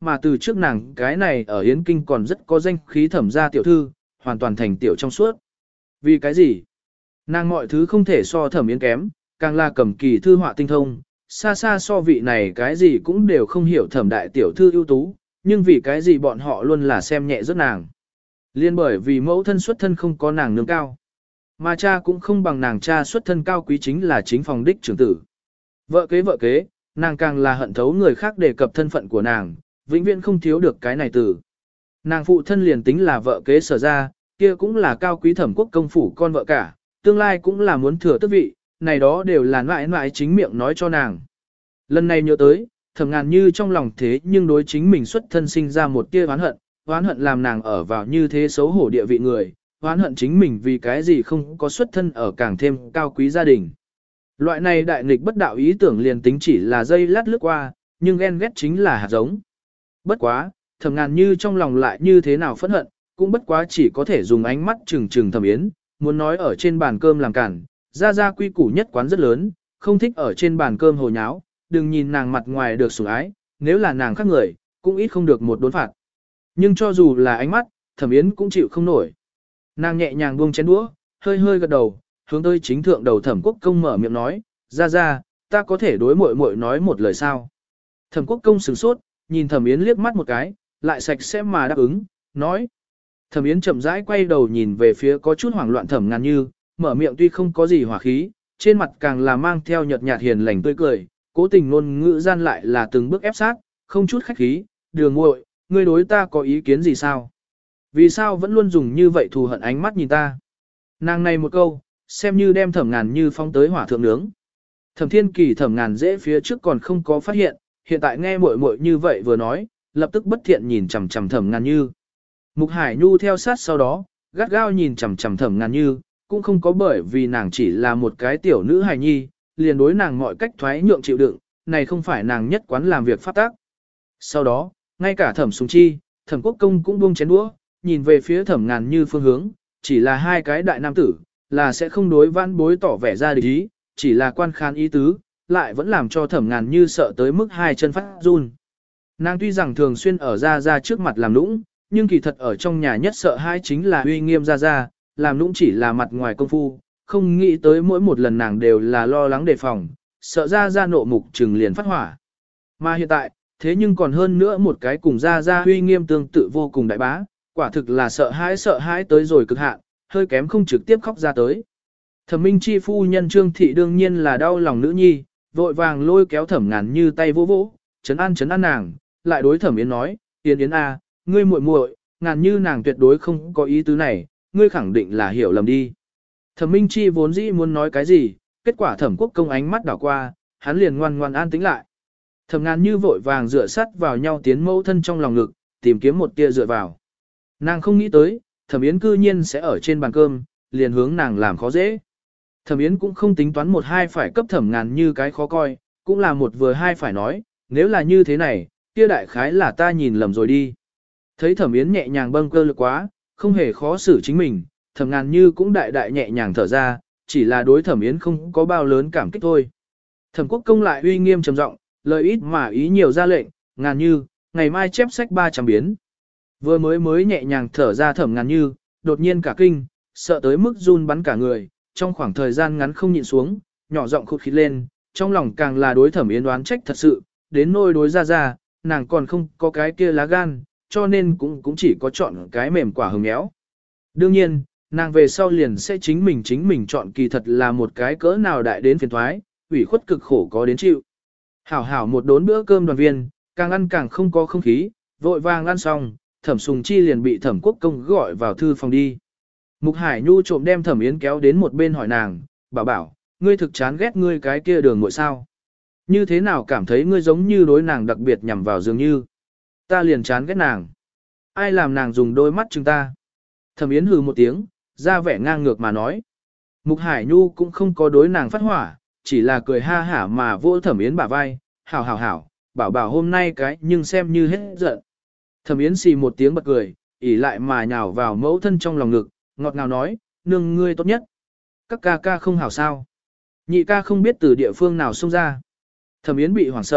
mà từ trước nàng cái này ở Yến Kinh còn rất có danh khí thẩm gia tiểu thư, hoàn toàn thành tiểu trong suốt. Vì cái gì? Nàng mọi thứ không thể so thẩm Yến kém, càng là cầm kỳ thư họa tinh thông, xa xa so vị này cái gì cũng đều không hiểu thẩm đại tiểu thư ưu tú, nhưng vì cái gì bọn họ luôn là xem nhẹ rất nàng. Liên bởi vì mẫu thân xuất thân không có nàng nương cao. Mà cha cũng không bằng nàng cha xuất thân cao quý chính là chính phòng đích trưởng tử. Vợ kế vợ kế, nàng càng là hận thấu người khác đề cập thân phận của nàng, vĩnh viễn không thiếu được cái này từ. Nàng phụ thân liền tính là vợ kế sở ra, kia cũng là cao quý thẩm quốc công phủ con vợ cả, tương lai cũng là muốn thừa tước vị, này đó đều là mãi mãi chính miệng nói cho nàng. Lần này nhớ tới, thẩm ngàn như trong lòng thế nhưng đối chính mình xuất thân sinh ra một tia oán hận, oán hận làm nàng ở vào như thế xấu hổ địa vị người, oán hận chính mình vì cái gì không có xuất thân ở càng thêm cao quý gia đình. Loại này đại nghịch bất đạo ý tưởng liền tính chỉ là dây lát lướt qua, nhưng ghen ghét chính là hạt giống. Bất quá, thẩm ngàn như trong lòng lại như thế nào phẫn hận, cũng bất quá chỉ có thể dùng ánh mắt trừng trừng thẩm yến, muốn nói ở trên bàn cơm làm cản, ra ra quy củ nhất quán rất lớn, không thích ở trên bàn cơm hồ nháo, đừng nhìn nàng mặt ngoài được sủng ái, nếu là nàng khác người, cũng ít không được một đốn phạt. Nhưng cho dù là ánh mắt, thẩm yến cũng chịu không nổi. Nàng nhẹ nhàng buông chén đũa, hơi hơi gật đầu, hướng tới chính thượng đầu thẩm quốc công mở miệng nói, ra ra, ta có thể đối muội muội nói một lời sao. Thẩm quốc công sửng sốt, nhìn thẩm yến liếc mắt một cái, lại sạch sẽ mà đáp ứng, nói. Thẩm yến chậm rãi quay đầu nhìn về phía có chút hoảng loạn thẩm ngàn như, mở miệng tuy không có gì hỏa khí, trên mặt càng là mang theo nhợt nhạt hiền lành tươi cười, cố tình ngôn ngữ gian lại là từng bước ép sát, không chút khách khí, đường muội, ngươi đối ta có ý kiến gì sao? Vì sao vẫn luôn dùng như vậy thù hận ánh mắt nhìn ta? Nàng này một câu, xem như đem thẩm ngàn như phong tới hỏa thượng nướng. Thẩm thiên kỳ thẩm ngàn dễ phía trước còn không có phát hiện, hiện tại nghe muội muội như vậy vừa nói, lập tức bất thiện nhìn chằm chằm thẩm ngàn như. Mục Hải Nhu theo sát sau đó, gắt gao nhìn chằm chằm thẩm ngàn như, cũng không có bởi vì nàng chỉ là một cái tiểu nữ hài nhi, liền đối nàng mọi cách thoái nhượng chịu đựng, này không phải nàng nhất quán làm việc pháp tác. Sau đó, ngay cả thẩm sùng chi, thẩm quốc công cũng buông chén đũa, nhìn về phía thẩm ngàn như phương hướng, chỉ là hai cái đại nam tử, là sẽ không đối vãn bối tỏ vẻ ra địch ý, chỉ là quan khán ý tứ, lại vẫn làm cho thẩm ngàn như sợ tới mức hai chân phát run. Nàng tuy rằng thường xuyên ở ra ra trước mặt làm nũng, nhưng kỳ thật ở trong nhà nhất sợ hai chính là uy nghiêm ra ra, làm nũng chỉ là mặt ngoài công phu, không nghĩ tới mỗi một lần nàng đều là lo lắng đề phòng, sợ ra ra nộ mục trừng liền phát hỏa. Mà hiện tại, thế nhưng còn hơn nữa một cái cùng ra ra uy nghiêm tương tự vô cùng đại bá, quả thực là sợ hãi sợ hãi tới rồi cực hạn, hơi kém không trực tiếp khóc ra tới. Thẩm Minh Chi phu nhân Trương Thị đương nhiên là đau lòng nữ nhi, vội vàng lôi kéo Thẩm Ngàn như tay vỗ vỗ, chấn an chấn an nàng, lại đối Thẩm Yến nói, Yến Yến a, ngươi muội muội, Ngàn như nàng tuyệt đối không có ý tứ này, ngươi khẳng định là hiểu lầm đi. Thẩm Minh Chi vốn dĩ muốn nói cái gì, kết quả Thẩm Quốc công ánh mắt đảo qua, hắn liền ngoan ngoan an tĩnh lại. Thẩm Ngàn như vội vàng dựa sát vào nhau tiến mẫu thân trong lòng ngực, tìm kiếm một tia dựa vào. Nàng không nghĩ tới, Thẩm Yến cư nhiên sẽ ở trên bàn cơm, liền hướng nàng làm khó dễ. Thẩm Yến cũng không tính toán một hai phải cấp Thẩm Ngàn như cái khó coi, cũng là một vừa hai phải nói, nếu là như thế này, kia đại khái là ta nhìn lầm rồi đi. Thấy Thẩm Yến nhẹ nhàng bâng cơ lực quá, không hề khó xử chính mình, Thẩm Ngàn như cũng đại đại nhẹ nhàng thở ra, chỉ là đối Thẩm Yến không có bao lớn cảm kích thôi. Thẩm Quốc công lại uy nghiêm trầm giọng, lời ít mà ý nhiều ra lệnh, Ngàn như, ngày mai chép sách ba trăm biến. Vừa mới mới nhẹ nhàng thở ra Thẩm Ngàn như, đột nhiên cả kinh, sợ tới mức run bắn cả người, trong khoảng thời gian ngắn không nhịn xuống, nhỏ giọng khụt khịt lên, trong lòng càng là đối Thẩm Yến đoán trách thật sự, đến nôi đối ra ra, nàng còn không có cái kia lá gan, cho nên cũng cũng chỉ có chọn cái mềm quả hứng éo. Đương nhiên, nàng về sau liền sẽ chính mình chính mình chọn kỳ thật là một cái cỡ nào đại đến phiền thoái, ủy khuất cực khổ có đến chịu. Hảo hảo một đốn bữa cơm đoàn viên, càng ăn càng không có không khí, vội vàng ăn xong, Thẩm Sùng Chi liền bị Thẩm Quốc công gọi vào thư phòng đi. Mục Hải Nhu trộm đem Thẩm Yến kéo đến một bên hỏi nàng, bảo bảo, ngươi thực chán ghét ngươi cái kia đường muội sao? Như thế nào cảm thấy ngươi giống như đối nàng đặc biệt nhằm vào dường như? Ta liền chán ghét nàng. Ai làm nàng dùng đôi mắt chừng ta? Thẩm Yến hừ một tiếng, ra vẻ ngang ngược mà nói. Mục Hải Nhu cũng không có đối nàng phát hỏa, chỉ là cười ha hả mà vỗ Thẩm Yến bả vai, hảo hảo hảo, bảo bảo hôm nay cái nhưng xem như hết giận. Thẩm Yến xì một tiếng bật cười, ỉ lại mà nhào vào mẫu thân trong lòng ngực, ngọt ngào nói, nương ngươi tốt nhất. Các ca ca không hảo sao. Nhị ca không biết từ địa phương nào xông ra. Thẩm Yến bị hoảng sợ,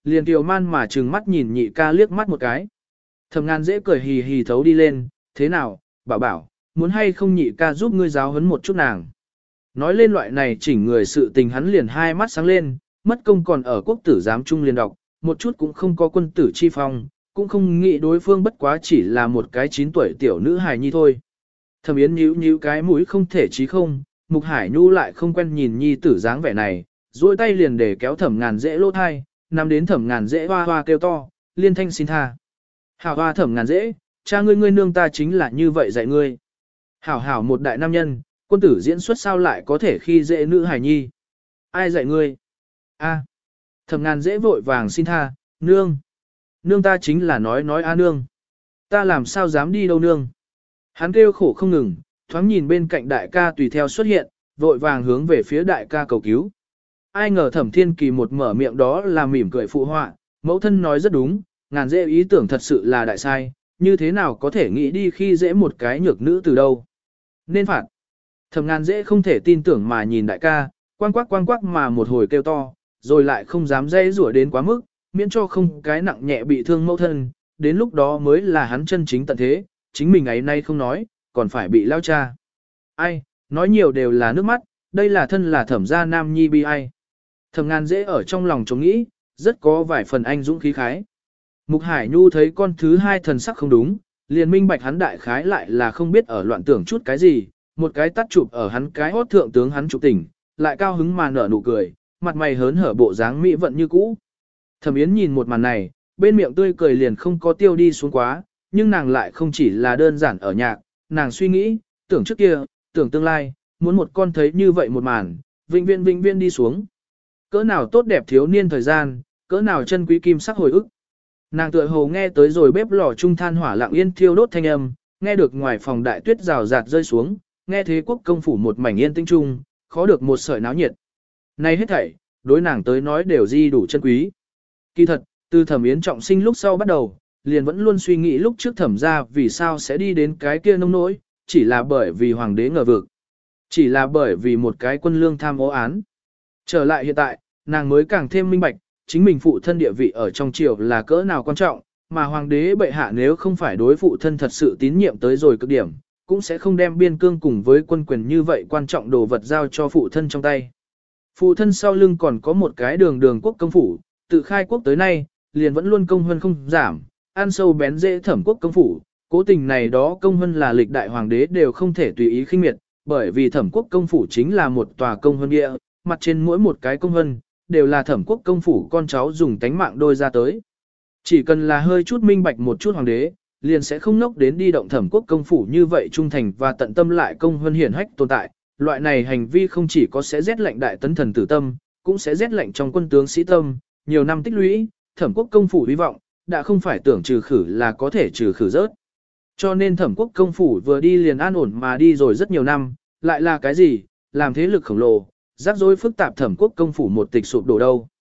liền kiều man mà trừng mắt nhìn nhị ca liếc mắt một cái. Thẩm Ngàn dễ cười hì hì thấu đi lên, thế nào, bảo bảo, muốn hay không nhị ca giúp ngươi giáo huấn một chút nàng. Nói lên loại này chỉnh người sự tình hắn liền hai mắt sáng lên, mất công còn ở quốc tử giám trung liền đọc, một chút cũng không có quân tử chi phong, cũng không nghĩ đối phương bất quá chỉ là một cái chín tuổi tiểu nữ hài nhi thôi. Thẩm Yến nhíu nhíu cái mũi không thể chí không, Mục Hải Nhu lại không quen nhìn nhi tử dáng vẻ này, duỗi tay liền để kéo Thẩm Ngàn dễ lỗ thai, nằm đến Thẩm Ngàn dễ hoa hoa kêu to, liên thanh xin tha. Hảo hoa Thẩm Ngàn dễ, cha ngươi ngươi nương ta chính là như vậy dạy ngươi. Hảo hảo một đại nam nhân, quân tử diễn xuất sao lại có thể khi dễ nữ hài nhi. Ai dạy ngươi? A. Thẩm Ngàn dễ vội vàng xin tha, nương. Nương ta chính là nói nói a nương. Ta làm sao dám đi đâu nương. Hắn kêu khổ không ngừng, thoáng nhìn bên cạnh đại ca tùy theo xuất hiện, vội vàng hướng về phía đại ca cầu cứu. Ai ngờ Thẩm Thiên Kỳ một mở miệng đó là mỉm cười phụ họa, mẫu thân nói rất đúng, Ngàn dễ ý tưởng thật sự là đại sai, như thế nào có thể nghĩ đi khi dễ một cái nhược nữ từ đâu. Nên phạt. Thẩm Ngàn dễ không thể tin tưởng mà nhìn đại ca, quang quắc quang quắc mà một hồi kêu to, rồi lại không dám dây rủa đến quá mức, miễn cho không cái nặng nhẹ bị thương mẫu thân, đến lúc đó mới là hắn chân chính tận thế, chính mình ấy nay không nói, còn phải bị lao cha. Ai, nói nhiều đều là nước mắt, đây là thân là Thẩm gia nam nhi bi ai. Thẩm Ngàn dễ ở trong lòng chống nghĩ, rất có vài phần anh dũng khí khái. Mục Hải Nhu thấy con thứ hai thần sắc không đúng, liền minh bạch hắn đại khái lại là không biết ở loạn tưởng chút cái gì, một cái tắt chụp ở hắn cái hốt thượng tướng hắn chụp tỉnh, lại cao hứng mà nở nụ cười, mặt mày hớn hở bộ dáng mỹ vận như cũ. Thẩm Yến nhìn một màn này, bên miệng tươi cười liền không có tiêu đi xuống quá, nhưng nàng lại không chỉ là đơn giản ở nhạc, nàng suy nghĩ, tưởng trước kia, tưởng tương lai, muốn một con thấy như vậy một màn, vĩnh viễn vĩnh viễn đi xuống. Cỡ nào tốt đẹp thiếu niên thời gian, cỡ nào chân quý kim sắc hồi ức. Nàng tựa hồ nghe tới rồi bếp lò trung than hỏa lặng yên thiêu đốt thanh âm, nghe được ngoài phòng đại tuyết rào rạt rơi xuống, nghe thế quốc công phủ một mảnh yên tĩnh trung, khó được một sợi náo nhiệt. Này hết thảy, đối nàng tới nói đều di đủ chân quý. Kỳ thật, từ Thẩm Yến trọng sinh lúc sau bắt đầu, liền vẫn luôn suy nghĩ lúc trước Thẩm gia vì sao sẽ đi đến cái kia nông nỗi, chỉ là bởi vì hoàng đế ngờ vực. Chỉ là bởi vì một cái quân lương tham ô án. Trở lại hiện tại, nàng mới càng thêm minh bạch, chính mình phụ thân địa vị ở trong triều là cỡ nào quan trọng, mà hoàng đế bệ hạ nếu không phải đối phụ thân thật sự tín nhiệm tới rồi cực điểm, cũng sẽ không đem biên cương cùng với quân quyền như vậy quan trọng đồ vật giao cho phụ thân trong tay. Phụ thân sau lưng còn có một cái đường đường quốc công phủ, tự khai quốc tới nay, liền vẫn luôn công hơn không giảm, ăn sâu bén dễ Thẩm quốc công phủ, cố tình này đó công hơn là lịch đại hoàng đế đều không thể tùy ý khinh miệt, bởi vì Thẩm quốc công phủ chính là một tòa công hơn địa, mặt trên mỗi một cái công hơn, đều là Thẩm quốc công phủ con cháu dùng tánh mạng đôi ra tới. Chỉ cần là hơi chút minh bạch một chút hoàng đế, liền sẽ không nốc đến đi động Thẩm quốc công phủ như vậy trung thành và tận tâm lại công hơn hiển hách tồn tại. Loại này hành vi không chỉ có sẽ rét lạnh đại tấn thần tử tâm, cũng sẽ rét lạnh trong quân tướng sĩ tâm, nhiều năm tích lũy, Thẩm quốc công phủ hy vọng, đã không phải tưởng trừ khử là có thể trừ khử rớt. Cho nên Thẩm quốc công phủ vừa đi liền an ổn mà đi rồi rất nhiều năm, lại là cái gì, làm thế lực khổng lồ, rắc rối phức tạp Thẩm quốc công phủ một tịch sụp đổ đâu.